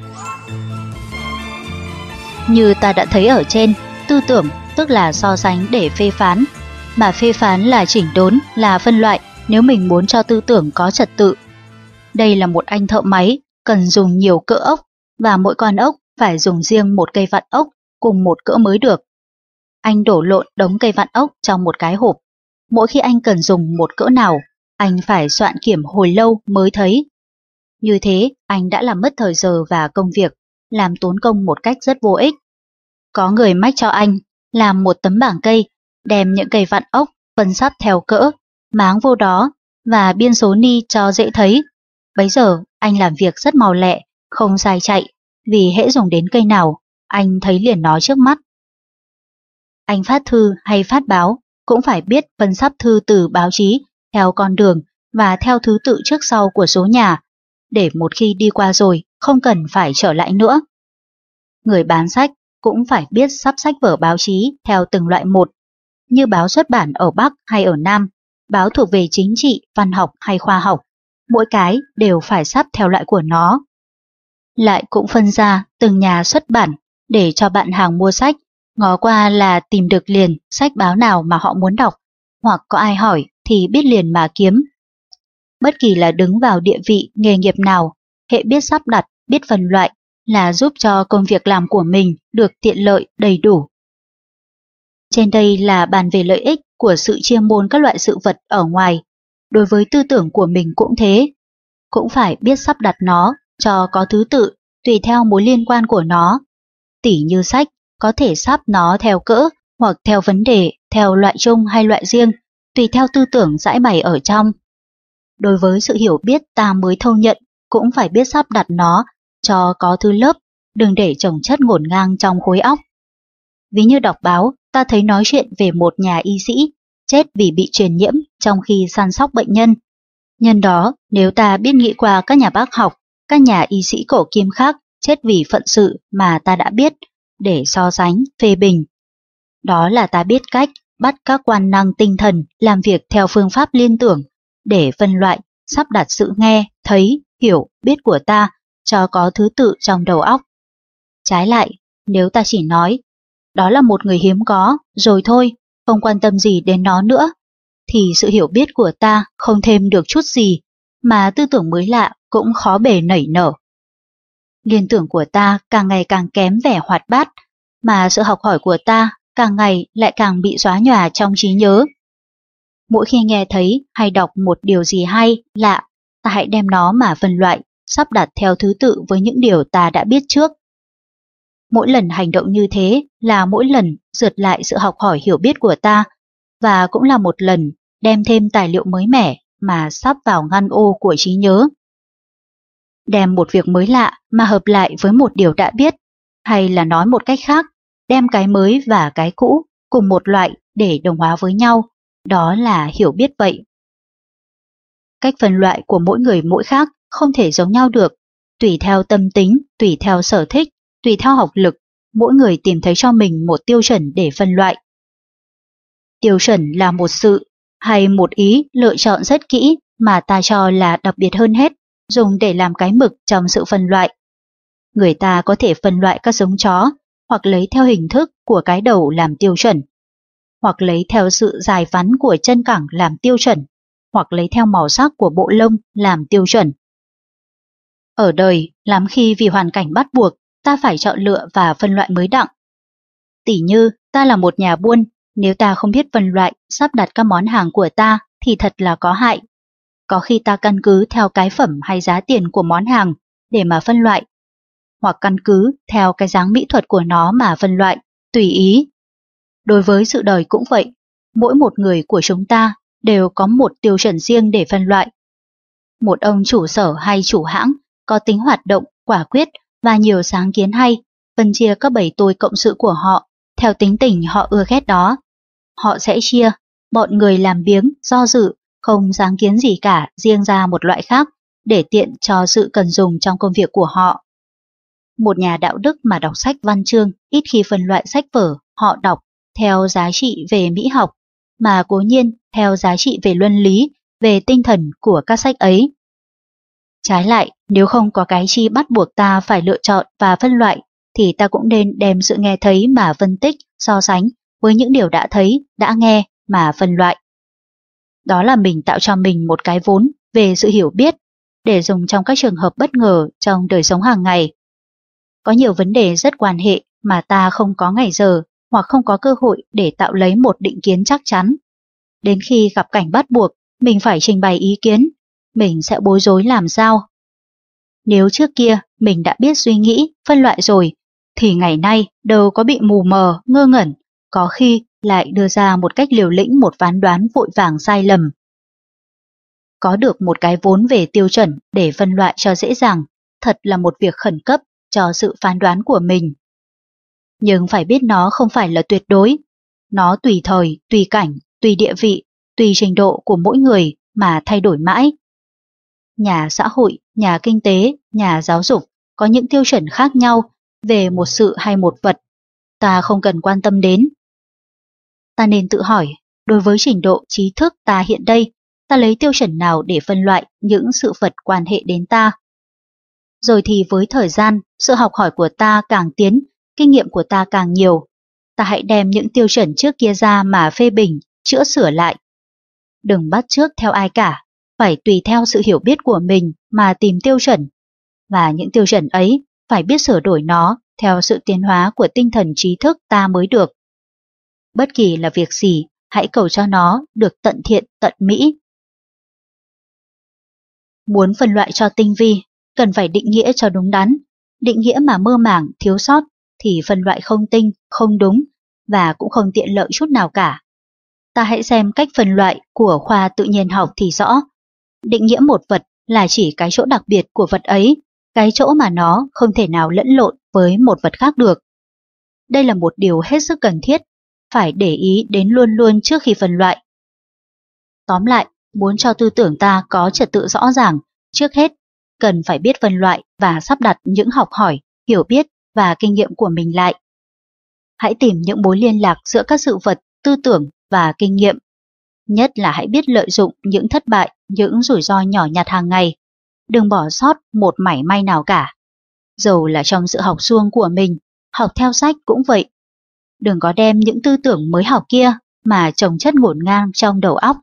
Như ta đã thấy ở trên, tư tưởng tức là so sánh để phê phán, mà phê phán là chỉnh đốn, là phân loại nếu mình muốn cho tư tưởng có trật tự. Đây là một anh thợ máy cần dùng nhiều cỡ ốc, và mỗi con ốc phải dùng riêng một cây vặn ốc cùng một cỡ mới được. Anh đổ lộn đống cây vặn ốc trong một cái hộp. Mỗi khi anh cần dùng một cỡ nào, anh phải soạn kiểm hồi lâu mới thấy. Như thế, anh đã làm mất thời giờ và công việc, làm tốn công một cách rất vô ích. Có người mách cho anh làm một tấm bảng cây, đem những cây vặn ốc phân sắp theo cỡ, máng vô đó và biên số ni cho dễ thấy. Bấy giờ anh làm việc rất mau lẹ, không sai chạy, vì hễ dùng đến cây nào, anh thấy liền nó trước mắt. Anh phát thư hay phát báo cũng phải biết phân sắp thư từ báo chí theo con đường và theo thứ tự trước sau của số nhà, để một khi đi qua rồi không cần phải trở lại nữa. Người bán sách cũng phải biết sắp sách vở báo chí theo từng loại một, như báo xuất bản ở Bắc hay ở Nam, báo thuộc về chính trị, văn học hay khoa học, mỗi cái đều phải sắp theo loại của nó. Lại cũng phân ra từng nhà xuất bản để cho bạn hàng mua sách, ngó qua là tìm được liền sách báo nào mà họ muốn đọc, hoặc có ai hỏi thì biết liền mà kiếm. Bất kỳ là đứng vào địa vị nghề nghiệp nào, hệ biết sắp đặt, biết phân loại là giúp cho công việc làm của mình được tiện lợi đầy đủ. Trên đây là bàn về lợi ích của sự chia môn các loại sự vật ở ngoài. Đối với tư tưởng của mình cũng thế, cũng phải biết sắp đặt nó cho có thứ tự tùy theo mối liên quan của nó. Tỉ như sách có thể sắp nó theo cỡ hoặc theo vấn đề, theo loại chung hay loại riêng, tùy theo tư tưởng giải bày ở trong. Đối với sự hiểu biết ta mới thâu nhận cũng phải biết sắp đặt nó cho có thứ lớp, đừng để chồng chất ngổn ngang trong khối óc. Ví như đọc báo, ta thấy nói chuyện về một nhà y sĩ chết vì bị truyền nhiễm trong khi săn sóc bệnh nhân. Nhân đó, nếu ta biết nghĩ qua các nhà bác học, các nhà y sĩ cổ kim khác chết vì phận sự mà ta đã biết, để so sánh, phê bình. Đó là ta biết cách bắt các quan năng tinh thần làm việc theo phương pháp liên tưởng, để phân loại, sắp đặt sự nghe, thấy, hiểu, biết của ta cho có thứ tự trong đầu óc. Trái lại, nếu ta chỉ nói, đó là một người hiếm có, rồi thôi, không quan tâm gì đến nó nữa, thì sự hiểu biết của ta không thêm được chút gì, mà tư tưởng mới lạ cũng khó bề nảy nở. Liên tưởng của ta càng ngày càng kém vẻ hoạt bát, mà sự học hỏi của ta càng ngày lại càng bị xóa nhòa trong trí nhớ. Mỗi khi nghe thấy hay đọc một điều gì hay, lạ, ta hãy đem nó mà phân loại, sắp đặt theo thứ tự với những điều ta đã biết trước. Mỗi lần hành động như thế là mỗi lần rượt lại sự học hỏi hiểu biết của ta, và cũng là một lần đem thêm tài liệu mới mẻ mà sắp vào ngăn ô của trí nhớ. Đem một việc mới lạ mà hợp lại với một điều đã biết, hay là nói một cách khác, đem cái mới và cái cũ cùng một loại để đồng hóa với nhau, đó là hiểu biết vậy. Cách phân loại của mỗi người mỗi khác không thể giống nhau được, tùy theo tâm tính, tùy theo sở thích, tùy theo học lực, mỗi người tìm thấy cho mình một tiêu chuẩn để phân loại. Tiêu chuẩn là một sự hay một ý lựa chọn rất kỹ mà ta cho là đặc biệt hơn hết, dùng để làm cái mực trong sự phân loại. Người ta có thể phân loại các giống chó, hoặc lấy theo hình thức của cái đầu làm tiêu chuẩn, hoặc lấy theo sự dài vắn của chân cẳng làm tiêu chuẩn, hoặc lấy theo màu sắc của bộ lông làm tiêu chuẩn. Ở đời, lắm khi vì hoàn cảnh bắt buộc, ta phải chọn lựa và phân loại mới đặng. Tỉ như, ta là một nhà buôn, nếu ta không biết phân loại, sắp đặt các món hàng của ta thì thật là có hại. Có khi ta căn cứ theo cái phẩm hay giá tiền của món hàng để mà phân loại, hoặc căn cứ theo cái dáng mỹ thuật của nó mà phân loại, tùy ý. Đối với sự đời cũng vậy, mỗi một người của chúng ta đều có một tiêu chuẩn riêng để phân loại. Một ông chủ sở hay chủ hãng có tính hoạt động, quả quyết và nhiều sáng kiến hay, phân chia các bầy tôi cộng sự của họ theo tính tình họ ưa ghét đó. Họ sẽ chia bọn người làm biếng, do dự, không sáng kiến gì cả riêng ra một loại khác để tiện cho sự cần dùng trong công việc của họ. Một nhà đạo đức mà đọc sách văn chương ít khi phân loại sách vở họ đọc theo giá trị về mỹ học, mà cố nhiên theo giá trị về luân lý, về tinh thần của các sách ấy. Trái lại, nếu không có cái chi bắt buộc ta phải lựa chọn và phân loại, thì ta cũng nên đem sự nghe thấy mà phân tích, so sánh với những điều đã thấy, đã nghe mà phân loại. Đó là mình tạo cho mình một cái vốn về sự hiểu biết để dùng trong các trường hợp bất ngờ trong đời sống hàng ngày. Có nhiều vấn đề rất quan hệ mà ta không có ngày giờ hoặc không có cơ hội để tạo lấy một định kiến chắc chắn. Đến khi gặp cảnh bắt buộc, mình phải trình bày ý kiến, mình sẽ bối rối làm sao? Nếu trước kia mình đã biết suy nghĩ, phân loại rồi, thì ngày nay đâu có bị mù mờ, ngơ ngẩn, có khi lại đưa ra một cách liều lĩnh một phán đoán vội vàng sai lầm. Có được một cái vốn về tiêu chuẩn để phân loại cho dễ dàng, thật là một việc khẩn cấp cho sự phán đoán của mình. Nhưng phải biết nó không phải là tuyệt đối, nó tùy thời, tùy cảnh, tùy địa vị, tùy trình độ của mỗi người mà thay đổi mãi. Nhà xã hội, nhà kinh tế, nhà giáo dục có những tiêu chuẩn khác nhau về một sự hay một vật, ta không cần quan tâm đến. Ta nên tự hỏi, đối với trình độ trí thức ta hiện đây, ta lấy tiêu chuẩn nào để phân loại những sự vật quan hệ đến ta? Rồi thì với thời gian, sự học hỏi của ta càng tiến, kinh nghiệm của ta càng nhiều, ta hãy đem những tiêu chuẩn trước kia ra mà phê bình, chữa sửa lại. Đừng bắt chước theo ai cả, phải tùy theo sự hiểu biết của mình mà tìm tiêu chuẩn, và những tiêu chuẩn ấy phải biết sửa đổi nó theo sự tiến hóa của tinh thần trí thức ta mới được. Bất kỳ là việc gì, hãy cầu cho nó được tận thiện tận mỹ. Muốn phân loại cho tinh vi, cần phải định nghĩa cho đúng đắn. Định nghĩa mà mơ màng, thiếu sót thì phân loại không tinh, không đúng và cũng không tiện lợi chút nào cả. Ta hãy xem cách phân loại của khoa tự nhiên học thì rõ. Định nghĩa một vật là chỉ cái chỗ đặc biệt của vật ấy, cái chỗ mà nó không thể nào lẫn lộn với một vật khác được. Đây là một điều hết sức cần thiết, phải để ý đến luôn luôn trước khi phân loại. Tóm lại, muốn cho tư tưởng ta có trật tự rõ ràng, trước hết, cần phải biết phân loại và sắp đặt những học hỏi, hiểu biết và kinh nghiệm của mình lại. Hãy tìm những mối liên lạc giữa các sự vật, tư tưởng và kinh nghiệm. Nhất là hãy biết lợi dụng những thất bại, những rủi ro nhỏ nhặt hàng ngày. Đừng bỏ sót một mảy may nào cả. Dầu là trong sự học suông của mình, học theo sách cũng vậy. Đừng có đem những tư tưởng mới học kia mà chồng chất ngổn ngang trong đầu óc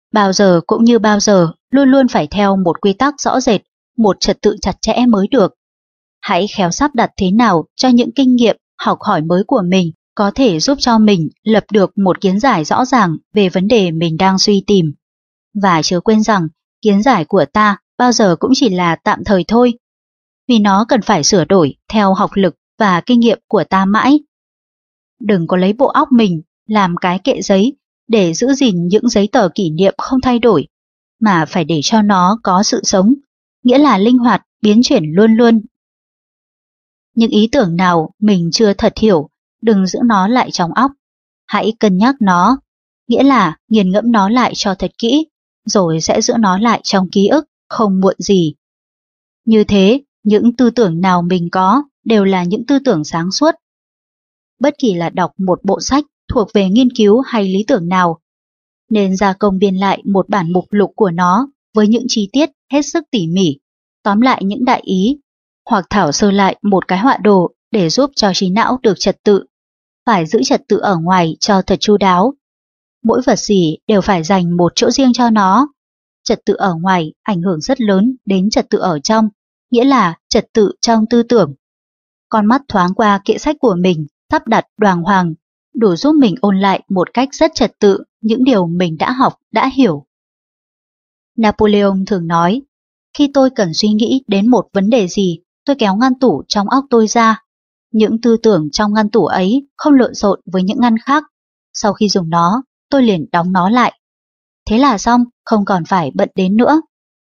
bao giờ cũng như bao giờ luôn luôn phải theo một quy tắc rõ rệt, một trật tự chặt chẽ mới được. Hãy khéo sắp đặt thế nào cho những kinh nghiệm, học hỏi mới của mình có thể giúp cho mình lập được một kiến giải rõ ràng về vấn đề mình đang suy tìm. Và chớ quên rằng, kiến giải của ta bao giờ cũng chỉ là tạm thời thôi, vì nó cần phải sửa đổi theo học lực và kinh nghiệm của ta mãi. Đừng có lấy bộ óc mình làm cái kệ giấy để giữ gìn những giấy tờ kỷ niệm không thay đổi, mà phải để cho nó có sự sống, nghĩa là linh hoạt, biến chuyển luôn luôn. Những ý tưởng nào mình chưa thật hiểu, đừng giữ nó lại trong óc. Hãy cân nhắc nó, nghĩa là nghiền ngẫm nó lại cho thật kỹ, rồi sẽ giữ nó lại trong ký ức, không muộn gì. Như thế, những tư tưởng nào mình có đều là những tư tưởng sáng suốt. Bất kỳ là đọc một bộ sách thuộc về nghiên cứu hay lý tưởng nào, nên gia công biên lại một bản mục lục của nó với những chi tiết hết sức tỉ mỉ, tóm lại những đại ý, hoặc thảo sơ lại một cái họa đồ để giúp cho trí não được trật tự. Phải giữ trật tự ở ngoài cho thật chu đáo. Mỗi vật gì đều phải dành một chỗ riêng cho nó. Trật tự ở ngoài ảnh hưởng rất lớn đến trật tự ở trong, nghĩa là trật tự trong tư tưởng. Con mắt thoáng qua kệ sách của mình, sắp đặt đoàng hoàng, đủ giúp mình ôn lại một cách rất trật tự những điều mình đã học, đã hiểu. Napoleon thường nói, khi tôi cần suy nghĩ đến một vấn đề gì, tôi kéo ngăn tủ trong óc tôi ra. Những tư tưởng trong ngăn tủ ấy không lộn xộn với những ngăn khác. Sau khi dùng nó, tôi liền đóng nó lại. Thế là xong, không còn phải bận đến nữa.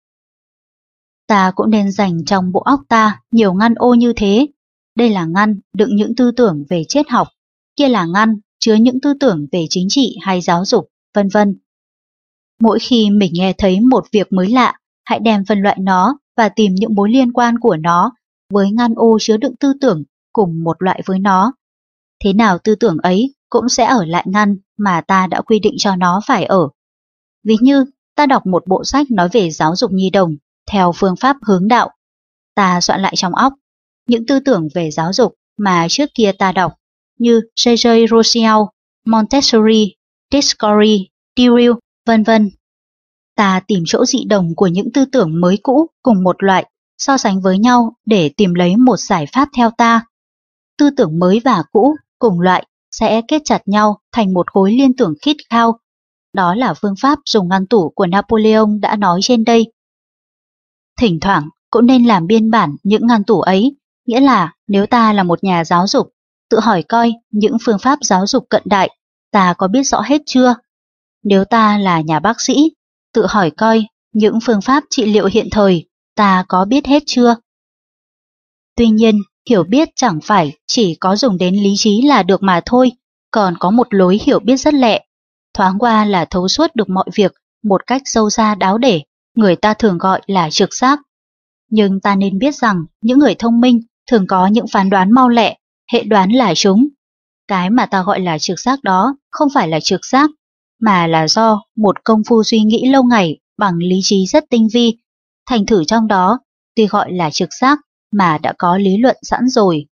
Ta cũng nên dành trong bộ óc ta nhiều ngăn ô như thế. Đây là ngăn đựng những tư tưởng về triết học, kia là ngăn chứa những tư tưởng về chính trị hay giáo dục, vân vân. Mỗi khi mình nghe thấy một việc mới lạ, hãy đem phân loại nó và tìm những mối liên quan của nó với ngăn ô chứa đựng tư tưởng cùng một loại với nó. Thế nào tư tưởng ấy cũng sẽ ở lại ngăn mà ta đã quy định cho nó phải ở. Ví như ta đọc một bộ sách nói về giáo dục nhi đồng theo phương pháp hướng đạo. Ta soạn lại trong óc những tư tưởng về giáo dục mà trước kia ta đọc, như J J Rousseau, Montessori, Discovery, Dewey, vân vân. Ta tìm chỗ dị đồng của những tư tưởng mới cũ cùng một loại, so sánh với nhau để tìm lấy một giải pháp theo ta. Tư tưởng mới và cũ cùng loại sẽ kết chặt nhau thành một khối liên tưởng khít khao. Đó là phương pháp dùng ngăn tủ của Napoleon đã nói trên đây. Thỉnh thoảng cũng nên làm biên bản những ngăn tủ ấy, nghĩa là nếu ta là một nhà giáo dục, tự hỏi coi những phương pháp giáo dục cận đại ta có biết rõ hết chưa? Nếu ta là nhà bác sĩ, tự hỏi coi những phương pháp trị liệu hiện thời ta có biết hết chưa? Tuy nhiên, hiểu biết chẳng phải chỉ có dùng đến lý trí là được mà thôi, còn có một lối hiểu biết rất lẹ, thoáng qua là thấu suốt được mọi việc một cách sâu xa đáo để, người ta thường gọi là trực giác. Nhưng ta nên biết rằng những người thông minh thường có những phán đoán mau lẹ, hệ đoán là chúng. Cái mà ta gọi là trực giác đó không phải là trực giác, mà là do một công phu suy nghĩ lâu ngày bằng lý trí rất tinh vi, thành thử trong đó tuy gọi là trực giác mà đã có lý luận sẵn rồi.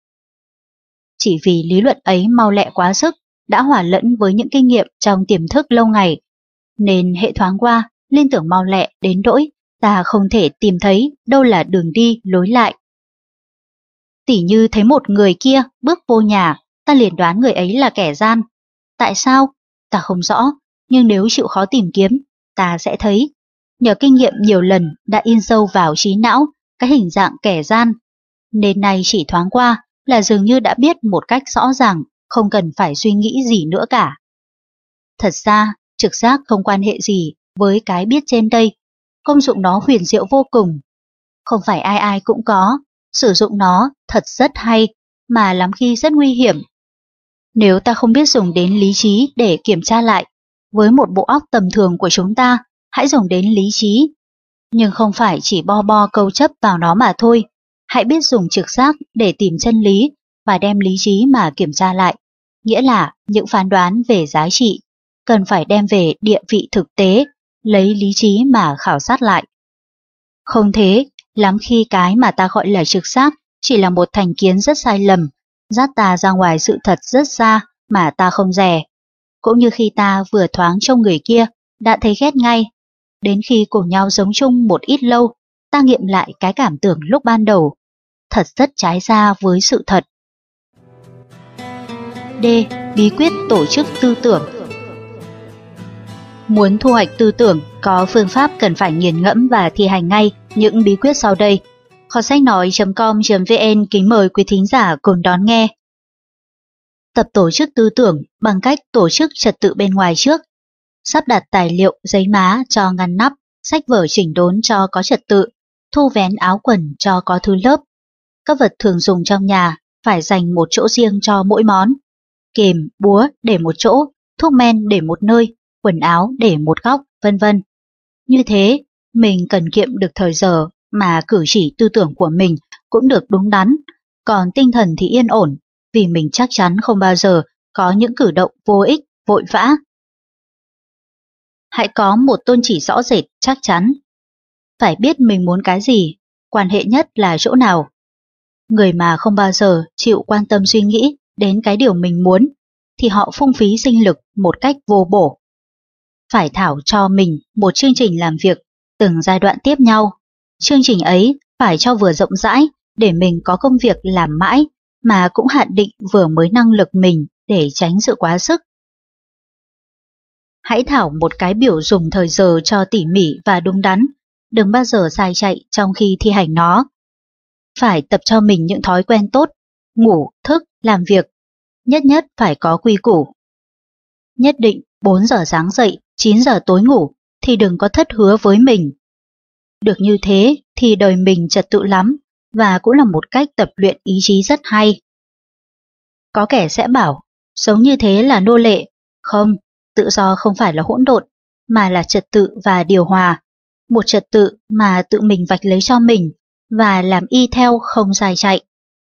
Chỉ vì lý luận ấy mau lẹ quá sức, đã hòa lẫn với những kinh nghiệm trong tiềm thức lâu ngày, nên hệ thoáng qua, liên tưởng mau lẹ đến nỗi ta không thể tìm thấy đâu là đường đi, lối lại. Tỉ như thấy một người kia bước vô nhà, ta liền đoán người ấy là kẻ gian. Tại sao? Ta không rõ, nhưng nếu chịu khó tìm kiếm, ta sẽ thấy. Nhờ kinh nghiệm nhiều lần đã in sâu vào trí não cái hình dạng kẻ gian, nên nay chỉ thoáng qua là dường như đã biết một cách rõ ràng, không cần phải suy nghĩ gì nữa cả. Thật ra, trực giác không quan hệ gì với cái biết trên đây, công dụng nó huyền diệu vô cùng. Không phải ai ai cũng có, sử dụng nó thật rất hay, mà lắm khi rất nguy hiểm. Nếu ta không biết dùng đến lý trí để kiểm tra lại, với một bộ óc tầm thường của chúng ta, hãy dùng đến lý trí. Nhưng không phải chỉ bo bo câu chấp vào nó mà thôi, hãy biết dùng trực giác để tìm chân lý và đem lý trí mà kiểm tra lại, nghĩa là những phán đoán về giá trị, cần phải đem về địa vị thực tế, lấy lý trí mà khảo sát lại. Không thế, lắm khi cái mà ta gọi là trực giác chỉ là một thành kiến rất sai lầm, dắt ta ra ngoài sự thật rất xa mà ta không dè. Cũng như khi ta vừa thoáng trông người kia, đã thấy ghét ngay, đến khi cùng nhau sống chung một ít lâu, ta nghiệm lại cái cảm tưởng lúc ban đầu. Thật rất trái ra với sự thật. D. Bí quyết tổ chức tư tưởng. Muốn thu hoạch tư tưởng, có phương pháp cần phải nghiền ngẫm và thi hành ngay những bí quyết sau đây. Kho sách nói chấm com chấm vn kính mời quý thính giả cùng đón nghe. Tập tổ chức tư tưởng bằng cách tổ chức trật tự bên ngoài trước. Sắp đặt tài liệu, giấy má cho ngăn nắp, sách vở chỉnh đốn cho có trật tự, thu vén áo quần cho có thứ lớp. Các vật thường dùng trong nhà phải dành một chỗ riêng cho mỗi món. Kềm, búa để một chỗ, thuốc men để một nơi, quần áo để một góc, vân vân. Như thế, mình cần kiệm được thời giờ mà cử chỉ tư tưởng của mình cũng được đúng đắn, còn tinh thần thì yên ổn, vì mình chắc chắn không bao giờ có những cử động vô ích, vội vã. Hãy có một tôn chỉ rõ rệt, chắc chắn. Phải biết mình muốn cái gì, quan hệ nhất là chỗ nào. Người mà không bao giờ chịu quan tâm suy nghĩ đến cái điều mình muốn, thì họ phung phí sinh lực một cách vô bổ. Phải thảo cho mình một chương trình làm việc, từng giai đoạn tiếp nhau. Chương trình ấy phải cho vừa rộng rãi để mình có công việc làm mãi, mà cũng hạn định vừa mới năng lực mình để tránh sự quá sức. Hãy thảo một cái biểu dùng thời giờ cho tỉ mỉ và đúng đắn, đừng bao giờ sai chạy trong khi thi hành nó. Phải tập cho mình những thói quen tốt, ngủ, thức, làm việc, nhất nhất phải có quy củ. Nhất định bốn giờ sáng dậy, chín giờ tối ngủ thì đừng có thất hứa với mình. Được như thế thì đời mình trật tự lắm, và cũng là một cách tập luyện ý chí rất hay. Có kẻ sẽ bảo, sống như thế là nô lệ. Không, tự do không phải là hỗn độn, mà là trật tự và điều hòa. Một trật tự mà tự mình vạch lấy cho mình, và làm y theo không sai chạy.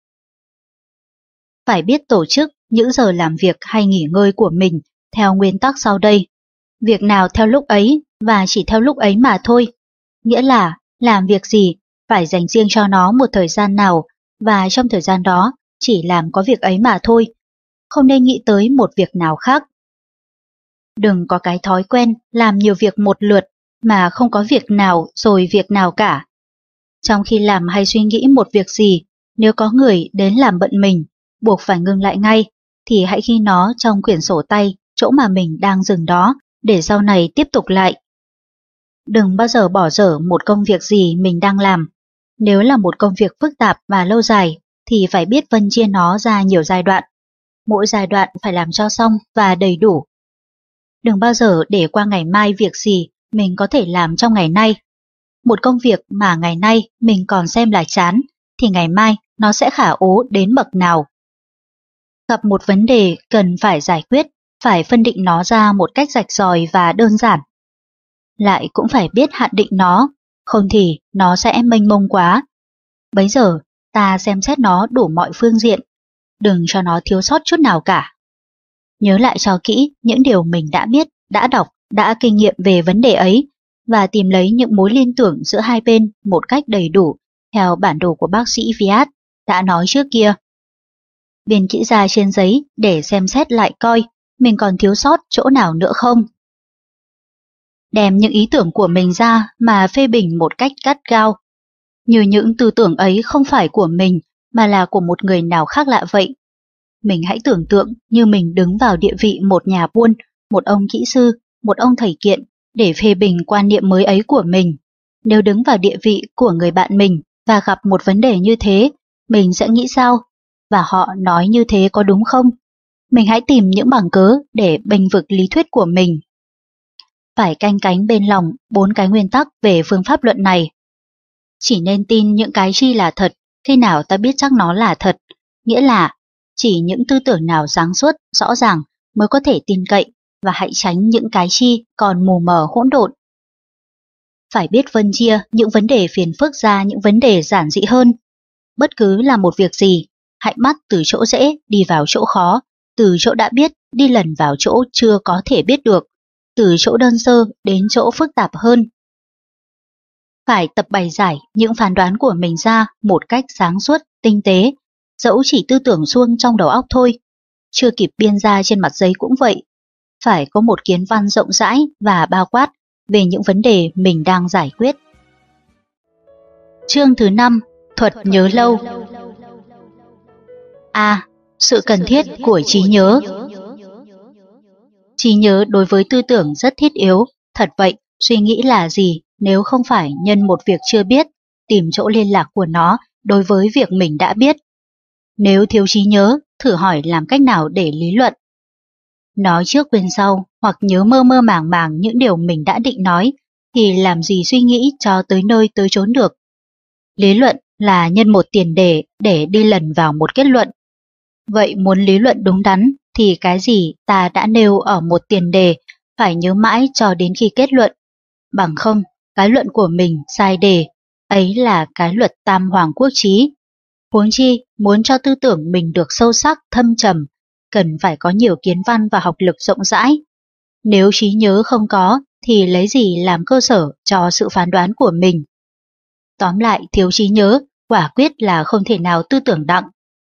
Phải biết tổ chức những giờ làm việc hay nghỉ ngơi của mình theo nguyên tắc sau đây. Việc nào theo lúc ấy và chỉ theo lúc ấy mà thôi. Nghĩa là làm việc gì phải dành riêng cho nó một thời gian nào, và trong thời gian đó chỉ làm có việc ấy mà thôi. Không nên nghĩ tới một việc nào khác. Đừng có cái thói quen làm nhiều việc một lượt mà không có việc nào rồi việc nào cả. Trong khi làm hay suy nghĩ một việc gì, nếu có người đến làm bận mình, buộc phải ngừng lại ngay, thì hãy ghi nó trong quyển sổ tay chỗ mà mình đang dừng đó, để sau này tiếp tục lại. Đừng bao giờ bỏ dở một công việc gì mình đang làm. Nếu là một công việc phức tạp và lâu dài, thì phải biết phân chia nó ra nhiều giai đoạn. Mỗi giai đoạn phải làm cho xong và đầy đủ. Đừng bao giờ để qua ngày mai việc gì mình có thể làm trong ngày nay. Một công việc mà ngày nay mình còn xem là chán, thì ngày mai nó sẽ khả ố đến bậc nào. Gặp một vấn đề cần phải giải quyết, phải phân định nó ra một cách rạch ròi và đơn giản. Lại cũng phải biết hạn định nó, không thì nó sẽ mênh mông quá. Bấy giờ, ta xem xét nó đủ mọi phương diện, đừng cho nó thiếu sót chút nào cả. Nhớ lại cho kỹ những điều mình đã biết, đã đọc, đã kinh nghiệm về vấn đề ấy, và tìm lấy những mối liên tưởng giữa hai bên một cách đầy đủ, theo bản đồ của bác sĩ Viat đã nói trước kia. Biên kỹ ra trên giấy để xem xét lại coi mình còn thiếu sót chỗ nào nữa không. Đem những ý tưởng của mình ra mà phê bình một cách gắt gao, như những tư tưởng ấy không phải của mình mà là của một người nào khác lạ vậy. Mình hãy tưởng tượng như mình đứng vào địa vị một nhà buôn, một ông kỹ sư, một ông thầy kiện để phê bình quan niệm mới ấy của mình. Nếu đứng vào địa vị của người bạn mình và gặp một vấn đề như thế, mình sẽ nghĩ sao? Và họ nói như thế có đúng không? Mình hãy tìm những bằng cớ để bênh vực lý thuyết của mình. Phải canh cánh bên lòng bốn cái nguyên tắc về phương pháp luận này. Chỉ nên tin những cái chi là thật khi nào ta biết chắc nó là thật, nghĩa là chỉ những tư tưởng nào sáng suốt, rõ ràng mới có thể tin cậy, và hãy tránh những cái chi còn mù mờ hỗn độn. Phải biết phân chia những vấn đề phiền phức ra những vấn đề giản dị hơn. Bất cứ là một việc gì, hãy bắt từ chỗ dễ đi vào chỗ khó, từ chỗ đã biết đi lần vào chỗ chưa có thể biết được, từ chỗ đơn sơ đến chỗ phức tạp hơn. Phải tập bày giải những phán đoán của mình ra một cách sáng suốt, tinh tế, dẫu chỉ tư tưởng suông trong đầu óc thôi, chưa kịp biên ra trên mặt giấy cũng vậy. Phải có một kiến văn rộng rãi và bao quát về những vấn đề mình đang giải quyết. Chương thứ năm, thuật nhớ lâu. A. Sự cần thiết của trí nhớ. Trí nhớ đối với tư tưởng rất thiết yếu. Thật vậy, suy nghĩ là gì nếu không phải nhân một việc chưa biết, tìm chỗ liên lạc của nó đối với việc mình đã biết. Nếu thiếu trí nhớ, thử hỏi làm cách nào để lý luận. Nói trước quên sau, hoặc nhớ mơ mơ màng màng những điều mình đã định nói, thì làm gì suy nghĩ cho tới nơi tới chốn được. Lý luận là nhân một tiền đề để đi lần vào một kết luận. Vậy muốn lý luận đúng đắn thì cái gì ta đã nêu ở một tiền đề phải nhớ mãi cho đến khi kết luận. Bằng không, cái luận của mình sai đề, ấy là cái luật tam hoàng quốc chí. Huống chi, muốn cho tư tưởng mình được sâu sắc, thâm trầm, cần phải có nhiều kiến văn và học lực rộng rãi. Nếu trí nhớ không có, thì lấy gì làm cơ sở cho sự phán đoán của mình? Tóm lại, thiếu trí nhớ, quả quyết là không thể nào tư tưởng đặng.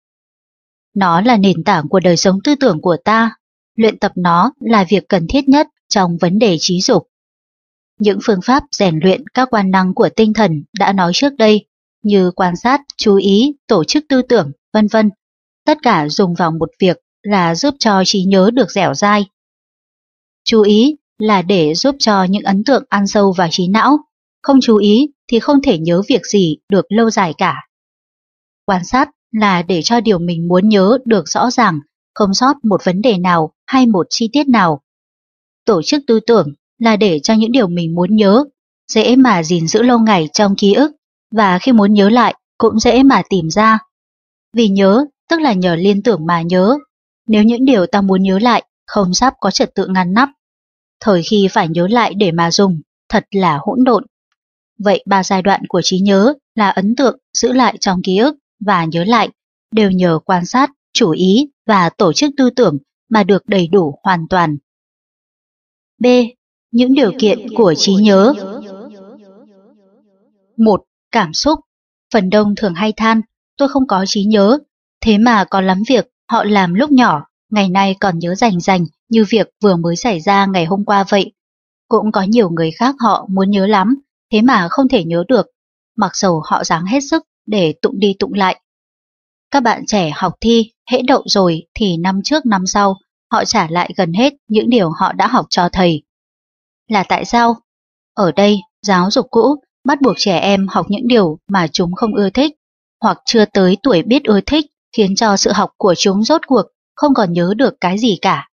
Nó là nền tảng của đời sống tư tưởng của ta. Luyện tập nó là việc cần thiết nhất trong vấn đề trí dục. Những phương pháp rèn luyện các quan năng của tinh thần đã nói trước đây, như quan sát, chú ý, tổ chức tư tưởng, vân vân, tất cả dùng vào một việc là giúp cho trí nhớ được dẻo dai. Chú ý là để giúp cho những ấn tượng ăn sâu vào trí não, không chú ý thì không thể nhớ việc gì được lâu dài cả. Quan sát là để cho điều mình muốn nhớ được rõ ràng, không sót một vấn đề nào hay một chi tiết nào. Tổ chức tư tưởng là để cho những điều mình muốn nhớ dễ mà gìn giữ lâu ngày trong ký ức, và khi muốn nhớ lại cũng dễ mà tìm ra. Vì nhớ tức là nhờ liên tưởng mà nhớ. Nếu những điều ta muốn nhớ lại không sắp có trật tự ngăn nắp, thời khi phải nhớ lại để mà dùng, thật là hỗn độn. Vậy ba giai đoạn của trí nhớ là ấn tượng, giữ lại trong ký ức và nhớ lại, đều nhờ quan sát, chú ý và tổ chức tư tưởng mà được đầy đủ hoàn toàn. B. Những điều kiện của trí nhớ. Một. Cảm xúc. Phần đông thường hay than, tôi không có trí nhớ, thế mà có lắm việc họ làm lúc nhỏ, ngày nay còn nhớ rành rành như việc vừa mới xảy ra ngày hôm qua vậy. Cũng có nhiều người khác họ muốn nhớ lắm, thế mà không thể nhớ được, mặc dầu họ ráng hết sức để tụng đi tụng lại. Các bạn trẻ học thi, hễ đậu rồi thì năm trước năm sau, họ trả lại gần hết những điều họ đã học cho thầy. Là tại sao? Ở đây, giáo dục cũ bắt buộc trẻ em học những điều mà chúng không ưa thích, hoặc chưa tới tuổi biết ưa thích, khiến cho sự học của chúng rốt cuộc không còn nhớ được cái gì cả.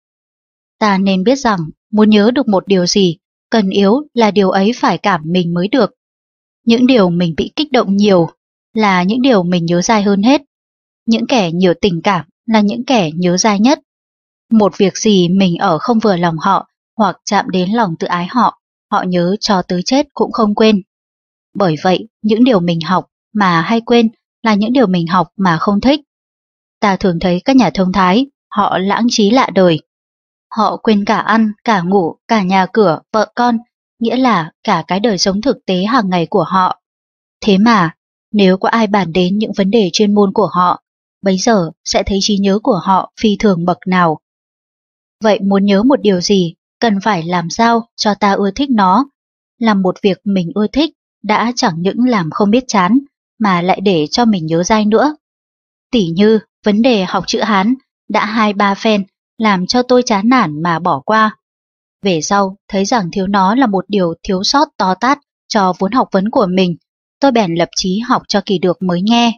Ta nên biết rằng, muốn nhớ được một điều gì, cần yếu là điều ấy phải cảm mình mới được. Những điều mình bị kích động nhiều là những điều mình nhớ dai hơn hết. Những kẻ nhiều tình cảm là những kẻ nhớ dai nhất. Một việc gì mình ở không vừa lòng họ, hoặc chạm đến lòng tự ái họ, họ nhớ cho tới chết cũng không quên. Bởi vậy, những điều mình học mà hay quên là những điều mình học mà không thích. Ta thường thấy các nhà thông thái, họ lãng trí lạ đời. Họ quên cả ăn, cả ngủ, cả nhà cửa, vợ con, nghĩa là cả cái đời sống thực tế hàng ngày của họ. Thế mà, nếu có ai bàn đến những vấn đề chuyên môn của họ, bấy giờ sẽ thấy trí nhớ của họ phi thường bậc nào. Vậy muốn nhớ một điều gì, cần phải làm sao cho ta ưa thích nó. Làm một việc mình ưa thích đã chẳng những làm không biết chán, mà lại để cho mình nhớ dai nữa. Tỉ như vấn đề học chữ Hán đã hai ba phen làm cho tôi chán nản mà bỏ qua. Về sau thấy rằng thiếu nó là một điều thiếu sót to tát cho vốn học vấn của mình, tôi bèn lập chí học cho kỳ được mới nghe.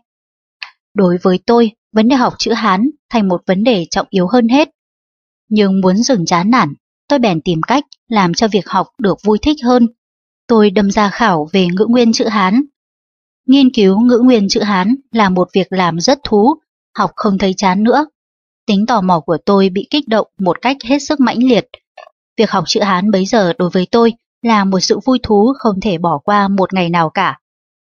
Đối với tôi, vấn đề học chữ Hán thành một vấn đề trọng yếu hơn hết. Nhưng muốn dừng chán nản, tôi bèn tìm cách làm cho việc học được vui thích hơn. Tôi đâm ra khảo về ngữ nguyên chữ Hán. Nghiên cứu ngữ nguyên chữ Hán là một việc làm rất thú, học không thấy chán nữa. Tính tò mò của tôi bị kích động một cách hết sức mãnh liệt. Việc học chữ Hán bấy giờ đối với tôi là một sự vui thú không thể bỏ qua một ngày nào cả.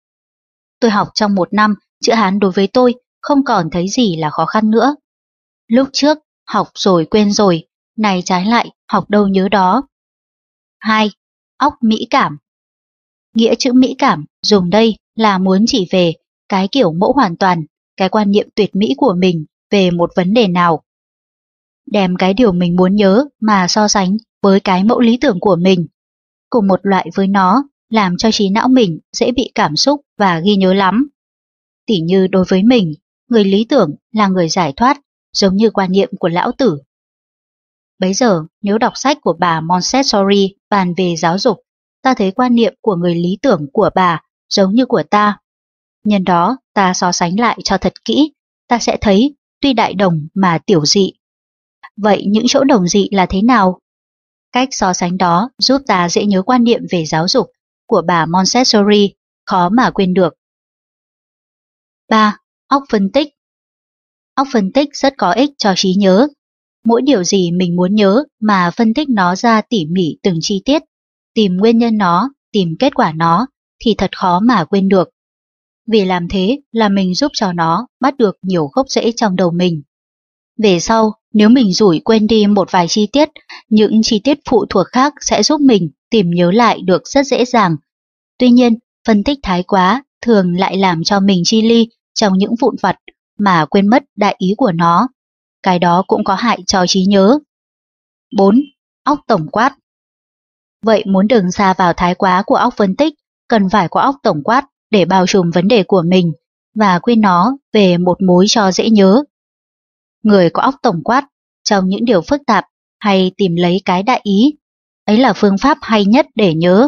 Tôi học trong một năm, chữ Hán đối với tôi không còn thấy gì là khó khăn nữa. Lúc trước, học rồi quên rồi, này trái lại, học đâu nhớ đó. Hai. Óc mỹ cảm. Nghĩa chữ mỹ cảm dùng đây là muốn chỉ về cái kiểu mẫu hoàn toàn, cái quan niệm tuyệt mỹ của mình về một vấn đề nào. Đem cái điều mình muốn nhớ mà so sánh với cái mẫu lý tưởng của mình. cùng một loại với nó, làm cho trí não mình dễ bị cảm xúc và ghi nhớ lắm. Tỉ như đối với mình, người lý tưởng là người giải thoát, giống như quan niệm của lão tử. Bấy giờ, nếu đọc sách của bà Montessori bàn về giáo dục, ta thấy quan niệm của người lý tưởng của bà giống như của ta. Nhân đó, ta so sánh lại cho thật kỹ, ta sẽ thấy tuy đại đồng mà tiểu dị. Vậy những chỗ đồng dị là thế nào? Cách so sánh đó giúp ta dễ nhớ quan niệm về giáo dục của bà Montessori, khó mà quên được. ba. Óc phân tích. Óc phân tích rất có ích cho trí nhớ. Mỗi điều gì mình muốn nhớ mà phân tích nó ra tỉ mỉ từng chi tiết, tìm nguyên nhân nó, tìm kết quả nó, thì thật khó mà quên được. Vì làm thế là mình giúp cho nó bắt được nhiều gốc rễ trong đầu mình. Về sau, nếu mình rủi quên đi một vài chi tiết, những chi tiết phụ thuộc khác sẽ giúp mình tìm nhớ lại được rất dễ dàng. Tuy nhiên, phân tích thái quá thường lại làm cho mình chi ly trong những vụn vặt mà quên mất đại ý của nó. Cái đó cũng có hại cho trí nhớ. bốn. Óc tổng quát. Vậy muốn đừng xa vào thái quá của óc phân tích, cần phải có óc tổng quát để bao trùm vấn đề của mình và quên nó về một mối cho dễ nhớ. Người có óc tổng quát trong những điều phức tạp hay tìm lấy cái đại ý, ấy là phương pháp hay nhất để nhớ.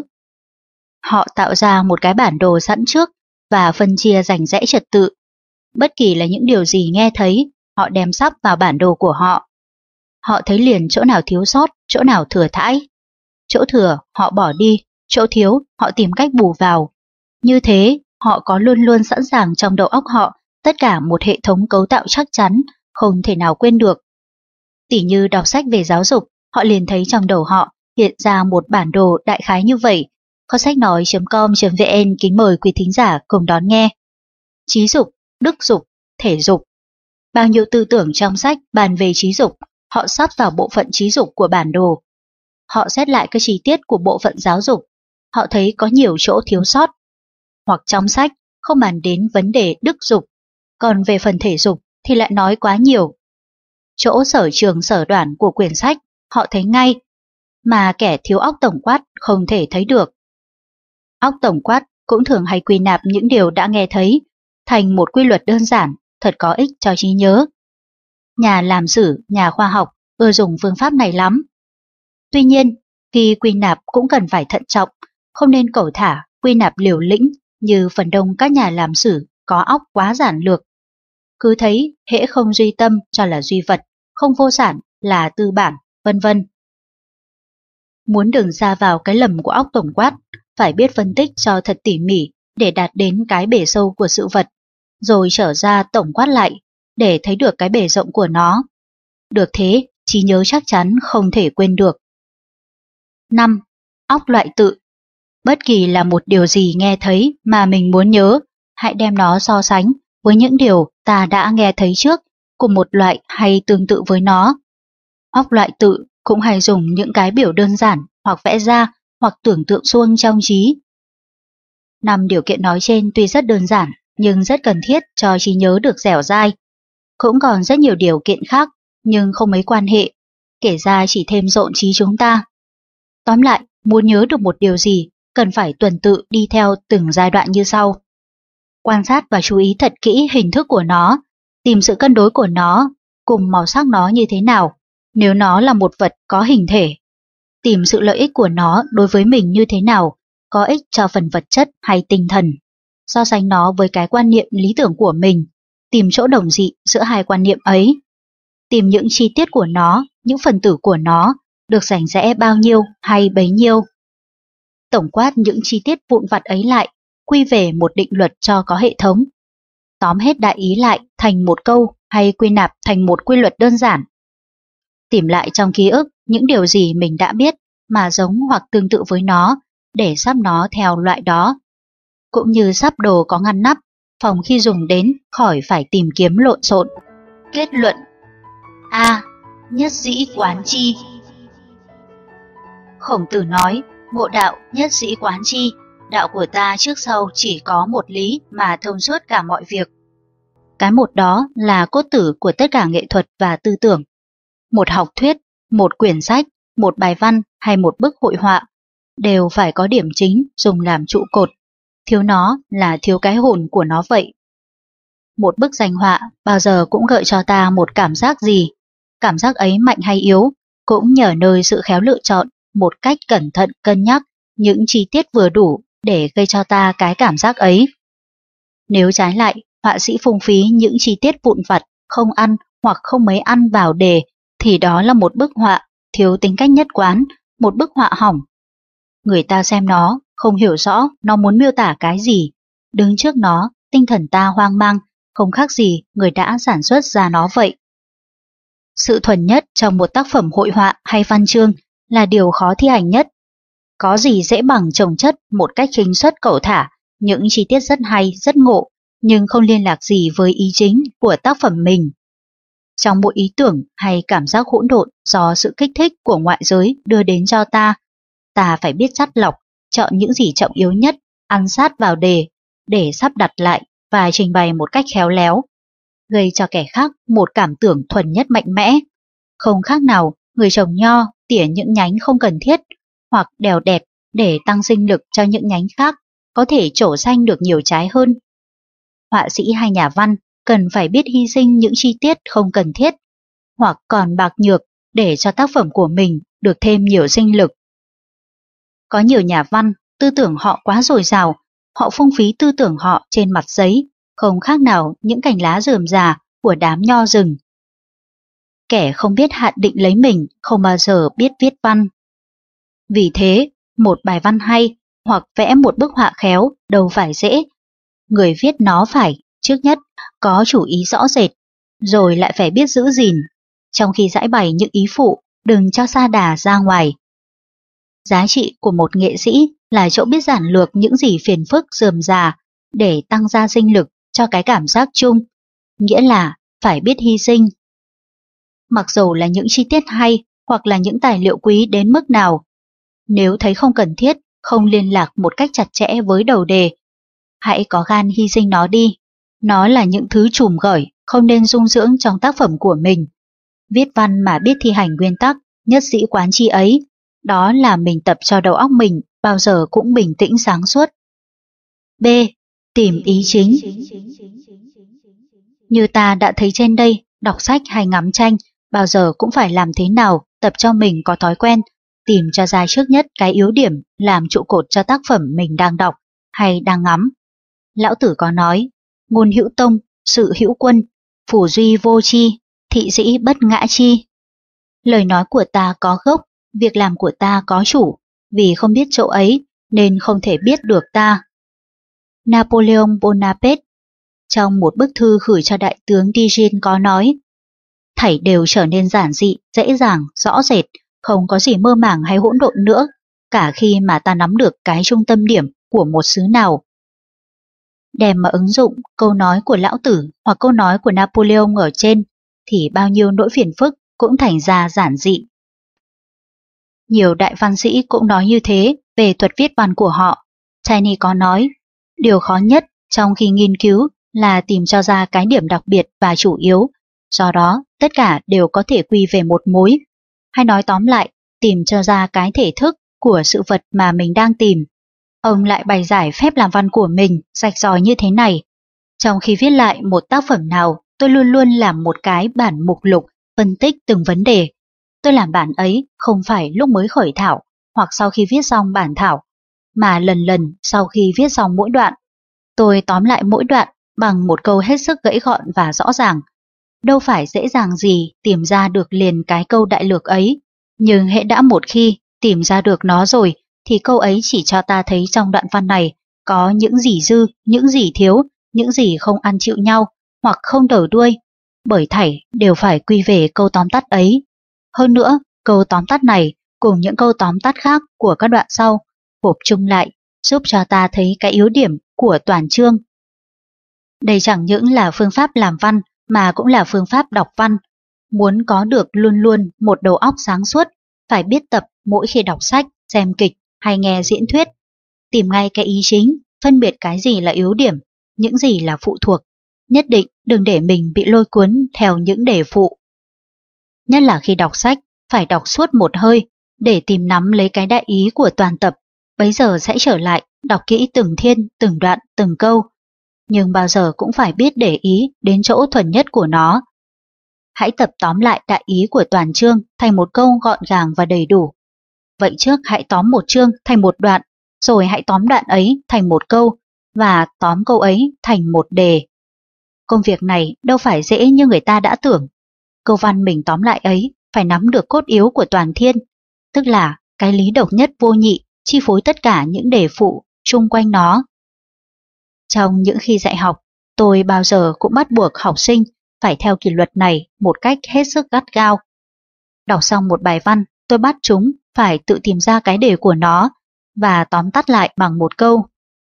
Họ tạo ra một cái bản đồ sẵn trước và phân chia rành rẽ trật tự. Bất kỳ là những điều gì nghe thấy, họ đem sắp vào bản đồ của họ. Họ thấy liền chỗ nào thiếu sót, chỗ nào thừa thãi. Chỗ thừa họ bỏ đi, chỗ thiếu họ tìm cách bù vào. Như thế, họ có luôn luôn sẵn sàng trong đầu óc họ tất cả một hệ thống cấu tạo chắc chắn, không thể nào quên được. Tỉ như đọc sách về giáo dục, họ liền thấy trong đầu họ hiện ra một bản đồ đại khái như vậy. Kho sách nói chấm com chấm vn kính mời quý thính giả cùng đón nghe. Trí dục, đức dục, thể dục. Bao nhiêu tư tưởng trong sách bàn về trí dục, họ sắp vào bộ phận trí dục của bản đồ. Họ xét lại các chi tiết của bộ phận giáo dục, họ thấy có nhiều chỗ thiếu sót. Hoặc trong sách không bàn đến vấn đề đức dục, còn về phần thể dục thì lại nói quá nhiều. Chỗ sở trường sở đoản của quyển sách họ thấy ngay, mà kẻ thiếu óc tổng quát không thể thấy được. Óc tổng quát cũng thường hay quy nạp những điều đã nghe thấy thành một quy luật đơn giản, thật có ích cho trí nhớ. Nhà làm sử, nhà khoa học ưa dùng phương pháp này lắm. Tuy nhiên, khi quy nạp cũng cần phải thận trọng, không nên cẩu thả, quy nạp liều lĩnh như phần đông các nhà làm sử có óc quá giản lược. Cứ thấy hễ không duy tâm cho là duy vật, không vô sản là tư bản, vân vân. Muốn đừng xa vào cái lầm của óc tổng quát, phải biết phân tích cho thật tỉ mỉ để đạt đến cái bề sâu của sự vật, rồi trở ra tổng quát lại để thấy được cái bề rộng của nó. Được thế, trí nhớ chắc chắn không thể quên được. năm. Óc loại tự. Bất kỳ là một điều gì nghe thấy mà mình muốn nhớ, hãy đem nó so sánh với những điều ta đã nghe thấy trước, cùng một loại hay tương tự với nó. Óc loại tự cũng hay dùng những cái biểu đơn giản hoặc vẽ ra hoặc tưởng tượng suông trong trí. Năm điều kiện nói trên tuy rất đơn giản nhưng rất cần thiết cho trí nhớ được dẻo dai. Cũng còn rất nhiều điều kiện khác nhưng không mấy quan hệ, kể ra chỉ thêm rộn trí chúng ta. Tóm lại, muốn nhớ được một điều gì cần phải tuần tự đi theo từng giai đoạn như sau. Quan sát và chú ý thật kỹ hình thức của nó, tìm sự cân đối của nó, cùng màu sắc nó như thế nào, nếu nó là một vật có hình thể. Tìm sự lợi ích của nó đối với mình như thế nào, có ích cho phần vật chất hay tinh thần. So sánh nó với cái quan niệm lý tưởng của mình, tìm chỗ đồng dị giữa hai quan niệm ấy. Tìm những chi tiết của nó, những phần tử của nó, được rành rẽ bao nhiêu hay bấy nhiêu. Tổng quát những chi tiết vụn vặt ấy lại, quy về một định luật cho có hệ thống. Tóm hết đại ý lại thành một câu hay quy nạp thành một quy luật đơn giản. Tìm lại trong ký ức những điều gì mình đã biết mà giống hoặc tương tự với nó để sắp nó theo loại đó. Cũng như sắp đồ có ngăn nắp, phòng khi dùng đến khỏi phải tìm kiếm lộn xộn. Kết luận. A. Nhất dĩ quán chi. Khổng Tử nói, ngộ đạo nhất dĩ quán chi, đạo của ta trước sau chỉ có một lý mà thông suốt cả mọi việc. Cái một đó là cốt tử của tất cả nghệ thuật và tư tưởng. Một học thuyết, một quyển sách, một bài văn hay một bức hội họa, đều phải có điểm chính dùng làm trụ cột. Thiếu nó là thiếu cái hồn của nó vậy. Một bức danh họa bao giờ cũng gợi cho ta một cảm giác gì. Cảm giác ấy mạnh hay yếu cũng nhờ nơi sự khéo lựa chọn một cách cẩn thận cân nhắc những chi tiết vừa đủ để gây cho ta cái cảm giác ấy. Nếu trái lại, họa sĩ phung phí những chi tiết vụn vặt, không ăn hoặc không mấy ăn vào đề, thì đó là một bức họa thiếu tính cách nhất quán, một bức họa hỏng. Người ta xem nó, không hiểu rõ nó muốn miêu tả cái gì. Đứng trước nó, tinh thần ta hoang mang, không khác gì người đã sản xuất ra nó vậy. Sự thuần nhất trong một tác phẩm hội họa hay văn chương là điều khó thi hành nhất. Có gì dễ bằng chồng chất một cách khinh suất cẩu thả, những chi tiết rất hay, rất ngộ, nhưng không liên lạc gì với ý chính của tác phẩm mình. Trong mỗi ý tưởng hay cảm giác hỗn độn do sự kích thích của ngoại giới đưa đến cho ta, ta phải biết chắt lọc, chọn những gì trọng yếu nhất, ăn sát vào đề, để sắp đặt lại và trình bày một cách khéo léo, gây cho kẻ khác một cảm tưởng thuần nhất mạnh mẽ. Không khác nào người trồng nho tỉa những nhánh không cần thiết, hoặc đèo đẹp để tăng sinh lực cho những nhánh khác có thể trổ xanh được nhiều trái hơn. Họa sĩ hay nhà văn cần phải biết hy sinh những chi tiết không cần thiết, hoặc còn bạc nhược để cho tác phẩm của mình được thêm nhiều sinh lực. Có nhiều nhà văn, tư tưởng họ quá dồi dào, họ phung phí tư tưởng họ trên mặt giấy, không khác nào những cành lá rườm rà của đám nho rừng. Kẻ không biết hạn định lấy mình không bao giờ biết viết văn. Vì thế, một bài văn hay hoặc vẽ một bức họa khéo đâu phải dễ. Người viết nó phải, trước nhất, có chủ ý rõ rệt, rồi lại phải biết giữ gìn, trong khi giải bày những ý phụ, đừng cho sa đà ra ngoài. Giá trị của một nghệ sĩ là chỗ biết giản lược những gì phiền phức rườm rà để tăng ra sinh lực cho cái cảm giác chung, nghĩa là phải biết hy sinh. Mặc dù là những chi tiết hay hoặc là những tài liệu quý đến mức nào, nếu thấy không cần thiết, không liên lạc một cách chặt chẽ với đầu đề, hãy có gan hy sinh nó đi. Nó là những thứ trùm gởi, không nên dung dưỡng trong tác phẩm của mình. Viết văn mà biết thi hành nguyên tắc, nhất sĩ quán chi ấy, đó là mình tập cho đầu óc mình bao giờ cũng bình tĩnh sáng suốt. B. Tìm ý chính. Như ta đã thấy trên đây, đọc sách hay ngắm tranh, bao giờ cũng phải làm thế nào tập cho mình có thói quen, tìm cho ra trước nhất cái yếu điểm làm trụ cột cho tác phẩm mình đang đọc hay đang ngắm. Lão Tử có nói, ngôn hữu tông, sự hữu quân, phủ duy vô chi, thị sĩ bất ngã chi. Lời nói của ta có gốc, việc làm của ta có chủ, vì không biết chỗ ấy nên không thể biết được ta. Napoleon Bonaparte trong một bức thư gửi cho đại tướng Digen có nói, thảy đều trở nên giản dị, dễ dàng, rõ rệt, không có gì mơ màng hay hỗn độn nữa, cả khi mà ta nắm được cái trung tâm điểm của một xứ nào. Đem mà ứng dụng câu nói của Lão Tử hoặc câu nói của Napoleon ở trên, thì bao nhiêu nỗi phiền phức cũng thành ra giản dị. Nhiều đại văn sĩ cũng nói như thế về thuật viết văn của họ. Taine có nói, điều khó nhất trong khi nghiên cứu là tìm cho ra cái điểm đặc biệt và chủ yếu, do đó tất cả đều có thể quy về một mối. Hay nói tóm lại, tìm cho ra cái thể thức của sự vật mà mình đang tìm. Ông lại bày giải phép làm văn của mình rạch ròi như thế này. Trong khi viết lại một tác phẩm nào, tôi luôn luôn làm một cái bản mục lục, phân tích từng vấn đề. Tôi làm bản ấy không phải lúc mới khởi thảo, hoặc sau khi viết xong bản thảo, mà lần lần sau khi viết xong mỗi đoạn. Tôi tóm lại mỗi đoạn bằng một câu hết sức gãy gọn và rõ ràng. Đâu phải dễ dàng gì tìm ra được liền cái câu đại lược ấy, nhưng hễ đã một khi tìm ra được nó rồi, thì câu ấy chỉ cho ta thấy trong đoạn văn này có những gì dư, những gì thiếu, những gì không ăn chịu nhau, hoặc không đầu đuôi, bởi thảy đều phải quy về câu tóm tắt ấy. Hơn nữa, câu tóm tắt này cùng những câu tóm tắt khác của các đoạn sau, gộp chung lại, giúp cho ta thấy cái yếu điểm của toàn chương. Đây chẳng những là phương pháp làm văn, mà cũng là phương pháp đọc văn. Muốn có được luôn luôn một đầu óc sáng suốt, phải biết tập mỗi khi đọc sách, xem kịch hay nghe diễn thuyết. Tìm ngay cái ý chính, phân biệt cái gì là yếu điểm, những gì là phụ thuộc. Nhất định đừng để mình bị lôi cuốn theo những đề phụ. Nhất là khi đọc sách, phải đọc suốt một hơi, để tìm nắm lấy cái đại ý của toàn tập bấy giờ sẽ trở lại, đọc kỹ từng thiên, từng đoạn, từng câu, nhưng bao giờ cũng phải biết để ý đến chỗ thuần nhất của nó. Hãy tập tóm lại đại ý của toàn chương thành một câu gọn gàng và đầy đủ. Vậy trước hãy tóm một chương thành một đoạn, rồi hãy tóm đoạn ấy thành một câu, và tóm câu ấy thành một đề. Công việc này đâu phải dễ như người ta đã tưởng. Câu văn mình tóm lại ấy phải nắm được cốt yếu của toàn thiên, tức là cái lý độc nhất vô nhị chi phối tất cả những đề phụ chung quanh nó. Trong những khi dạy học, tôi bao giờ cũng bắt buộc học sinh phải theo kỷ luật này một cách hết sức gắt gao. Đọc xong một bài văn, tôi bắt chúng phải tự tìm ra cái đề của nó và tóm tắt lại bằng một câu.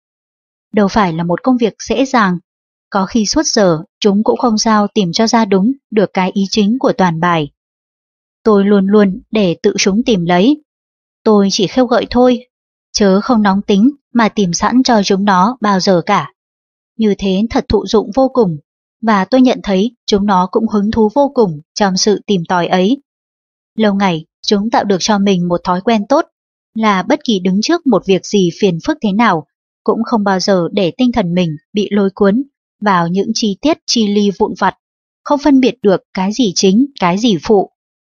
Đâu phải là một công việc dễ dàng, có khi suốt giờ chúng cũng không sao tìm cho ra đúng được cái ý chính của toàn bài. Tôi luôn luôn để tự chúng tìm lấy. Tôi chỉ khêu gợi thôi, chớ không nóng tính mà tìm sẵn cho chúng nó bao giờ cả. Như thế thật thụ dụng vô cùng, và tôi nhận thấy chúng nó cũng hứng thú vô cùng trong sự tìm tòi ấy. Lâu ngày, chúng tạo được cho mình một thói quen tốt, là bất kỳ đứng trước một việc gì phiền phức thế nào, cũng không bao giờ để tinh thần mình bị lôi cuốn vào những chi tiết chi ly vụn vặt, không phân biệt được cái gì chính, cái gì phụ.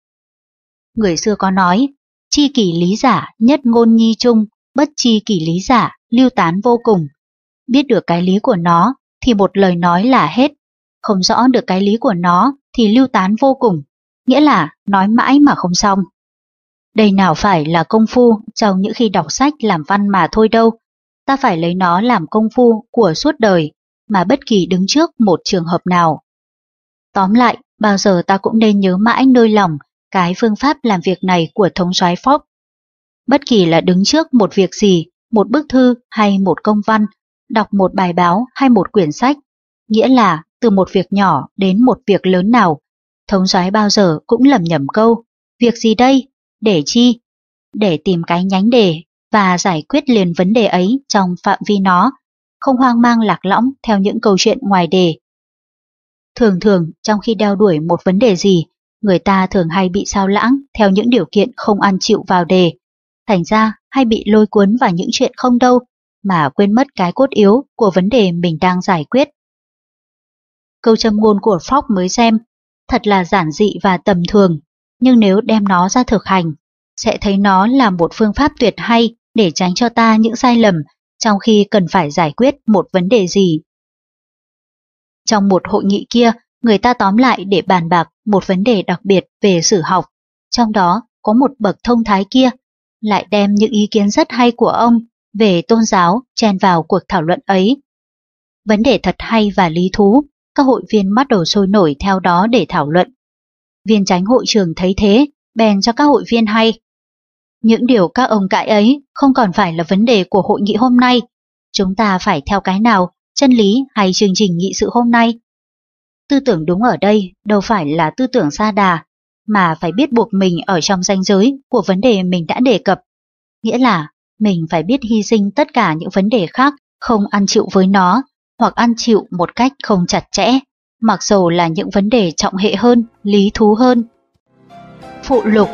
Người xưa có nói, chi kỷ lý giả nhất ngôn nhi chung, bất chi kỷ lý giả lưu tán vô cùng. Biết được cái lý của nó thì một lời nói là hết, không rõ được cái lý của nó thì lưu tán vô cùng, nghĩa là nói mãi mà không xong. Đây nào phải là công phu trong những khi đọc sách làm văn mà thôi đâu, ta phải lấy nó làm công phu của suốt đời, mà bất kỳ đứng trước một trường hợp nào. Tóm lại, bao giờ ta cũng nên nhớ mãi nơi lòng cái phương pháp làm việc này của thống soái Fox. Bất kỳ là đứng trước một việc gì, một bức thư hay một công văn, đọc một bài báo hay một quyển sách, nghĩa là từ một việc nhỏ đến một việc lớn nào, thống soái bao giờ cũng lẩm nhẩm câu, việc gì đây, để chi, để tìm cái nhánh đề và giải quyết liền vấn đề ấy trong phạm vi nó, không hoang mang lạc lõng theo những câu chuyện ngoài đề. Thường thường trong khi đeo đuổi một vấn đề gì, người ta thường hay bị sao lãng theo những điều kiện không ăn chịu vào đề, thành ra hay bị lôi cuốn vào những chuyện không đâu, mà quên mất cái cốt yếu của vấn đề mình đang giải quyết. Câu châm ngôn của Fox mới xem, thật là giản dị và tầm thường, nhưng nếu đem nó ra thực hành, sẽ thấy nó là một phương pháp tuyệt hay để tránh cho ta những sai lầm trong khi cần phải giải quyết một vấn đề gì. Trong một hội nghị kia, người ta tóm lại để bàn bạc một vấn đề đặc biệt về sử học, trong đó có một bậc thông thái kia, lại đem những ý kiến rất hay của ông về tôn giáo chen vào cuộc thảo luận ấy. Vấn đề thật hay và lý thú, các hội viên bắt đầu sôi nổi theo đó để thảo luận. Viên chánh hội trưởng thấy thế, bèn cho các hội viên hay. Những điều các ông cãi ấy không còn phải là vấn đề của hội nghị hôm nay. Chúng ta phải theo cái nào, chân lý hay chương trình nghị sự hôm nay? Tư tưởng đúng ở đây đâu phải là tư tưởng sa đà, mà phải biết buộc mình ở trong ranh giới của vấn đề mình đã đề cập. Nghĩa là mình phải biết hy sinh tất cả những vấn đề khác không ăn chịu với nó, hoặc ăn chịu một cách không chặt chẽ, mặc dù là những vấn đề trọng hệ hơn, lý thú hơn. Phụ lục.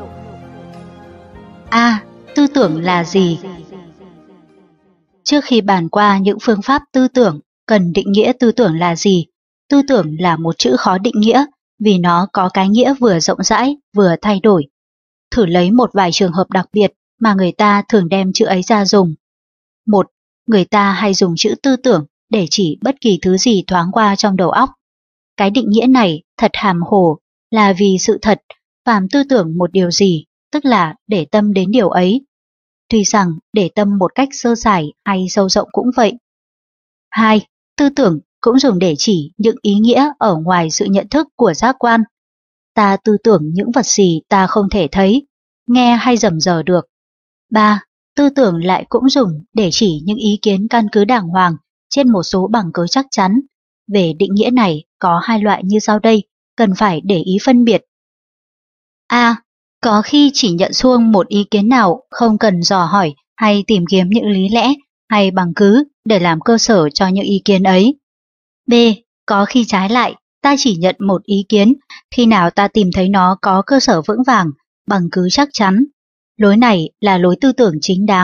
A. Tư tưởng là gì? Trước khi bàn qua những phương pháp tư tưởng, cần định nghĩa tư tưởng là gì. Tư tưởng là một chữ khó định nghĩa, vì nó có cái nghĩa vừa rộng rãi, vừa thay đổi. Thử lấy một vài trường hợp đặc biệt mà người ta thường đem chữ ấy ra dùng. Một, người ta hay dùng chữ tư tưởng để chỉ bất kỳ thứ gì thoáng qua trong đầu óc. Cái định nghĩa này thật hàm hồ, là vì sự thật, phàm tư tưởng một điều gì, tức là để tâm đến điều ấy. Tuy rằng để tâm một cách sơ sài hay sâu rộng cũng vậy. Hai, tư tưởng cũng dùng để chỉ những ý nghĩa ở ngoài sự nhận thức của giác quan. Ta tư tưởng những vật gì ta không thể thấy, nghe hay rầm rờ được. Ba, tư tưởng lại cũng dùng để chỉ những ý kiến căn cứ đàng hoàng trên một số bằng cớ chắc chắn. Về định nghĩa này có hai loại như sau đây, cần phải để ý phân biệt. A. Có khi chỉ nhận suông một ý kiến nào, không cần dò hỏi hay tìm kiếm những lý lẽ hay bằng cứ để làm cơ sở cho những ý kiến ấy. B. Có khi trái lại, ta chỉ nhận một ý kiến khi nào ta tìm thấy nó có cơ sở vững vàng, bằng cứ chắc chắn. Lối này là lối tư tưởng chính đáng,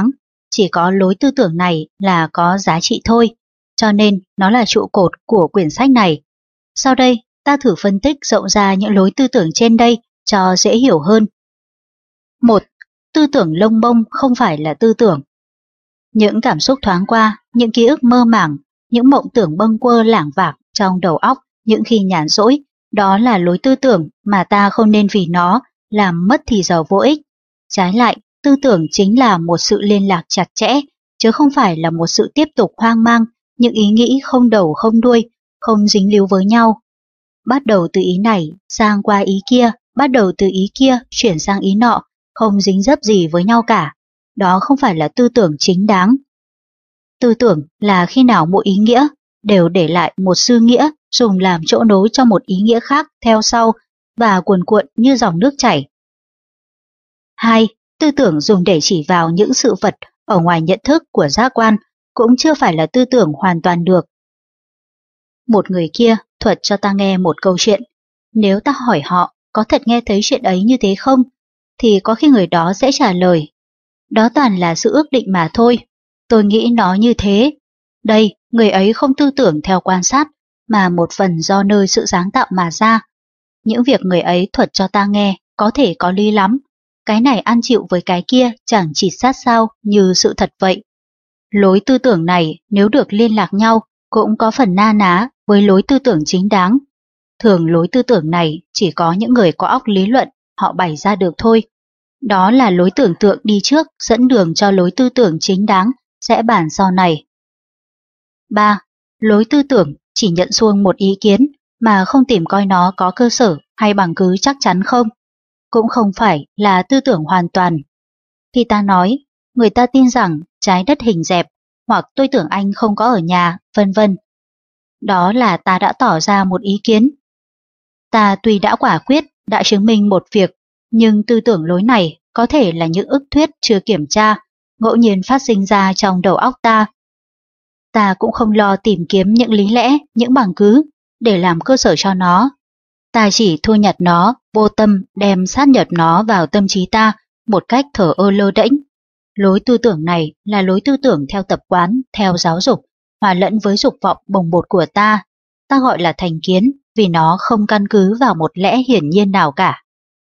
chỉ có lối tư tưởng này là có giá trị thôi, cho nên nó là trụ cột của quyển sách này. Sau đây, ta thử phân tích rộng ra những lối tư tưởng trên đây cho dễ hiểu hơn. một. Tư tưởng lông bông không phải là tư tưởng. Những cảm xúc thoáng qua, những ký ức mơ màng, những mộng tưởng bâng quơ lảng vảng trong đầu óc những khi nhàn rỗi, đó là lối tư tưởng mà ta không nên vì nó làm mất thì giờ vô ích. Trái lại, tư tưởng chính là một sự liên lạc chặt chẽ, chứ không phải là một sự tiếp tục hoang mang, những ý nghĩ không đầu không đuôi, không dính líu với nhau. Bắt đầu từ ý này sang qua ý kia, bắt đầu từ ý kia chuyển sang ý nọ, không dính dấp gì với nhau cả. Đó không phải là tư tưởng chính đáng. Tư tưởng là khi nào mỗi ý nghĩa đều để lại một sư nghĩa dùng làm chỗ nối cho một ý nghĩa khác theo sau và cuồn cuộn như dòng nước chảy. hai. Tư tưởng dùng để chỉ vào những sự vật ở ngoài nhận thức của giác quan cũng chưa phải là tư tưởng hoàn toàn được. Một người kia thuật cho ta nghe một câu chuyện. Nếu ta hỏi họ có thật nghe thấy chuyện ấy như thế không, thì có khi người đó sẽ trả lời: đó toàn là sự ước định mà thôi, tôi nghĩ nó như thế. Đây, người ấy không tư tưởng theo quan sát, mà một phần do nơi sự sáng tạo mà ra. Những việc người ấy thuật cho ta nghe có thể có lý lắm, cái này ăn chịu với cái kia chẳng chỉ sát sao như sự thật vậy. Lối tư tưởng này nếu được liên lạc nhau cũng có phần na ná với lối tư tưởng chính đáng. Thường lối tư tưởng này chỉ có những người có óc lý luận họ bày ra được thôi. Đó là lối tưởng tượng đi trước dẫn đường cho lối tư tưởng chính đáng sẽ bàn sau này. ba. Lối tư tưởng chỉ nhận xuông một ý kiến mà không tìm coi nó có cơ sở hay bằng cứ chắc chắn không. Cũng không phải là tư tưởng hoàn toàn. Khi ta nói, người ta tin rằng trái đất hình dẹp, hoặc tôi tưởng anh không có ở nhà, vân vân. Đó là ta đã tỏ ra một ý kiến. Ta tuy đã quả quyết, đã chứng minh một việc, nhưng tư tưởng lối này có thể là những ức thuyết chưa kiểm tra, ngẫu nhiên phát sinh ra trong đầu óc ta. Ta cũng không lo tìm kiếm những lý lẽ, những bằng cứ để làm cơ sở cho nó. Ta chỉ thu nhặt nó, vô tâm đem sát nhập nó vào tâm trí ta một cách thờ ơ lơ đễnh. Lối tư tưởng này là lối tư tưởng theo tập quán, theo giáo dục, hòa lẫn với dục vọng bồng bột của ta. Ta gọi là thành kiến vì nó không căn cứ vào một lẽ hiển nhiên nào cả.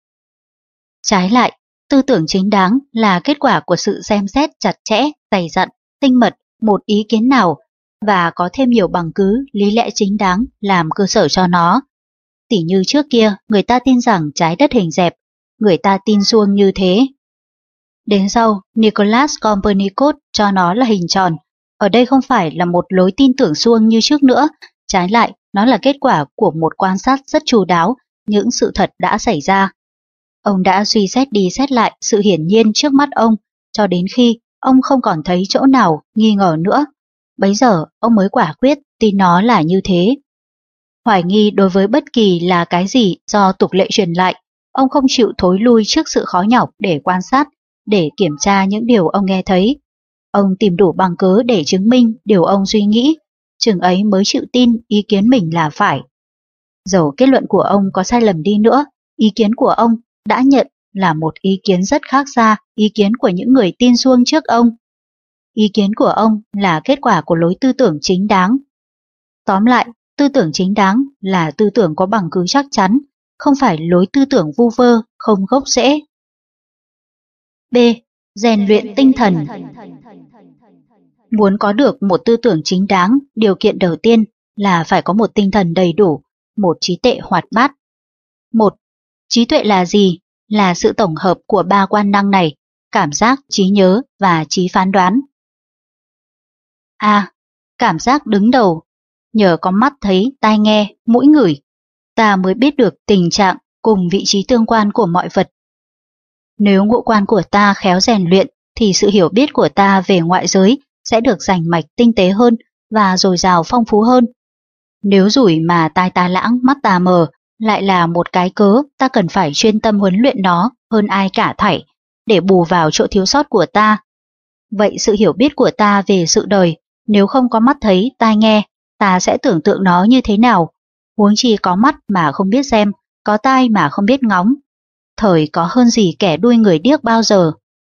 Trái lại, tư tưởng chính đáng là kết quả của sự xem xét chặt chẽ, dày dặn, tinh mật một ý kiến nào và có thêm nhiều bằng cứ, lý lẽ chính đáng làm cơ sở cho nó. Tỉ như trước kia, người ta tin rằng trái đất hình dẹp, người ta tin suông như thế. Đến sau, Nicolas Copernicus cho nó là hình tròn. Ở đây không phải là một lối tin tưởng suông như trước nữa, trái lại, nó là kết quả của một quan sát rất chu đáo những sự thật đã xảy ra. Ông đã suy xét đi xét lại sự hiển nhiên trước mắt ông, cho đến khi ông không còn thấy chỗ nào nghi ngờ nữa. Bấy giờ, ông mới quả quyết tin nó là như thế. Hoài nghi đối với bất kỳ là cái gì do tục lệ truyền lại, ông không chịu thối lui trước sự khó nhọc để quan sát, để kiểm tra những điều ông nghe thấy. Ông tìm đủ bằng cớ để chứng minh điều ông suy nghĩ, chừng ấy mới chịu tin ý kiến mình là phải. Dẫu kết luận của ông có sai lầm đi nữa, ý kiến của ông đã nhận là một ý kiến rất khác xa ý kiến của những người tin suông trước ông. Ý kiến của ông là kết quả của lối tư tưởng chính đáng. Tóm lại, tư tưởng chính đáng là tư tưởng có bằng cứ chắc chắn, không phải lối tư tưởng vu vơ, không gốc rễ. B. Rèn luyện tinh thần. Muốn có được một tư tưởng chính đáng, điều kiện đầu tiên là phải có một tinh thần đầy đủ, một trí tuệ hoạt bát. Một. Trí tuệ là gì? Là sự tổng hợp của ba quan năng này, cảm giác, trí nhớ và trí phán đoán. A. Cảm giác đứng đầu. Nhờ có mắt thấy, tai nghe, mũi ngửi, ta mới biết được tình trạng cùng vị trí tương quan của mọi vật. Nếu ngũ quan của ta khéo rèn luyện, thì sự hiểu biết của ta về ngoại giới sẽ được rành mạch tinh tế hơn và dồi dào phong phú hơn. Nếu rủi mà tai ta lãng, mắt ta mờ, lại là một cái cớ ta cần phải chuyên tâm huấn luyện nó hơn ai cả thảy, để bù vào chỗ thiếu sót của ta. Vậy sự hiểu biết của ta về sự đời, nếu không có mắt thấy, tai nghe, ta sẽ tưởng tượng nó như thế nào? Huống chi có mắt mà không biết xem, có tai mà không biết ngóng. Thời có hơn gì kẻ đuôi người điếc bao giờ.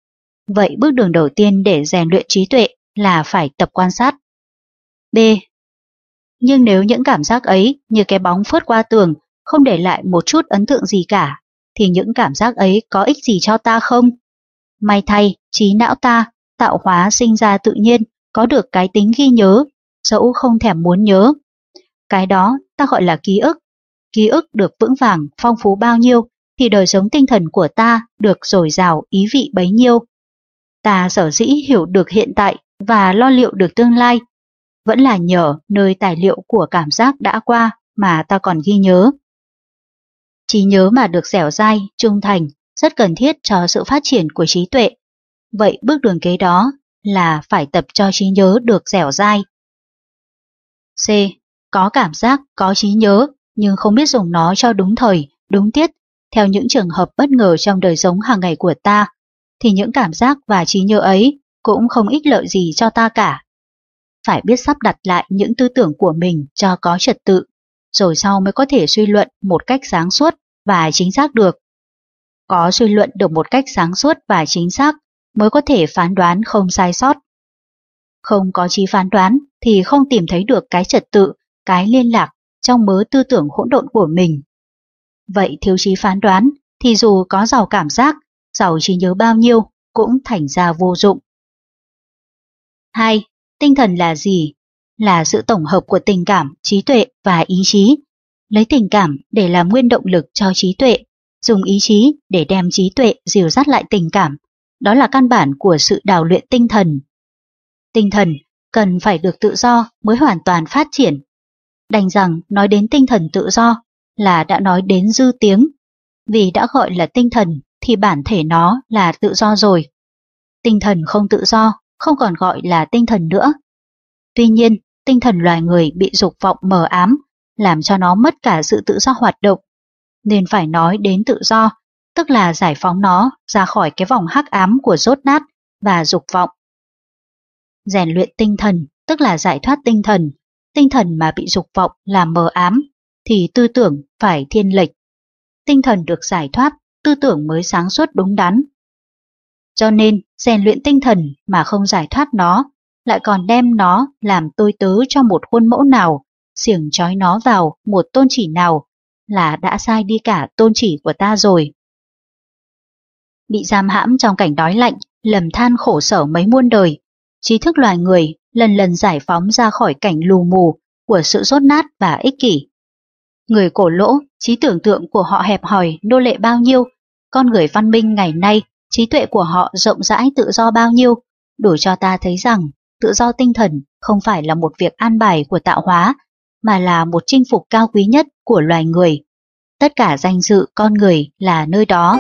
Vậy bước đường đầu tiên để rèn luyện trí tuệ là phải tập quan sát. B. Nhưng nếu những cảm giác ấy như cái bóng phớt qua tường, không để lại một chút ấn tượng gì cả, thì những cảm giác ấy có ích gì cho ta không? May thay, trí não ta, tạo hóa sinh ra tự nhiên, có được cái tính ghi nhớ, dẫu không thèm muốn nhớ. Cái đó ta gọi là ký ức. Ký ức được vững vàng, phong phú bao nhiêu, thì đời sống tinh thần của ta được dồi dào ý vị bấy nhiêu. Ta sở dĩ hiểu được hiện tại và lo liệu được tương lai, vẫn là nhờ nơi tài liệu của cảm giác đã qua mà ta còn ghi nhớ. Trí nhớ mà được dẻo dai, trung thành, rất cần thiết cho sự phát triển của trí tuệ. Vậy bước đường kế đó là phải tập cho trí nhớ được dẻo dai. C. Có cảm giác, có trí nhớ, nhưng không biết dùng nó cho đúng thời, đúng tiết, theo những trường hợp bất ngờ trong đời sống hàng ngày của ta, thì những cảm giác và trí nhớ ấy cũng không ích lợi gì cho ta cả. Phải biết sắp đặt lại những tư tưởng của mình cho có trật tự, rồi sau mới có thể suy luận một cách sáng suốt và chính xác được. Có suy luận được một cách sáng suốt và chính xác mới có thể phán đoán không sai sót. Không có trí phán đoán thì không tìm thấy được cái trật tự, cái liên lạc trong mớ tư tưởng hỗn độn của mình. Vậy thiếu trí phán đoán thì dù có giàu cảm giác, giàu trí nhớ bao nhiêu cũng thành ra vô dụng. hai. Tinh thần là gì? Là sự tổng hợp của tình cảm, trí tuệ và ý chí. Lấy tình cảm để làm nguyên động lực cho trí tuệ, dùng ý chí để đem trí tuệ dìu dắt lại tình cảm. Đó là căn bản của sự đào luyện tinh thần. Tinh thần cần phải được tự do mới hoàn toàn phát triển. Đành rằng nói đến tinh thần tự do là đã nói đến dư tiếng, vì đã gọi là tinh thần thì bản thể nó là tự do rồi. Tinh thần không tự do không còn gọi là tinh thần nữa. Tuy nhiên, tinh thần loài người bị dục vọng mờ ám, làm cho nó mất cả sự tự do hoạt động, nên phải nói đến tự do, tức là giải phóng nó ra khỏi cái vòng hắc ám của dốt nát và dục vọng. Rèn luyện tinh thần, tức là giải thoát tinh thần. Tinh thần mà bị dục vọng làm mờ ám, thì tư tưởng phải thiên lệch. Tinh thần được giải thoát, tư tưởng mới sáng suốt đúng đắn. Cho nên, rèn luyện tinh thần mà không giải thoát nó, lại còn đem nó làm tôi tớ cho một khuôn mẫu nào, xiềng trói nó vào một tôn chỉ nào, là đã sai đi cả tôn chỉ của ta rồi. Bị giam hãm trong cảnh đói lạnh, lầm than khổ sở mấy muôn đời, trí thức loài người lần lần giải phóng ra khỏi cảnh lù mù của sự dốt nát và ích kỷ. Người cổ lỗ, trí tưởng tượng của họ hẹp hòi, nô lệ bao nhiêu, con người văn minh ngày nay, trí tuệ của họ rộng rãi tự do bao nhiêu, đủ cho ta thấy rằng tự do tinh thần không phải là một việc an bài của tạo hóa, mà là một chinh phục cao quý nhất của loài người. Tất cả danh dự con người là nơi đó.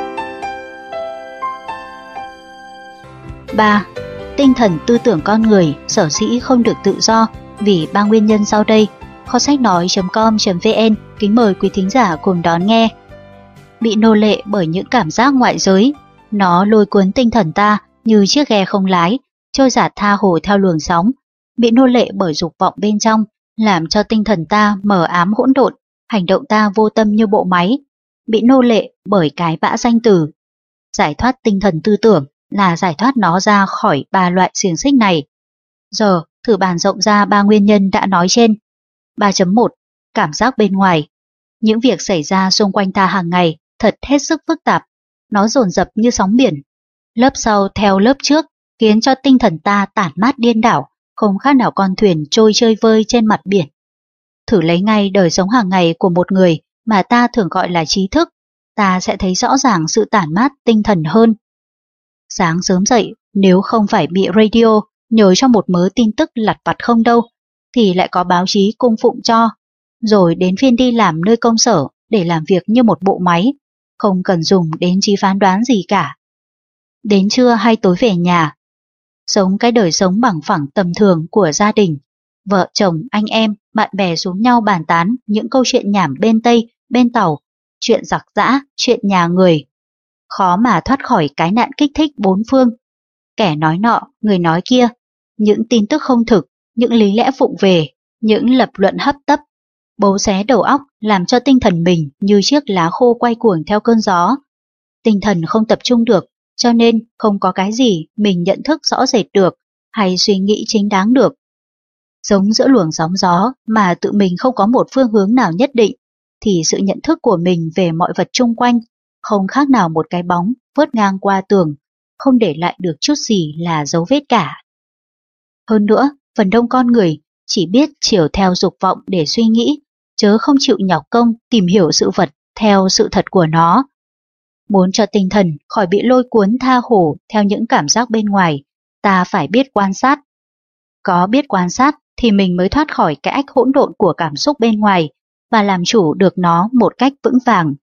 ba. Tinh thần tư tưởng con người sở dĩ không được tự do vì ba nguyên nhân sau đây. Kho sách nói chấm com chấm vn kính mời quý thính giả cùng đón nghe. Bị nô lệ bởi những cảm giác ngoại giới, nó lôi cuốn tinh thần ta như chiếc ghe không lái, trôi dạt tha hồ theo luồng sóng. Bị nô lệ bởi dục vọng bên trong, làm cho tinh thần ta mờ ám hỗn độn, hành động ta vô tâm như bộ máy. Bị nô lệ bởi cái bã danh từ. Giải thoát tinh thần tư tưởng là giải thoát nó ra khỏi ba loại xiềng xích này. Giờ thử bàn rộng ra ba nguyên nhân đã nói trên. ba chấm một. Cảm giác bên ngoài. Những việc xảy ra xung quanh ta hàng ngày thật hết sức phức tạp. Nó dồn dập như sóng biển. Lớp sau theo lớp trước khiến cho tinh thần ta tản mát điên đảo, không khác nào con thuyền trôi chơi vơi trên mặt biển. Thử lấy ngay đời sống hàng ngày của một người mà ta thường gọi là trí thức, ta sẽ thấy rõ ràng sự tản mát tinh thần hơn. Sáng sớm dậy, nếu không phải bị radio nhồi cho một mớ tin tức lặt vặt không đâu, thì lại có báo chí cung phụng cho, rồi đến phiên đi làm nơi công sở để làm việc như một bộ máy, không cần dùng đến trí phán đoán gì cả. Đến trưa hay tối về nhà, sống cái đời sống bằng phẳng tầm thường của gia đình, vợ chồng, anh em, bạn bè xuống nhau bàn tán những câu chuyện nhảm bên Tây, bên Tàu, chuyện giặc giã, chuyện nhà người. Khó mà thoát khỏi cái nạn kích thích bốn phương. Kẻ nói nọ, người nói kia, những tin tức không thực, những lý lẽ vụng về, những lập luận hấp tấp, bấu xé đầu óc làm cho tinh thần mình như chiếc lá khô quay cuồng theo cơn gió. Tinh thần không tập trung được cho nên không có cái gì mình nhận thức rõ rệt được hay suy nghĩ chính đáng được. Giống giữa luồng sóng gió mà tự mình không có một phương hướng nào nhất định, thì sự nhận thức của mình về mọi vật chung quanh không khác nào một cái bóng vớt ngang qua tường, không để lại được chút gì là dấu vết cả. Hơn nữa, phần đông con người chỉ biết chiều theo dục vọng để suy nghĩ, chớ không chịu nhọc công tìm hiểu sự vật theo sự thật của nó. Muốn cho tinh thần khỏi bị lôi cuốn tha hồ theo những cảm giác bên ngoài, ta phải biết quan sát. Có biết quan sát thì mình mới thoát khỏi cái ách hỗn độn của cảm xúc bên ngoài và làm chủ được nó một cách vững vàng.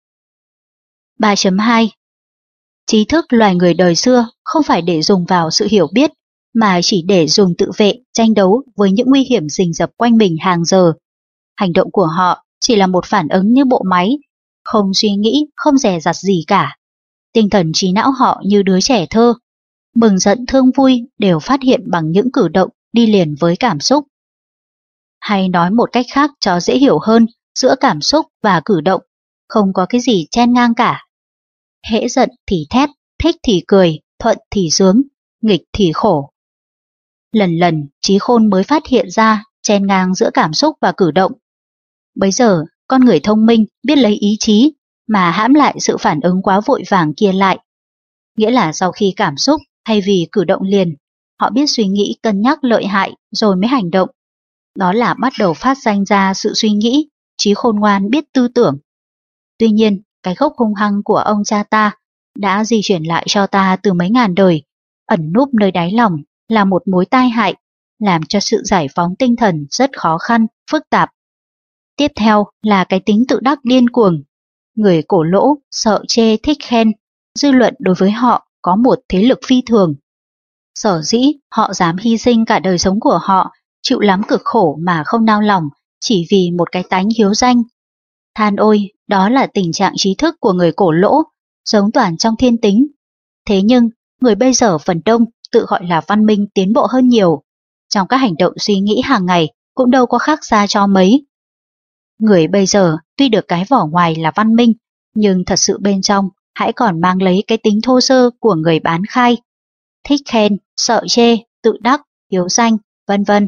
ba chấm hai Trí thức loài người đời xưa không phải để dùng vào sự hiểu biết, mà chỉ để dùng tự vệ, tranh đấu với những nguy hiểm rình rập quanh mình hàng giờ. Hành động của họ chỉ là một phản ứng như bộ máy, không suy nghĩ, không dè dặt gì cả. Tinh thần trí não họ như đứa trẻ thơ, mừng giận thương vui đều phát hiện bằng những cử động đi liền với cảm xúc. Hay nói một cách khác cho dễ hiểu hơn, giữa cảm xúc và cử động không có cái gì chen ngang cả. Hễ giận thì thét, thích thì cười, thuận thì sướng, nghịch thì khổ. Lần lần trí khôn mới phát hiện ra chen ngang giữa cảm xúc và cử động. Bấy giờ, con người thông minh biết lấy ý chí mà hãm lại sự phản ứng quá vội vàng kia lại. Nghĩa là sau khi cảm xúc thay vì cử động liền, họ biết suy nghĩ cân nhắc lợi hại rồi mới hành động. Đó là bắt đầu phát sinh ra sự suy nghĩ, trí khôn ngoan biết tư tưởng. Tuy nhiên, cái gốc hung hăng của ông cha ta đã di chuyển lại cho ta từ mấy ngàn đời, ẩn núp nơi đáy lòng là một mối tai hại, làm cho sự giải phóng tinh thần rất khó khăn, phức tạp. Tiếp theo là cái tính tự đắc điên cuồng. Người cổ lỗ, sợ chê thích khen, dư luận đối với họ có một thế lực phi thường. Sở dĩ họ dám hy sinh cả đời sống của họ, chịu lắm cực khổ mà không nao lòng, chỉ vì một cái tánh hiếu danh. Than ôi, đó là tình trạng trí thức của người cổ lỗ, giống toàn trong thiên tính. Thế nhưng, người bây giờ phần đông tự gọi là văn minh tiến bộ hơn nhiều. Trong các hành động suy nghĩ hàng ngày cũng đâu có khác xa cho mấy. Người bây giờ tuy được cái vỏ ngoài là văn minh, nhưng thật sự bên trong hãy còn mang lấy cái tính thô sơ của người bán khai. Thích khen, sợ chê, tự đắc, hiếu danh, vân vân.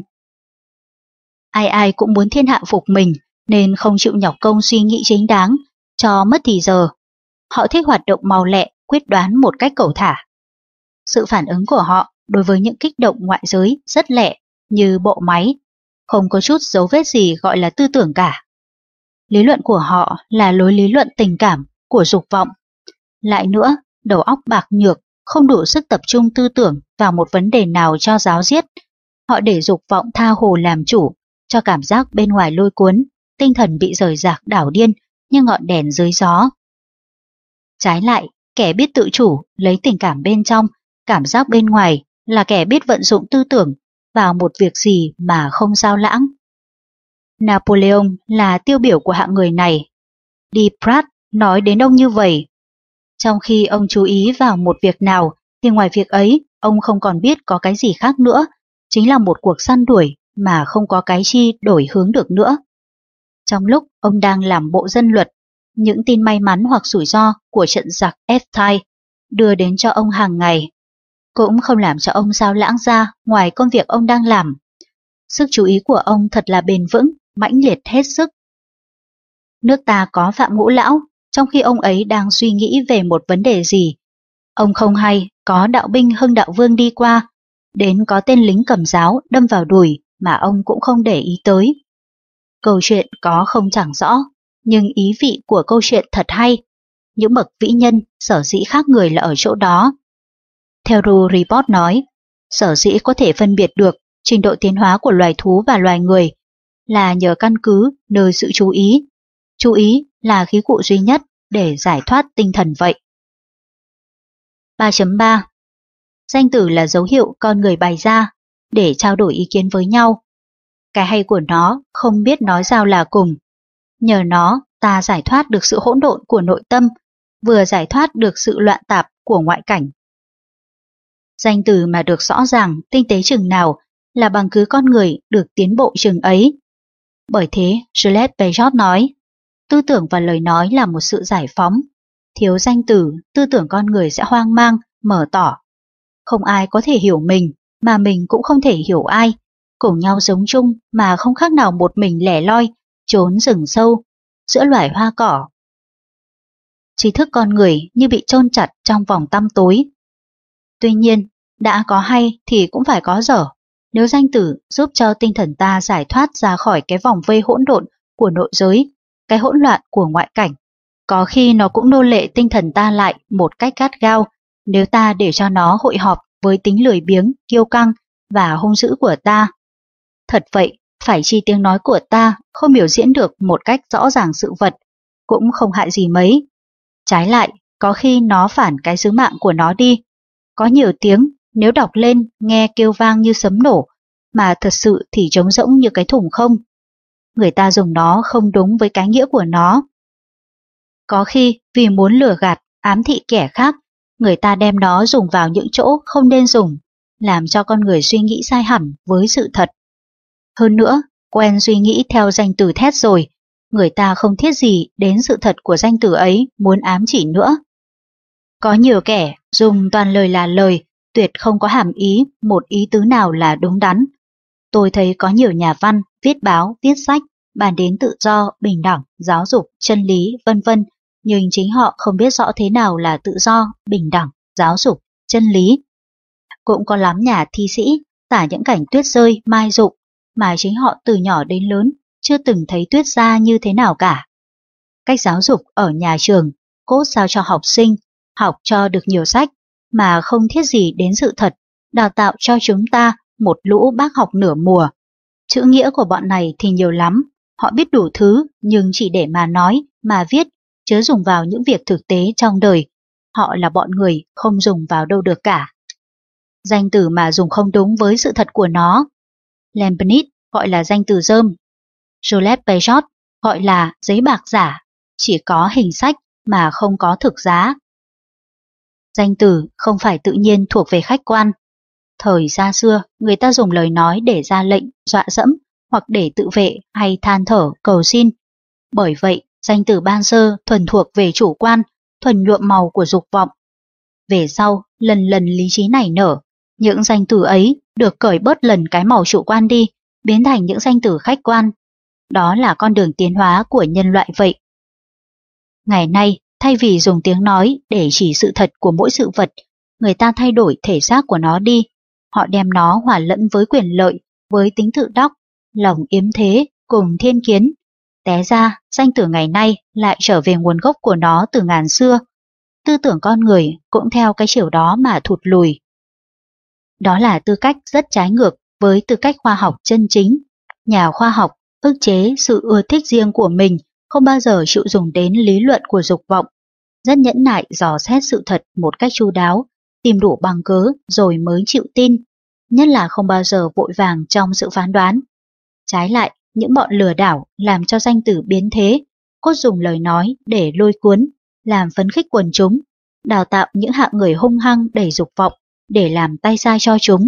Ai ai cũng muốn thiên hạ phục mình, nên không chịu nhọc công suy nghĩ chính đáng, cho mất thì giờ. Họ thích hoạt động mau lẹ, quyết đoán một cách cẩu thả. Sự phản ứng của họ đối với những kích động ngoại giới rất lẹ, như bộ máy, không có chút dấu vết gì gọi là tư tưởng cả. Lý luận của họ là lối lý luận tình cảm, của dục vọng. Lại nữa, đầu óc bạc nhược, không đủ sức tập trung tư tưởng vào một vấn đề nào cho ráo riết. Họ để dục vọng tha hồ làm chủ, cho cảm giác bên ngoài lôi cuốn, tinh thần bị rời rạc đảo điên như ngọn đèn dưới gió. Trái lại, kẻ biết tự chủ, lấy tình cảm bên trong, cảm giác bên ngoài là kẻ biết vận dụng tư tưởng vào một việc gì mà không sao lãng. Napoleon là tiêu biểu của hạng người này. Duprat nói đến ông như vậy. Trong khi ông chú ý vào một việc nào, thì ngoài việc ấy, ông không còn biết có cái gì khác nữa, chính là một cuộc săn đuổi mà không có cái chi đổi hướng được nữa. Trong lúc ông đang làm bộ dân luật, những tin may mắn hoặc rủi ro của trận giặc F-Thai đưa đến cho ông hàng ngày, cũng không làm cho ông sao lãng ra ngoài công việc ông đang làm. Sức chú ý của ông thật là bền vững, mãnh liệt hết sức. Nước ta có Phạm Ngũ Lão, trong khi ông ấy đang suy nghĩ về một vấn đề gì. Ông không hay có đạo binh Hưng Đạo Vương đi qua, đến có tên lính cầm giáo đâm vào đùi mà ông cũng không để ý tới. Câu chuyện có không chẳng rõ, nhưng ý vị của câu chuyện thật hay. Những bậc vĩ nhân sở dĩ khác người là ở chỗ đó. Theo Ru Report nói, sở dĩ có thể phân biệt được trình độ tiến hóa của loài thú và loài người là nhờ căn cứ nơi sự chú ý. Chú ý là khí cụ duy nhất để giải thoát tinh thần vậy. ba chấm ba Danh từ là dấu hiệu con người bày ra để trao đổi ý kiến với nhau. Cái hay của nó không biết nói sao là cùng. Nhờ nó ta giải thoát được sự hỗn độn của nội tâm, vừa giải thoát được sự loạn tạp của ngoại cảnh. Danh từ mà được rõ ràng, tinh tế chừng nào là bằng cứ con người được tiến bộ chừng ấy. Bởi thế, Juliette Peugeot nói, tư tưởng và lời nói là một sự giải phóng. Thiếu danh từ, tư tưởng con người sẽ hoang mang, mở tỏ. Không ai có thể hiểu mình, mà mình cũng không thể hiểu ai. Cùng nhau sống chung mà không khác nào một mình lẻ loi, trốn rừng sâu, giữa loài hoa cỏ. Trí thức con người như bị chôn chặt trong vòng tăm tối. Tuy nhiên, đã có hay thì cũng phải có dở. Nếu danh từ giúp cho tinh thần ta giải thoát ra khỏi cái vòng vây hỗn độn của nội giới, cái hỗn loạn của ngoại cảnh, có khi nó cũng nô lệ tinh thần ta lại một cách gắt gao nếu ta để cho nó hội họp với tính lười biếng, kiêu căng và hung dữ của ta. Thật vậy, phải chi tiếng nói của ta không biểu diễn được một cách rõ ràng sự vật, cũng không hại gì mấy. Trái lại, có khi nó phản cái sứ mạng của nó đi. Có nhiều tiếng, nếu đọc lên nghe kêu vang như sấm nổ, mà thật sự thì trống rỗng như cái thùng không. Người ta dùng nó không đúng với cái nghĩa của nó. Có khi vì muốn lừa gạt, ám thị kẻ khác, người ta đem nó dùng vào những chỗ không nên dùng, làm cho con người suy nghĩ sai hẳn với sự thật. Hơn nữa, quen suy nghĩ theo danh từ thét rồi, người ta không thiết gì đến sự thật của danh từ ấy muốn ám chỉ nữa. Có nhiều kẻ dùng toàn lời là lời, tuyệt không có hàm ý một ý tứ nào là đúng đắn. Tôi thấy có nhiều nhà văn, viết báo, viết sách, bàn đến tự do, bình đẳng, giáo dục, chân lý, vân vân, nhưng chính họ không biết rõ thế nào là tự do, bình đẳng, giáo dục, chân lý. Cũng có lắm nhà thi sĩ tả những cảnh tuyết rơi, mai rụng, mà chính họ từ nhỏ đến lớn chưa từng thấy tuyết ra như thế nào cả. Cách giáo dục ở nhà trường, cốt sao cho học sinh học cho được nhiều sách, mà không thiết gì đến sự thật, đào tạo cho chúng ta một lũ bác học nửa mùa. Chữ nghĩa của bọn này thì nhiều lắm, họ biết đủ thứ nhưng chỉ để mà nói, mà viết, chớ dùng vào những việc thực tế trong đời. Họ là bọn người không dùng vào đâu được cả. Danh từ mà dùng không đúng với sự thật của nó, Leibniz gọi là danh từ rơm, Jules Peugeot gọi là giấy bạc giả, chỉ có hình sách mà không có thực giá. Danh từ không phải tự nhiên thuộc về khách quan. Thời xa xưa, người ta dùng lời nói để ra lệnh, dọa dẫm, hoặc để tự vệ hay than thở, cầu xin. Bởi vậy, danh từ ban sơ thuần thuộc về chủ quan, thuần nhuộm màu của dục vọng. Về sau, lần lần lý trí nảy nở, những danh từ ấy được cởi bớt lần cái màu chủ quan đi, biến thành những danh từ khách quan. Đó là con đường tiến hóa của nhân loại vậy. Ngày nay, thay vì dùng tiếng nói để chỉ sự thật của mỗi sự vật, người ta thay đổi thể xác của nó đi. Họ đem nó hòa lẫn với quyền lợi, với tính tự đắc, lòng yếm thế, cùng thiên kiến. Té ra, danh từ ngày nay lại trở về nguồn gốc của nó từ ngàn xưa. Tư tưởng con người cũng theo cái chiều đó mà thụt lùi. Đó là tư cách rất trái ngược với tư cách khoa học chân chính. Nhà khoa học ức chế sự ưa thích riêng của mình, không bao giờ chịu dùng đến lý luận của dục vọng, rất nhẫn nại dò xét sự thật một cách chu đáo, tìm đủ bằng cớ rồi mới chịu tin, nhất là không bao giờ vội vàng trong sự phán đoán. Trái lại, những bọn lừa đảo làm cho danh từ biến thế, cốt dùng lời nói để lôi cuốn, làm phấn khích quần chúng, đào tạo những hạng người hung hăng đầy dục vọng để làm tay sai cho chúng.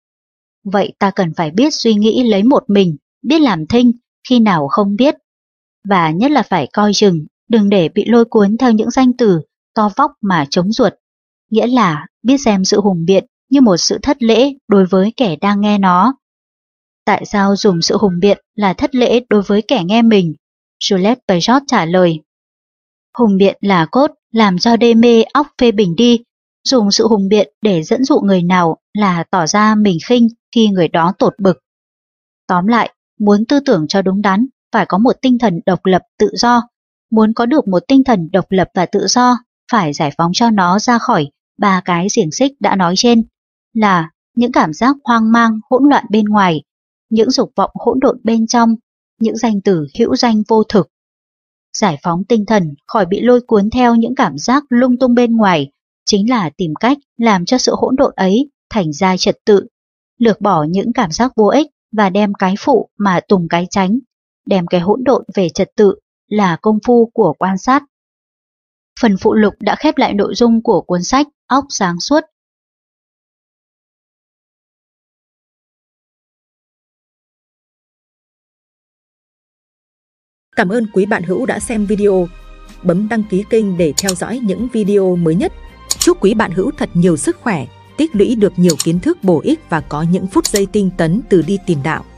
Vậy ta cần phải biết suy nghĩ lấy một mình, biết làm thinh khi nào không biết, và nhất là phải coi chừng, đừng để bị lôi cuốn theo những danh từ to vóc mà chống ruột, nghĩa là biết xem sự hùng biện như một sự thất lễ đối với kẻ đang nghe nó. Tại sao dùng sự hùng biện là thất lễ đối với kẻ nghe mình? Jules Peugeot trả lời. Hùng biện là cốt làm cho đê mê óc phê bình đi, dùng sự hùng biện để dẫn dụ người nào là tỏ ra mình khinh khi người đó tột bực. Tóm lại, muốn tư tưởng cho đúng đắn, phải có một tinh thần độc lập tự do. Muốn có được một tinh thần độc lập và tự do, phải giải phóng cho nó ra khỏi ba cái xiềng xích đã nói trên, là những cảm giác hoang mang, hỗn loạn bên ngoài, những dục vọng hỗn độn bên trong, những danh từ hữu danh vô thực. Giải phóng tinh thần khỏi bị lôi cuốn theo những cảm giác lung tung bên ngoài, chính là tìm cách làm cho sự hỗn độn ấy thành ra trật tự, lược bỏ những cảm giác vô ích và đem cái phụ mà tùng cái tránh, đem cái hỗn độn về trật tự là công phu của quan sát. Phần phụ lục đã khép lại nội dung của cuốn sách Óc Sáng Suốt. Cảm ơn quý bạn hữu đã xem video. bấm đăng ký kênh để theo dõi những video mới nhất. Chúc quý bạn hữu thật nhiều sức khỏe, tích lũy được nhiều kiến thức bổ ích và có những phút giây tinh tấn từ đi tìm đạo.